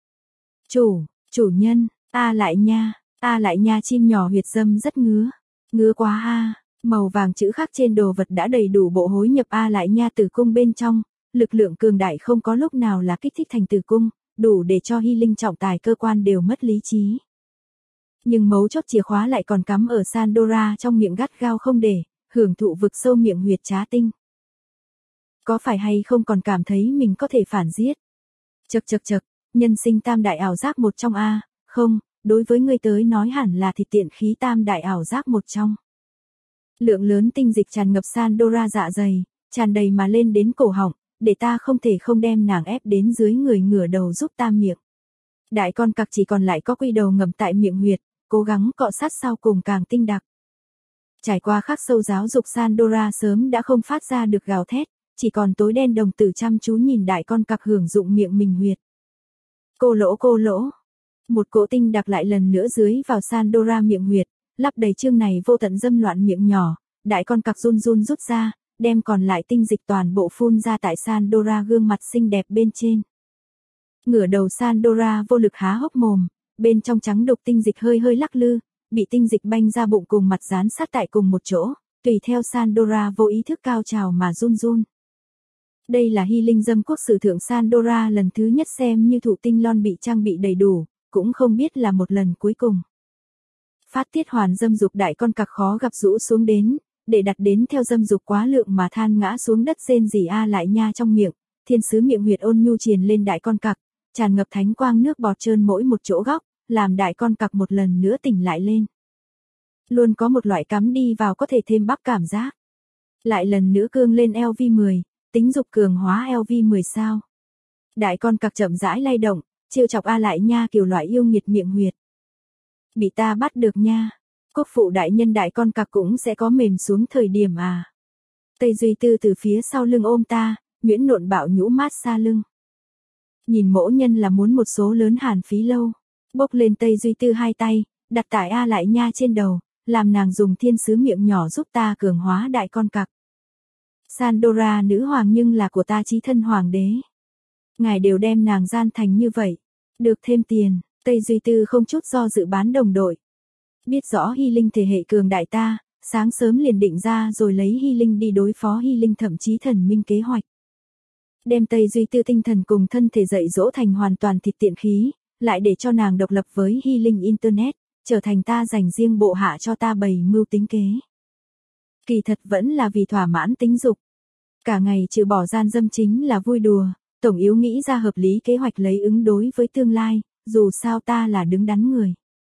A: Chủ, chủ nhân, A Lại Nha, A Lại Nha chim nhỏ huyệt dâm rất ngứa, ngứa quá a. Màu vàng chữ khắc trên đồ vật đã đầy đủ bộ hối nhập A Lại Nha tử cung bên trong, lực lượng cường đại không có lúc nào là kích thích thành tử cung, đủ để cho Hy Linh trọng tài cơ quan đều mất lý trí. Nhưng mấu chốt chìa khóa lại còn cắm ở Sandora trong miệng gắt gao không để, hưởng thụ vực sâu miệng huyệt trá tinh. Có phải hay không còn cảm thấy mình có thể phản giết? Chậc chậc chậc, nhân sinh tam đại ảo giác một trong a, không, đối với ngươi tới nói hẳn là thịt tiện khí tam đại ảo giác một trong. Lượng lớn tinh dịch tràn ngập Sandora dạ dày, tràn đầy mà lên đến cổ họng, để ta không thể không đem nàng ép đến dưới người ngửa đầu giúp ta miệng. Đại con cặc chỉ còn lại có quy đầu ngầm tại miệng huyệt, cố gắng cọ sát sau cùng càng tinh đặc. Trải qua khắc sâu giáo dục Sandora sớm đã không phát ra được gào thét, chỉ còn tối đen đồng tử chăm chú nhìn đại con cặc hưởng dụng miệng mình huyệt. Cô lỗ cô lỗ. Một cỗ tinh đặc lại lần nữa dưới vào Sandora miệng huyệt, lắp đầy chương này vô tận dâm loạn miệng nhỏ, đại con cặc run run rút ra, đem còn lại tinh dịch toàn bộ phun ra tại Sandora gương mặt xinh đẹp bên trên. Ngửa đầu Sandora vô lực há hốc mồm, bên trong trắng đục tinh dịch hơi hơi lắc lư, bị tinh dịch banh ra bụng cùng mặt dán sát tại cùng một chỗ, tùy theo Sandora vô ý thức cao trào mà run run. Đây là hy linh dâm quốc sử thượng Sandora lần thứ nhất xem như thụ tinh lon bị trang bị đầy đủ, cũng không biết là một lần cuối cùng. Phát tiết hoàn dâm dục đại con cặc khó gặp rũ xuống đến, để đặt đến theo dâm dục quá lượng mà than ngã xuống đất rên rỉ a lại nha trong miệng, thiên sứ miệng huyệt ôn nhu triền lên đại con cặc, tràn ngập thánh quang nước bọt trơn mỗi một chỗ góc, làm đại con cặc một lần nữa tỉnh lại lên. Luôn có một loại cắm đi vào có thể thêm bắp cảm giác. Lại lần nữa cương lên L V mười, tính dục cường hóa L V mười sao. Đại con cặc chậm rãi lay động, trêu chọc a lại nha kiểu loại yêu nghiệt miệng huyệt. Bị ta bắt được nha. Quốc phụ đại nhân đại con cặc cũng sẽ có mềm xuống thời điểm à. Tây Duy Tư từ phía sau lưng ôm ta, nhuyễn nộn bạo nhũ mát xa lưng. Nhìn mỗ nhân là muốn một số lớn hàn phí lâu. Bốc lên Tây Duy Tư hai tay, đặt tải a lại nha trên đầu, làm nàng dùng thiên sứ miệng nhỏ giúp ta cường hóa đại con cặc. Sandora nữ hoàng nhưng là của ta chí thân hoàng đế. Ngài đều đem nàng gian thành như vậy. Được thêm tiền, Tây Duy Tư không chút do dự bán đồng đội. Biết rõ hy linh thể hệ cường đại ta, sáng sớm liền định ra rồi lấy hy linh đi đối phó hy linh thậm chí thần minh kế hoạch. Đem Tây Duy Tư tinh thần cùng thân thể dạy dỗ thành hoàn toàn thịt tiện khí, lại để cho nàng độc lập với hy linh internet, trở thành ta dành riêng bộ hạ cho ta bày mưu tính kế. Kỳ thật vẫn là vì thỏa mãn tính dục. Cả ngày trừ bỏ gian dâm chính là vui đùa, tổng yếu nghĩ ra hợp lý kế hoạch lấy ứng đối với tương lai, dù sao ta là đứng đắn người.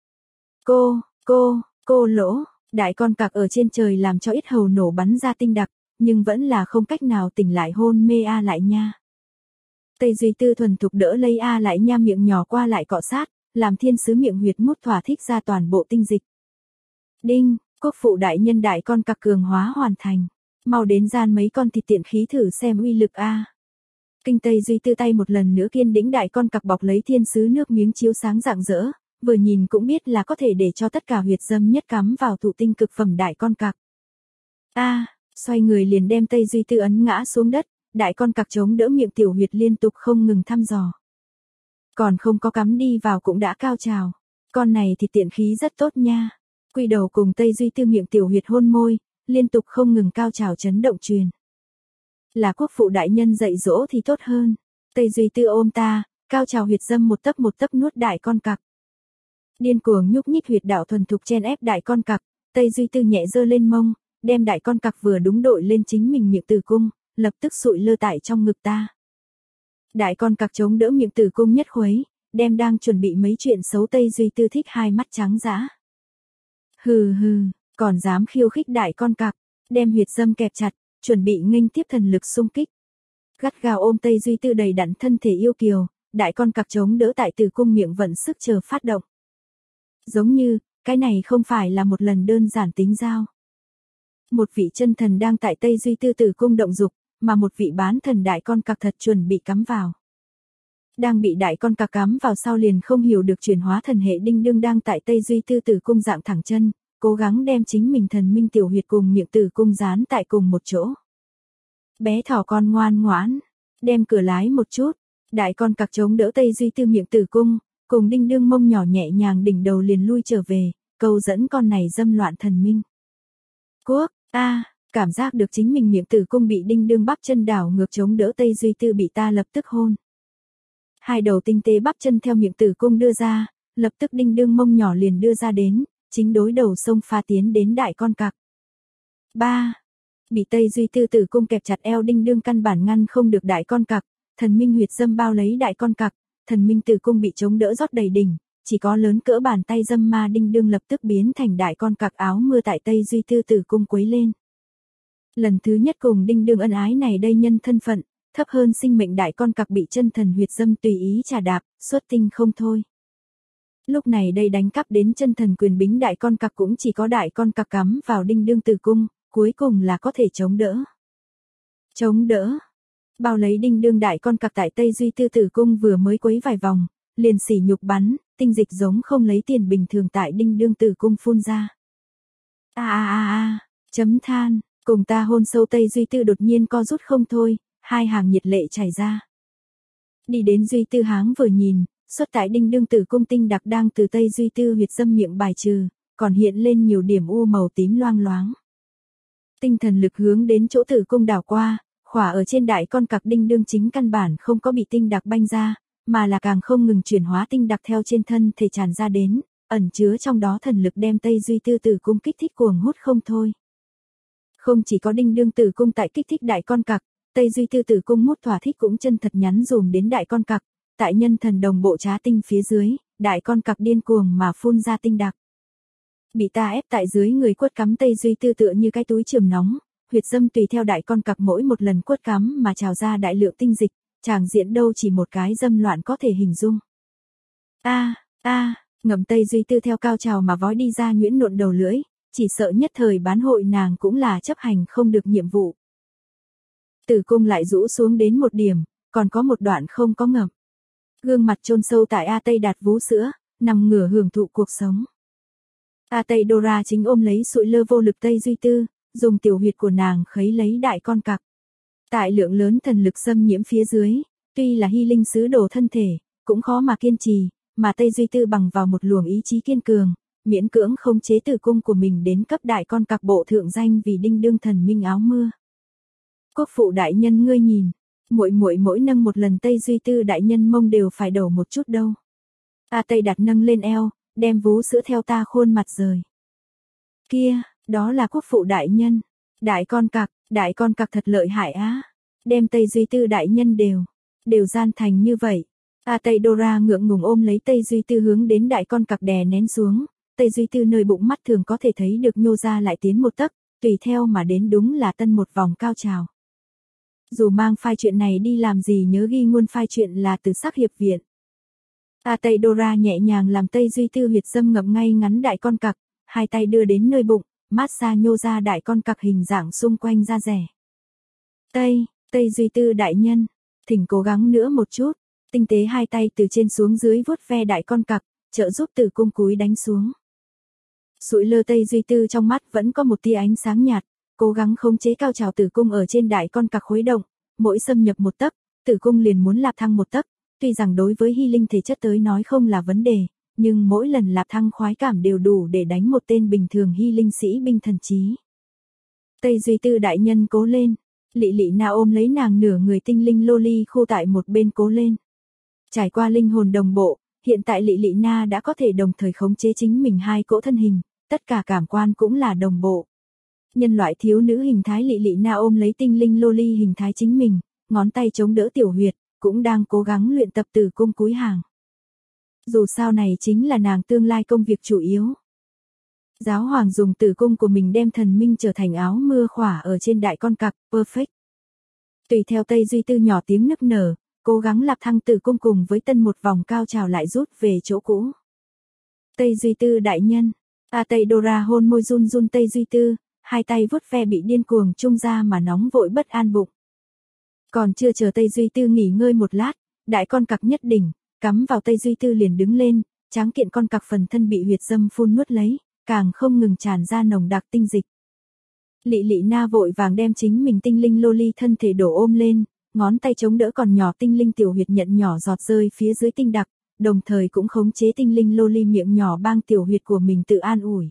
A: Cô, cô, cô lỗ, đại con cặc ở trên trời làm cho ít hầu nổ bắn ra tinh đặc, nhưng vẫn là không cách nào tỉnh lại hôn mê a lại nha. Tây Duy Tư thuần thục đỡ lấy a lại nha miệng nhỏ qua lại cọ sát, làm thiên sứ miệng huyệt mút thỏa thích ra toàn bộ tinh dịch. Đinh, quốc phụ đại nhân đại con cặc cường hóa hoàn thành. Mau đến gian mấy con thịt tiện khí thử xem uy lực a. Kinh Tây Duy Tư tay một lần nữa kiên đĩnh đại con cặc bọc lấy thiên sứ nước miếng chiếu sáng rạng rỡ, vừa nhìn cũng biết là có thể để cho tất cả huyệt dâm nhất cắm vào thụ tinh cực phẩm đại con cặc. A, xoay người liền đem Tây Duy Tư ấn ngã xuống đất, đại con cặc chống đỡ miệng tiểu huyệt liên tục không ngừng thăm dò. Còn không có cắm đi vào cũng đã cao trào. Con này thì tiện khí rất tốt nha. Quy đầu cùng Tây Duy Tư miệng tiểu huyệt hôn môi, liên tục không ngừng cao trào chấn động truyền. Là quốc phụ đại nhân dạy dỗ thì tốt hơn. Tây Duy Tư ôm ta, cao trào huyệt dâm một tấc một tấc nuốt đại con cặc. Điên cuồng nhúc nhích huyệt đạo thuần thục chen ép đại con cặc, Tây Duy Tư nhẹ giơ lên mông, đem đại con cặc vừa đúng đội lên chính mình miệng tử cung, lập tức sụi lơ tại trong ngực ta. Đại con cặc chống đỡ miệng tử cung nhất khuấy, đem đang chuẩn bị mấy chuyện xấu Tây Duy Tư thích hai mắt trắng dã. Hừ hừ, còn dám khiêu khích đại con cặc, đem huyệt dâm kẹp chặt, chuẩn bị nghênh tiếp thần lực xung kích. Gắt gao ôm Tây Duy Tư đầy đặn thân thể yêu kiều, đại con cặc chống đỡ tại tử cung miệng vận sức chờ phát động. Giống như, cái này không phải là một lần đơn giản tính giao. Một vị chân thần đang tại Tây Duy Tư tử cung động dục, mà một vị bán thần đại con cặc thật chuẩn bị cắm vào. Đang bị đại con cặc cắm vào sau liền không hiểu được chuyển hóa thần hệ đinh đương đang tại Tây Duy Tư tử cung dạng thẳng chân, cố gắng đem chính mình thần minh tiểu huyệt cùng miệng tử cung dán tại cùng một chỗ. Bé thỏ con ngoan ngoãn, đem cửa lái một chút, đại con cặc chống đỡ Tây Duy Tư miệng tử cung, cùng đinh đương mông nhỏ nhẹ nhàng đỉnh đầu liền lui trở về, câu dẫn con này dâm loạn thần minh. Quốc, a, à, cảm giác được chính mình miệng tử cung bị đinh đương bắp chân đảo ngược chống đỡ Tây Duy Tư bị ta lập tức hôn. Hai đầu tinh tế bắp chân theo miệng tử cung đưa ra, lập tức đinh đương mông nhỏ liền đưa ra đến, chính đối đầu sông pha tiến đến đại con cặc. Ba. Bị Tây Duy Tư tử cung kẹp chặt eo đinh đương căn bản ngăn không được đại con cặc, thần minh huyệt dâm bao lấy đại con cặc, thần minh tử cung bị chống đỡ rót đầy đỉnh, chỉ có lớn cỡ bàn tay dâm ma đinh đương lập tức biến thành đại con cặc áo mưa tại Tây Duy Tư tử cung quấy lên. Lần thứ nhất cùng đinh đương ân ái này đây nhân thân phận, thấp hơn sinh mệnh đại con cặc bị chân thần huyệt dâm tùy ý trà đạp, xuất tinh không thôi. Lúc này đây đánh cắp đến chân thần quyền bính đại con cặc cũng chỉ có đại con cặc cắm vào đinh đương tử cung, cuối cùng là có thể chống đỡ. Chống đỡ. Bao lấy đinh đương đại con cặc tại Tây Duy Tư tử cung vừa mới quấy vài vòng, liền sỉ nhục bắn, tinh dịch giống không lấy tiền bình thường tại đinh đương tử cung phun ra. A a a a, chấm than, cùng ta hôn sâu Tây Duy Tư đột nhiên co rút không thôi, hai hàng nhiệt lệ chảy ra. Đi đến Duy Tư háng vừa nhìn, xuất tại đinh đương tử cung tinh đặc đang từ Tây Duy Tư huyệt dâm miệng bài trừ, còn hiện lên nhiều điểm u màu tím loang loáng. Tinh thần lực hướng đến chỗ tử cung đảo qua, khỏa ở trên đại con cặc đinh đương chính căn bản không có bị tinh đặc banh ra, mà là càng không ngừng chuyển hóa tinh đặc theo trên thân thể tràn ra đến, ẩn chứa trong đó thần lực đem Tây Duy Tư tử cung kích thích cuồng hút không thôi. Không chỉ có đinh đương tử cung tại kích thích đại con cặc, Tây Duy Tư tử cung mút thỏa thích cũng chân thật nhắn dùm đến đại con cặc, tại nhân thần đồng bộ trá tinh phía dưới, đại con cặc điên cuồng mà phun ra tinh đặc. Bị ta ép tại dưới người quất cắm Tây Duy Tư tựa như cái túi trường nóng, huyệt dâm tùy theo đại con cặc mỗi một lần quất cắm mà trào ra đại lượng tinh dịch, chàng diễn đâu chỉ một cái dâm loạn có thể hình dung. A, a, ngậm Tây Duy Tư theo cao trào mà vói đi ra nhuyễn nộn đầu lưỡi, chỉ sợ nhất thời bán hội nàng cũng là chấp hành không được nhiệm vụ. Tử cung lại rũ xuống đến một điểm, còn có một đoạn không có ngậm. Gương mặt chôn sâu tại A Tây Đạt vú sữa, nằm ngửa hưởng thụ cuộc sống. A Tây Dora chính ôm lấy sụi lơ vô lực Tây Duy Tư, dùng tiểu huyệt của nàng khấy lấy đại con cặc. Tại lượng lớn thần lực xâm nhiễm phía dưới, tuy là hy linh sứ đồ thân thể, cũng khó mà kiên trì, mà Tây Duy Tư bằng vào một luồng ý chí kiên cường, miễn cưỡng không chế tử cung của mình đến cấp đại con cặc bộ thượng danh vì đinh đương thần minh áo mưa. Quốc phụ đại nhân ngươi nhìn, muội muội mỗi nâng một lần Tây Duy Tư đại nhân mông đều phải đổ một chút đâu. A Tây đặt nâng lên eo, đem vú sữa theo ta khuôn mặt rời. Kia, đó là quốc phụ đại nhân. Đại con cặc, đại con cặc thật lợi hại á. Đem Tây Duy Tư đại nhân đều, đều gian thành như vậy. A Tây Dora ngượng ngùng ôm lấy Tây Duy Tư hướng đến đại con cặc đè nén xuống. Tây Duy Tư nơi bụng mắt thường có thể thấy được nhô ra lại tiến một tấc, tùy theo mà đến đúng là tân một vòng cao trào. Dù mang file chuyện này đi làm gì nhớ ghi nguồn file chuyện là từ sắc hiệp viện. A Tây Dora nhẹ nhàng làm Tây Duy Tư huyệt dâm ngậm ngay ngắn đại con cặc, hai tay đưa đến nơi bụng, massage nhô ra đại con cặc hình dạng xung quanh da rẻ. Tây, Tây Duy Tư đại nhân, thỉnh cố gắng nữa một chút, tinh tế hai tay từ trên xuống dưới vuốt ve đại con cặc, trợ giúp tử cung cúi đánh xuống. Sụi lơ Tây Duy Tư trong mắt vẫn có một tia ánh sáng nhạt, cố gắng khống chế cao trào tử cung ở trên đại con cặc khuấy động, mỗi xâm nhập một tấc, tử cung liền muốn lạp thăng một tấc, tuy rằng đối với hy linh thể chất tới nói không là vấn đề, nhưng mỗi lần lạp thăng khoái cảm đều đủ để đánh một tên bình thường hy linh sĩ binh thần trí. Tây Duy Tư đại nhân cố lên, Lị Lị Na ôm lấy nàng nửa người tinh linh loli khu tại một bên cố lên. Trải qua linh hồn đồng bộ, hiện tại Lị Lị Na đã có thể đồng thời khống chế chính mình hai cỗ thân hình, tất cả cảm quan cũng là đồng bộ. Nhân loại thiếu nữ hình thái Lị Lị Na ôm lấy tinh linh loli hình thái chính mình, ngón tay chống đỡ tiểu huyệt, cũng đang cố gắng luyện tập tử cung cúi hàng. Dù sao này chính là nàng tương lai công việc chủ yếu. Giáo hoàng dùng tử cung của mình đem thần minh trở thành áo mưa khỏa ở trên đại con cặc, perfect. Tùy theo Tây Duy Tư nhỏ tiếng nức nở, cố gắng lạp thăng tử cung cùng với tân một vòng cao trào lại rút về chỗ cũ. Tây Duy Tư đại nhân, A Tây Dora hôn môi run run Tây Duy Tư, hai tay vuốt ve bị điên cuồng trung ra mà nóng vội bất an bụng. Còn chưa chờ Tây Duy Tư nghỉ ngơi một lát, đại con cặc nhất đỉnh, cắm vào Tây Duy Tư liền đứng lên, tráng kiện con cặc phần thân bị huyệt dâm phun nuốt lấy, càng không ngừng tràn ra nồng đặc tinh dịch. Lị Lị Na vội vàng đem chính mình tinh linh loli thân thể đổ ôm lên, ngón tay chống đỡ còn nhỏ tinh linh tiểu huyệt nhận nhỏ giọt rơi phía dưới tinh đặc, đồng thời cũng khống chế tinh linh loli miệng nhỏ bang tiểu huyệt của mình tự an ủi.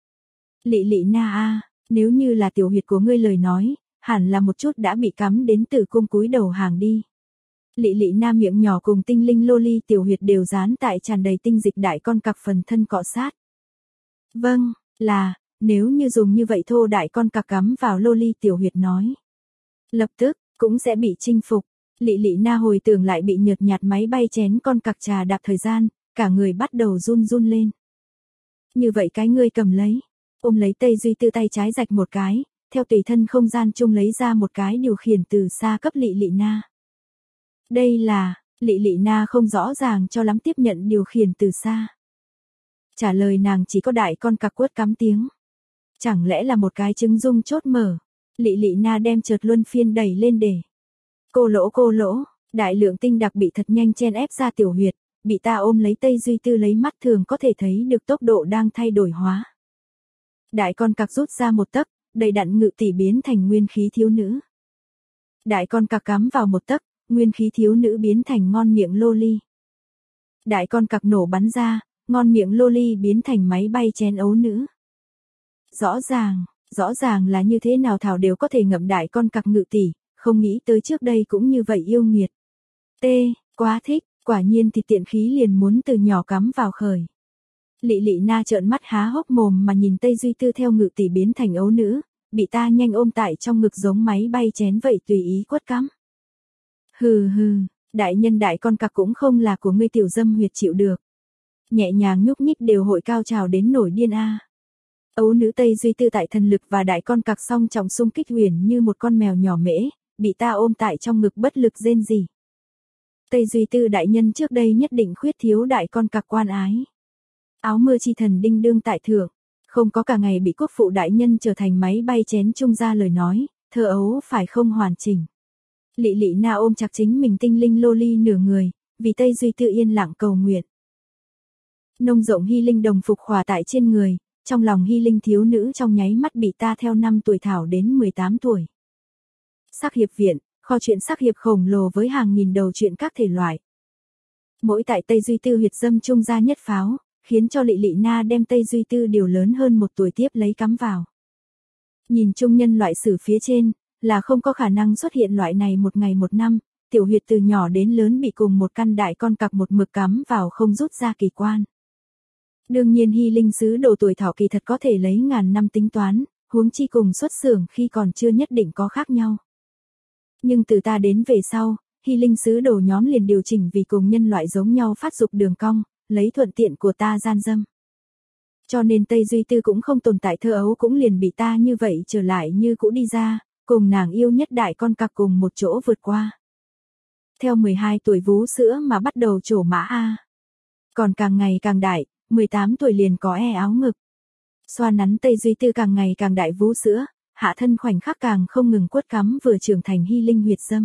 A: Lị Lị Na a, nếu như là tiểu huyệt của ngươi lời nói, hẳn là một chút đã bị cắm đến tử cung cúi đầu hàng đi. Lị Lị Na miệng nhỏ cùng tinh linh loli tiểu huyệt đều dán tại tràn đầy tinh dịch đại con cặc phần thân cọ sát. Vâng, là, nếu như dùng như vậy thô đại con cặc cắm vào loli tiểu huyệt nói. Lập tức, cũng sẽ bị chinh phục. Lị Lị Na hồi tưởng lại bị nhợt nhạt máy bay chén con cặc trà đạp thời gian, cả người bắt đầu run run lên. Như vậy cái ngươi cầm lấy, ôm lấy Tây Duy Tư tay trái rạch một cái, theo tùy thân không gian chung lấy ra một cái điều khiển từ xa cấp Lị Lị Na. Đây là, Lị Lị Na không rõ ràng cho lắm tiếp nhận điều khiển từ xa. Trả lời nàng chỉ có đại con cặc quất cắm tiếng. Chẳng lẽ là một cái trứng dung chốt mở. Lị Lị Na đem chợt luân phiên đẩy lên để. Cô lỗ cô lỗ, đại lượng tinh đặc bị thật nhanh chen ép ra tiểu huyệt, bị ta ôm lấy Tây Duy Tư lấy mắt thường có thể thấy được tốc độ đang thay đổi hóa. Đại con cặc rút ra một tấc, đầy đặn ngự tỷ biến thành nguyên khí thiếu nữ. Đại con cặc cắm vào một tấc, nguyên khí thiếu nữ biến thành ngon miệng loli. Đại con cặc nổ bắn ra, ngon miệng loli biến thành máy bay chén ấu nữ. Rõ ràng, rõ ràng là như thế nào thảo đều có thể ngậm đại con cặc ngự tỷ, không nghĩ tới trước đây cũng như vậy yêu nghiệt. T, quá thích, quả nhiên thì tiện khí liền muốn từ nhỏ cắm vào khởi. Lị Lị Na trợn mắt há hốc mồm mà nhìn Tây Duy Tư theo ngự tỷ biến thành ấu nữ, bị ta nhanh ôm tại trong ngực giống máy bay chén vậy tùy ý quất cắm. Hừ hừ, đại nhân đại con cặc cũng không là của ngươi tiểu dâm huyệt chịu được. Nhẹ nhàng nhúc nhích đều hội cao trào đến nổi điên a. Ấu nữ Tây Duy Tư tại thần lực và đại con cặc song trọng xung kích huyền như một con mèo nhỏ mễ, bị ta ôm tại trong ngực bất lực rên rỉ. Tây Duy Tư đại nhân trước đây nhất định khuyết thiếu đại con cặc quan ái. Áo mưa chi thần đinh đương tại thượng, không có cả ngày bị quốc phụ đại nhân trở thành máy bay chén chung ra lời nói, thơ ấu phải không hoàn chỉnh. Lị Lị Na ôm chặt chính mình tinh linh loli nửa người, vì Tây Duy Tư yên lặng cầu nguyện. Nông rộng hy linh đồng phục khỏa tại trên người, trong lòng hy linh thiếu nữ trong nháy mắt bị ta theo năm tuổi thảo đến mười tám tuổi. Sắc hiệp viện, kho truyện sắc hiệp khổng lồ với hàng nghìn đầu truyện các thể loại. Mỗi tại Tây Duy Tư huyệt dâm chung ra nhất pháo, khiến cho Lị Lị Na đem Tây Duy Tư điều lớn hơn một tuổi tiếp lấy cắm vào. Nhìn chung nhân loại sử phía trên, là không có khả năng xuất hiện loại này một ngày một năm, tiểu huyệt từ nhỏ đến lớn bị cùng một căn đại con cặc một mực cắm vào không rút ra kỳ quan. Đương nhiên hy linh sứ đồ tuổi thọ kỳ thật có thể lấy ngàn năm tính toán, huống chi cùng xuất xưởng khi còn chưa nhất định có khác nhau. Nhưng từ ta đến về sau, hy linh sứ đồ nhóm liền điều chỉnh vì cùng nhân loại giống nhau phát dục đường cong, lấy thuận tiện của ta gian dâm. Cho nên Tây Duy Tư cũng không tồn tại thơ ấu cũng liền bị ta như vậy trở lại như cũ đi ra, cùng nàng yêu nhất đại con cặc cùng một chỗ vượt qua. Theo mười hai tuổi vú sữa mà bắt đầu trổ mã A. Còn càng ngày càng đại, mười tám tuổi liền có e áo ngực. Xoa nắn Tây Duy Tư càng ngày càng đại vú sữa, hạ thân khoảnh khắc càng không ngừng quất cắm vừa trưởng thành hy linh huyệt dâm.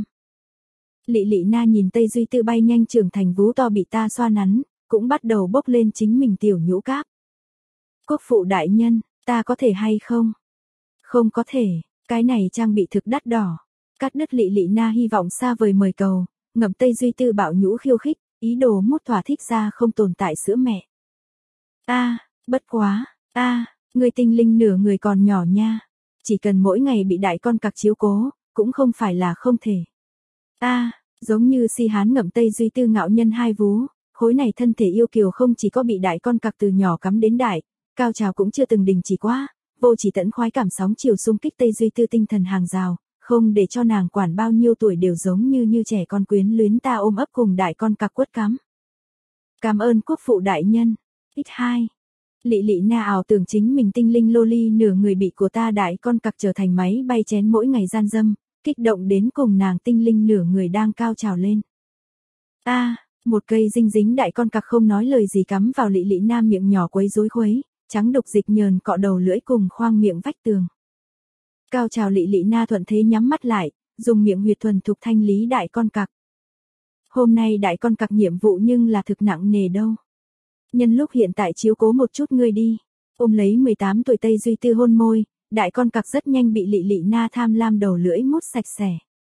A: Lị Lị Na nhìn Tây Duy Tư bay nhanh trưởng thành vú to bị ta xoa nắn, cũng bắt đầu bốc lên chính mình tiểu nhũ cáp. Quốc phụ đại nhân, ta có thể hay không? Không có thể, cái này trang bị thực đắt đỏ. Cắt đứt Lị Lị Na hy vọng xa vời mời cầu, ngậm Tây Duy Tư bạo nhũ khiêu khích, ý đồ mút thỏa thích ra không tồn tại sữa mẹ. A, à, bất quá, a, à, người tinh linh nửa người còn nhỏ nha, chỉ cần mỗi ngày bị đại con cặc chiếu cố, cũng không phải là không thể. A, à, giống như si hán ngậm Tây Duy Tư ngạo nhân hai vú, khối này thân thể yêu kiều không chỉ có bị đại con cặc từ nhỏ cắm đến đại, cao trào cũng chưa từng đình chỉ quá, vô chỉ tẫn khoái cảm sóng chiều xung kích Tây Duy Tư tinh thần hàng rào, không để cho nàng quản bao nhiêu tuổi đều giống như như trẻ con quyến luyến ta ôm ấp cùng đại con cặc quất cắm. Cảm ơn quốc phụ đại nhân. X hai. Lị Lị Na ảo tưởng chính mình tinh linh loli nửa người bị của ta đại con cặc trở thành máy bay chén mỗi ngày gian dâm, kích động đến cùng nàng tinh linh nửa người đang cao trào lên. A, à, một cây dinh dính đại con cặc không nói lời gì cắm vào Lị Lị Na miệng nhỏ quấy rối khuấy, trắng đục dịch nhờn cọ đầu lưỡi cùng khoang miệng vách tường. Cao trào Lị Lị Na thuận thế nhắm mắt lại, dùng miệng huyệt thuần thục thanh lý đại con cặc. Hôm nay đại con cặc nhiệm vụ nhưng là thực nặng nề đâu. Nhân lúc hiện tại chiếu cố một chút ngươi đi, ôm lấy mười tám tuổi Tây Duy Tư hôn môi, đại con cặc rất nhanh bị Lị Lị Na tham lam đầu lưỡi mút sạch sẽ.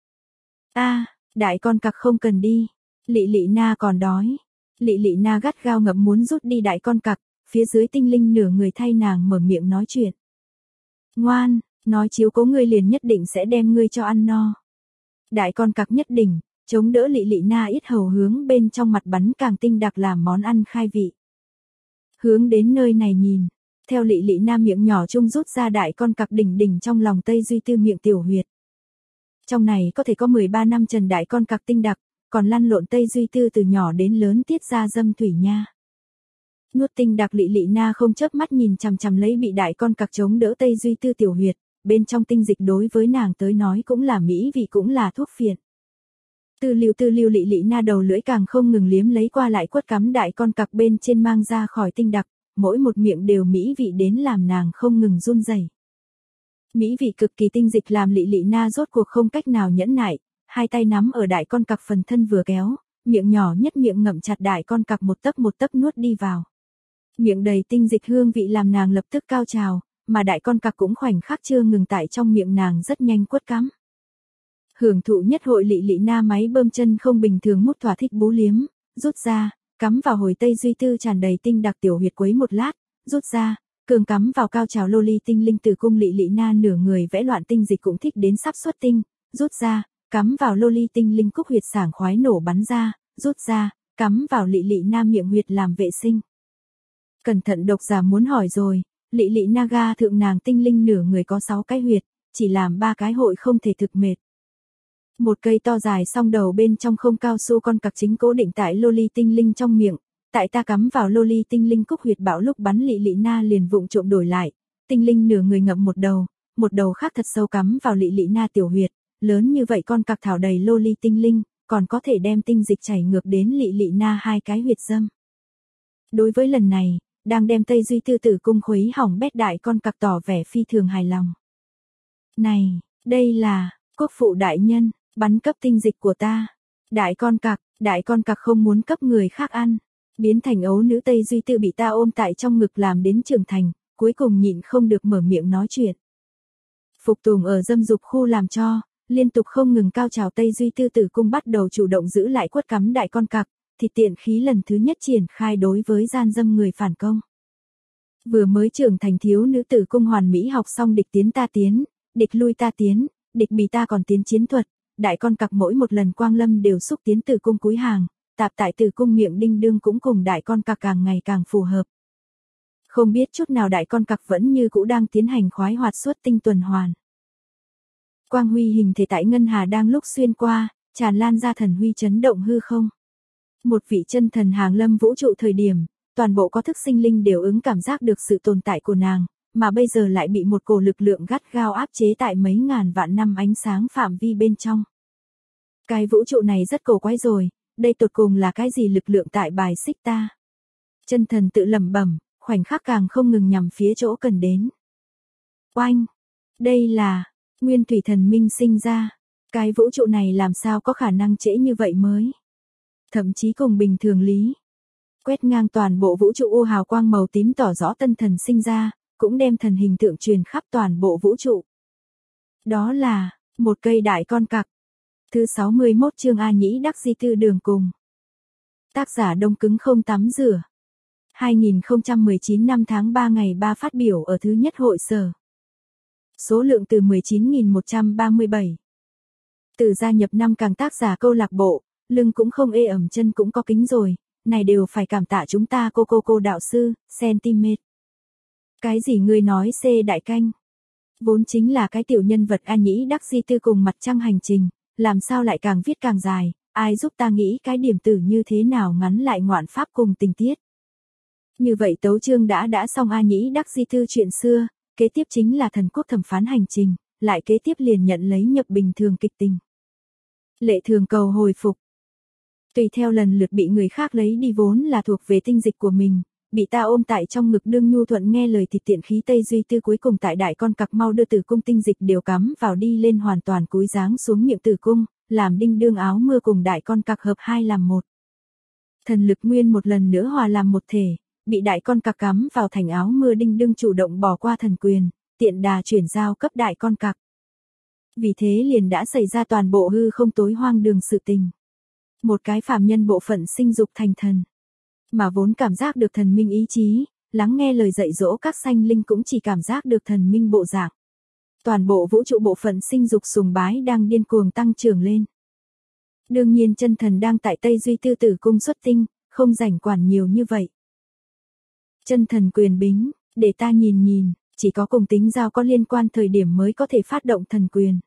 A: A, à, đại con cặc không cần đi, Lị Lị Na còn đói. Lị Lị Na gắt gao ngậm muốn rút đi đại con cặc, phía dưới tinh linh nửa người thay nàng mở miệng nói chuyện. Ngoan, nói chiếu cố ngươi liền nhất định sẽ đem ngươi cho ăn no. Đại con cặc nhất định, chống đỡ Lị Lị Na ít hầu hướng bên trong mặt bắn càng tinh đặc làm món ăn khai vị. Hướng đến nơi này nhìn, Theo Lị Lị Na miệng nhỏ chung rút ra đại con cặc đỉnh đỉnh trong lòng Tây Duy Tư miệng tiểu huyệt. Trong này có thể có mười ba năm trần đại con cặc tinh đặc, còn lăn lộn Tây Duy Tư từ nhỏ đến lớn tiết ra dâm thủy nha. Nuốt tinh đặc Lị Lị Na không chớp mắt nhìn chằm chằm lấy bị đại con cặc chống đỡ Tây Duy Tư tiểu huyệt, bên trong tinh dịch đối với nàng tới nói cũng là mỹ vị cũng là thuốc phiện. Tư lưu tư lưu Lị Lị Na đầu lưỡi càng không ngừng liếm lấy qua lại quất cắm đại con cặc bên trên mang ra khỏi tinh đặc, mỗi một miệng đều mỹ vị đến làm nàng không ngừng run rẩy. Mỹ vị cực kỳ tinh dịch làm Lị Lị Na rốt cuộc không cách nào nhẫn nại, hai tay nắm ở đại con cặc phần thân vừa kéo, miệng nhỏ nhất miệng ngậm chặt đại con cặc một tấc một tấc nuốt đi vào. Miệng đầy tinh dịch hương vị làm nàng lập tức cao trào, mà đại con cặc cũng khoảnh khắc chưa ngừng tại trong miệng nàng rất nhanh quất cắm. Hưởng thụ nhất hội Lị Lị Na máy bơm chân không bình thường mút thỏa thích bú liếm, rút ra, cắm vào hồi Tây Duy Tư tràn đầy tinh đặc tiểu huyệt quấy một lát, rút ra, cường cắm vào cao trào lô ly tinh linh tử cung Lị Lị Na nửa người vẽ loạn tinh dịch cũng thích đến sắp xuất tinh, rút ra, cắm vào lô ly tinh linh cúc huyệt sảng khoái nổ bắn ra, rút ra, cắm vào Lị Lị Na miệng huyệt làm vệ sinh. Cẩn thận độc giả muốn hỏi rồi, Lị Lị Na ga thượng nàng tinh linh nửa người có sáu cái huyệt, chỉ làm ba cái hội không thể thực mệt. Một cây to dài song đầu bên trong không cao su con cặc chính cố định tại lô ly tinh linh trong miệng, tại ta cắm vào lô ly tinh linh cúc huyệt bão lúc bắn Lị Lị Na liền vụng trộm đổi lại, tinh linh nửa người ngậm một đầu, một đầu khác thật sâu cắm vào Lị Lị Na tiểu huyệt, lớn như vậy con cặc thảo đầy lô ly tinh linh, còn có thể đem tinh dịch chảy ngược đến Lị Lị Na hai cái huyệt dâm. Đối với lần này, đang đem Tây Duy Tư tử cung khuấy hỏng bét đại con cặc tỏ vẻ phi thường hài lòng. Này, đây là, quốc phụ đại nhân, bắn cấp tinh dịch của ta. Đại con cặc, đại con cặc không muốn cấp người khác ăn. Biến thành ấu nữ Tây Duy Tư bị ta ôm tại trong ngực làm đến trưởng thành, cuối cùng nhịn không được mở miệng nói chuyện. Phục tùng ở dâm dục khu làm cho, liên tục không ngừng cao trào Tây Duy Tư tử cung bắt đầu chủ động giữ lại quất cắm đại con cặc, thì tiện khí lần thứ nhất triển khai đối với gian dâm người phản công. Vừa mới trưởng thành thiếu nữ tử cung hoàn mỹ học xong địch tiến ta tiến, địch lui ta tiến, địch bị ta còn tiến chiến thuật, đại con cặc mỗi một lần quang lâm đều xúc tiến tử cung cúi hàng, tạp tại tử cung miệng đinh đương cũng cùng đại con cặc càng ngày càng phù hợp. Không biết chút nào đại con cặc vẫn như cũ đang tiến hành khoái hoạt suốt tinh tuần hoàn. Quang huy hình thể tại ngân hà đang lúc xuyên qua, tràn lan ra thần huy chấn động hư không. Một vị chân thần hàng lâm vũ trụ thời điểm, toàn bộ có thức sinh linh đều ứng cảm giác được sự tồn tại của nàng, mà bây giờ lại bị một cổ lực lượng gắt gao áp chế tại mấy ngàn vạn năm ánh sáng phạm vi bên trong. Cái vũ trụ này rất cổ quái rồi, đây tột cùng là cái gì lực lượng tại bài xích ta? Chân thần tự lẩm bẩm, khoảnh khắc càng không ngừng nhằm phía chỗ cần đến. Oanh! Đây là, nguyên thủy thần minh sinh ra, cái vũ trụ này làm sao có khả năng trễ như vậy mới? Thậm chí cùng bình thường lý. Quét ngang toàn bộ vũ trụ u hào quang màu tím tỏ rõ tân thần sinh ra, cũng đem thần hình tượng truyền khắp toàn bộ vũ trụ. Đó là, một cây đại con cặc. Thứ sáu mươi mốt chương A Nhĩ Đắc Di Tư đường cùng. Tác giả đông cứng không tắm rửa. hai nghìn không trăm mười chín năm tháng ba ngày ba phát biểu ở thứ nhất hội sở. Số lượng từ mười chín nghìn một trăm ba mươi bảy. Từ gia nhập năm càng tác giả câu lạc bộ, lưng cũng không ê ẩm chân cũng có kính rồi, này đều phải cảm tạ chúng ta cô cô cô đạo sư, centimet. Cái gì ngươi nói C đại canh? Vốn chính là cái tiểu nhân vật A Nhĩ Đắc Di Tư cùng mặt trăng hành trình, làm sao lại càng viết càng dài, ai giúp ta nghĩ cái điểm tử như thế nào ngắn lại ngoạn pháp cùng tình tiết. Như vậy tấu chương đã đã xong A Nhĩ Đắc Di Tư chuyện xưa, kế tiếp chính là thần quốc thẩm phán hành trình, lại kế tiếp liền nhận lấy nhập bình thường kịch tình. Lệ thường cầu hồi phục. Tùy theo lần lượt bị người khác lấy đi vốn là thuộc về tinh dịch của mình, bị ta ôm tại trong ngực đương nhu thuận nghe lời thịt tiện khí Tây Duy Tư cuối cùng tại đại con cặc mau đưa tử cung tinh dịch đều cắm vào đi lên hoàn toàn cúi dáng xuống miệng tử cung, làm đinh đương áo mưa cùng đại con cặc hợp hai làm một. Thần lực nguyên một lần nữa hòa làm một thể, bị đại con cặc cắm vào thành áo mưa đinh đương chủ động bỏ qua thần quyền, tiện đà chuyển giao cấp đại con cặc. Vì thế liền đã xảy ra toàn bộ hư không tối hoang đường sự tình. Một cái phàm nhân bộ phận sinh dục thành thần. Mà vốn cảm giác được thần minh ý chí, lắng nghe lời dạy dỗ các sanh linh cũng chỉ cảm giác được thần minh bộ dạng. Toàn bộ vũ trụ bộ phận sinh dục sùng bái đang điên cuồng tăng trưởng lên. Đương nhiên chân thần đang tại Tây Duy Tư tử cung xuất tinh, không rảnh quản nhiều như vậy. Chân thần quyền bính, Để ta nhìn nhìn, chỉ có cùng tính giao có liên quan thời điểm mới có thể phát động thần quyền.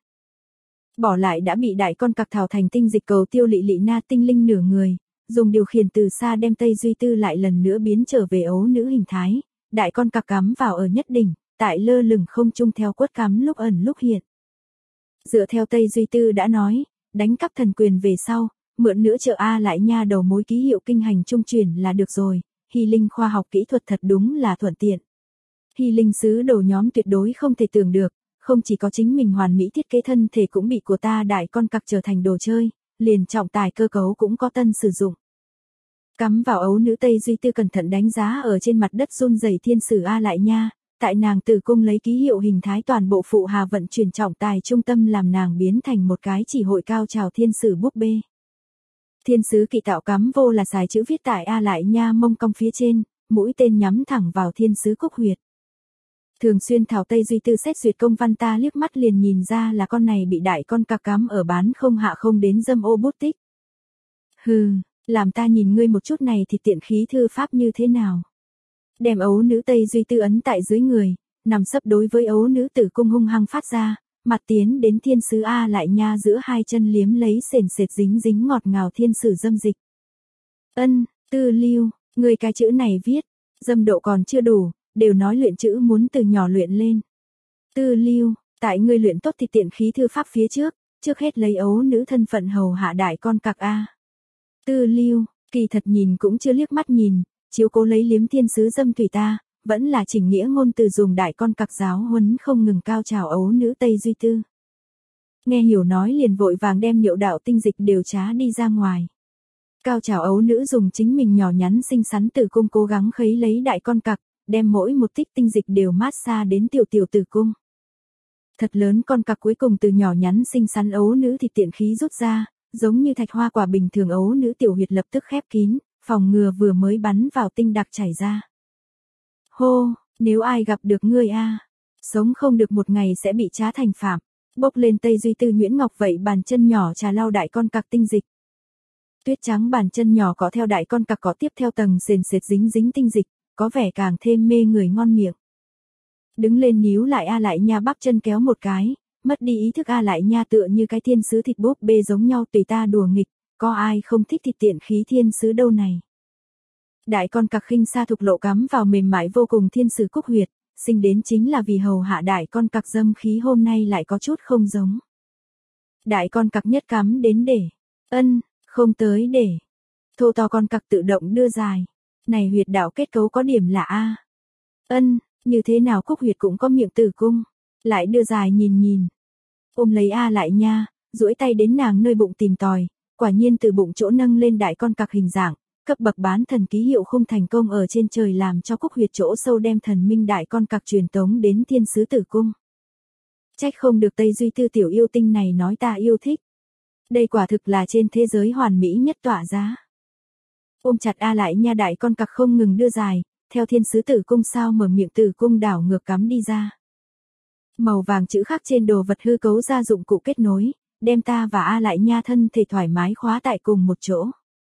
A: Bỏ lại đã bị đại con cặc thảo thành tinh dịch cầu tiêu lị lị na tinh linh nửa người, dùng điều khiển từ xa đem Tây Duy Tư lại lần nữa biến trở về ấu nữ hình thái, đại con cặc cắm vào ở nhất đỉnh, tại lơ lửng không trung theo quất cắm lúc ẩn lúc hiện. Dựa theo Tây Duy Tư đã nói, đánh cắp thần quyền về sau, mượn nữa trợ A lại nha đầu mối ký hiệu kinh hành trung chuyển là được rồi, Hy Linh khoa học kỹ thuật thật đúng là thuận tiện. Hy Linh sứ đồ nhóm tuyệt đối không thể tưởng được, không chỉ có chính mình hoàn mỹ thiết kế thân thể cũng bị của ta đại con cặc trở thành đồ chơi, liền trọng tài cơ cấu cũng có tân sử dụng. Cắm vào ấu nữ Tây Duy Tư cẩn thận đánh giá ở trên mặt đất run rẩy thiên sử A lại nha, tại nàng tử cung lấy ký hiệu hình thái toàn bộ phụ hà vận chuyển trọng tài trung tâm làm nàng biến thành một cái chỉ hội cao trào thiên sử búp bê. Thiên sứ kỵ tạo cắm vô là xài chữ viết tại A lại nha mông cong phía trên, mũi tên nhắm thẳng vào thiên sứ cúc huyệt. Thường xuyên thảo Tây Duy Tư xét duyệt công văn ta liếc mắt liền nhìn ra là con này bị đại con cặc cắm ở bán không hạ không đến dâm ô bút tích. Hừ, làm ta nhìn ngươi một chút này thì tiện khí thư pháp như thế nào. Đem ấu nữ Tây Duy Tư ấn tại dưới người, nằm sấp đối với ấu nữ tử cung hung hăng phát ra, mặt tiến đến thiên sứ A lại nha giữa hai chân liếm lấy sền sệt dính dính ngọt ngào thiên sử dâm dịch. Ân, Tư Lưu, người cái chữ này viết, dâm độ còn chưa đủ, đều nói luyện chữ muốn từ nhỏ luyện lên. Tư Lưu, tại ngươi luyện tốt thì tiện khí thư pháp phía trước, trước hết lấy ấu nữ thân phận hầu hạ đại con cặc A. Tư Lưu, kỳ thật nhìn cũng chưa liếc mắt nhìn, chiếu cố lấy liếm thiên sứ dâm thủy ta, vẫn là chỉnh nghĩa ngôn từ dùng đại con cặc giáo huấn không ngừng cao trào ấu nữ Tây Duy Tư. Nghe hiểu nói liền vội vàng đem niệu đạo tinh dịch đều trá đi ra ngoài. Cao trào ấu nữ dùng chính mình nhỏ nhắn xinh xắn tử cung cố gắng khấy lấy đại con cặc, đem mỗi một tích tinh dịch đều mát xa đến tiểu tiểu tử cung. Thật lớn con cặc cuối cùng từ nhỏ nhắn xinh xắn ấu nữ thì tiện khí rút ra, giống như thạch hoa quả bình thường ấu nữ tiểu huyệt lập tức khép kín, phòng ngừa vừa mới bắn vào tinh đặc chảy ra. Hô, nếu ai gặp được ngươi a, sống không được một ngày sẽ bị trá thành phạm. Bốc lên Tây Duy Tư nhuyễn ngọc vậy bàn chân nhỏ trà lau đại con cặc tinh dịch. Tuyết trắng bàn chân nhỏ có theo đại con cặc có tiếp theo tầng sền sệt dính dính tinh dịch, có vẻ càng thêm mê người ngon miệng. Đứng lên níu lại A lại nha bắp chân kéo một cái, mất đi ý thức A lại nha tựa như cái thiên sứ thịt búp bê giống nhau tùy ta đùa nghịch, có ai không thích thịt tiện khí thiên sứ đâu này. Đại con cặc khinh xa thục lộ cắm vào mềm mại vô cùng thiên sứ cúc huyệt, sinh đến chính là vì hầu hạ đại con cặc dâm khí hôm nay lại có chút không giống. Đại con cặc nhất cắm đến để, ân, không tới để. Thô to con cặc tự động đưa dài. Này huyệt đạo kết cấu có điểm là A. Ân, như thế nào cúc huyệt cũng có miệng tử cung. Lại đưa dài nhìn nhìn. Ôm lấy A lại nha, duỗi tay đến nàng nơi bụng tìm tòi, quả nhiên từ bụng chỗ nâng lên đại con cặc hình dạng, cấp bậc bán thần ký hiệu không thành công ở trên trời làm cho cúc huyệt chỗ sâu đem thần minh đại con cặc truyền tống đến thiên sứ tử cung. Trách không được Tây Duy Tư tiểu yêu tinh này nói ta yêu thích. Đây quả thực là trên thế giới hoàn mỹ nhất tỏa giá. Ôm chặt A lại nha đại con cặc không ngừng đưa dài, theo thiên sứ tử cung sao mở miệng tử cung đảo ngược cắm đi ra. Màu vàng chữ khắc trên đồ vật hư cấu ra dụng cụ kết nối, đem ta và A lại nha thân thể thoải mái khóa tại cùng một chỗ.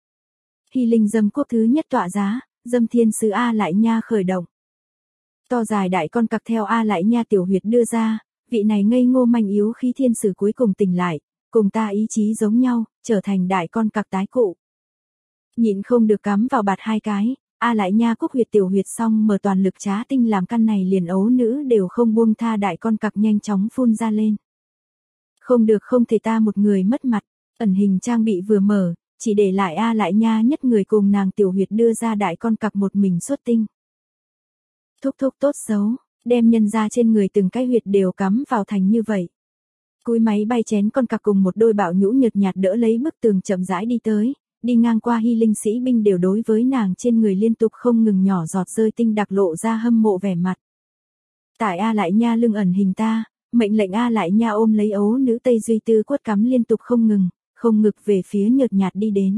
A: Hy Linh dâm quốc thứ nhất tọa giá, dâm thiên sứ A lại nha khởi động. To dài đại con cặc theo A lại nha tiểu huyệt đưa ra, vị này ngây ngô manh yếu khi thiên sử cuối cùng tỉnh lại, cùng ta ý chí giống nhau, trở thành đại con cặc tái cụ. Nhịn không được cắm vào bạt hai cái, A lại nha cúc huyệt tiểu huyệt xong mở toàn lực trá tinh làm căn này liền ấu nữ đều không buông tha đại con cặc nhanh chóng phun ra lên. Không được không thể ta một người mất mặt, ẩn hình trang bị vừa mở, chỉ để lại A lại nha nhất người cùng nàng tiểu huyệt đưa ra đại con cặc một mình xuất tinh. Thúc thúc tốt xấu, đem nhân ra trên người từng cái huyệt đều cắm vào thành như vậy. Cúi máy bay chén con cặc cùng một đôi bạo nhũ nhợt nhạt đỡ lấy bức tường chậm rãi đi tới, đi ngang qua Hy Linh sĩ binh đều đối với nàng trên người liên tục không ngừng nhỏ giọt rơi tinh đặc lộ ra hâm mộ vẻ mặt. Tại A lại nha lưng ẩn hình ta, mệnh lệnh A lại nha ôm lấy ấu nữ Tây Duy Tư quất cắm liên tục không ngừng, không ngực về phía nhợt nhạt đi đến.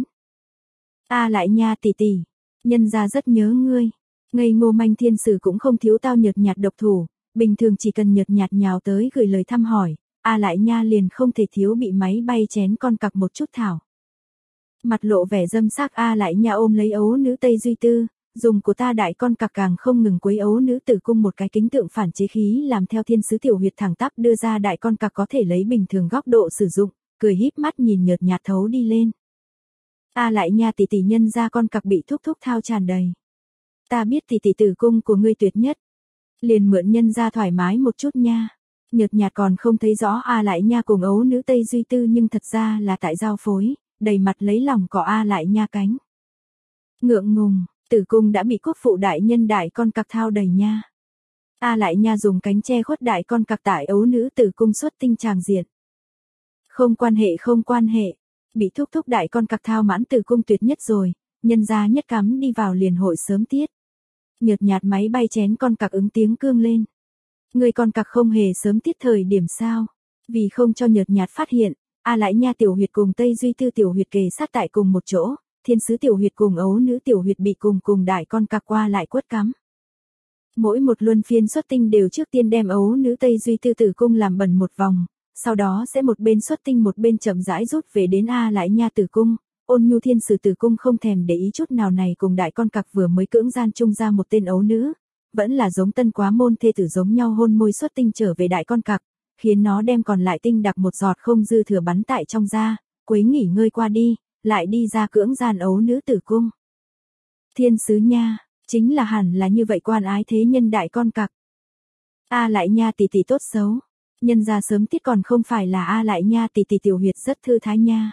A: A lại nha tỷ tỷ, nhân ra rất nhớ ngươi. Ngây ngô manh thiên sử cũng không thiếu tao nhợt nhạt độc thủ, bình thường chỉ cần nhợt nhạt nhào tới gửi lời thăm hỏi, A lại nha liền không thể thiếu bị máy bay chén con cặc một chút thảo. Mặt lộ vẻ dâm sắc A lại nha ôm lấy ấu nữ Tây Duy Tư, dùng của ta đại con cặc càng không ngừng quấy ấu nữ tử cung một cái kính tượng phản chế khí làm theo thiên sứ tiểu huyệt thẳng tắp đưa ra đại con cặc có thể lấy bình thường góc độ sử dụng, cười híp mắt nhìn nhợt nhạt thấu đi lên. A lại nha tỷ tỷ nhân ra con cặc bị thúc thúc thao tràn đầy. Ta biết tỷ tỷ tử cung của ngươi tuyệt nhất. Liền mượn nhân ra thoải mái một chút nha. Nhợt nhạt còn không thấy rõ A lại nha cùng ấu nữ Tây Duy Tư nhưng thật ra là tại giao phối, đầy mặt lấy lòng cọ A lại nha cánh. Ngượng ngùng, tử cung đã bị quốc phụ đại nhân đại con cặc thao đầy nha. A lại nha dùng cánh che khuất đại con cặc tại ấu nữ tử cung xuất tinh tràng diện. Không quan hệ không quan hệ, bị thúc thúc đại con cặc thao mãn tử cung tuyệt nhất rồi, nhân ra nhất cắm đi vào liền hội sớm tiết. Nhợt nhạt máy bay chén con cặc ứng tiếng cương lên. Người con cặc không hề sớm tiết thời điểm sao, vì không cho nhợt nhạt phát hiện, A lại nha tiểu huyệt cùng Tây Duy Tư tiểu huyệt kề sát tại cùng một chỗ, thiên sứ tiểu huyệt cùng ấu nữ tiểu huyệt bị cùng cùng đại con cặc qua lại quất cắm. Mỗi một luân phiên xuất tinh đều trước tiên đem ấu nữ Tây Duy Tư tử cung làm bẩn một vòng, sau đó sẽ một bên xuất tinh một bên chậm rãi rút về đến A lại nha tử cung. Ôn nhu thiên sử tử cung không thèm để ý chút nào này cùng đại con cặc vừa mới cưỡng gian chung ra một tên ấu nữ, vẫn là giống tân quá môn thê tử giống nhau hôn môi xuất tinh trở về đại con cặc, khiến nó đem còn lại tinh đặc một giọt không dư thừa bắn tại trong da, quấy nghỉ ngơi qua đi, lại đi ra cưỡng gian ấu nữ tử cung. Thiên sứ nha, chính là hẳn là như vậy quan ái thế nhân đại con cặc. A lại nha tỷ tỷ tốt xấu, nhân ra sớm tiết còn không phải là A lại nha tỷ tỷ tiểu huyệt rất thư thái nha.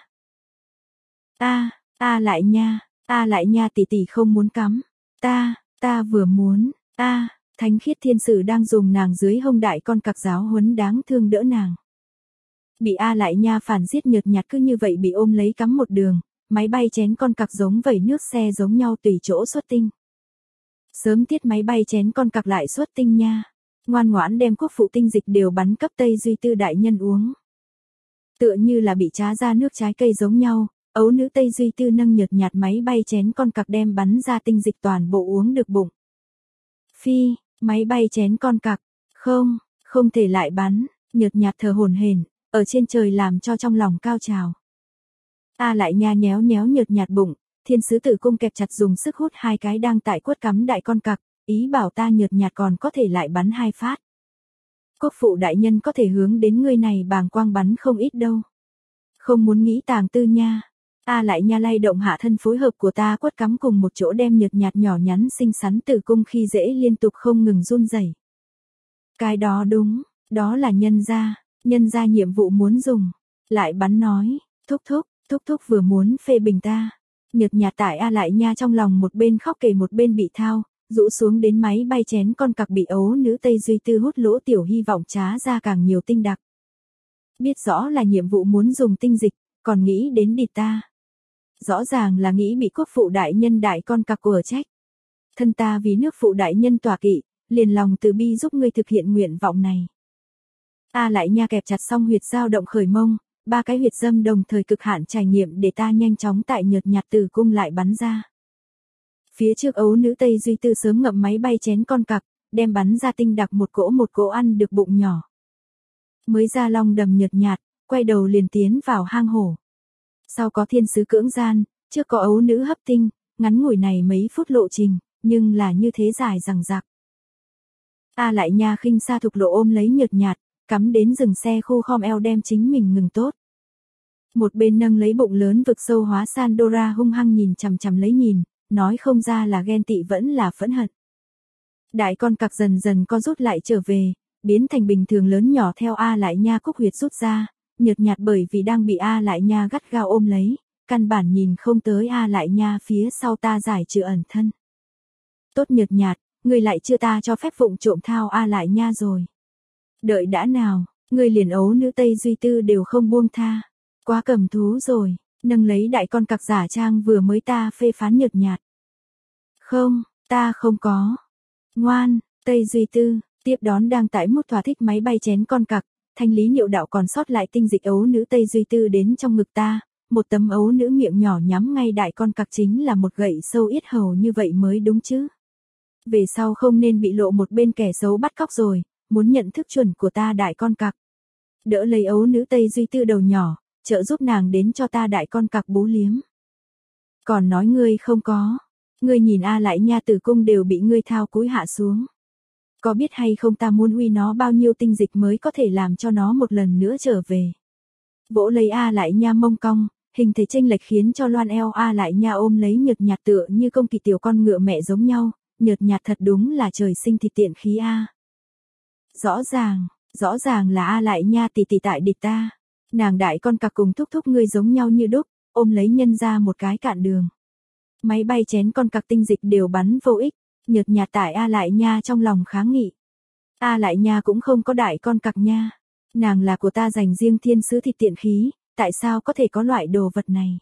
A: A, A lại nha, A lại nha tỷ tỷ không muốn cắm. Ta, ta vừa muốn. A, thánh khiết thiên sử đang dùng nàng dưới hông đại con cặc giáo huấn đáng thương đỡ nàng. Bị A lại nha phản giết nhợt nhạt cứ như vậy bị ôm lấy cắm một đường, máy bay chén con cặc giống vẩy nước xe giống nhau tùy chỗ xuất tinh. Sớm tiết máy bay chén con cặc lại xuất tinh nha. Ngoan ngoãn đem quốc phụ tinh dịch đều bắn cấp Tây Duy Tư đại nhân uống. Tựa như là bị trá ra nước trái cây giống nhau. Ấu nữ Tây Duy Tư nâng nhợt nhạt máy bay chén con cặc đem bắn ra tinh dịch toàn bộ uống được bụng. Phi, máy bay chén con cặc, không, không thể lại bắn, nhợt nhạt thở hổn hển, ở trên trời làm cho trong lòng cao trào. A lại nha nhéo nhéo nhợt nhạt bụng, thiên sứ tử cung kẹp chặt dùng sức hút hai cái đang tại quất cắm đại con cặc, ý bảo ta nhợt nhạt còn có thể lại bắn hai phát. Quốc phụ đại nhân có thể hướng đến ngươi này bàng quang bắn không ít đâu. Không muốn nghĩ tàng tư nha. A lại nha lay động hạ thân phối hợp của ta quất cắm cùng một chỗ đem nhợt nhạt nhỏ nhắn xinh xắn tử cung khi dễ liên tục không ngừng run rẩy. Cái đó đúng, đó là nhân gia, nhân gia nhiệm vụ muốn dùng. Lại bắn nói, thúc thúc, thúc thúc vừa muốn phê bình ta. Nhợt nhạt tại A lại nha trong lòng một bên khóc kể một bên bị thao, rũ xuống đến máy bay chén con cặc bị ấu nữ Tây Duy Tư hút lỗ tiểu hy vọng trá ra càng nhiều tinh đặc. Biết rõ là nhiệm vụ muốn dùng tinh dịch, còn nghĩ đến địt ta. Rõ ràng là nghĩ bị quốc phụ đại nhân đại con cặc của trách. Thân ta vì nước phụ đại nhân tòa kỵ, liền lòng từ bi giúp ngươi thực hiện nguyện vọng này. A lại nha kẹp chặt xong huyệt dao động khởi mông, ba cái huyệt dâm đồng thời cực hạn trải nghiệm để ta nhanh chóng tại nhợt nhạt tử cung lại bắn ra. Phía trước ấu nữ Tây Duy Tư sớm ngậm máy bay chén con cặc, đem bắn ra tinh đặc một cỗ một cỗ ăn được bụng nhỏ. Mới ra long đầm nhợt nhạt, quay đầu liền tiến vào hang hổ. Sau có thiên sứ cưỡng gian, trước có ấu nữ hấp tinh, ngắn ngủi này mấy phút lộ trình, nhưng là như thế dài rằng rạc. A lại nha khinh xa thục lộ ôm lấy nhợt nhạt, cắm đến dừng xe khu khom eo đem chính mình ngừng tốt. Một bên nâng lấy bụng lớn vực sâu hóa Sandora hung hăng nhìn chằm chằm lấy nhìn, nói không ra là ghen tị vẫn là phẫn hận. Đại con cặc dần dần co rút lại trở về, biến thành bình thường lớn nhỏ theo A lại nha cúc huyệt rút ra, nhợt nhạt bởi vì đang bị A lại nha gắt gao ôm lấy, căn bản nhìn không tới A lại nha phía sau ta giải trừ ẩn thân. Tốt nhợt nhạt, ngươi lại chưa ta cho phép vụng trộm thao A lại nha rồi. Đợi đã nào, ngươi liền ấu nữ Tây Duy Tư đều không buông tha. Quá cầm thú rồi, nâng lấy đại con cặc giả trang vừa mới ta phê phán nhợt nhạt. Không, ta không có. Ngoan, Tây Duy Tư, tiếp đón đang tải mút thỏa thích máy bay chén con cặc, thanh lý niệu đạo còn sót lại tinh dịch ấu nữ Tây Duy Tư đến trong ngực ta, một tấm ấu nữ miệng nhỏ nhắm ngay đại con cặc chính là một gậy sâu yết hầu như vậy mới đúng chứ. Về sau không nên bị lộ một bên kẻ xấu bắt cóc rồi, muốn nhận thức chuẩn của ta đại con cặc. Đỡ lấy ấu nữ Tây Duy Tư đầu nhỏ, trợ giúp nàng đến cho ta đại con cặc bú liếm. Còn nói ngươi không có, Ngươi nhìn A Lại Nha tử cung đều bị ngươi thao cúi hạ xuống. Có biết hay không ta muốn uy nó bao nhiêu tinh dịch mới có thể làm cho nó một lần nữa trở về. Vỗ lấy A Lại Nha mông cong, hình thể chênh lệch khiến cho loan eo A Lại Nha ôm lấy nhợt nhạt tựa như công kỳ tiểu con ngựa mẹ giống nhau, nhợt nhạt thật đúng là trời sinh thịt tiện khí A. Rõ ràng, rõ ràng là A Lại Nha tỷ tỷ tại địch ta. Nàng đại con cặc cùng thúc thúc ngươi giống nhau như đúc, ôm lấy nhân ra một cái cạn đường. Máy bay chén con cặc tinh dịch đều bắn vô ích, nhợt nhạt tại A Lại Nha trong lòng kháng nghị. A Lại Nha cũng không có đại con cặc nha. Nàng là của ta dành riêng thiên sứ thịt tiện khí, tại sao có thể có loại đồ vật này?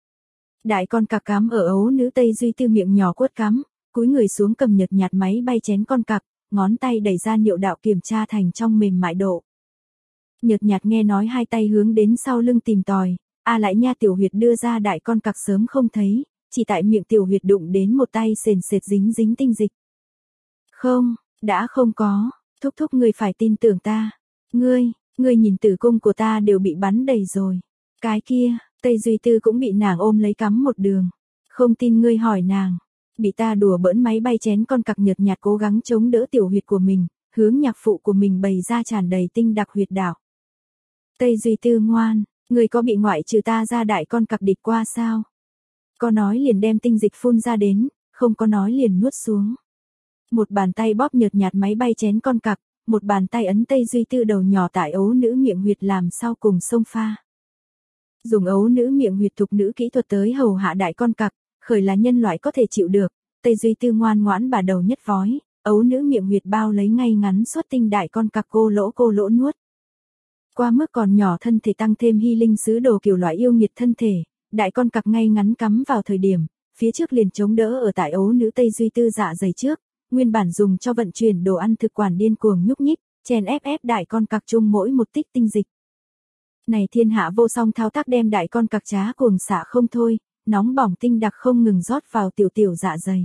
A: Đại con cặc cắm ở ấu nữ Tây Duy Tư miệng nhỏ quất cắm, cúi người xuống cầm nhợt nhạt máy bay chén con cặc, ngón tay đẩy ra niệu đạo kiểm tra thành trong mềm mại độ. Nhợt nhạt nghe nói hai tay hướng đến sau lưng tìm tòi, A Lại Nha tiểu huyệt đưa ra đại con cặc sớm không thấy, chỉ tại miệng tiểu huyệt đụng đến một tay sền sệt dính dính tinh dịch. Không, đã không có, thúc thúc ngươi phải tin tưởng ta. Ngươi, ngươi nhìn tử cung của ta đều bị bắn đầy rồi. Cái kia, Tây Duy Tư cũng bị nàng ôm lấy cắm một đường. Không tin ngươi hỏi nàng. Bị ta đùa bỡn máy bay chén con cặc nhợt nhạt cố gắng chống đỡ tiểu huyệt của mình, hướng nhạc phụ của mình bày ra tràn đầy tinh đặc huyệt đảo. Tây Duy Tư ngoan, ngươi có bị ngoại trừ ta ra đại con cặc địch qua sao? Có nói liền đem tinh dịch phun ra đến, không có nói liền nuốt xuống. Một bàn tay bóp nhợt nhạt máy bay chén con cặc, một bàn tay ấn Tây Duy Tư đầu nhỏ tại ấu nữ miệng huyệt làm sau cùng xông pha. Dùng ấu nữ miệng huyệt thục nữ kỹ thuật tới hầu hạ đại con cặc, khởi là nhân loại có thể chịu được. Tây Duy Tư ngoan ngoãn bà đầu nhất vói, ấu nữ miệng huyệt bao lấy ngay ngắn xuất tinh đại con cặc cô lỗ cô lỗ nuốt. Qua mức còn nhỏ thân thể tăng thêm hy linh sứ đồ kiểu loại yêu nghiệt thân thể, đại con cặc ngay ngắn cắm vào thời điểm, phía trước liền chống đỡ ở tại ấu nữ Tây Duy Tư dạ dày trước, nguyên bản dùng cho vận chuyển đồ ăn thực quản điên cuồng nhúc nhích, chèn ép ép đại con cặc chung mỗi một tích tinh dịch. Này thiên hạ vô song thao tác đem đại con cặc trá cuồng xạ không thôi, nóng bỏng tinh đặc không ngừng rót vào tiểu tiểu dạ dày.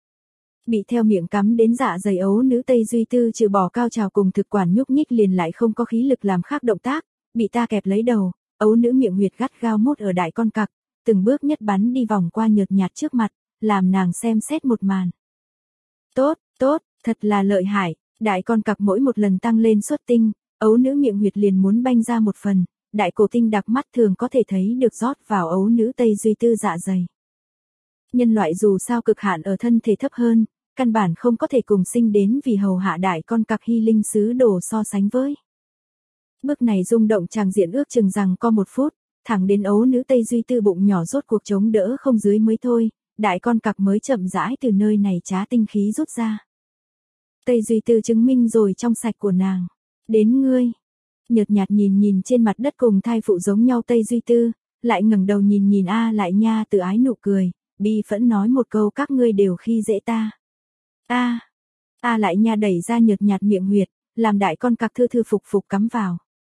A: Bị theo miệng cắm đến dạ dày ấu nữ Tây Duy Tư trừ bỏ cao trào cùng thực quản nhúc nhích liền lại không có khí lực làm khác động tác, bị ta kẹp lấy đầu, ấu nữ miệng huyệt gắt gao mút ở đại con cặc, từng bước nhất bắn đi vòng qua nhợt nhạt trước mặt, làm nàng xem xét một màn. Tốt, tốt, thật là lợi hại, đại con cặc mỗi một lần tăng lên xuất tinh, ấu nữ miệng huyệt liền muốn banh ra một phần, đại cổ tinh đặc mắt thường có thể thấy được rót vào ấu nữ Tây Duy Tư dạ dày. Nhân loại dù sao cực hạn ở thân thể thấp hơn, căn bản không có thể cùng sinh đến vì hầu hạ đại con cặc hy linh sứ đồ so sánh với. Bước này rung động tràng diện ước chừng rằng có một phút, thẳng đến ấu nữ Tây Duy Tư bụng nhỏ rốt cuộc chống đỡ không dưới mới thôi, đại con cặc mới chậm rãi từ nơi này trá tinh khí rút ra. Tây Duy Tư chứng minh rồi trong sạch của nàng. Đến ngươi. Nhợt nhạt nhìn nhìn trên mặt đất cùng thai phụ giống nhau Tây Duy Tư, lại ngẩng đầu nhìn nhìn A Lại Nha tự ái nụ cười, bi phẫn nói một câu các ngươi đều khi dễ ta. A. A Lại Nha đẩy ra nhợt nhạt miệng huyệt, làm đại con cặc thư thư phục phục cắm vào.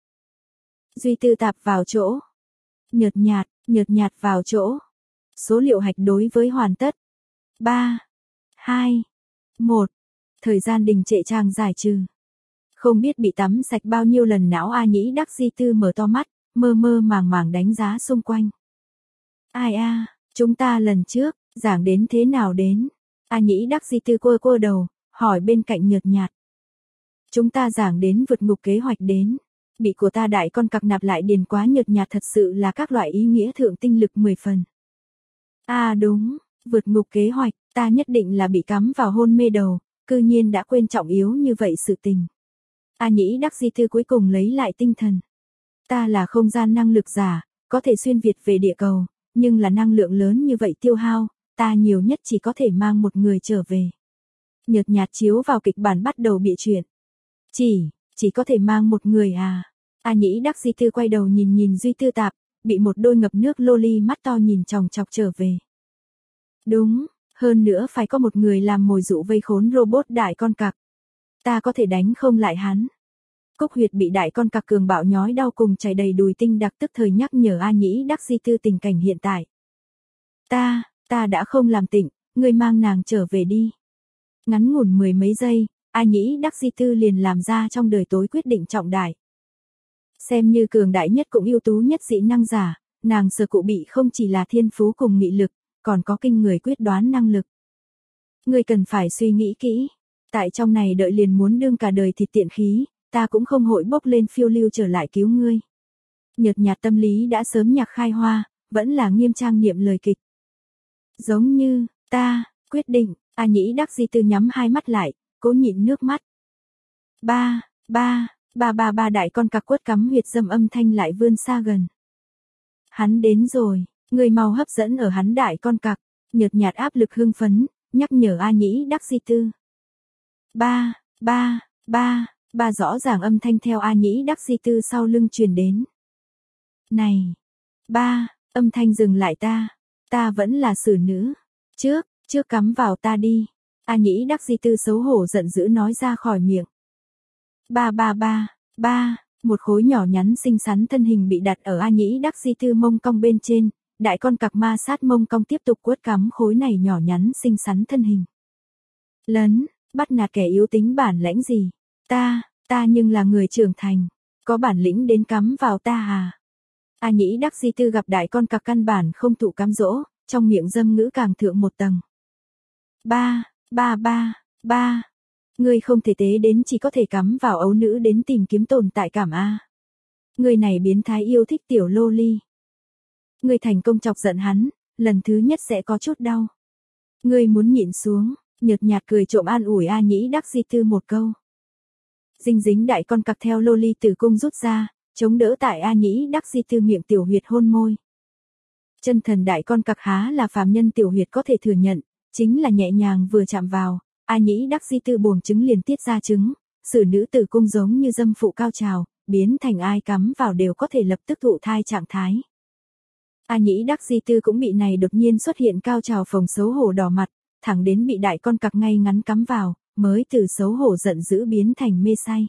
A: Duy Tư tạp vào chỗ. Nhợt nhạt, nhợt nhạt vào chỗ. Số liệu hạch đối với hoàn tất. ba, hai, một. Thời gian đình trệ trang giải trừ. Không biết bị tắm sạch bao nhiêu lần não A Nhĩ Đắc Di Tư mở to mắt, mơ mơ màng màng đánh giá xung quanh. Ai a, chúng ta lần trước, giảng đến thế nào đến? A Nhĩ Đắc Di Tư quơ quơ đầu, hỏi bên cạnh nhợt nhạt. Chúng ta giảng đến vượt ngục kế hoạch đến. Bị của ta đại con cặc nạp lại điền quá nhợt nhạt thật sự là các loại ý nghĩa thượng tinh lực mười phần. À đúng, vượt ngục kế hoạch, ta nhất định là bị cắm vào hôn mê đầu, cư nhiên đã quên trọng yếu như vậy sự tình. A Nhĩ Đắc Di Tư cuối cùng lấy lại tinh thần. Ta là không gian năng lực giả, có thể xuyên việt về địa cầu, nhưng là năng lượng lớn như vậy tiêu hao, ta nhiều nhất chỉ có thể mang một người trở về. Nhợt nhạt chiếu vào kịch bản bắt đầu bịa chuyện. Chỉ, chỉ có thể mang một người à. A Nhĩ Đắc Di Tư quay đầu nhìn nhìn Duy Tư Tạp, bị một đôi ngập nước loli mắt to nhìn chòng chọc trở về. Đúng, hơn nữa phải có một người làm mồi dụ vây khốn robot đại con cặc. Ta có thể đánh không lại hắn. Cúc huyệt bị đại con cặc cường bạo nhói đau cùng chảy đầy đùi tinh đặc tức thời nhắc nhở A Nhĩ Đắc Di Tư tình cảnh hiện tại. Ta, ta đã không làm tịnh, ngươi mang nàng trở về đi. Ngắn ngủn mười mấy giây, A Nhĩ Đắc Di Tư liền làm ra trong đời tối quyết định trọng đại. Xem như cường đại nhất cũng ưu tú nhất dị năng giả, nàng sở cụ bị không chỉ là thiên phú cùng nghị lực, còn có kinh người quyết đoán năng lực. Ngươi cần phải suy nghĩ kỹ. Tại trong này đợi liền muốn đương cả đời thịt tiện khí, ta cũng không hội bốc lên phiêu lưu trở lại cứu ngươi. Nhợt nhạt tâm lý đã sớm nhạc khai hoa, vẫn là nghiêm trang niệm lời kịch. Giống như, ta, quyết định, A Nhĩ Đắc Di Tư nhắm hai mắt lại, cố nhịn nước mắt. Ba, ba, ba ba ba đại con cặc quất cắm huyệt dâm âm thanh lại vươn xa gần. Hắn đến rồi, người mau hấp dẫn ở hắn đại con cặc, nhợt nhạt áp lực hưng phấn, nhắc nhở A Nhĩ Đắc Di Tư. Ba, ba, ba, ba rõ ràng âm thanh theo A Nhĩ Đắc Di Tư sau lưng truyền đến. Này, ba, âm thanh dừng lại ta, ta vẫn là xử nữ, trước, trước cắm vào ta đi. A Nhĩ Đắc Di Tư xấu hổ giận dữ nói ra khỏi miệng. Ba ba ba, ba, một khối nhỏ nhắn xinh xắn thân hình bị đặt ở A Nhĩ Đắc Di Tư mông cong bên trên, đại con cặc ma sát mông cong tiếp tục quất cắm khối này nhỏ nhắn xinh xắn thân hình. Lấn, bắt nạt kẻ yếu tính bản lãnh gì? Ta, ta nhưng là người trưởng thành, có bản lĩnh đến cắm vào ta à? A Nhĩ Đắc Di Tư gặp đại con cặc căn bản không thụ cám dỗ, trong miệng dâm ngữ càng thượng một tầng. Ba, ba ba, ba, ngươi không thể tế đến chỉ có thể cắm vào ấu nữ đến tìm kiếm tồn tại cảm a. Ngươi này biến thái yêu thích tiểu lô ly. Ngươi thành công chọc giận hắn, lần thứ nhất sẽ có chút đau. Ngươi muốn nhịn xuống, nhợt nhạt cười trộm an ủi A Nhĩ Đắc Di Tư một câu. Dinh dính đại con cặc theo lô ly từ cung rút ra, chống đỡ tại A Nhĩ Đắc Di Tư miệng tiểu huyệt hôn môi. Chân thần đại con cặc há là phàm nhân tiểu huyệt có thể thừa nhận, chính là nhẹ nhàng vừa chạm vào, A Nhĩ Đắc Di Tư buồng trứng liền tiết ra trứng, xử nữ tử cung giống như dâm phụ cao trào, biến thành ai cắm vào đều có thể lập tức thụ thai trạng thái. A Nhĩ Đắc Di Tư cũng bị này đột nhiên xuất hiện cao trào phồng xấu hổ đỏ mặt, thẳng đến bị đại con cặc ngay ngắn cắm vào, mới từ xấu hổ giận dữ biến thành mê say.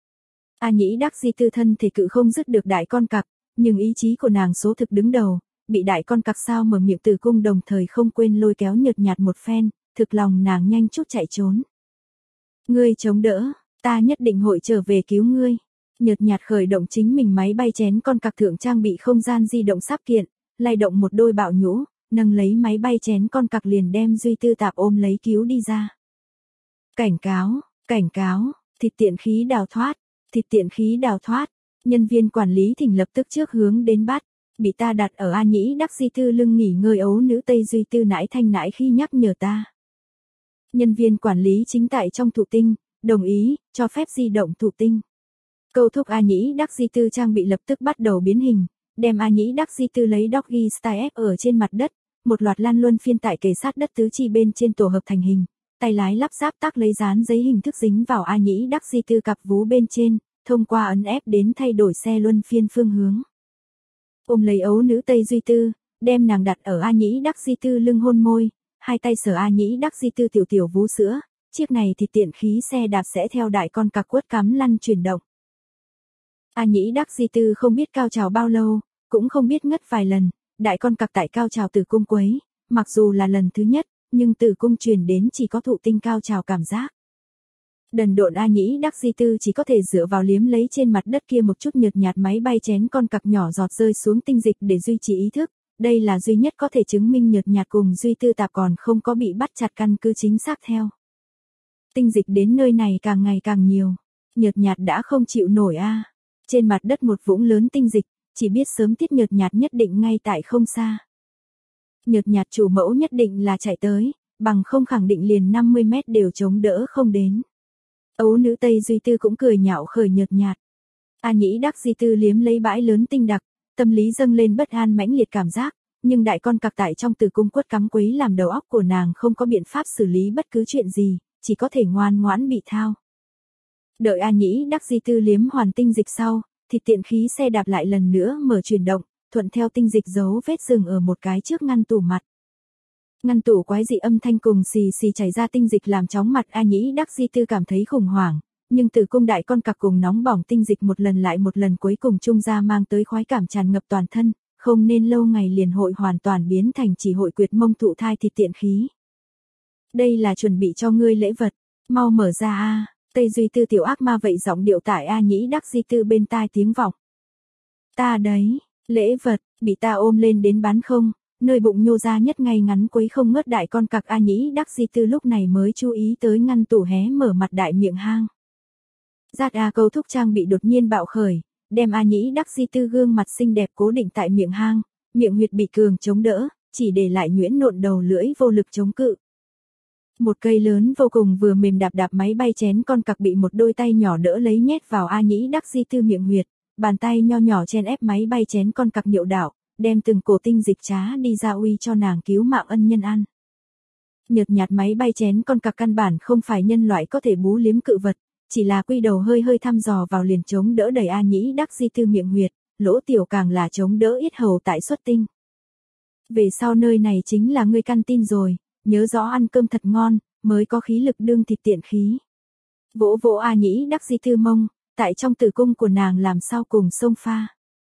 A: A Nhĩ Đắc Di Tư thân thể cự không dứt được đại con cặc, nhưng ý chí của nàng số thực đứng đầu, bị đại con cặc sao mở miệng tử cung đồng thời không quên lôi kéo nhợt nhạt một phen, thực lòng nàng nhanh chút chạy trốn. Ngươi chống đỡ, ta nhất định hội trở về cứu ngươi. Nhợt nhạt khởi động chính mình máy bay chén con cặc thượng trang bị không gian di động sáp kiện, lay động một đôi bạo nhũ, nâng lấy máy bay chén con cặc liền đem Duy Tư Tạp ôm lấy cứu đi ra. Cảnh cáo, cảnh cáo, thịt tiện khí đào thoát, thịt tiện khí đào thoát, nhân viên quản lý thỉnh lập tức trước hướng đến bắt, bị ta đặt ở A Nhĩ Đắc Di Tư lưng nghỉ ngơi ấu nữ Tây Duy Tư nãi thanh nãi khi nhắc nhở ta. Nhân viên quản lý chính tại trong thụ tinh, đồng ý, cho phép di động thụ tinh. Câu thúc A Nhĩ Đắc Di Tư trang bị lập tức bắt đầu biến hình, đem A Nhĩ Đắc Di Tư lấy doggy style ép ở trên mặt đất, một loạt lan luân phiên tại kề sát đất tứ chi bên trên tổ hợp thành hình, tay lái lắp ráp tác lấy dán giấy hình thức dính vào A Nhĩ Đắc Di Tư cặp vú bên trên, thông qua ấn ép đến thay đổi xe luân phiên phương hướng. Ôm lấy ấu nữ Tây Duy Tư, đem nàng đặt ở A Nhĩ Đắc Di Tư lưng hôn môi, hai tay sờ A Nhĩ Đắc Di Tư tiểu tiểu vú sữa, chiếc này thì tiện khí xe đạp sẽ theo đại con cặc quất cắm lăn chuyển động. A Nhĩ Đắc Di Tư không biết cao trào bao lâu, cũng không biết ngất vài lần, đại con cặc tại cao trào tử cung quấy, mặc dù là lần thứ nhất, nhưng tử cung truyền đến chỉ có thụ tinh cao trào cảm giác. Đần độn A Nhĩ Đắc Di Tư chỉ có thể dựa vào liếm lấy trên mặt đất kia một chút nhợt nhạt máy bay chén con cặc nhỏ giọt rơi xuống tinh dịch để duy trì ý thức, đây là duy nhất có thể chứng minh nhợt nhạt cùng Duy Tư Tạp còn không có bị bắt chặt căn cứ chính xác theo. Tinh dịch đến nơi này càng ngày càng nhiều, nhợt nhạt đã không chịu nổi a. Trên mặt đất một vũng lớn tinh dịch, chỉ biết sớm tiết nhợt nhạt nhất định ngay tại không xa. Nhợt nhạt chủ mẫu nhất định là chạy tới, bằng không khẳng định liền năm mươi mét đều chống đỡ không đến. Ấu nữ Tây Duy Tư cũng cười nhạo khởi nhợt nhạt. A Nhĩ Đắc Di Tư liếm lấy bãi lớn tinh đặc, tâm lý dâng lên bất an mãnh liệt cảm giác, nhưng đại con cặc tại trong tử cung quất cắm quấy làm đầu óc của nàng không có biện pháp xử lý bất cứ chuyện gì, chỉ có thể ngoan ngoãn bị thao. Đợi A Nhĩ Đắc Di Tư liếm hoàn tinh dịch sau, thì tiện khí xe đạp lại lần nữa mở chuyển động, thuận theo tinh dịch dấu vết dừng ở một cái trước ngăn tủ mặt. Ngăn tủ quái dị âm thanh cùng xì xì chảy ra tinh dịch làm chóng mặt A Nhĩ Đắc Di Tư cảm thấy khủng hoảng, nhưng tử cung đại con cặc cùng nóng bỏng tinh dịch một lần lại một lần cuối cùng trung ra mang tới khoái cảm tràn ngập toàn thân, không nên lâu ngày liền hội hoàn toàn biến thành chỉ hội quyệt mông thụ thai thịt tiện khí. Đây là chuẩn bị cho ngươi lễ vật, mau mở ra a. Tây Duy Tư tiểu ác ma vậy giọng điệu tại A Nhĩ Đắc Di Tư bên tai tiếng vọng. Ta đấy, lễ vật, bị ta ôm lên đến bán không, nơi bụng nhô ra nhất ngay ngắn quấy không ngớt đại con cặc A Nhĩ Đắc Di Tư lúc này mới chú ý tới ngăn tủ hé mở mặt đại miệng hang. Giác A Câu Thúc trang bị đột nhiên bạo khởi, đem A Nhĩ Đắc Di Tư gương mặt xinh đẹp cố định tại miệng hang, miệng huyệt bị cường chống đỡ, chỉ để lại nhuyễn nộn đầu lưỡi vô lực chống cự. Một cây lớn vô cùng vừa mềm đạp đạp máy bay chén con cặc bị một đôi tay nhỏ đỡ lấy nhét vào A Nhĩ Đắc Di Tư miệng huyệt, bàn tay nho nhỏ chen ép máy bay chén con cặc niệu đạo, đem từng cổ tinh dịch trá đi ra uy cho nàng cứu mạng ân nhân ăn. Nhợt nhạt máy bay chén con cặc căn bản không phải nhân loại có thể bú liếm cự vật, chỉ là quy đầu hơi hơi thăm dò vào liền chống đỡ đẩy A Nhĩ Đắc Di Tư miệng huyệt, lỗ tiểu càng là chống đỡ yết hầu tại xuất tinh. Về sau nơi này chính là ngươi căn tin rồi, nhớ rõ ăn cơm thật ngon, mới có khí lực đương thịt tiện khí. Vỗ vỗ A Nhĩ Đắc Di Tư mông, tại trong tử cung của nàng làm sao cùng sông pha.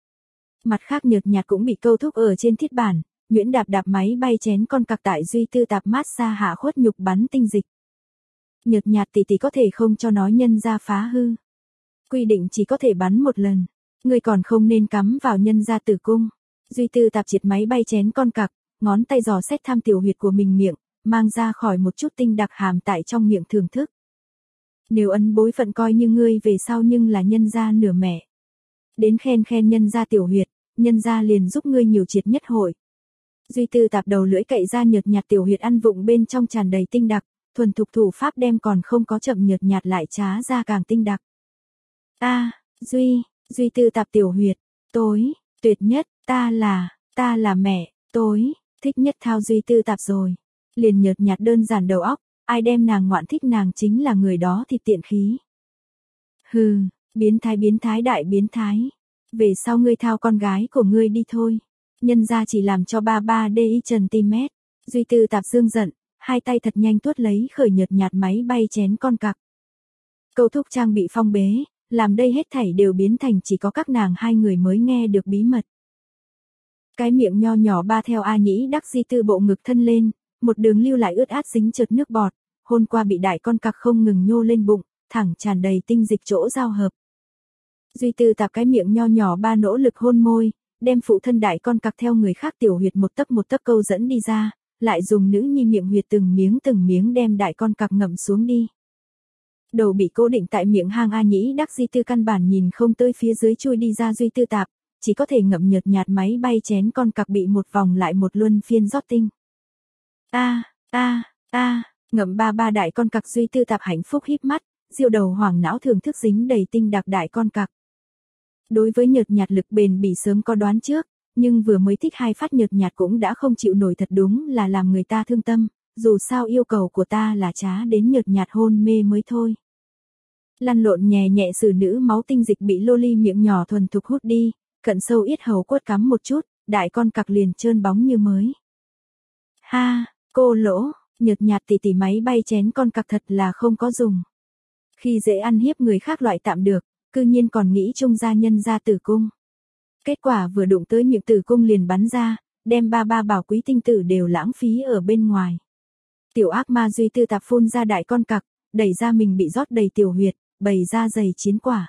A: Mặt khác nhợt nhạt cũng bị câu thúc ở trên thiết bản, nhuyễn đạp đạp máy bay chén con cặc tại Duy Tư Tạp mát xa hạ khuất nhục bắn tinh dịch. Nhợt nhạt tỷ tỷ có thể không cho nói nhân ra phá hư. Quy định chỉ có thể bắn một lần, ngươi còn không nên cắm vào nhân ra tử cung. Duy Tư Tạp triệt máy bay chén con cặc, ngón tay dò xét tham tiểu huyệt của mình miệng, mang ra khỏi một chút tinh đặc hàm tại trong miệng thưởng thức. Nếu ấn bối phận coi như ngươi về sau nhưng là nhân gia nửa mẹ. Đến khen khen nhân gia tiểu huyệt, nhân gia liền giúp ngươi nhiều triệt nhất hội. Duy Tư Tạp đầu lưỡi cậy ra nhợt nhạt tiểu huyệt ăn vụng bên trong tràn đầy tinh đặc, thuần thục thủ pháp đem còn không có chậm nhợt nhạt lại trá ra càng tinh đặc. Ta, Duy, Duy Tư Tạp tiểu huyệt, tối, tuyệt nhất, ta là, ta là mẹ, tối, thích nhất thao Duy Tư Tạp rồi. Liền nhợt nhạt đơn giản đầu óc, ai đem nàng ngoạn thích nàng chính là người đó thì tiện khí. Hừ, biến thái biến thái đại biến thái. Về sau ngươi thao con gái của ngươi đi thôi. Nhân ra chỉ làm cho ba ba đi trần tim mét. Duy Tư Tạp dương giận, hai tay thật nhanh tuốt lấy khởi nhợt nhạt máy bay chén con cặc. Câu thúc trang bị phong bế, làm đây hết thảy đều biến thành chỉ có các nàng hai người mới nghe được bí mật. Cái miệng nho nhỏ ba theo A Nhĩ Đắc Di Tư bộ ngực thân lên, một đường lưu lại ướt át dính trượt nước bọt, hôn qua bị đại con cặc không ngừng nhô lên bụng, thẳng tràn đầy tinh dịch chỗ giao hợp. Duy Tư Tạp cái miệng nho nhỏ ba nỗ lực hôn môi, đem phụ thân đại con cặc theo người khác tiểu huyệt một tấc một tấc câu dẫn đi ra, lại dùng nữ nhi miệng huyệt từng miếng từng miếng đem đại con cặc ngậm xuống đi. Đầu bị cố định tại miệng hang A Nhĩ Đắc Di Tư căn bản nhìn không tới phía dưới chui đi ra Duy Tư Tạp, chỉ có thể ngậm nhợt nhạt máy bay chén con cặc bị một vòng lại một luân phiên rót tinh. A, a, a, ngậm ba ba đại con cặc Duy Tư Tạp hạnh phúc híp mắt, diêu đầu hoàng não thưởng thức dính đầy tinh đặc đại con cặc. Đối với nhợt nhạt lực bền bỉ sớm có đoán trước, nhưng vừa mới thích hai phát nhợt nhạt cũng đã không chịu nổi thật đúng là làm người ta thương tâm, dù sao yêu cầu của ta là trá đến nhợt nhạt hôn mê mới thôi. Lăn lộn nhẹ nhẹ xử nữ máu tinh dịch bị loli miệng nhỏ thuần thục hút đi, cận sâu yết hầu quất cắm một chút, đại con cặc liền trơn bóng như mới. Ha, cô lỗ, nhợt nhạt tỉ tỉ máy bay chén con cặc thật là không có dùng. Khi dễ ăn hiếp người khác loại tạm được, cư nhiên còn nghĩ trung gia nhân ra tử cung. Kết quả vừa đụng tới miệng tử cung liền bắn ra, đem ba ba bảo quý tinh tử đều lãng phí ở bên ngoài. Tiểu ác ma Duy Tư Tạp phun ra đại con cặc, đẩy ra mình bị rót đầy tiểu huyệt, bày ra giày chiến quả.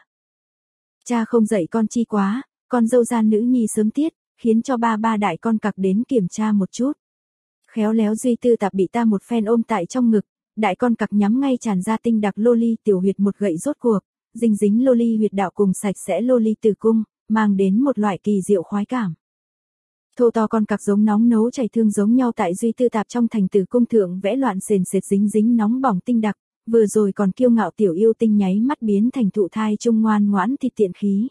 A: Cha không dạy con chi quá, con dâu gian nữ nhi sớm tiết, khiến cho ba ba đại con cặc đến kiểm tra một chút. Khéo léo Duy Tư Tạp bị ta một phen ôm tại trong ngực, đại con cặc nhắm ngay tràn ra tinh đặc loli tiểu huyệt một gậy rốt cuộc, dính dính loli huyệt đạo cùng sạch sẽ loli tử cung, mang đến một loại kỳ diệu khoái cảm. Thô to con cặc giống nóng nấu chảy thương giống nhau tại Duy Tư Tạp trong thành tử cung thượng vẽ loạn sền sệt dính dính nóng bỏng tinh đặc, vừa rồi còn kiêu ngạo tiểu yêu tinh nháy mắt biến thành thụ thai trung ngoan ngoãn thịt tiện khí.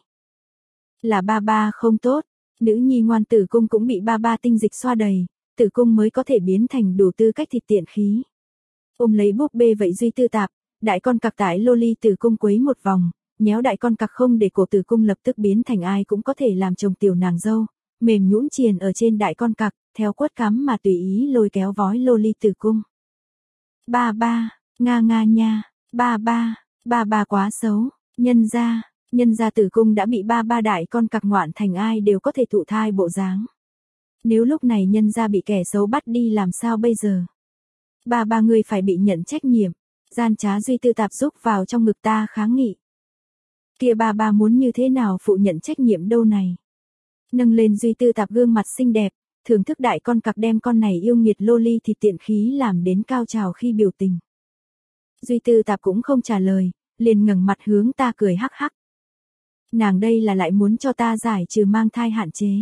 A: Là ba ba không tốt, nữ nhi ngoan tử cung cũng bị ba ba tinh dịch xoa đầy, tử cung mới có thể biến thành đủ tư cách thịt tiện khí. Ôm lấy búp bê vậy Duy Tư Tạp, đại con cặc tải loli tử cung quấy một vòng, nhéo đại con cặc không để cổ tử cung lập tức biến thành ai cũng có thể làm chồng tiểu nàng dâu, mềm nhũn triền ở trên đại con cặc, theo quất cắm mà tùy ý lôi kéo vói loli tử cung. Ba ba, nga nga nha, ba ba, ba ba quá xấu, nhân ra, nhân ra tử cung đã bị ba ba đại con cặc ngoạn thành ai đều có thể thụ thai bộ dáng. Nếu lúc này nhân ra bị kẻ xấu bắt đi làm sao bây giờ? Ba ba người phải bị nhận trách nhiệm, gian trá Duy Tư Tạp rúc vào trong ngực ta kháng nghị. Kia ba ba muốn như thế nào phụ nhận trách nhiệm đâu này? Nâng lên Duy Tư Tạp gương mặt xinh đẹp, thưởng thức đại con cặc đem con này yêu nghiệt loli thịt tiện khí làm đến cao trào khi biểu tình. Duy Tư Tạp cũng không trả lời, liền ngẩng mặt hướng ta cười hắc hắc. Nàng đây là lại muốn cho ta giải trừ mang thai hạn chế.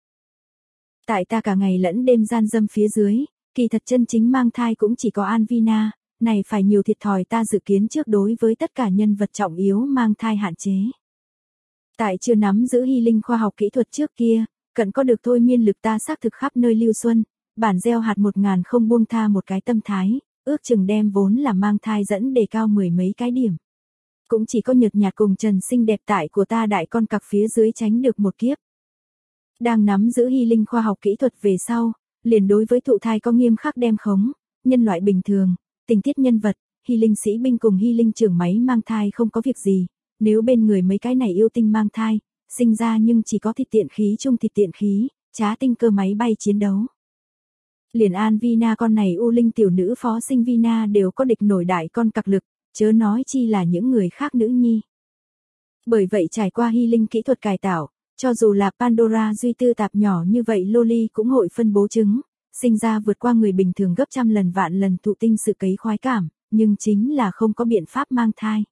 A: Tại ta cả ngày lẫn đêm gian dâm phía dưới, kỳ thật chân chính mang thai cũng chỉ có Anvina, này phải nhiều thiệt thòi ta dự kiến trước đối với tất cả nhân vật trọng yếu mang thai hạn chế. Tại chưa nắm giữ hy linh khoa học kỹ thuật trước kia, cận có được thôi miên lực ta xác thực khắp nơi lưu xuân, bản gieo hạt một ngàn không buông tha một cái tâm thái, ước chừng đem vốn là mang thai dẫn đề cao mười mấy cái điểm. Cũng chỉ có nhợt nhạt cùng trần xinh đẹp tại của ta đại con cặc phía dưới tránh được một kiếp. Đang nắm giữ hy linh khoa học kỹ thuật về sau, liền đối với thụ thai có nghiêm khắc đem khống, nhân loại bình thường, tình tiết nhân vật, hy linh sĩ binh cùng hy linh trưởng máy mang thai không có việc gì, nếu bên người mấy cái này yêu tinh mang thai, sinh ra nhưng chỉ có thịt tiện khí chung thịt tiện khí, trá tinh cơ máy bay chiến đấu. Liền Anvina con này u linh tiểu nữ phó sinh Vina đều có địch nổi đại con cặc lực, chớ nói chi là những người khác nữ nhi. Bởi vậy trải qua hy linh kỹ thuật cải tạo, cho dù là Pandora Duy Tư Tạp nhỏ như vậy loli cũng hội phân bố trứng, sinh ra vượt qua người bình thường gấp trăm lần vạn lần thụ tinh sự cấy khoái cảm, nhưng chính là không có biện pháp mang thai.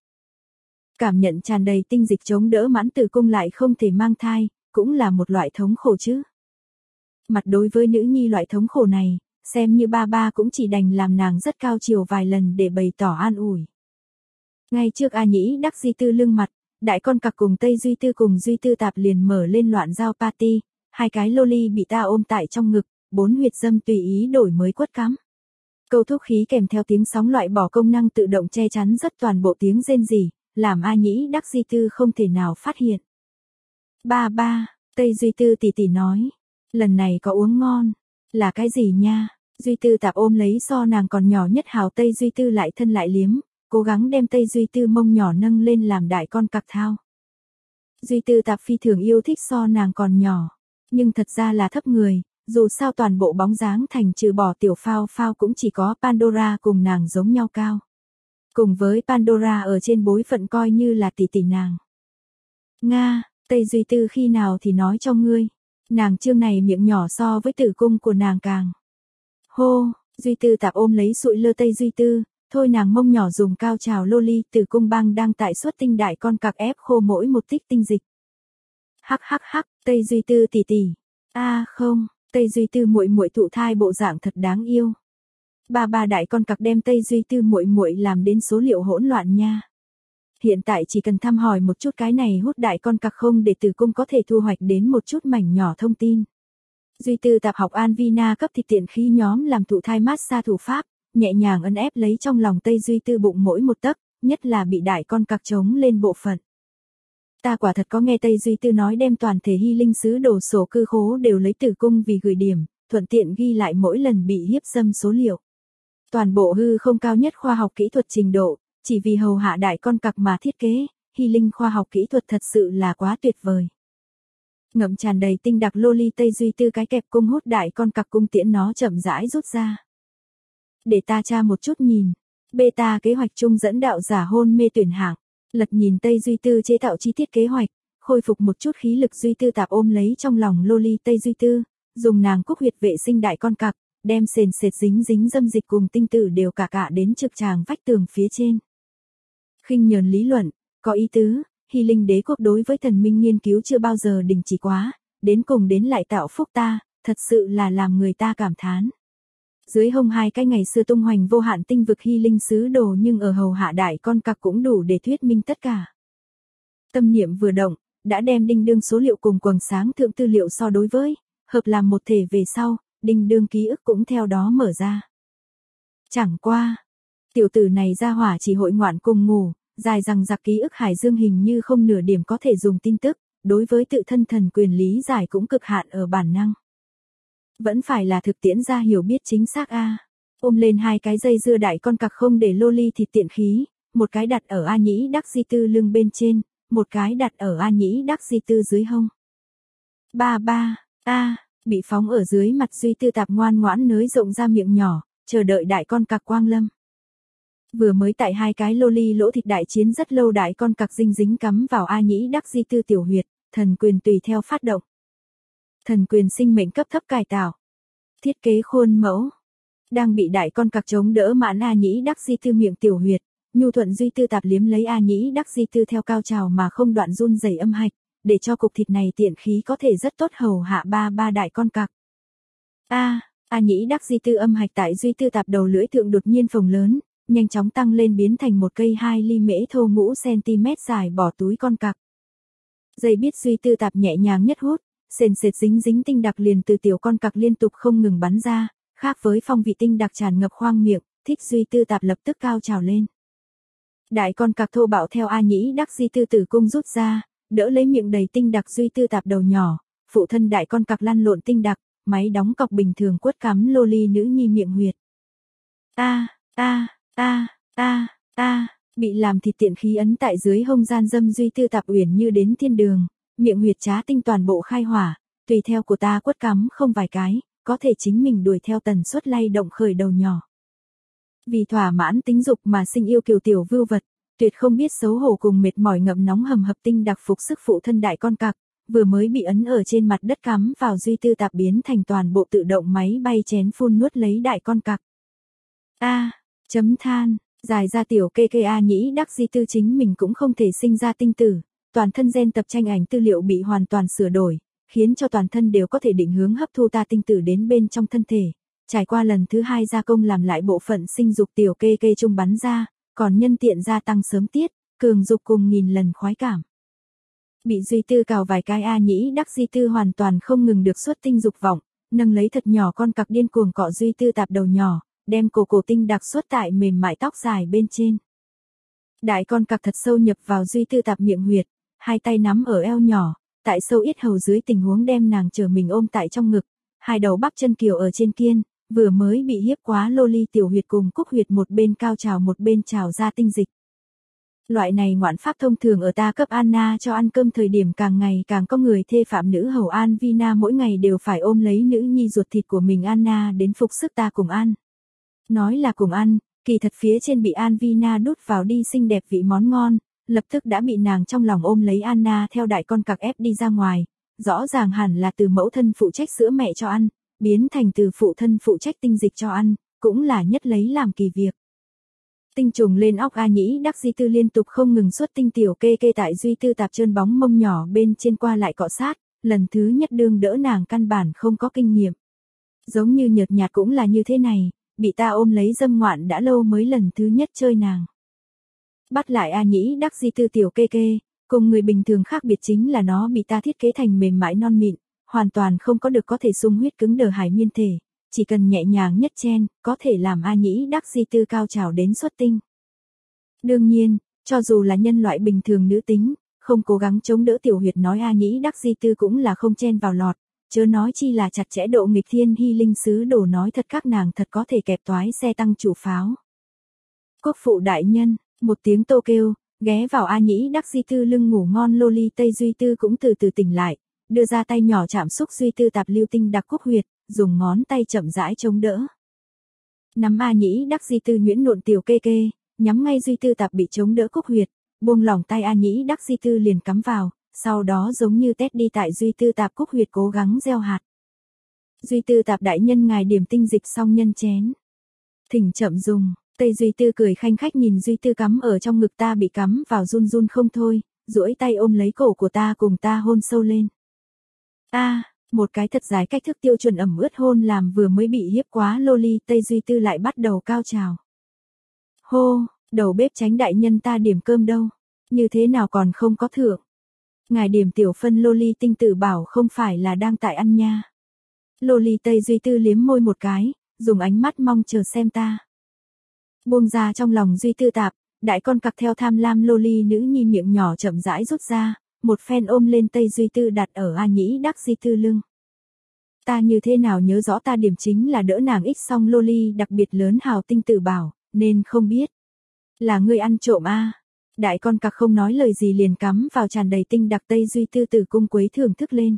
A: Cảm nhận tràn đầy tinh dịch chống đỡ mãn tử cung lại không thể mang thai, cũng là một loại thống khổ chứ. Mặt đối với nữ nhi loại thống khổ này, xem như ba ba cũng chỉ đành làm nàng rất cao chiều vài lần để bày tỏ an ủi. Ngay trước A Nhĩ Đắc Di Tư lưng mặt, đại con cặc cùng Tây Duy Tư cùng Duy Tư Tạp liền mở lên loạn giao party, hai cái loli bị ta ôm tại trong ngực, bốn huyệt dâm tùy ý đổi mới quất cắm. Câu thúc khí kèm theo tiếng sóng loại bỏ công năng tự động che chắn rất toàn bộ tiếng rên rỉ, làm A Nhĩ Đắc Di Tư không thể nào phát hiện. Ba ba, Tây Duy Tư tỉ tỉ nói, lần này có uống ngon, là cái gì nha? Duy Tư Tạp ôm lấy so nàng còn nhỏ nhất hào Tây Duy Tư lại thân lại liếm, cố gắng đem Tây Duy Tư mông nhỏ nâng lên làm đại con cặc thao. Duy Tư Tạp phi thường yêu thích so nàng còn nhỏ, nhưng thật ra là thấp người, dù sao toàn bộ bóng dáng thành trừ bỏ tiểu phao phao cũng chỉ có Pandora cùng nàng giống nhau cao. Cùng với Pandora ở trên bối phận coi như là tỷ tỷ nàng. Nga, Tây Duy Tư khi nào thì nói cho ngươi, nàng trương này miệng nhỏ so với tử cung của nàng càng. Hô, Duy Tư Tạp ôm lấy sụi lơ Tây Duy Tư, thôi nàng mông nhỏ dùng cao trào loli tử cung băng đang tại suất tinh đại con cặc ép khô mỗi một tích tinh dịch. Hắc hắc hắc, Tây Duy Tư tỷ tỷ. A à, không, Tây Duy Tư muội muội thụ thai bộ dạng thật đáng yêu. Ba ba đại con cặc đem Tây Duy Tư muội muội làm đến số liệu hỗn loạn nha. Hiện tại chỉ cần thăm hỏi một chút cái này hút đại con cặc không để tử cung có thể thu hoạch đến một chút mảnh nhỏ thông tin. Duy Tư Tạp học Anvina cấp thịt tiện khí nhóm làm thụ thai massage thủ pháp, nhẹ nhàng ấn ép lấy trong lòng Tây Duy Tư bụng mỗi một tấc, nhất là bị đại con cặc chống lên bộ phận. Ta quả thật có nghe Tây Duy Tư nói đem toàn thể hy linh sứ đồ sổ cư khố đều lấy tử cung vì gửi điểm, thuận tiện ghi lại mỗi lần bị hiếp dâm số liệu. Toàn bộ hư không cao nhất khoa học kỹ thuật trình độ, chỉ vì hầu hạ đại con cặc mà thiết kế, hy linh khoa học kỹ thuật thật sự là quá tuyệt vời. Ngậm tràn đầy tinh đặc loli Tây Duy Tư cái kẹp cung hút đại con cặc cung tiễn nó chậm rãi rút ra. Để ta tra một chút nhìn. Beta kế hoạch chung dẫn đạo giả hôn mê tuyển hạng. Lật nhìn Tây Duy Tư chế tạo chi tiết kế hoạch, khôi phục một chút khí lực Duy Tư Tạp ôm lấy trong lòng loli Tây Duy Tư, dùng nàng cúc huyệt vệ sinh đại con cặc, đem sền sệt dính dính dâm dịch cùng tinh tử đều cả cả đến trực tràng vách tường phía trên. Khinh nhờn lý luận, có ý tứ, hy linh đế quốc đối với thần minh nghiên cứu chưa bao giờ đình chỉ quá, đến cùng đến lại tạo phúc ta, thật sự là làm người ta cảm thán. Dưới hông hai cái ngày xưa tung hoành vô hạn tinh vực hy linh sứ đồ nhưng ở hầu hạ đại con cặc cũng đủ để thuyết minh tất cả. Tâm niệm vừa động, đã đem đinh đương số liệu cùng quầng sáng thượng tư liệu so đối với, hợp làm một thể về sau, đinh đương ký ức cũng theo đó mở ra. Chẳng qua, tiểu tử này ra hỏa chỉ hội ngoạn cùng ngủ, dài rằng giặc ký ức hải dương hình như không nửa điểm có thể dùng tin tức, đối với tự thân thần quyền lý giải cũng cực hạn ở bản năng. Vẫn phải là thực tiễn ra hiểu biết chính xác a. Ôm lên hai cái dây dưa đại con cặc không để loli thịt tiện khí, một cái đặt ở A Nhĩ Đắc Di Tư lưng bên trên, một cái đặt ở A Nhĩ Đắc Di Tư dưới hông. Ba ba, a, bị phóng ở dưới mặt Duy Tư Tạp ngoan ngoãn nới rộng ra miệng nhỏ, chờ đợi đại con cặc quang lâm. Vừa mới tại hai cái loli lỗ thịt đại chiến rất lâu đại con cặc dinh dính cắm vào A Nhĩ Đắc Di Tư tiểu huyệt, thần quyền tùy theo phát động. Thần quyền sinh mệnh cấp thấp cải tạo, Thiết kế khuôn mẫu. Đang bị đại con cặc chống đỡ mãn A Nhĩ Đắc Di Tư miệng tiểu huyệt, nhu thuận duy tư tạp liếm lấy A Nhĩ Đắc Di Tư theo cao trào mà không đoạn run rẩy âm hạch, để cho cục thịt này tiện khí có thể rất tốt hầu hạ ba ba đại con cặc. A, A Nhĩ Đắc Di Tư âm hạch tại duy tư tạp đầu lưỡi thượng đột nhiên phồng lớn, nhanh chóng tăng lên biến thành một cây hai ly mễ thô ngũ centimet dài bỏ túi con cặc. Dây biết duy tư tạp nhẹ nhàng nhất hút, sền sệt dính dính tinh đặc liền từ tiểu con cặc liên tục không ngừng bắn ra, khác với phong vị tinh đặc tràn ngập khoang miệng, thích duy tư tạp lập tức cao trào lên. Đại con cặc thô bạo theo A Nhĩ Đắc Di Tư tử cung rút ra, đỡ lấy miệng đầy tinh đặc duy tư tạp đầu nhỏ, phụ thân đại con cặc lăn lộn tinh đặc, máy đóng cọc bình thường quất cắm loli nữ nhi miệng huyệt. A, a, a, a, a, bị làm thịt tiện khí ấn tại dưới hông gian dâm duy tư tạp uyển như đến thiên đường, miệng huyệt trá tinh toàn bộ khai hỏa, tùy theo của ta quất cắm không vài cái, có thể chính mình đuổi theo tần suất lay động khởi đầu nhỏ. Vì thỏa mãn tính dục mà sinh yêu kiều tiểu vưu vật, tuyệt không biết xấu hổ cùng mệt mỏi ngậm nóng hầm hập tinh đặc phục sức phụ thân đại con cặc, vừa mới bị ấn ở trên mặt đất cắm vào duy tư tạp biến thành toàn bộ tự động máy bay chén phun nuốt lấy đại con cặc. A, chấm than, dài ra tiểu kê kê A Nhĩ Đắc Di Tư chính mình cũng không thể sinh ra tinh tử, toàn thân gen tập tranh ảnh tư liệu bị hoàn toàn sửa đổi, khiến cho toàn thân đều có thể định hướng hấp thu ta tinh tử đến bên trong thân thể. Trải qua lần thứ hai gia công làm lại bộ phận sinh dục tiểu kê kê trung bắn ra, còn nhân tiện gia tăng sớm tiết, cường dục cùng nghìn lần khoái cảm. Bị duy tư cào vài cái A Nhĩ Đắc Di Tư hoàn toàn không ngừng được xuất tinh dục vọng, nâng lấy thật nhỏ con cặc điên cuồng cọ duy tư tạp đầu nhỏ, đem cổ cổ tinh đặc xuất tại mềm mại tóc dài bên trên. Đại con cặc thật sâu nhập vào duy tư tạp miệng huyệt, hai tay nắm ở eo nhỏ, tại sâu yết hầu dưới tình huống đem nàng chờ mình ôm tại trong ngực, hai đầu bắp chân kiều ở trên kiên, vừa mới bị hiếp quá loli tiểu huyệt cùng cúc huyệt một bên cao trào một bên trào ra tinh dịch. Loại này ngoạn pháp thông thường ở ta cấp Anna cho ăn cơm thời điểm càng ngày càng có người thê phạm nữ hầu An Vina mỗi ngày đều phải ôm lấy nữ nhi ruột thịt của mình Anna đến phục sức ta cùng ăn. Nói là cùng ăn, kỳ thật phía trên bị An Vina đút vào đi xinh đẹp vị món ngon, lập tức đã bị nàng trong lòng ôm lấy Anna theo đại con cặc ép đi ra ngoài, rõ ràng hẳn là từ mẫu thân phụ trách sữa mẹ cho ăn, biến thành từ phụ thân phụ trách tinh dịch cho ăn, cũng là nhất lấy làm kỳ việc. Tinh trùng lên óc A Nhĩ Đắc Di Tư liên tục không ngừng xuất tinh tiểu kê kê tại duy tư tạp trơn bóng mông nhỏ bên trên qua lại cọ sát, lần thứ nhất đương đỡ nàng căn bản không có kinh nghiệm. Giống như nhợt nhạt cũng là như thế này, bị ta ôm lấy dâm ngoạn đã lâu mới lần thứ nhất chơi nàng. Bắt lại A Nhĩ Đắc Di Tư tiểu kê kê, cùng người bình thường khác biệt chính là nó bị ta thiết kế thành mềm mại non mịn, hoàn toàn không có được có thể sung huyết cứng đờ hải miên thể, chỉ cần nhẹ nhàng nhất chen, có thể làm A Nhĩ Đắc Di Tư cao trào đến xuất tinh. Đương nhiên, cho dù là nhân loại bình thường nữ tính, không cố gắng chống đỡ tiểu huyệt nói A Nhĩ Đắc Di Tư cũng là không chen vào lọt, chớ nói chi là chặt chẽ độ nghịch thiên hy linh sứ đổ nói thật các nàng thật có thể kẹp toái xe tăng chủ pháo. Quốc phụ đại nhân, một tiếng tô kêu, ghé vào A Nhĩ Đắc Di Tư lưng ngủ ngon loli Tây Duy Tư cũng từ từ tỉnh lại, đưa ra tay nhỏ chạm xúc duy tư tạp lưu tinh đặc cúc huyệt, dùng ngón tay chậm rãi chống đỡ. Nắm A Nhĩ Đắc Di Tư nhuyễn nộn tiểu kê kê, nhắm ngay duy tư tạp bị chống đỡ cúc huyệt, buông lỏng tay A Nhĩ Đắc Di Tư liền cắm vào, sau đó giống như tét đi tại duy tư tạp cúc huyệt cố gắng gieo hạt. Duy tư tạp đại nhân ngài điểm tinh dịch xong nhân chén. Thỉnh chậm dùng, Tây Duy Tư cười khanh khách nhìn Duy Tư cắm ở trong ngực ta bị cắm vào run run không thôi, duỗi tay ôm lấy cổ của ta cùng ta hôn sâu lên. A, à, một cái thật dài cách thức tiêu chuẩn ẩm ướt hôn làm vừa mới bị hiếp quá loli Tây Duy Tư lại bắt đầu cao trào. Hô, đầu bếp tránh đại nhân ta điểm cơm đâu, như thế nào còn không có thưởng. Ngài điểm tiểu phân loli tinh tử bảo không phải là đang tại ăn nha. Loli Tây Duy Tư liếm môi một cái, dùng ánh mắt mong chờ xem ta. Buông ra trong lòng Duy Tư tạp, đại con cặc theo tham lam loli nữ nhi miệng nhỏ chậm rãi rút ra, một phen ôm lên Tây Duy Tư đặt ở A Nhĩ Đắc Di Tư lưng. Ta như thế nào nhớ rõ ta điểm chính là đỡ nàng ích xong loli đặc biệt lớn hào tinh tử bảo, nên không biết. Là ngươi ăn trộm a. Đại con cặc không nói lời gì liền cắm vào tràn đầy tinh đặc Tây Duy Tư tử cung quấy thưởng thức lên.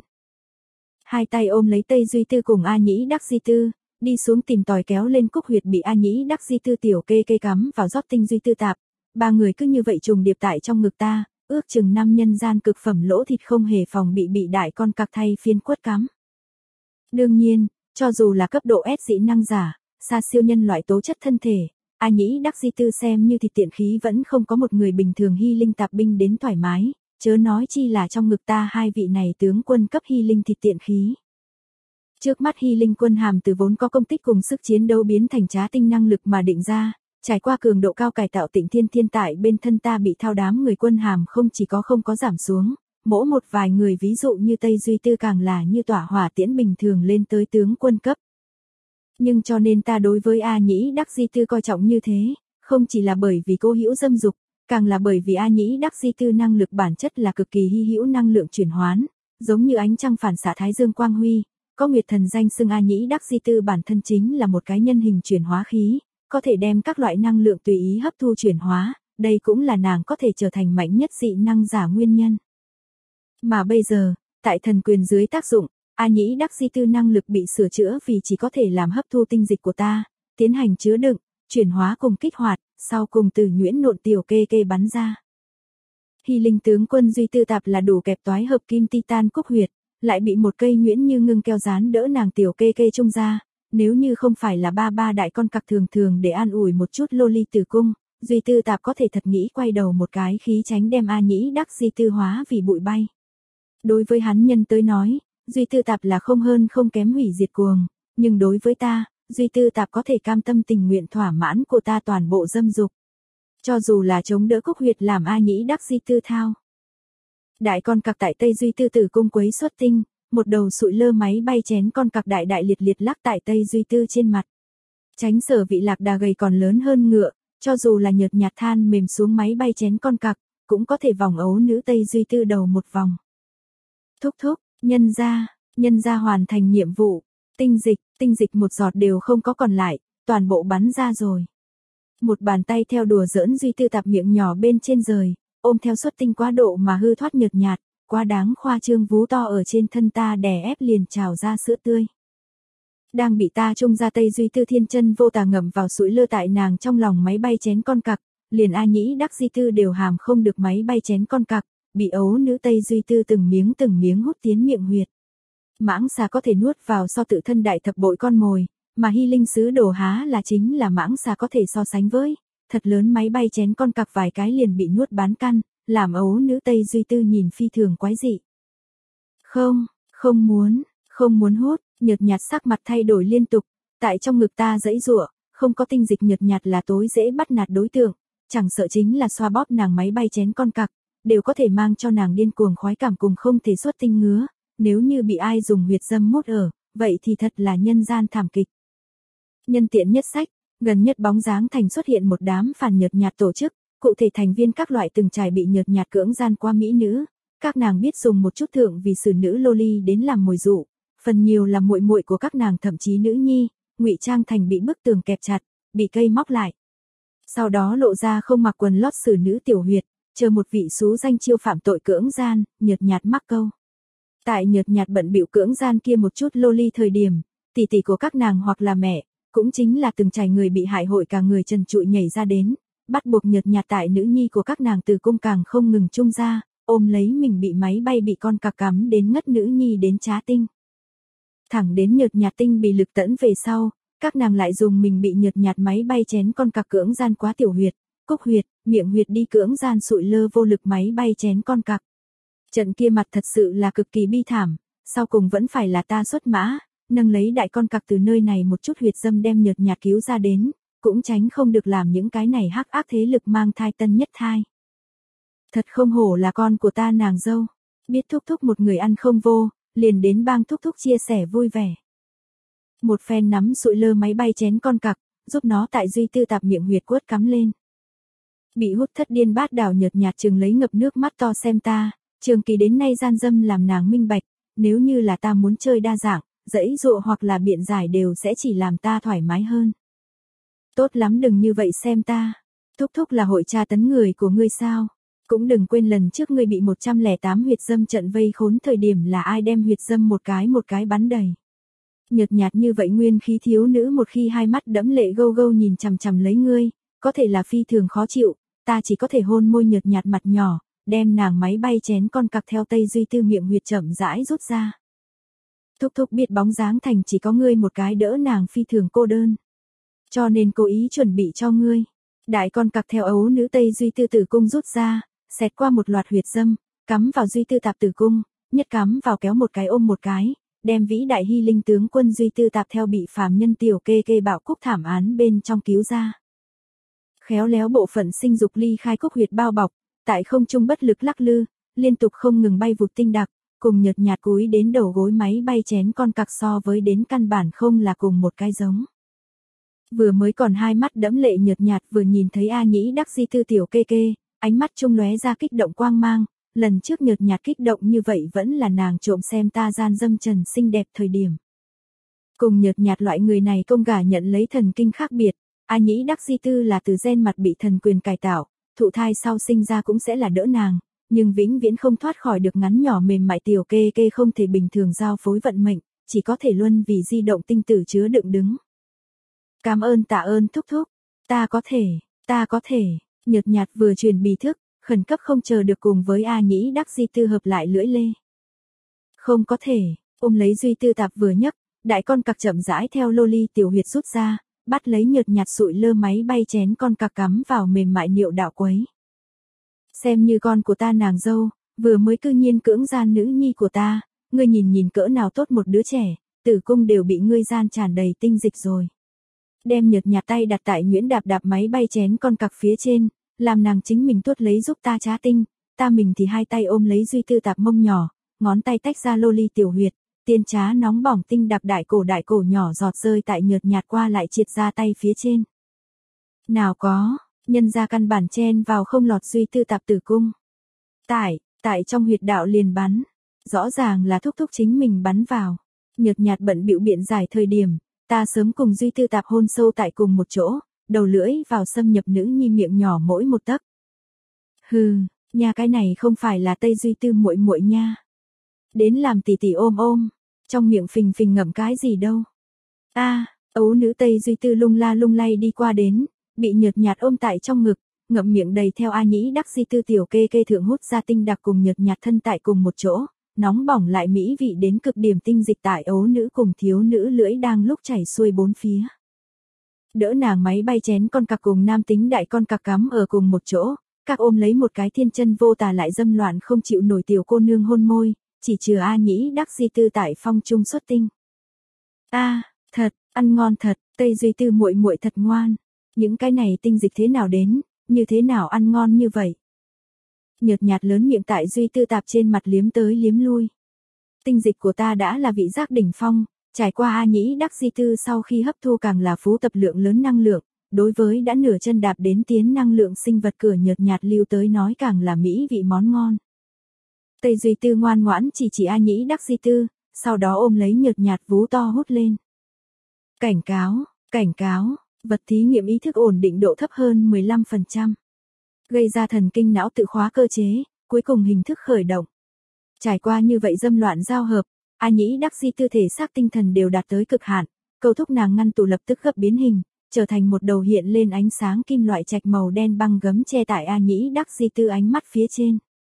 A: Hai tay ôm lấy Tây Duy Tư cùng A Nhĩ Đắc Di Tư, đi xuống tìm tòi kéo lên cúc huyệt bị A Nhĩ Đắc Di Tư tiểu kê kê cắm vào rót tinh Duy Tư tạp. Ba người cứ như vậy trùng điệp tại trong ngực ta, ước chừng năm nhân gian cực phẩm lỗ thịt không hề phòng bị bị đại con cặc thay phiên quất cắm. Đương nhiên, Cho dù là cấp độ S dị năng giả, xa siêu nhân loại tố chất thân thể, A Nhĩ Đắc Di Tư xem như thịt tiện khí vẫn không có một người bình thường hy linh tạp binh đến thoải mái, chớ nói chi là trong ngực ta hai vị này tướng quân cấp hy linh thịt tiện khí. Trước mắt hy linh quân hàm từ vốn có công tích cùng sức chiến đấu biến thành trá tinh năng lực mà định ra, trải qua cường độ cao cải tạo Tịnh Thiên Thiên tại bên thân ta bị thao đám người quân hàm không chỉ có không có giảm xuống, mỗi một vài người ví dụ như Tây Duy Tư càng là như tỏa hỏa tiễn bình thường lên tới tướng quân cấp. Nhưng cho nên ta đối với A Nhĩ Đắc Di Tư coi trọng như thế, không chỉ là bởi vì cô hữu dâm dục, càng là bởi vì A Nhĩ Đắc Di Tư năng lực bản chất là cực kỳ hy hữu năng lượng chuyển hoán, giống như ánh trăng phản xạ thái dương quang huy, có nguyệt thần danh xưng A Nhĩ Đắc Di Tư bản thân chính là một cái nhân hình chuyển hóa khí, có thể đem các loại năng lượng tùy ý hấp thu chuyển hóa, đây cũng là nàng có thể trở thành mạnh nhất dị năng giả nguyên nhân. Mà bây giờ, tại thần quyền dưới tác dụng, A Nhĩ Đắc Di Tư năng lực bị sửa chữa vì chỉ có thể làm hấp thu tinh dịch của ta, tiến hành chứa đựng, chuyển hóa cùng kích hoạt, sau cùng từ nhuyễn nộn tiểu kê kê bắn ra. Hy linh tướng quân Duy Tư Tạp là đủ kẹp toái hợp kim titan cúc huyệt, lại bị một cây nhuyễn như ngưng keo dán đỡ nàng tiểu kê kê trung ra, nếu như không phải là ba ba đại con cặc thường thường để an ủi một chút lô ly tử cung, Duy Tư Tạp có thể thật nghĩ quay đầu một cái khí tránh đem A Nhĩ Đắc Di Tư hóa vì bụi bay. Đối với hắn nhân tới nói, Duy Tư Tạp là không hơn không kém hủy diệt cuồng, nhưng đối với ta, Duy Tư Tạp có thể cam tâm tình nguyện thỏa mãn của ta toàn bộ dâm dục. Cho dù là chống đỡ cúc huyệt làm A Nhĩ Đắc Di Tư thao. Đại con cặc tại Tây Duy Tư tử cung quấy xuất tinh, một đầu sụi lơ máy bay chén con cặc đại đại liệt liệt lắc tại Tây Duy Tư trên mặt. Tránh sở vị lạc đà gầy còn lớn hơn ngựa, cho dù là nhợt nhạt than mềm xuống máy bay chén con cặc, cũng có thể vòng ấu nữ Tây Duy Tư đầu một vòng. Thúc thúc, nhân ra, nhân ra hoàn thành nhiệm vụ, tinh dịch, tinh dịch một giọt đều không có còn lại, toàn bộ bắn ra rồi. Một bàn tay theo đùa giỡn Duy Tư Tạp miệng nhỏ bên trên rời, ôm theo xuất tinh quá độ mà hư thoát nhợt nhạt, quá đáng khoa trương vú to ở trên thân ta đè ép liền trào ra sữa tươi. Đang bị ta trung ra Tây Duy Tư thiên chân vô tà ngậm vào sụi lơ tại nàng trong lòng máy bay chén con cặc, liền A Nhĩ Đắc Di Tư đều hàm không được máy bay chén con cặc, bị ấu nữ Tây Duy Tư từng miếng từng miếng hút tiến miệng huyệt. Mãng xà có thể nuốt vào so tự thân đại thập bội con mồi, mà hy linh sứ đồ há là chính là mãng xà có thể so sánh với, thật lớn máy bay chén con cặc vài cái liền bị nuốt bán căn, làm ấu nữ Tây Duy Tư nhìn phi thường quái dị. Không, không muốn, không muốn hút, nhợt nhạt sắc mặt thay đổi liên tục, tại trong ngực ta giãy giụa, không có tinh dịch nhợt nhạt là tối dễ bắt nạt đối tượng, chẳng sợ chính là xoa bóp nàng máy bay chén con cặc, đều có thể mang cho nàng điên cuồng khoái cảm cùng không thể xuất tinh ngứa, nếu như bị ai dùng huyệt dâm mút ở, vậy thì thật là nhân gian thảm kịch. Nhân tiện nhất sách, gần nhất bóng dáng thành xuất hiện một đám phản nhợt nhạt tổ chức, cụ thể thành viên các loại từng trải bị nhợt nhạt cưỡng gian qua mỹ nữ, các nàng biết dùng một chút thượng vì xử nữ loli đến làm mồi dụ, phần nhiều là muội muội của các nàng thậm chí nữ nhi, ngụy trang thành bị bức tường kẹp chặt, bị cây móc lại. Sau đó lộ ra không mặc quần lót xử nữ tiểu huyệt, chờ một vị xú danh chiêu phạm tội cưỡng gian, nhợt nhạt mắc câu. Tại nhợt nhạt bận bịu cưỡng gian kia một chút loli thời điểm, tỷ tỷ của các nàng hoặc là mẹ, cũng chính là từng trải người bị hại hội cả người trần trụi nhảy ra đến, bắt buộc nhợt nhạt tại nữ nhi của các nàng từ cung càng không ngừng trung ra, ôm lấy mình bị máy bay bị con cặc cắm đến ngất nữ nhi đến trá tinh. Thẳng đến nhợt nhạt tinh bị lực tẫn về sau, các nàng lại dùng mình bị nhợt nhạt máy bay chén con cặc cưỡng gian quá tiểu huyệt, cúc huyệt, miệng huyệt đi cưỡng gian sụi lơ vô lực máy bay chén con cặc. Trận kia mặt thật sự là cực kỳ bi thảm, sau cùng vẫn phải là ta xuất mã, nâng lấy đại con cặc từ nơi này một chút huyệt dâm đem nhợt nhạt cứu ra đến, cũng tránh không được làm những cái này hắc ác thế lực mang thai tân nhất thai. Thật không hổ là con của ta nàng dâu, biết thúc thúc một người ăn không vô, liền đến bang thúc thúc chia sẻ vui vẻ. Một phen nắm sụi lơ máy bay chén con cặc, giúp nó tại Duy Tư Tạp miệng huyệt quất cắm lên. Bị hút thất điên bát đảo nhợt nhạt chừng lấy ngập nước mắt to xem ta, trường kỳ đến nay gian dâm làm nàng minh bạch, nếu như là ta muốn chơi đa dạng, dãy dụa hoặc là biện giải đều sẽ chỉ làm ta thoải mái hơn. Tốt lắm đừng như vậy xem ta, thúc thúc là hội tra tấn người của ngươi sao, cũng đừng quên lần trước ngươi bị một trăm lẻ tám huyệt dâm trận vây khốn thời điểm là ai đem huyệt dâm một cái một cái bắn đầy. Nhợt nhạt như vậy nguyên khí thiếu nữ một khi hai mắt đẫm lệ gâu gâu nhìn chằm chằm lấy ngươi, có thể là phi thường khó chịu, ta chỉ có thể hôn môi nhợt nhạt mặt nhỏ, đem nàng máy bay chén con cặc theo Tây Duy Tư miệng huyệt chậm rãi rút ra. Thúc thúc biết bóng dáng thành chỉ có ngươi một cái đỡ nàng phi thường cô đơn. Cho nên cố ý chuẩn bị cho ngươi. Đại con cặc theo ấu nữ Tây Duy Tư tử cung rút ra, xẹt qua một loạt huyệt dâm, cắm vào Duy Tư Tạp tử cung, nhất cắm vào kéo một cái ôm một cái, đem vĩ đại hy linh tướng quân Duy Tư Tạp theo bị phàm nhân tiểu kê kê bạo cúc thảm án bên trong cứu ra. Khéo léo bộ phận sinh dục ly khai cúc huyệt bao bọc, tại không trung bất lực lắc lư, liên tục không ngừng bay vụt tinh đặc, cùng nhợt nhạt cúi đến đầu gối máy bay chén con cặc so với đến căn bản không là cùng một cái giống. Vừa mới còn hai mắt đẫm lệ nhợt nhạt vừa nhìn thấy A Nhĩ Đắc Di Tư tiểu kê kê, ánh mắt trung lóe ra kích động quang mang, lần trước nhợt nhạt kích động như vậy vẫn là nàng trộm xem ta gian dâm trần xinh đẹp thời điểm. Cùng nhợt nhạt loại người này công gả nhận lấy thần kinh khác biệt, A Nhĩ Đắc Di Tư là từ gen mặt bị thần quyền cải tạo, thụ thai sau sinh ra cũng sẽ là đỡ nàng, nhưng vĩnh viễn không thoát khỏi được ngắn nhỏ mềm mại tiểu kê kê không thể bình thường giao phối vận mệnh, chỉ có thể luân vì di động tinh tử chứa đựng đứng. Cảm ơn tạ ơn thúc thúc, ta có thể, ta có thể, nhợt nhạt vừa truyền bì thức, khẩn cấp không chờ được cùng với A Nhĩ Đắc Di Tư hợp lại lưỡi lê. Không có thể, ôm lấy Duy Tư Tạp vừa nhấc, đại con cặc chậm rãi theo lô ly tiểu huyệt rút ra, bắt lấy nhợt nhạt sụi lơ máy bay chén con cặc cắm vào mềm mại niệu đạo quấy. Xem như con của ta nàng dâu, vừa mới cư nhiên cưỡng gian nữ nhi của ta, ngươi nhìn nhìn cỡ nào tốt một đứa trẻ, tử cung đều bị ngươi gian tràn đầy tinh dịch rồi. Đem nhợt nhạt tay đặt tại nhuyễn đạp đạp máy bay chén con cặc phía trên, làm nàng chính mình tuốt lấy giúp ta trá tinh, ta mình thì hai tay ôm lấy Duy Tư Tạp mông nhỏ, ngón tay tách ra lô ly tiểu huyệt, tiên trá nóng bỏng tinh đạp đại cổ đại cổ nhỏ giọt rơi tại nhợt nhạt qua lại triệt ra tay phía trên. Nào có, nhân ra căn bản chen vào không lọt Duy Tư Tạp tử cung. Tại, tại trong huyệt đạo liền bắn, rõ ràng là thúc thúc chính mình bắn vào, nhợt nhạt bận bịu biện giải thời điểm, ta sớm cùng Duy Tư Tạp hôn sâu tại cùng một chỗ, đầu lưỡi vào xâm nhập nữ nhi miệng nhỏ mỗi một tấc. Hừ, nha cái này không phải là Tây Duy Tư muội muội nha. Đến làm tỷ tỷ ôm ôm, trong miệng phình phình ngậm cái gì đâu. A, à, ấu nữ Tây Duy Tư lung la lung lay đi qua đến, bị nhợt nhạt ôm tại trong ngực, ngậm miệng đầy theo A Nhĩ Đắc Di Tư tiểu kê kê thượng hút ra tinh đặc cùng nhợt nhạt thân tại cùng một chỗ, nóng bỏng lại mỹ vị đến cực điểm tinh dịch tại ấu nữ cùng thiếu nữ lưỡi đang lúc chảy xuôi bốn phía. Đỡ nàng máy bay chén con cặc cùng nam tính đại con cặc cắm ở cùng một chỗ, các ôm lấy một cái thiên chân vô tà lại dâm loạn không chịu nổi tiểu cô nương hôn môi, chỉ trừ A Nhĩ Đắc Di Tư tại phong trung xuất tinh. A, à, thật, ăn ngon thật, Tây Duy Tư muội muội thật ngoan. Những cái này tinh dịch thế nào đến, như thế nào ăn ngon như vậy. Nhợt nhạt lớn miệng tại Duy Tư Tạp trên mặt liếm tới liếm lui. Tinh dịch của ta đã là vị giác đỉnh phong, trải qua A Nhĩ Đắc Di Tư sau khi hấp thu càng là phú tập lượng lớn năng lượng, đối với đã nửa chân đạp đến tiến năng lượng sinh vật cửa nhợt nhạt lưu tới nói càng là mỹ vị món ngon. Tây Duy Tư ngoan ngoãn chỉ chỉ A Nhĩ Đắc Di Tư, sau đó ôm lấy nhợt nhạt vú to hút lên. Cảnh cáo, cảnh cáo, vật thí nghiệm ý thức ổn định độ thấp hơn mười lăm phần trăm. Gây ra thần kinh não tự khóa cơ chế, cuối cùng hình thức khởi động. Trải qua như vậy dâm loạn giao hợp, A Nhĩ Đắc Di Tư thể xác tinh thần đều đạt tới cực hạn, cầu thúc nàng ngăn tụ lập tức gấp biến hình, trở thành một đầu hiện lên ánh sáng kim loại trạch màu đen băng gấm che tại A Nhĩ Đắc Di Tư ánh mắt phía trên.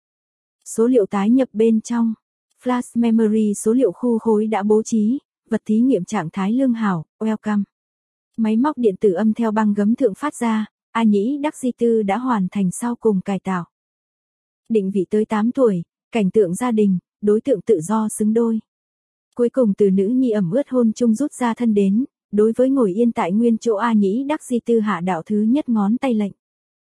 A: Số liệu tái nhập bên trong, Flash Memory số liệu khu khối đã bố trí, vật thí nghiệm trạng thái lương hảo, welcome. Máy móc điện tử âm theo băng gấm thượng phát ra, A Nhĩ Đắc Di Tư đã hoàn thành sau cùng cải tạo. Định vị tới tám tuổi, cảnh tượng gia đình, đối tượng tự do xứng đôi. Cuối cùng từ nữ nhi ẩm ướt hôn chung rút ra thân đến, đối với ngồi yên tại nguyên chỗ A Nhĩ Đắc Di Tư hạ đạo thứ nhất ngón tay lệnh.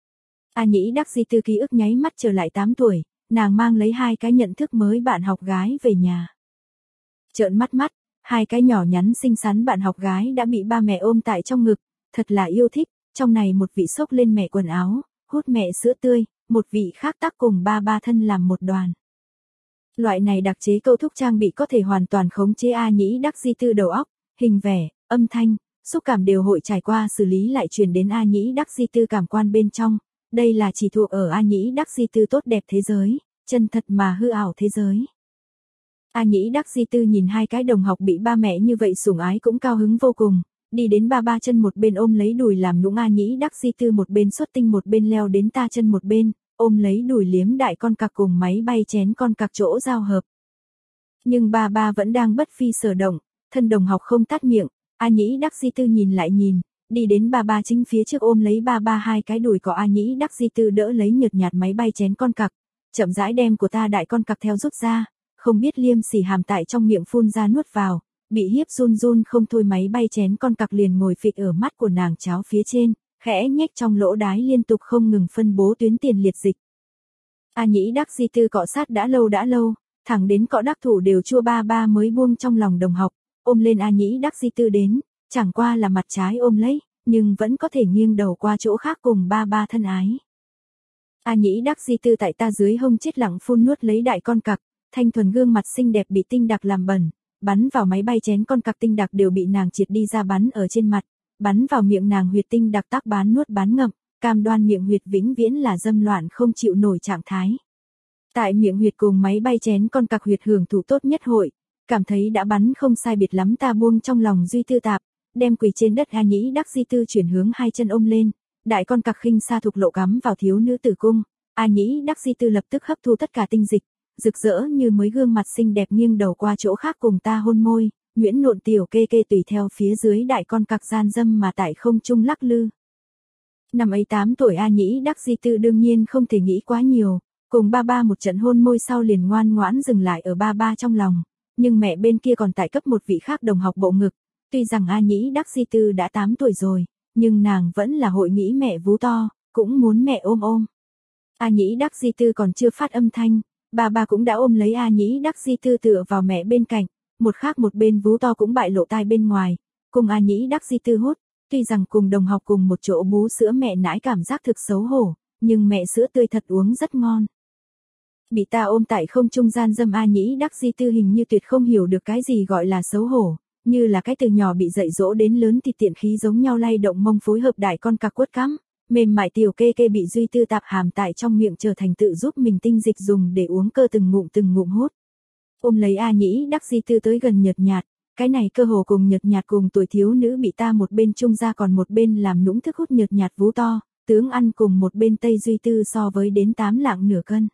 A: A Nhĩ Đắc Di Tư ký ức nháy mắt trở lại tám tuổi, nàng mang lấy hai cái nhận thức mới bạn học gái về nhà. Trợn mắt mắt, hai cái nhỏ nhắn xinh xắn bạn học gái đã bị ba mẹ ôm tại trong ngực, thật là yêu thích, trong này một vị xốc lên mẹ quần áo, hút mẹ sữa tươi, một vị khác tác cùng ba ba thân làm một đoàn. Loại này đặc chế câu thúc trang bị có thể hoàn toàn khống chế A Nhĩ Đắc Di Tư đầu óc, hình vẻ, âm thanh, xúc cảm đều hội trải qua xử lý lại truyền đến A Nhĩ Đắc Di Tư cảm quan bên trong, đây là chỉ thuộc ở A Nhĩ Đắc Di Tư tốt đẹp thế giới, chân thật mà hư ảo thế giới. A Nhĩ Đắc Di Tư nhìn hai cái đồng học bị ba mẹ như vậy sủng ái cũng cao hứng vô cùng, đi đến ba ba chân một bên ôm lấy đùi làm nũng A Nhĩ Đắc Di Tư một bên xuất tinh một bên leo đến ta chân một bên, ôm lấy đùi liếm đại con cặc cùng máy bay chén con cặc chỗ giao hợp. Nhưng ba ba vẫn đang bất phi sở động, thân đồng học không tắt miệng, A Nhĩ Đắc Di Tư nhìn lại nhìn, đi đến ba ba chính phía trước ôm lấy ba ba hai cái đùi của A Nhĩ Đắc Di Tư đỡ lấy nhợt nhạt máy bay chén con cặc, chậm rãi đem của ta đại con cặc theo rút ra, không biết liêm sỉ hàm tại trong miệng phun ra nuốt vào, bị hiếp run run không thôi máy bay chén con cặc liền ngồi phịch ở mắt của nàng cháo phía trên, khẽ nhếch trong lỗ đái liên tục không ngừng phân bố tuyến tiền liệt dịch. A Nhĩ Đắc Di Tư cọ sát đã lâu đã lâu, thẳng đến cọ đắc thủ đều chua ba ba mới buông trong lòng đồng học, ôm lên A Nhĩ Đắc Di Tư đến, chẳng qua là mặt trái ôm lấy, nhưng vẫn có thể nghiêng đầu qua chỗ khác cùng ba ba thân ái. A Nhĩ Đắc Di Tư tại ta dưới hông chết lặng phun nuốt lấy đại con cặc, thanh thuần gương mặt xinh đẹp bị tinh đặc làm bẩn, bắn vào máy bay chén con cặc tinh đặc đều bị nàng triệt đi ra bắn ở trên mặt, bắn vào miệng nàng huyệt tinh đặc tác bán nuốt bán ngậm, cam đoan miệng huyệt vĩnh viễn là dâm loạn không chịu nổi trạng thái. Tại miệng huyệt cùng máy bay chén con cặc huyệt hưởng thụ tốt nhất hội, cảm thấy đã bắn không sai biệt lắm ta buông trong lòng duy tư tạp, đem quỳ trên đất A Nhĩ Đắc Di Tư chuyển hướng hai chân ôm lên, đại con cặc khinh xa thục lộ cắm vào thiếu nữ tử cung, A Nhĩ Đắc Di Tư lập tức hấp thu tất cả tinh dịch, rực rỡ như mới gương mặt xinh đẹp nghiêng đầu qua chỗ khác cùng ta hôn môi, nhuyễn nộn tiểu kê kê tùy theo phía dưới đại con cặc gian dâm mà tại không trung lắc lư. Năm ấy tám tuổi A Nhĩ Đắc Di Tư đương nhiên không thể nghĩ quá nhiều, cùng ba ba một trận hôn môi sau liền ngoan ngoãn dừng lại ở ba ba trong lòng, nhưng mẹ bên kia còn tại cấp một vị khác đồng học bộ ngực, tuy rằng A Nhĩ Đắc Di Tư đã tám tuổi rồi, nhưng nàng vẫn là hội nghĩ mẹ vú to, cũng muốn mẹ ôm ôm. A Nhĩ Đắc Di Tư còn chưa phát âm thanh, ba ba cũng đã ôm lấy A Nhĩ Đắc Di Tư tựa vào mẹ bên cạnh, một khác một bên vú to cũng bại lộ tai bên ngoài, cùng A Nhĩ Đắc Di Tư hút, tuy rằng cùng đồng học cùng một chỗ bú sữa mẹ nãi cảm giác thực xấu hổ, nhưng mẹ sữa tươi thật uống rất ngon. Bị ta ôm tại không trung gian dâm A Nhĩ Đắc Di Tư hình như tuyệt không hiểu được cái gì gọi là xấu hổ, như là cái từ nhỏ bị dạy dỗ đến lớn thì tiện khí giống nhau lay động mông phối hợp đại con cặc quất cắm, mềm mại tiểu kê kê bị duy tư tạp hàm tại trong miệng trở thành tự giúp mình tinh dịch dùng để uống cơ từng ngụm từng ngụm hút. Ôm lấy A Nhĩ Đắc Di Tư tới gần nhợt nhạt, cái này cơ hồ cùng nhợt nhạt cùng tuổi thiếu nữ bị ta một bên trung ra còn một bên làm nũng thức hút nhợt nhạt vú to, tướng ăn cùng một bên tây duy tư so với đến tám lạng nửa cân.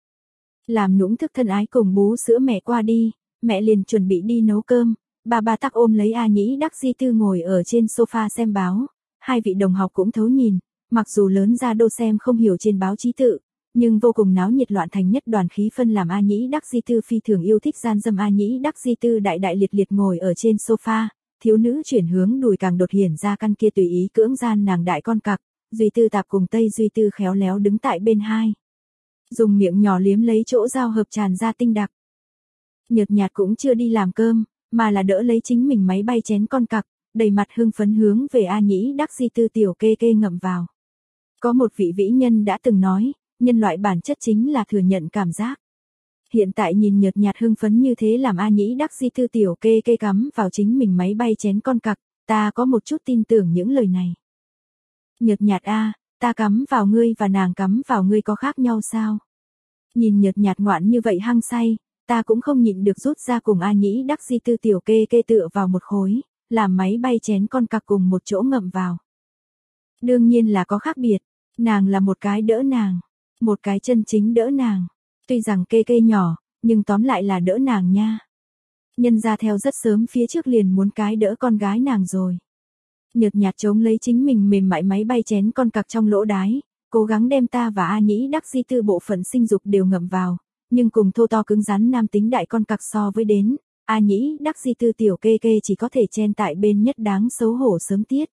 A: Làm nũng thức thân ái cùng bú sữa mẹ qua đi, mẹ liền chuẩn bị đi nấu cơm, ba ba tắc ôm lấy A Nhĩ Đắc Di Tư ngồi ở trên sofa xem báo, hai vị đồng học cũng thấu nhìn, mặc dù lớn ra đô xem không hiểu trên báo chí tự, nhưng vô cùng náo nhiệt loạn thành nhất đoàn khí phân làm A Nhĩ Đắc Di Tư phi thường yêu thích gian dâm. A Nhĩ Đắc Di Tư đại đại liệt liệt ngồi ở trên sofa, thiếu nữ chuyển hướng đùi càng đột hiển ra căn kia tùy ý cưỡng gian nàng đại con cặc, Duy Tư tạp cùng Tây Duy Tư khéo léo đứng tại bên hai. Dùng miệng nhỏ liếm lấy chỗ giao hợp tràn ra tinh đặc. Nhợt nhạt cũng chưa đi làm cơm, mà là đỡ lấy chính mình máy bay chén con cặc, đầy mặt hưng phấn hướng về A Nhĩ Đắc Di Tư tiểu kê kê ngậm vào. Có một vị vĩ nhân đã từng nói, nhân loại bản chất chính là thừa nhận cảm giác. Hiện tại nhìn nhợt nhạt hưng phấn như thế làm A Nhĩ Đắc Di Tư tiểu kê kê cắm vào chính mình máy bay chén con cặc, ta có một chút tin tưởng những lời này. Nhợt nhạt a, ta cắm vào ngươi và nàng cắm vào ngươi có khác nhau sao? Nhìn nhợt nhạt ngoạn như vậy hăng say, ta cũng không nhịn được rút ra cùng A Nhĩ Đắc Di Tư tiểu kê kê tựa vào một khối, làm máy bay chén con cặc cùng một chỗ ngậm vào. Đương nhiên là có khác biệt, nàng là một cái đỡ nàng, một cái chân chính đỡ nàng, tuy rằng kê kê nhỏ, nhưng tóm lại là đỡ nàng nha. Nhân ra theo rất sớm phía trước liền muốn cái đỡ con gái nàng rồi. Nhợt nhạt chống lấy chính mình mềm mại máy bay chén con cặc trong lỗ đái, cố gắng đem ta và A Nhĩ Đắc Di Tư bộ phận sinh dục đều ngậm vào, nhưng cùng thô to cứng rắn nam tính đại con cặc so với đến, A Nhĩ Đắc Di Tư tiểu kê kê chỉ có thể chen tại bên nhất đáng xấu hổ sớm tiết.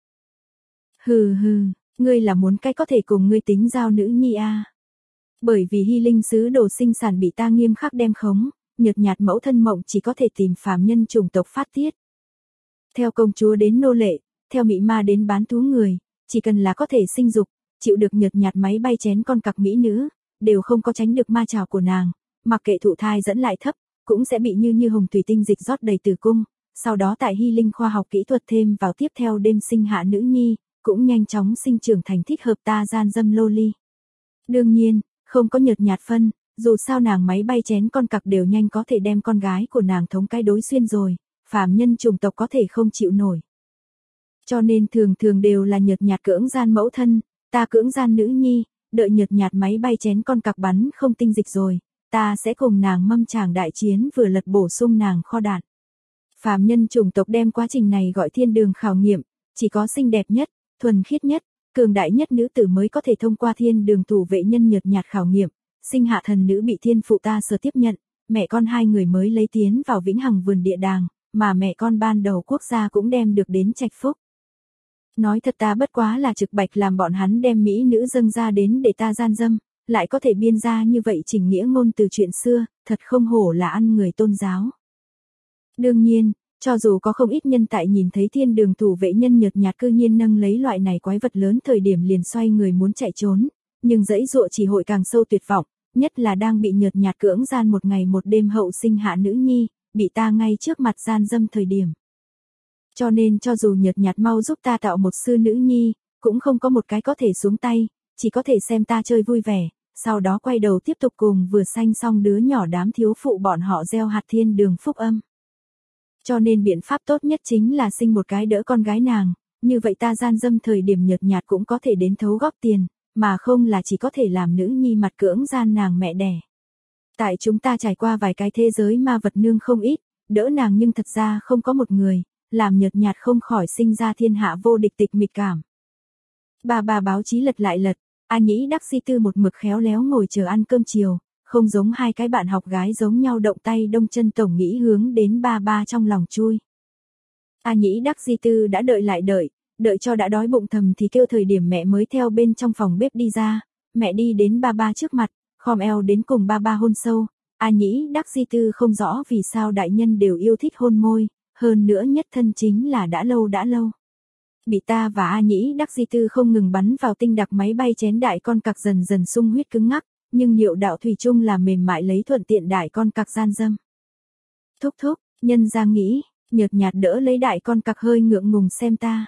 A: Hừ hừ, ngươi là muốn cái có thể cùng ngươi tính giao nữ nhi a? À? Bởi vì hy linh sứ đồ sinh sản bị ta nghiêm khắc đem khống, nhợt nhạt mẫu thân mộng chỉ có thể tìm phàm nhân chủng tộc phát tiết. Theo công chúa đến nô lệ, theo mị ma đến bán thú người, chỉ cần là có thể sinh dục, chịu được nhợt nhạt máy bay chén con cặc mỹ nữ, đều không có tránh được ma trào của nàng, mặc kệ thụ thai dẫn lại thấp, cũng sẽ bị như như hồng thủy tinh dịch rót đầy tử cung, sau đó tại hy linh khoa học kỹ thuật thêm vào tiếp theo đêm sinh hạ nữ nhi, cũng nhanh chóng sinh trưởng thành thích hợp ta gian dâm loli. Đương nhiên, không có nhợt nhạt phân, dù sao nàng máy bay chén con cặc đều nhanh có thể đem con gái của nàng thống cái đối xuyên rồi, phàm nhân chủng tộc có thể không chịu nổi. Cho nên thường thường đều là nhợt nhạt cưỡng gian mẫu thân, ta cưỡng gian nữ nhi, đợi nhợt nhạt máy bay chén con cặc bắn không tinh dịch rồi, ta sẽ cùng nàng mâm tràng đại chiến vừa lật bổ sung nàng kho đạn. Phàm nhân chủng tộc đem quá trình này gọi thiên đường khảo nghiệm, chỉ có xinh đẹp nhất, thuần khiết nhất, cường đại nhất nữ tử mới có thể thông qua thiên đường thủ vệ nhân nhợt nhạt khảo nghiệm, sinh hạ thần nữ bị thiên phụ ta sở tiếp nhận, mẹ con hai người mới lấy tiến vào vĩnh hằng vườn địa đàng, mà mẹ con ban đầu quốc gia cũng đem được đến trạch phúc. Nói thật ta bất quá là trực bạch làm bọn hắn đem mỹ nữ dâng ra đến để ta gian dâm, lại có thể biên ra như vậy chỉnh nghĩa ngôn từ chuyện xưa, thật không hổ là ăn người tôn giáo. Đương nhiên, cho dù có không ít nhân tại nhìn thấy thiên đường thủ vệ nhân nhợt nhạt cư nhiên nâng lấy loại này quái vật lớn thời điểm liền xoay người muốn chạy trốn, nhưng dãy dụa chỉ hội càng sâu tuyệt vọng, nhất là đang bị nhợt nhạt cưỡng gian một ngày một đêm hậu sinh hạ nữ nhi, bị ta ngay trước mặt gian dâm thời điểm. Cho nên cho dù nhợt nhạt mau giúp ta tạo một sư nữ nhi, cũng không có một cái có thể xuống tay, chỉ có thể xem ta chơi vui vẻ, sau đó quay đầu tiếp tục cùng vừa sanh xong đứa nhỏ đám thiếu phụ bọn họ gieo hạt thiên đường phúc âm. Cho nên biện pháp tốt nhất chính là sinh một cái đỡ con gái nàng, như vậy ta gian dâm thời điểm nhợt nhạt cũng có thể đến thấu góp tiền, mà không là chỉ có thể làm nữ nhi mặt cưỡng gian nàng mẹ đẻ. Tại chúng ta trải qua vài cái thế giới ma vật nương không ít, đỡ nàng nhưng thật ra không có một người, làm nhợt nhạt không khỏi sinh ra thiên hạ vô địch tịch mịch cảm. Bà bà báo chí lật lại lật, A Nhĩ Đắc Di Tư một mực khéo léo ngồi chờ ăn cơm chiều, không giống hai cái bạn học gái giống nhau động tay đông chân tổng nghĩ hướng đến ba ba trong lòng chui. A Nhĩ Đắc Di Tư đã đợi lại đợi, đợi cho đã đói bụng thầm thì kêu thời điểm mẹ mới theo bên trong phòng bếp đi ra, mẹ đi đến ba ba trước mặt, khom eo đến cùng ba ba hôn sâu. A Nhĩ Đắc Di Tư không rõ vì sao đại nhân đều yêu thích hôn môi, hơn nữa nhất thân chính là đã lâu đã lâu. Bị ta và A Nhĩ Đắc Di Tư không ngừng bắn vào tinh đặc máy bay chén đại con cặc dần dần sung huyết cứng ngắc, nhưng niệu đạo thủy chung là mềm mại lấy thuận tiện đại con cặc gian dâm. Thúc thúc, nhân ra nghĩ, nhợt nhạt đỡ lấy đại con cặc hơi ngượng ngùng xem ta.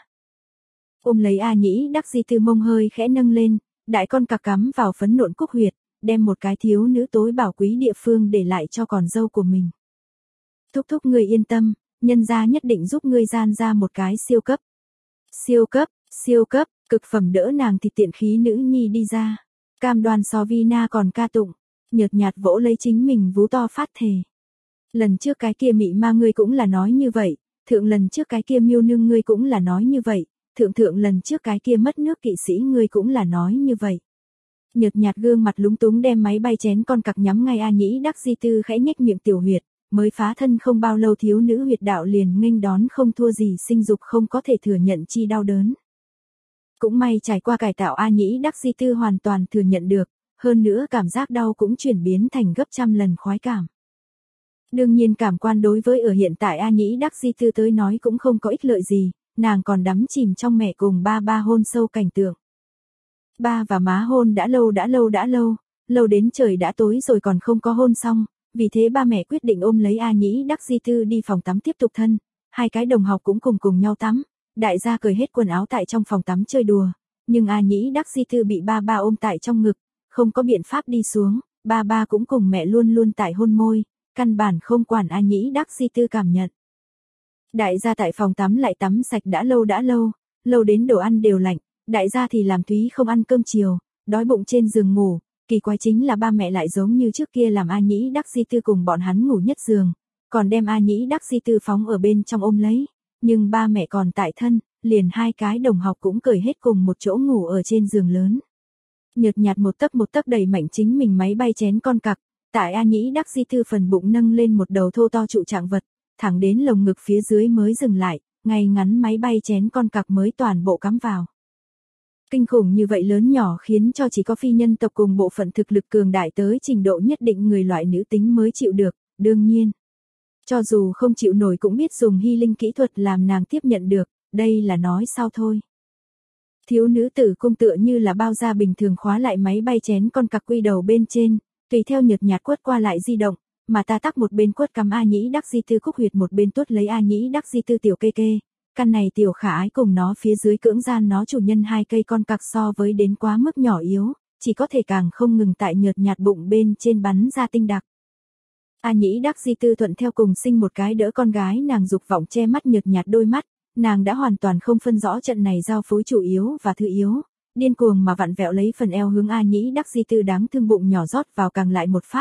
A: Ôm lấy A Nhĩ Đắc Di Tư mông hơi khẽ nâng lên, đại con cặc cắm vào phấn nộn cúc huyệt, đem một cái thiếu nữ tối bảo quý địa phương để lại cho con dâu của mình. Thúc thúc ngươi yên tâm, nhân gia nhất định giúp ngươi gian ra một cái siêu cấp. Siêu cấp, siêu cấp, cực phẩm đỡ nàng thì tiện khí nữ nhi đi ra. Cam đoan so Vina còn ca tụng, nhợt nhạt vỗ lấy chính mình vú to phát thề. Lần trước cái kia mị ma ngươi cũng là nói như vậy, thượng lần trước cái kia miêu nương ngươi cũng là nói như vậy, thượng thượng lần trước cái kia mất nước kỵ sĩ ngươi cũng là nói như vậy. Nhợt nhạt gương mặt lúng túng đem máy bay chén con cặc nhắm ngay A Nhĩ Đắc Di Tư khẽ nhếch miệng tiểu huyệt, mới phá thân không bao lâu thiếu nữ huyệt đạo liền nghênh đón không thua gì sinh dục không có thể thừa nhận chi đau đớn. Cũng may trải qua cải tạo A Nhĩ Đắc Di Tư hoàn toàn thừa nhận được, hơn nữa cảm giác đau cũng chuyển biến thành gấp trăm lần khoái cảm. Đương nhiên cảm quan đối với ở hiện tại A Nhĩ Đắc Di Tư tới nói cũng không có ích lợi gì, nàng còn đắm chìm trong mẹ cùng ba ba hôn sâu cảnh tượng. Ba và má hôn đã lâu đã lâu đã lâu, lâu đến trời đã tối rồi còn không có hôn xong, vì thế ba mẹ quyết định ôm lấy A Nhĩ Đắc Di Tư đi phòng tắm tiếp tục thân, hai cái đồng học cũng cùng cùng nhau tắm, đại gia cởi hết quần áo tại trong phòng tắm chơi đùa, nhưng A Nhĩ Đắc Di Tư bị ba ba ôm tại trong ngực, không có biện pháp đi xuống, ba ba cũng cùng mẹ luôn luôn tại hôn môi, căn bản không quản A Nhĩ Đắc Di Tư cảm nhận. Đại gia tại phòng tắm lại tắm sạch đã lâu đã lâu, lâu đến đồ ăn đều lạnh, đại gia thì làm túy không ăn cơm chiều, đói bụng trên giường ngủ, kỳ quái chính là ba mẹ lại giống như trước kia làm A Nhĩ Đắc Di Tư cùng bọn hắn ngủ nhất giường, còn đem A Nhĩ Đắc Di Tư phóng ở bên trong ôm lấy, nhưng ba mẹ còn tại thân, liền hai cái đồng học cũng cởi hết cùng một chỗ ngủ ở trên giường lớn. Nhợt nhạt một tấc một tấc đầy mạnh chính mình máy bay chén con cặc, tại A Nhĩ Đắc Di Tư phần bụng nâng lên một đầu thô to trụ trạng vật, thẳng đến lồng ngực phía dưới mới dừng lại, ngay ngắn máy bay chén con cặc mới toàn bộ cắm vào. Kinh khủng như vậy lớn nhỏ khiến cho chỉ có phi nhân tộc cùng bộ phận thực lực cường đại tới trình độ nhất định người loại nữ tính mới chịu được, đương nhiên. Cho dù không chịu nổi cũng biết dùng hy linh kỹ thuật làm nàng tiếp nhận được, đây là nói sao thôi. Thiếu nữ tử cung tựa như là bao da bình thường khóa lại máy bay chén con cặc quy đầu bên trên, tùy theo nhợt nhạt quất qua lại di động, mà ta tắc một bên quất cắm A Nhĩ Đắc Di Tư cúc huyệt một bên tuốt lấy A Nhĩ Đắc Di Tư tiểu kê kê. Căn này tiểu khả ái cùng nó phía dưới cưỡng gian nó chủ nhân hai cây con cặc so với đến quá mức nhỏ yếu, chỉ có thể càng không ngừng tại nhợt nhạt bụng bên trên bắn ra tinh đặc. A Nhĩ Đắc Di Tư thuận theo cùng sinh một cái đỡ con gái nàng dục vọng che mắt nhợt nhạt đôi mắt, nàng đã hoàn toàn không phân rõ trận này giao phối chủ yếu và thứ yếu, điên cuồng mà vặn vẹo lấy phần eo hướng A Nhĩ Đắc Di Tư đáng thương bụng nhỏ rót vào càng lại một phát,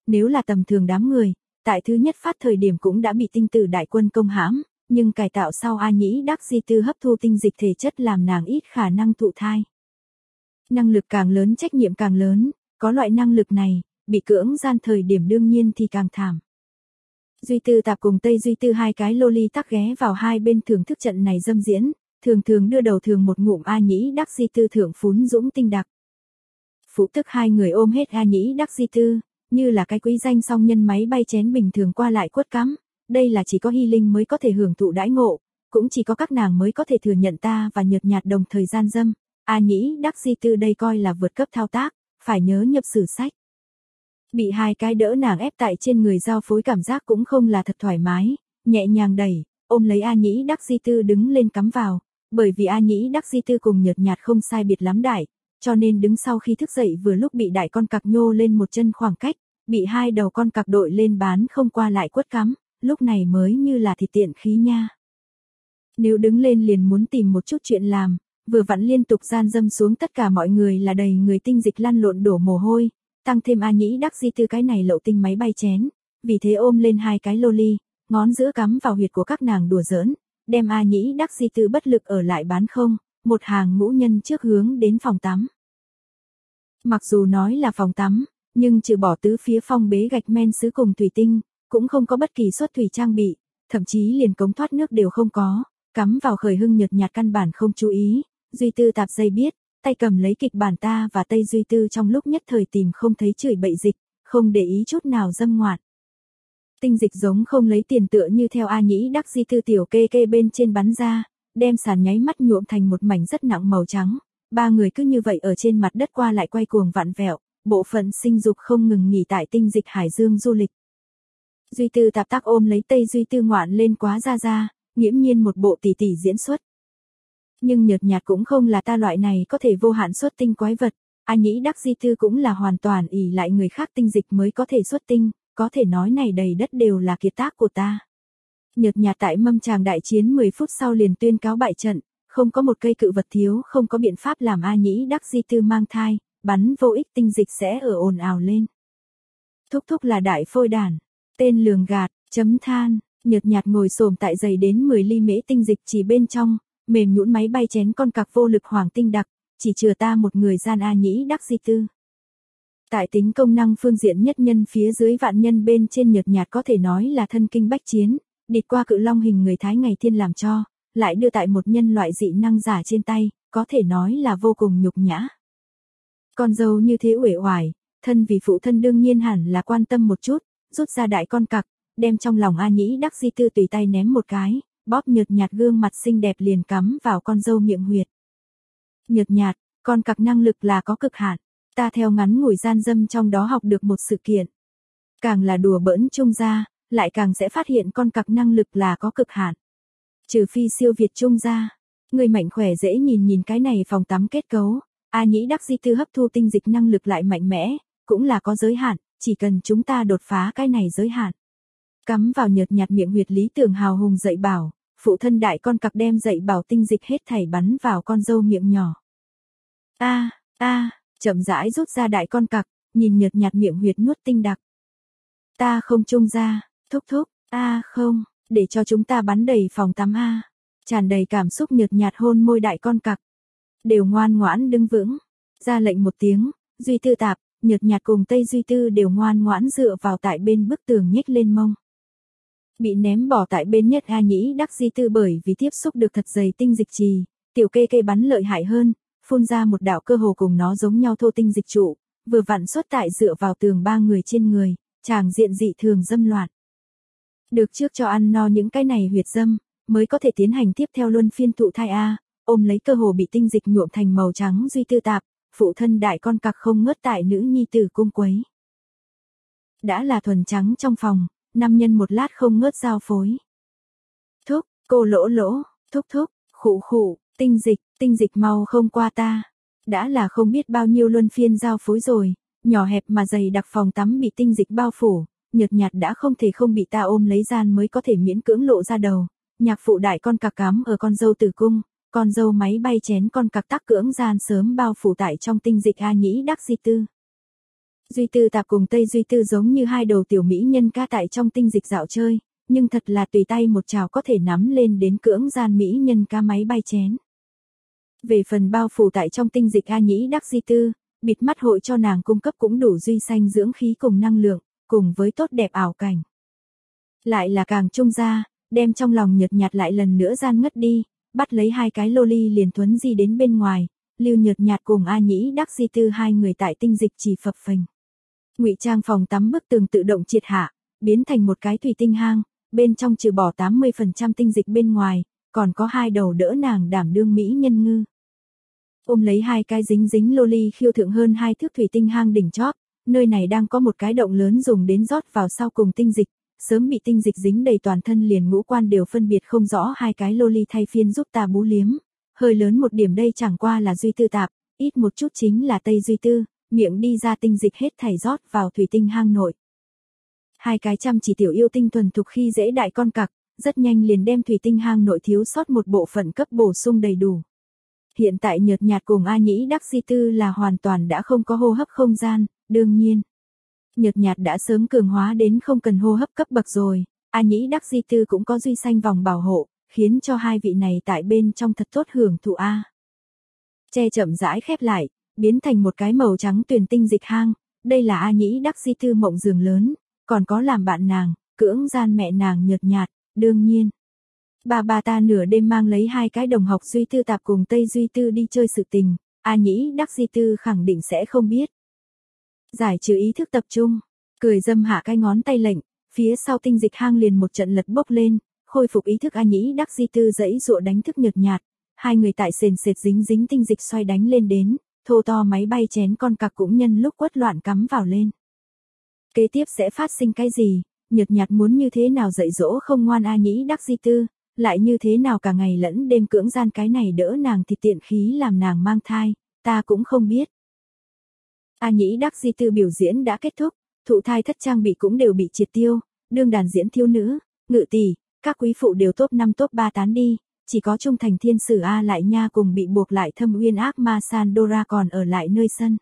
A: nếu là tầm thường đám người, tại thứ nhất phát thời điểm cũng đã bị tinh tử đại quân công hãm, nhưng cải tạo sau A Nhĩ Đắc Di Tư hấp thu tinh dịch thể chất làm nàng ít khả năng thụ thai. Năng lực càng lớn trách nhiệm càng lớn, có loại năng lực này, bị cưỡng gian thời điểm đương nhiên thì càng thảm. Duy Tư Tạp cùng Tây Duy Tư hai cái loli tắc ghé vào hai bên thưởng thức trận này dâm diễn, thường thường đưa đầu thường một ngụm A Nhĩ Đắc Di Tư thượng phún dũng tinh đặc. Phụ tức hai người ôm hết A Nhĩ Đắc Di Tư, như là cái quý danh song nhân máy bay chén bình thường qua lại quất cắm, đây là chỉ có Hy Linh mới có thể hưởng thụ đãi ngộ, cũng chỉ có các nàng mới có thể thừa nhận ta và Nhợt Nhạt đồng thời gian dâm. A Nhĩ Đắc Di Tư đây coi là vượt cấp thao tác, phải nhớ nhập sử sách. Bị hai cái đỡ nàng ép tại trên người giao phối cảm giác cũng không là thật thoải mái, nhẹ nhàng đẩy, ôm lấy A Nhĩ Đắc Di Tư đứng lên cắm vào, bởi vì A Nhĩ Đắc Di Tư cùng Nhợt Nhạt không sai biệt lắm đại, cho nên đứng sau khi thức dậy vừa lúc bị đại con cặc nhô lên một chân khoảng cách, bị hai đầu con cặc đội lên bán không qua lại quất cắm, lúc này mới như là thịt tiện khí nha. Nếu đứng lên liền muốn tìm một chút chuyện làm, vừa vặn liên tục gian dâm xuống tất cả mọi người là đầy người tinh dịch lăn lộn đổ mồ hôi, tăng thêm A Nhĩ Đắc Di Tư cái này lậu tinh máy bay chén, vì thế ôm lên hai cái loli, ngón giữa cắm vào huyệt của các nàng đùa giỡn, đem A Nhĩ Đắc Di Tư bất lực ở lại bán không, một hàng ngũ nhân trước hướng đến phòng tắm. Mặc dù nói là phòng tắm, nhưng trừ bỏ tứ phía phong bế gạch men sứ cùng thủy tinh, cũng không có bất kỳ xuất thủy trang bị, thậm chí liền cống thoát nước đều không có, cắm vào Khởi Hưng Nhợt Nhạt căn bản không chú ý, Duy Tư Tạp dây biết, tay cầm lấy kịch bản ta và Tây Duy Tư trong lúc nhất thời tìm không thấy chửi bậy dịch, không để ý chút nào dâm ngoạn. Tinh dịch giống không lấy tiền tựa như theo A Nhĩ Đắc Di Tư tiểu kê kê bên trên bắn ra, đem sàn nháy mắt nhuộm thành một mảnh rất nặng màu trắng, ba người cứ như vậy ở trên mặt đất qua lại quay cuồng vặn vẹo, bộ phận sinh dục không ngừng nghỉ tại tinh dịch hải dương du lịch. Duy Tư Tạp tác ôm lấy Tây Duy Tư ngoạn lên quá ra ra, nghiễm nhiên một bộ tỷ tỷ diễn xuất. Nhưng Nhợt Nhạt cũng không là ta loại này có thể vô hạn xuất tinh quái vật, A Nhĩ Đắc Di Tư cũng là hoàn toàn ỷ lại người khác tinh dịch mới có thể xuất tinh, có thể nói này đầy đất đều là kiệt tác của ta. Nhợt Nhạt tại mâm tràng đại chiến mười phút sau liền tuyên cáo bại trận, không có một cây cự vật thiếu, không có biện pháp làm A Nhĩ Đắc Di Tư mang thai, bắn vô ích tinh dịch sẽ ở ồn ào lên. Thúc thúc là đại phôi đản, tên lường gạt, chấm than, Nhợt Nhạt ngồi xổm tại dày đến mười ly mễ tinh dịch chỉ bên trong, mềm nhũn máy bay chén con cặc vô lực hoàng tinh đặc, chỉ chừa ta một người gian A Nhĩ Đắc Di Tư. Tại tính công năng phương diện nhất nhân phía dưới vạn nhân bên trên Nhợt Nhạt có thể nói là thân kinh bách chiến, địt qua cự long hình người Thái ngày thiên làm cho, lại đưa tại một nhân loại dị năng giả trên tay, có thể nói là vô cùng nhục nhã. Con dâu như thế uể oải, thân vì phụ thân đương nhiên hẳn là quan tâm một chút, rút ra đại con cặc, đem trong lòng A Nhĩ Đắc Di Tư tùy tay ném một cái, bóp Nhợt Nhạt gương mặt xinh đẹp liền cắm vào con dâu miệng huyệt. Nhợt Nhạt, con cặc năng lực là có cực hạn, ta theo ngắn ngủi gian dâm trong đó học được một sự kiện. Càng là đùa bỡn trung gia, lại càng sẽ phát hiện con cặc năng lực là có cực hạn. Trừ phi siêu việt trung gia, người mạnh khỏe dễ nhìn nhìn cái này phòng tắm kết cấu, A Nhĩ Đắc Di Tư hấp thu tinh dịch năng lực lại mạnh mẽ, cũng là có giới hạn, chỉ cần chúng ta đột phá cái này giới hạn. Cắm vào Nhợt Nhạt miệng huyệt lý tưởng hào hùng dạy bảo, phụ thân đại con cặc đem dạy bảo tinh dịch hết thảy bắn vào con dâu miệng nhỏ. A, a, chậm rãi rút ra đại con cặc, nhìn Nhợt Nhạt miệng huyệt nuốt tinh đặc. Ta không trung ra, thúc thúc, a không, để cho chúng ta bắn đầy phòng tắm a. Tràn đầy cảm xúc Nhợt Nhạt hôn môi đại con cặc. Đều ngoan ngoãn đứng vững, ra lệnh một tiếng, Duy Tư Tạp, Nhợt Nhạt cùng Tây Duy Tư đều ngoan ngoãn dựa vào tại bên bức tường nhếch lên mông. Bị ném bỏ tại bên nhất A Nhĩ Đắc Di Tư bởi vì tiếp xúc được thật dày tinh dịch trì, tiểu kê kê bắn lợi hại hơn, phun ra một đạo cơ hồ cùng nó giống nhau thô tinh dịch trụ, vừa vặn xuất tại dựa vào tường ba người trên người, tràng diện dị thường dâm loạn. Được trước cho ăn no những cái này huyệt dâm, mới có thể tiến hành tiếp theo luân phiên thụ thai A, ôm lấy cơ hồ bị tinh dịch nhuộm thành màu trắng Duy Tư Tạp, phụ thân đại con cặc không ngớt tại nữ nhi tử cung quấy. Đã là thuần trắng trong phòng, năm nhân một lát không ngớt giao phối. Thúc, cô lỗ lỗ, thúc thúc, khụ khụ, tinh dịch, tinh dịch mau không qua ta. Đã là không biết bao nhiêu luân phiên giao phối rồi, nhỏ hẹp mà dày đặc phòng tắm bị tinh dịch bao phủ, Nhợt Nhạt đã không thể không bị ta ôm lấy gian mới có thể miễn cưỡng lộ ra đầu. Nhạc phụ đại con cặc cắm ở con dâu tử cung, con dâu máy bay chén con cặc tắc cưỡng gian sớm bao phủ tại trong tinh dịch A Nhĩ Đắc Di Tư. Duy Tư Tạp cùng Tây Duy Tư giống như hai đầu tiểu mỹ nhân ca tại trong tinh dịch dạo chơi, nhưng thật là tùy tay một trào có thể nắm lên đến cưỡng gian mỹ nhân ca máy bay chén. Về phần bao phủ tại trong tinh dịch A Nhĩ Đắc Di Tư, bịt mắt hội cho nàng cung cấp cũng đủ duy sanh dưỡng khí cùng năng lượng, cùng với tốt đẹp ảo cảnh. Lại là càng trung ra, đem trong lòng nhợt nhạt lại lần nữa gian ngất đi, bắt lấy hai cái loli liền thuấn di đến bên ngoài, Lưu Nhợt Nhạt cùng A Nhĩ Đắc Di Tư hai người tại tinh dịch chỉ phập phình. Ngụy trang phòng tắm bức tường tự động triệt hạ, biến thành một cái thủy tinh hang, bên trong trừ bỏ tám mươi phần trăm tinh dịch bên ngoài, còn có hai đầu đỡ nàng đảm đương mỹ nhân ngư. Ôm lấy hai cái dính dính loli khiêu thượng hơn hai thước thủy tinh hang đỉnh chóp, nơi này đang có một cái động lớn dùng đến rót vào sau cùng tinh dịch, sớm bị tinh dịch dính đầy toàn thân liền ngũ quan đều phân biệt không rõ hai cái loli thay phiên giúp ta bú liếm. Hơi lớn một điểm đây chẳng qua là Duy Tư Tạp, ít một chút chính là Tây Duy Tư, miệng đi ra tinh dịch hết thảy rót vào thủy tinh hang nội. Hai cái chăm chỉ tiểu yêu tinh thuần thục khi dễ đại con cặc, rất nhanh liền đem thủy tinh hang nội thiếu sót một bộ phận cấp bổ sung đầy đủ. Hiện tại Nhợt Nhạt cùng A Nhĩ Đắc Di Tư là hoàn toàn đã không có hô hấp không gian, đương nhiên. Nhợt Nhạt đã sớm cường hóa đến không cần hô hấp cấp bậc rồi, A Nhĩ Đắc Di Tư cũng có duy sanh vòng bảo hộ, khiến cho hai vị này tại bên trong thật tốt hưởng thụ A. Che chậm rãi khép lại, biến thành một cái màu trắng tuyền tinh dịch hang, đây là A Nhĩ Đắc Di Tư mộng giường lớn, còn có làm bạn nàng, cưỡng gian mẹ nàng Nhợt Nhạt, đương nhiên. Bà bà ta nửa đêm mang lấy hai cái đồng học Duy Tư Tạp cùng Tây Duy Tư đi chơi sự tình, A Nhĩ Đắc Di Tư khẳng định sẽ không biết. Giải trừ ý thức tập trung, cười dâm hạ cái ngón tay lệnh, phía sau tinh dịch hang liền một trận lật bốc lên, khôi phục ý thức A Nhĩ Đắc Di Tư dãy dụa đánh thức Nhợt Nhạt, hai người tại sền sệt dính dính tinh dịch xoay đánh lên đến, thô to máy bay chén con cặc cũng nhân lúc quất loạn cắm vào lên. Kế tiếp sẽ phát sinh cái gì, Nhợt Nhạt muốn như thế nào dạy dỗ không ngoan A Nhĩ Đắc Di Tư, lại như thế nào cả ngày lẫn đêm cưỡng gian cái này đỡ nàng thì tiện khí làm nàng mang thai, ta cũng không biết. A Nhĩ Đắc Di Tư biểu diễn đã kết thúc, thụ thai thất trang bị cũng đều bị triệt tiêu, đương đàn diễn thiếu nữ, ngự tỷ, các quý phụ đều top năm top ba tán đi, chỉ có trung thành thiên sử A Lại Nha cùng bị buộc lại thâm uyên ác ma Sandora còn ở lại nơi sân.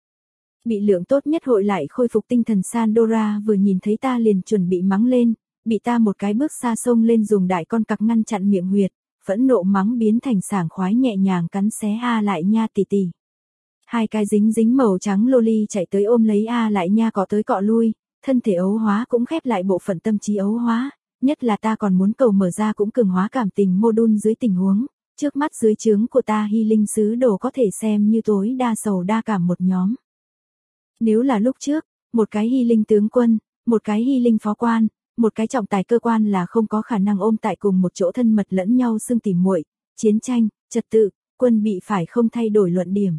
A: Bị lượng tốt nhất hội lại khôi phục tinh thần Sandora vừa nhìn thấy ta liền chuẩn bị mắng lên, bị ta một cái bước xa xông lên dùng đại con cặc ngăn chặn miệng huyệt, phẫn nộ mắng biến thành sảng khoái nhẹ nhàng cắn xé A Lại Nha tỉ tỉ. Hai cái dính dính màu trắng loli chạy tới ôm lấy A Lại Nha cọ tới cọ lui, thân thể ấu hóa cũng khép lại bộ phận tâm trí ấu hóa, nhất là ta còn muốn cầu mở ra cũng cường hóa cảm tình module dưới tình huống, trước mắt dưới trướng của ta hy linh sứ đồ có thể xem như tối đa sầu đa cảm một nhóm. Nếu là lúc trước, một cái hy linh tướng quân, một cái hy linh phó quan, một cái trọng tài cơ quan là không có khả năng ôm tại cùng một chỗ thân mật lẫn nhau xương tỉ muội, chiến tranh, trật tự, quân bị phải không thay đổi luận điểm.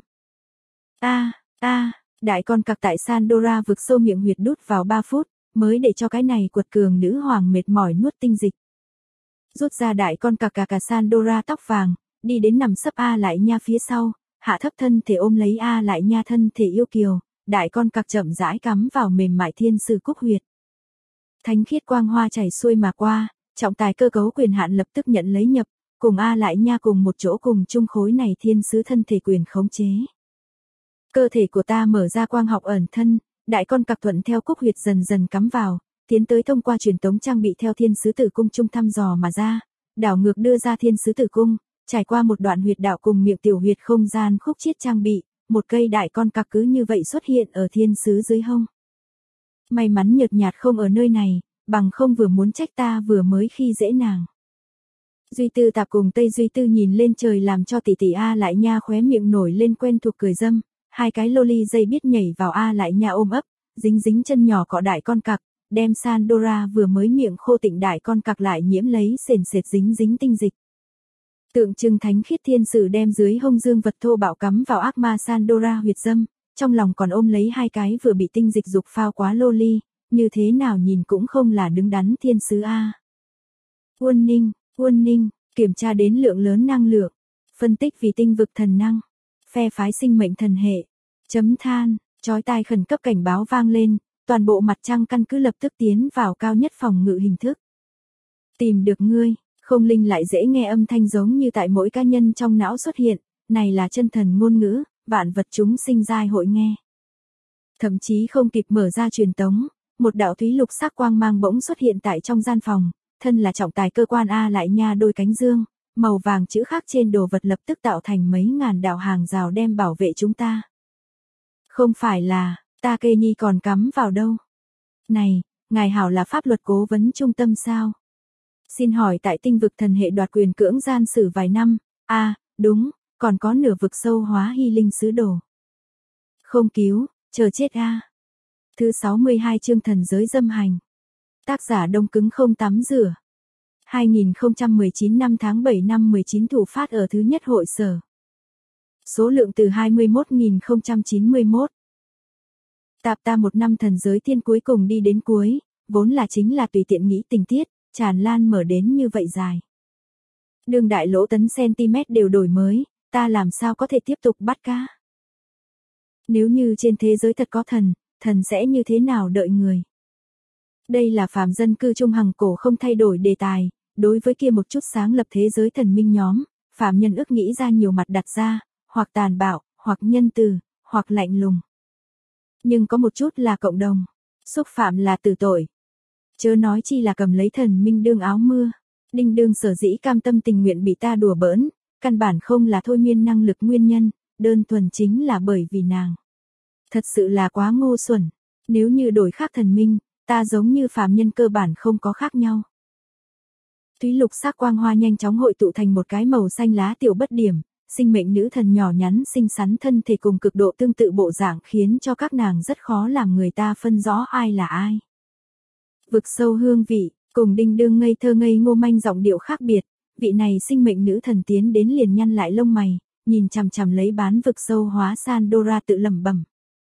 A: A, a, đại con cặc tại Sandora vực sâu miệng huyệt đút vào ba phút, mới để cho cái này quật cường nữ hoàng mệt mỏi nuốt tinh dịch. Rút ra đại con cặc cà cà Sandora tóc vàng, đi đến nằm sấp A Lại Nha phía sau, hạ thấp thân thể ôm lấy A Lại Nha thân thể yêu kiều, đại con cặc chậm rãi cắm vào mềm mại thiên sử cúc huyệt. Thánh khiết quang hoa chảy xuôi mà qua, trọng tài cơ cấu quyền hạn lập tức nhận lấy nhập, cùng A Lại Nha cùng một chỗ cùng chung khối này thiên sứ thân thể quyền khống chế. Cơ thể của ta mở ra quang học ẩn thân, đại con cặc thuận theo cúc huyệt dần dần cắm vào, tiến tới thông qua truyền tống trang bị theo thiên sứ tử cung trung thăm dò mà ra, đảo ngược đưa ra thiên sứ tử cung, trải qua một đoạn huyệt đạo cùng miệng tiểu huyệt không gian khúc chiết trang bị, một cây đại con cặc cứ như vậy xuất hiện ở thiên sứ dưới hông. May mắn Nhợt Nhạt không ở nơi này, bằng không vừa muốn trách ta vừa mới khi dễ nàng. Duy Tư Tạp cùng Tây Duy Tư nhìn lên trời làm cho tỷ tỷ A Lại Nha khóe miệng nổi lên quen thuộc cười dâm, hai cái loli dây biết nhảy vào A Lại Nha ôm ấp, dính dính chân nhỏ cọ đại con cặc, đem Sandora vừa mới miệng khô tịnh đại con cặc lại nhiễm lấy sền sệt dính dính tinh dịch. Tượng trưng thánh khiết thiên sử đem dưới hông dương vật thô bạo cắm vào ác ma Sandora huyệt dâm, trong lòng còn ôm lấy hai cái vừa bị tinh dịch dục phao quá loli, như thế nào nhìn cũng không là đứng đắn thiên sứ A. Uôn ninh, uôn ninh, kiểm tra đến lượng lớn năng lượng, phân tích vì tinh vực thần năng, phe phái sinh mệnh thần hệ, chấm than, chói tai khẩn cấp cảnh báo vang lên, toàn bộ mặt trăng căn cứ lập tức tiến vào cao nhất phòng ngự hình thức. Tìm được ngươi, không linh lại dễ nghe âm thanh giống như tại mỗi cá nhân trong não xuất hiện, này là chân thần ngôn ngữ, vạn vật chúng sinh giai hội nghe. Thậm chí không kịp mở ra truyền tống, một đạo thúy lục sắc quang mang bỗng xuất hiện tại trong gian phòng, thân là trọng tài cơ quan A lại nha đôi cánh dương, màu vàng chữ khắc trên đồ vật lập tức tạo thành mấy ngàn đạo hàng rào đem bảo vệ chúng ta. Không phải là, ta kê nhi còn cắm vào đâu. Này, ngài hảo là pháp luật cố vấn trung tâm sao? Xin hỏi tại tinh vực thần hệ đoạt quyền cưỡng gian xử vài năm, a à, đúng, còn có nửa vực sâu hóa hy linh sứ đồ. Không cứu, chờ chết a. À. Thứ sáu mươi hai chương thần giới dâm hành. Tác giả đông cứng không tắm rửa. hai nghìn không trăm mười chín năm tháng bảy năm mười chín thủ phát ở thứ nhất hội sở. Số lượng từ hai mươi mốt nghìn không trăm chín mươi mốt. Tạp ta một năm thần giới thiên cuối cùng đi đến cuối, vốn là chính là tùy tiện nghĩ tình tiết, tràn lan mở đến như vậy dài. Đương đại lỗ tấn cm đều đổi mới, ta làm sao có thể tiếp tục bắt cá. Nếu như trên thế giới thật có thần, thần sẽ như thế nào đợi người. Đây là phàm dân cư trung hằng cổ không thay đổi đề tài, đối với kia một chút sáng lập thế giới thần minh nhóm, phàm nhân ước nghĩ ra nhiều mặt đặt ra, hoặc tàn bạo, hoặc nhân từ, hoặc lạnh lùng. Nhưng có một chút là cộng đồng, xúc phạm là tử tội. Chớ nói chi là cầm lấy thần minh đương áo mưa, đinh đương sở dĩ cam tâm tình nguyện bị ta đùa bỡn, căn bản không là thôi miên năng lực nguyên nhân, đơn thuần chính là bởi vì nàng. Thật sự là quá ngu xuẩn, nếu như đổi khác thần minh, ta giống như phàm nhân cơ bản không có khác nhau. Thúy lục sắc quang hoa nhanh chóng hội tụ thành một cái màu xanh lá tiểu bất điểm, sinh mệnh nữ thần nhỏ nhắn xinh xắn thân thể cùng cực độ tương tự bộ dạng khiến cho các nàng rất khó làm người ta phân rõ ai là ai. Vực sâu hương vị, cùng đinh đương ngây thơ ngây ngô manh giọng điệu khác biệt, vị này sinh mệnh nữ thần tiến đến liền nhăn lại lông mày, nhìn chằm chằm lấy bán vực sâu hóa Sandora tự lẩm bẩm.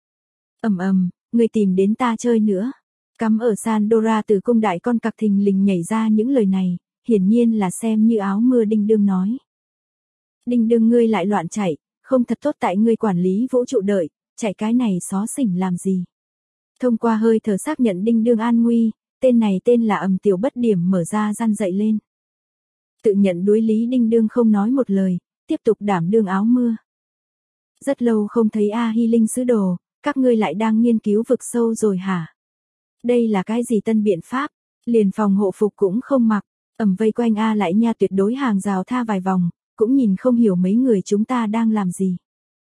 A: Ầm ầm, người tìm đến ta chơi nữa. Cắm ở Sandora từ cung đại con cặc thình lình nhảy ra những lời này, hiển nhiên là xem như áo mưa đinh đương nói. Đinh đương ngươi lại loạn chạy, không thật tốt tại ngươi quản lý vũ trụ đợi, chạy cái này xó xỉnh làm gì. Thông qua hơi thở xác nhận đinh đương an nguy, tên này tên là ầm tiểu bất điểm mở ra gian dậy lên. Tự nhận đối lý đinh đương không nói một lời, tiếp tục đảm đương áo mưa. Rất lâu không thấy A Hy Linh sứ đồ, các ngươi lại đang nghiên cứu vực sâu rồi hả? Đây là cái gì tân biện pháp, liền phòng hộ phục cũng không mặc, ầm vây quanh A lại nha tuyệt đối hàng rào tha vài vòng, cũng nhìn không hiểu mấy người chúng ta đang làm gì.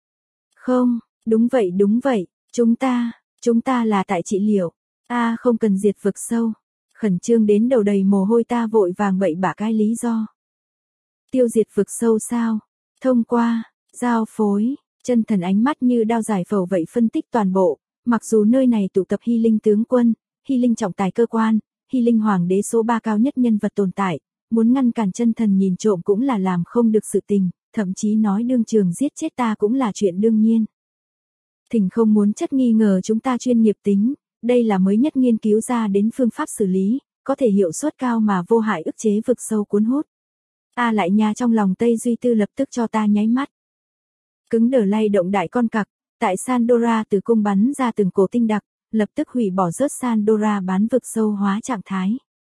A: Không, đúng vậy đúng vậy, chúng ta, chúng ta là tại trị liệu, A không cần diệt vực sâu, khẩn trương đến đầu đầy mồ hôi ta vội vàng bậy bạ cái lý do. Tiêu diệt vực sâu sao? Thông qua, giao phối, chân thần ánh mắt như đao giải phẫu vậy phân tích toàn bộ, mặc dù nơi này tụ tập Hy Linh tướng quân, Hy Linh trọng tài cơ quan, Hy Linh hoàng đế số ba cao nhất nhân vật tồn tại, muốn ngăn cản chân thần nhìn trộm cũng là làm không được sự tình, thậm chí nói đương trường giết chết ta cũng là chuyện đương nhiên. Thỉnh không muốn chất nghi ngờ chúng ta chuyên nghiệp tính, đây là mới nhất nghiên cứu ra đến phương pháp xử lý, có thể hiệu suất cao mà vô hại ức chế vực sâu cuốn hút. A lại nha trong lòng Tây Duy Tư lập tức cho ta nháy mắt. Cứng đờ lay động đại con cặc, tại Sandora từ cung bắn ra từng cổ tinh đặc, lập tức hủy bỏ rớt Sandora bán vực sâu hóa trạng thái.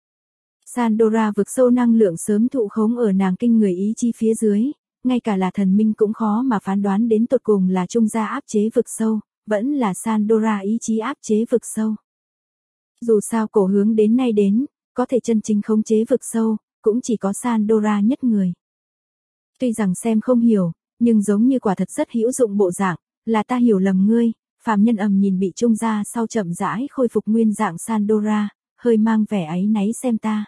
A: Sandora vực sâu năng lượng sớm thụ khống ở nàng kinh người ý chi phía dưới, ngay cả là thần minh cũng khó mà phán đoán đến tột cùng là trung gia áp chế vực sâu, vẫn là Sandora ý chí áp chế vực sâu. Dù sao cổ hướng đến nay đến, có thể chân chính khống chế vực sâu, cũng chỉ có Sandora nhất người. Tuy rằng xem không hiểu, nhưng giống như quả thật rất hữu dụng bộ dạng, là ta hiểu lầm ngươi, phàm nhân ầm nhìn bị trung gia sau chậm rãi khôi phục nguyên dạng Sandora, hơi mang vẻ áy náy xem ta.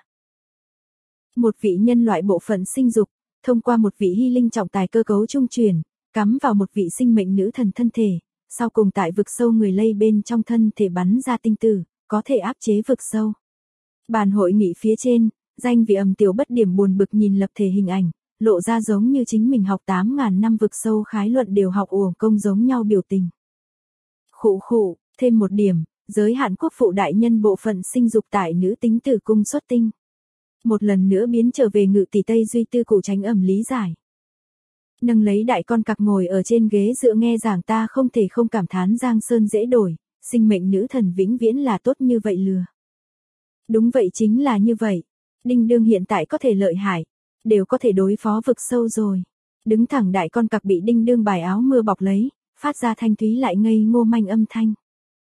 A: Một vị nhân loại bộ phận sinh dục, thông qua một vị Hy Linh trọng tài cơ cấu trung truyền, cắm vào một vị sinh mệnh nữ thần thân thể, sau cùng tại vực sâu người lây bên trong thân thể bắn ra tinh tử, có thể áp chế vực sâu. Bàn hội nghị phía trên, danh vị ầm tiểu bất điểm buồn bực nhìn lập thể hình ảnh, lộ ra giống như chính mình học tám ngàn năm vực sâu khái luận đều học uổng công giống nhau biểu tình. Khụ khụ, thêm một điểm, giới hạn quốc phụ đại nhân bộ phận sinh dục tại nữ tính tử cung xuất tinh. Một lần nữa biến trở về ngự tỷ Tây Duy Tư cụ tránh ẩm lý giải. Nâng lấy đại con cặc ngồi ở trên ghế dựa nghe giảng ta không thể không cảm thán Giang Sơn dễ đổi, sinh mệnh nữ thần vĩnh viễn là tốt như vậy lừa. Đúng vậy chính là như vậy, đinh đương hiện tại có thể lợi hại, đều có thể đối phó vực sâu rồi. Đứng thẳng đại con cặc bị đinh đương bài áo mưa bọc lấy, phát ra thanh thúy lại ngây ngô manh âm thanh.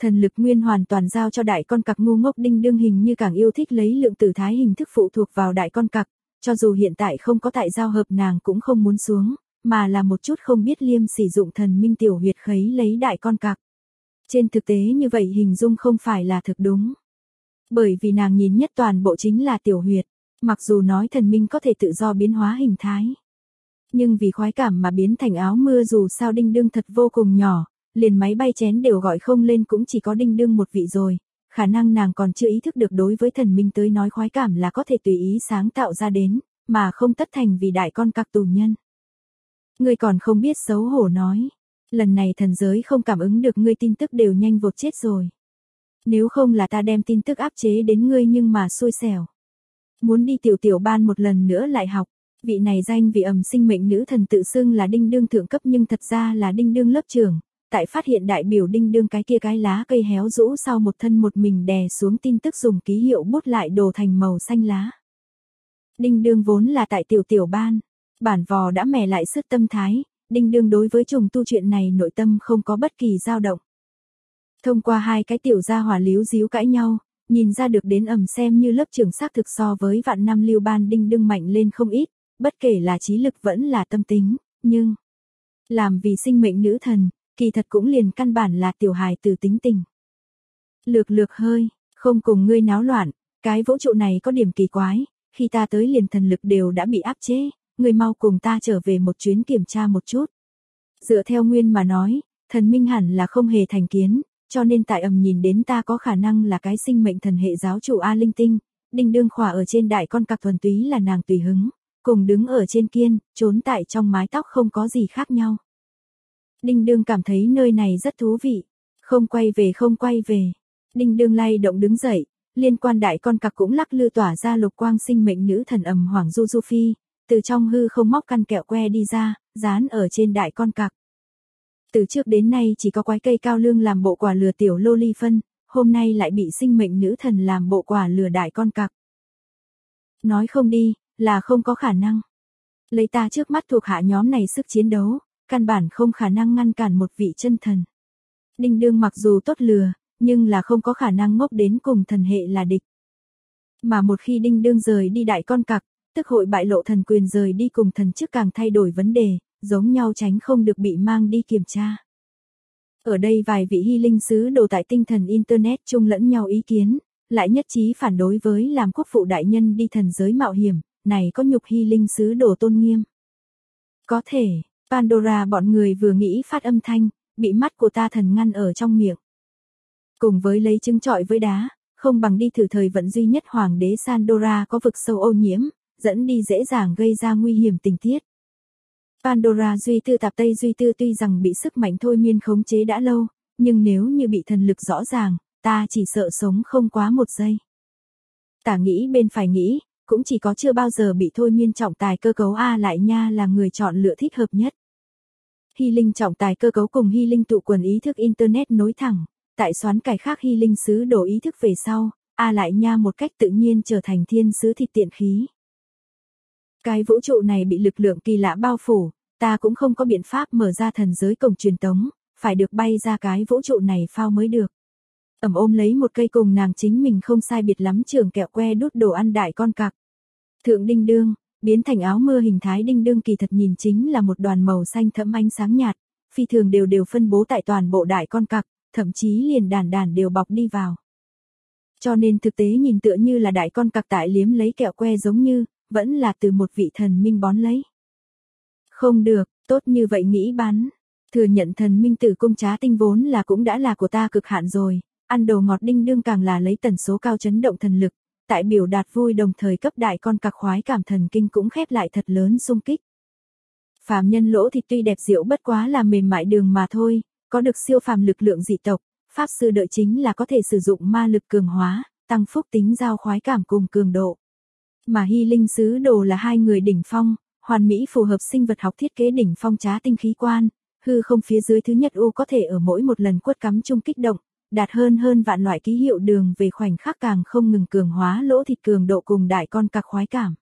A: Thần lực nguyên hoàn toàn giao cho đại con cặc ngu ngốc. Đinh Đương hình như càng yêu thích lấy lượng tử thái hình thức phụ thuộc vào đại con cặc, cho dù hiện tại không có tại giao hợp nàng cũng không muốn xuống, mà là một chút không biết liêm sử dụng thần minh tiểu huyệt khấy lấy đại con cặc. Trên thực tế như vậy hình dung không phải là thực đúng. Bởi vì nàng nhìn nhất toàn bộ chính là tiểu huyệt, mặc dù nói thần minh có thể tự do biến hóa hình thái. Nhưng vì khoái cảm mà biến thành áo mưa dù sao Đinh Đương thật vô cùng nhỏ, liền máy bay chén đều gọi không lên cũng chỉ có Đinh Đương một vị rồi, khả năng nàng còn chưa ý thức được đối với thần minh tới nói khoái cảm là có thể tùy ý sáng tạo ra đến, mà không tất thành vì đại con cặc tù nhân. Ngươi còn không biết xấu hổ nói, lần này thần giới không cảm ứng được ngươi tin tức đều nhanh vột chết rồi. Nếu không là ta đem tin tức áp chế đến ngươi nhưng mà xui xẻo. Muốn đi tiểu tiểu ban một lần nữa lại học, vị này danh vị ẩm sinh mệnh nữ thần tự xưng là Đinh Đương thượng cấp nhưng thật ra là Đinh Đương lớp trưởng. Tại phát hiện đại biểu Đinh Đương cái kia cái lá cây héo rũ sau một thân một mình đè xuống tin tức dùng ký hiệu bút lại đổ thành màu xanh lá. Đinh Đương vốn là tại tiểu tiểu ban, bản vò đã mè lại sức tâm thái, Đinh Đương đối với trùng tu chuyện này nội tâm không có bất kỳ dao động. Thông qua hai cái tiểu gia hỏa líu díu cãi nhau, nhìn ra được đến ẩm xem như lớp trưởng xác thực so với vạn năm lưu ban Đinh Đương mạnh lên không ít, bất kể là trí lực vẫn là tâm tính, nhưng làm vì sinh mệnh nữ thần, kỳ thật cũng liền căn bản là tiểu hài từ tính tình. Lược lược hơi, không cùng ngươi náo loạn, cái vũ trụ này có điểm kỳ quái, khi ta tới liền thần lực đều đã bị áp chế, ngươi mau cùng ta trở về một chuyến kiểm tra một chút. Dựa theo nguyên mà nói, thần minh hẳn là không hề thành kiến, cho nên tại ầm nhìn đến ta có khả năng là cái sinh mệnh thần hệ giáo chủ A Linh Tinh, Đinh Đương khỏa ở trên đại con cặc thuần túy là nàng tùy hứng, cùng đứng ở trên kiên, trốn tại trong mái tóc không có gì khác nhau. Đinh Đương cảm thấy nơi này rất thú vị, không quay về không quay về. Đinh Đương lay động đứng dậy, liên quan đại con cặc cũng lắc lư tỏa ra lục quang sinh mệnh nữ thần ầm Hoàng Du Du Phi, từ trong hư không móc căn kẹo que đi ra, dán ở trên đại con cặc. Từ trước đến nay chỉ có quái cây cao lương làm bộ quả lừa tiểu lô ly phân, hôm nay lại bị sinh mệnh nữ thần làm bộ quả lừa đại con cặc. Nói không đi, là không có khả năng. Lấy ta trước mắt thuộc hạ nhóm này sức chiến đấu, căn bản không khả năng ngăn cản một vị chân thần. Đinh Đương mặc dù tốt lừa, nhưng là không có khả năng ngốc đến cùng thần hệ là địch. Mà một khi Đinh Đương rời đi đại con cặc, tức hội bại lộ thần quyền rời đi cùng thần chức càng thay đổi vấn đề, giống nhau tránh không được bị mang đi kiểm tra. Ở đây vài vị hy linh sứ đồ tại tinh thần Internet chung lẫn nhau ý kiến, lại nhất trí phản đối với làm quốc phụ đại nhân đi thần giới mạo hiểm, này có nhục hy linh sứ đồ tôn nghiêm. Có thể, Pandora bọn người vừa nghĩ phát âm thanh, bị mắt của ta thần ngăn ở trong miệng. Cùng với lấy trứng trọi với đá, không bằng đi thử thời vận duy nhất hoàng đế Sandora có vực sâu ô nhiễm, dẫn đi dễ dàng gây ra nguy hiểm tình tiết. Pandora duy tư tạp Tây duy tư tuy rằng bị sức mạnh thôi miên khống chế đã lâu, nhưng nếu như bị thần lực rõ ràng, ta chỉ sợ sống không quá một giây. Tả nghĩ bên phải nghĩ, cũng chỉ có chưa bao giờ bị thôi miên trọng tài cơ cấu A lại nha là người chọn lựa thích hợp nhất. Hy linh trọng tài cơ cấu cùng hy linh tụ quần ý thức Internet nối thẳng, tại xoán cải khác hy linh sứ đổ ý thức về sau, A lại nha một cách tự nhiên trở thành thiên sứ thịt tiện khí. Cái vũ trụ này bị lực lượng kỳ lạ bao phủ, ta cũng không có biện pháp mở ra thần giới cổng truyền tống, phải được bay ra cái vũ trụ này phao mới được. Ẩm ôm lấy một cây cùng nàng chính mình không sai biệt lắm trường kẹo que đút đồ ăn đại con cặc. Thượng Đinh Đương, biến thành áo mưa hình thái Đinh Đương kỳ thật nhìn chính là một đoàn màu xanh thẫm ánh sáng nhạt, phi thường đều đều phân bố tại toàn bộ đại con cặc, thậm chí liền đàn đàn đều bọc đi vào. Cho nên thực tế nhìn tựa như là đại con cặc tại liếm lấy kẹo que giống như, vẫn là từ một vị thần minh bón lấy. Không được, tốt như vậy nghĩ bắn. Thừa nhận thần minh tử cung trá tinh vốn là cũng đã là của ta cực hạn rồi, ăn đồ ngọt Đinh Đương càng là lấy tần số cao chấn động thần lực, tại biểu đạt vui đồng thời cấp đại con cặc khoái cảm thần kinh cũng khép lại thật lớn xung kích. Phàm nhân lỗ thịt tuy đẹp diệu bất quá là mềm mại đường mà thôi, có được siêu phàm lực lượng dị tộc, pháp sư đợi chính là có thể sử dụng ma lực cường hóa, tăng phúc tính giao khoái cảm cùng cường độ. Mà hy linh sứ đồ là hai người đỉnh phong, hoàn mỹ phù hợp sinh vật học thiết kế đỉnh phong trá tinh khí quan, hư không phía dưới thứ nhất u có thể ở mỗi một lần quất cắm chung kích động, đạt hơn hơn vạn loại ký hiệu đường về khoảnh khắc càng không ngừng cường hóa lỗ thịt cường độ cùng đại con cặc khoái cảm.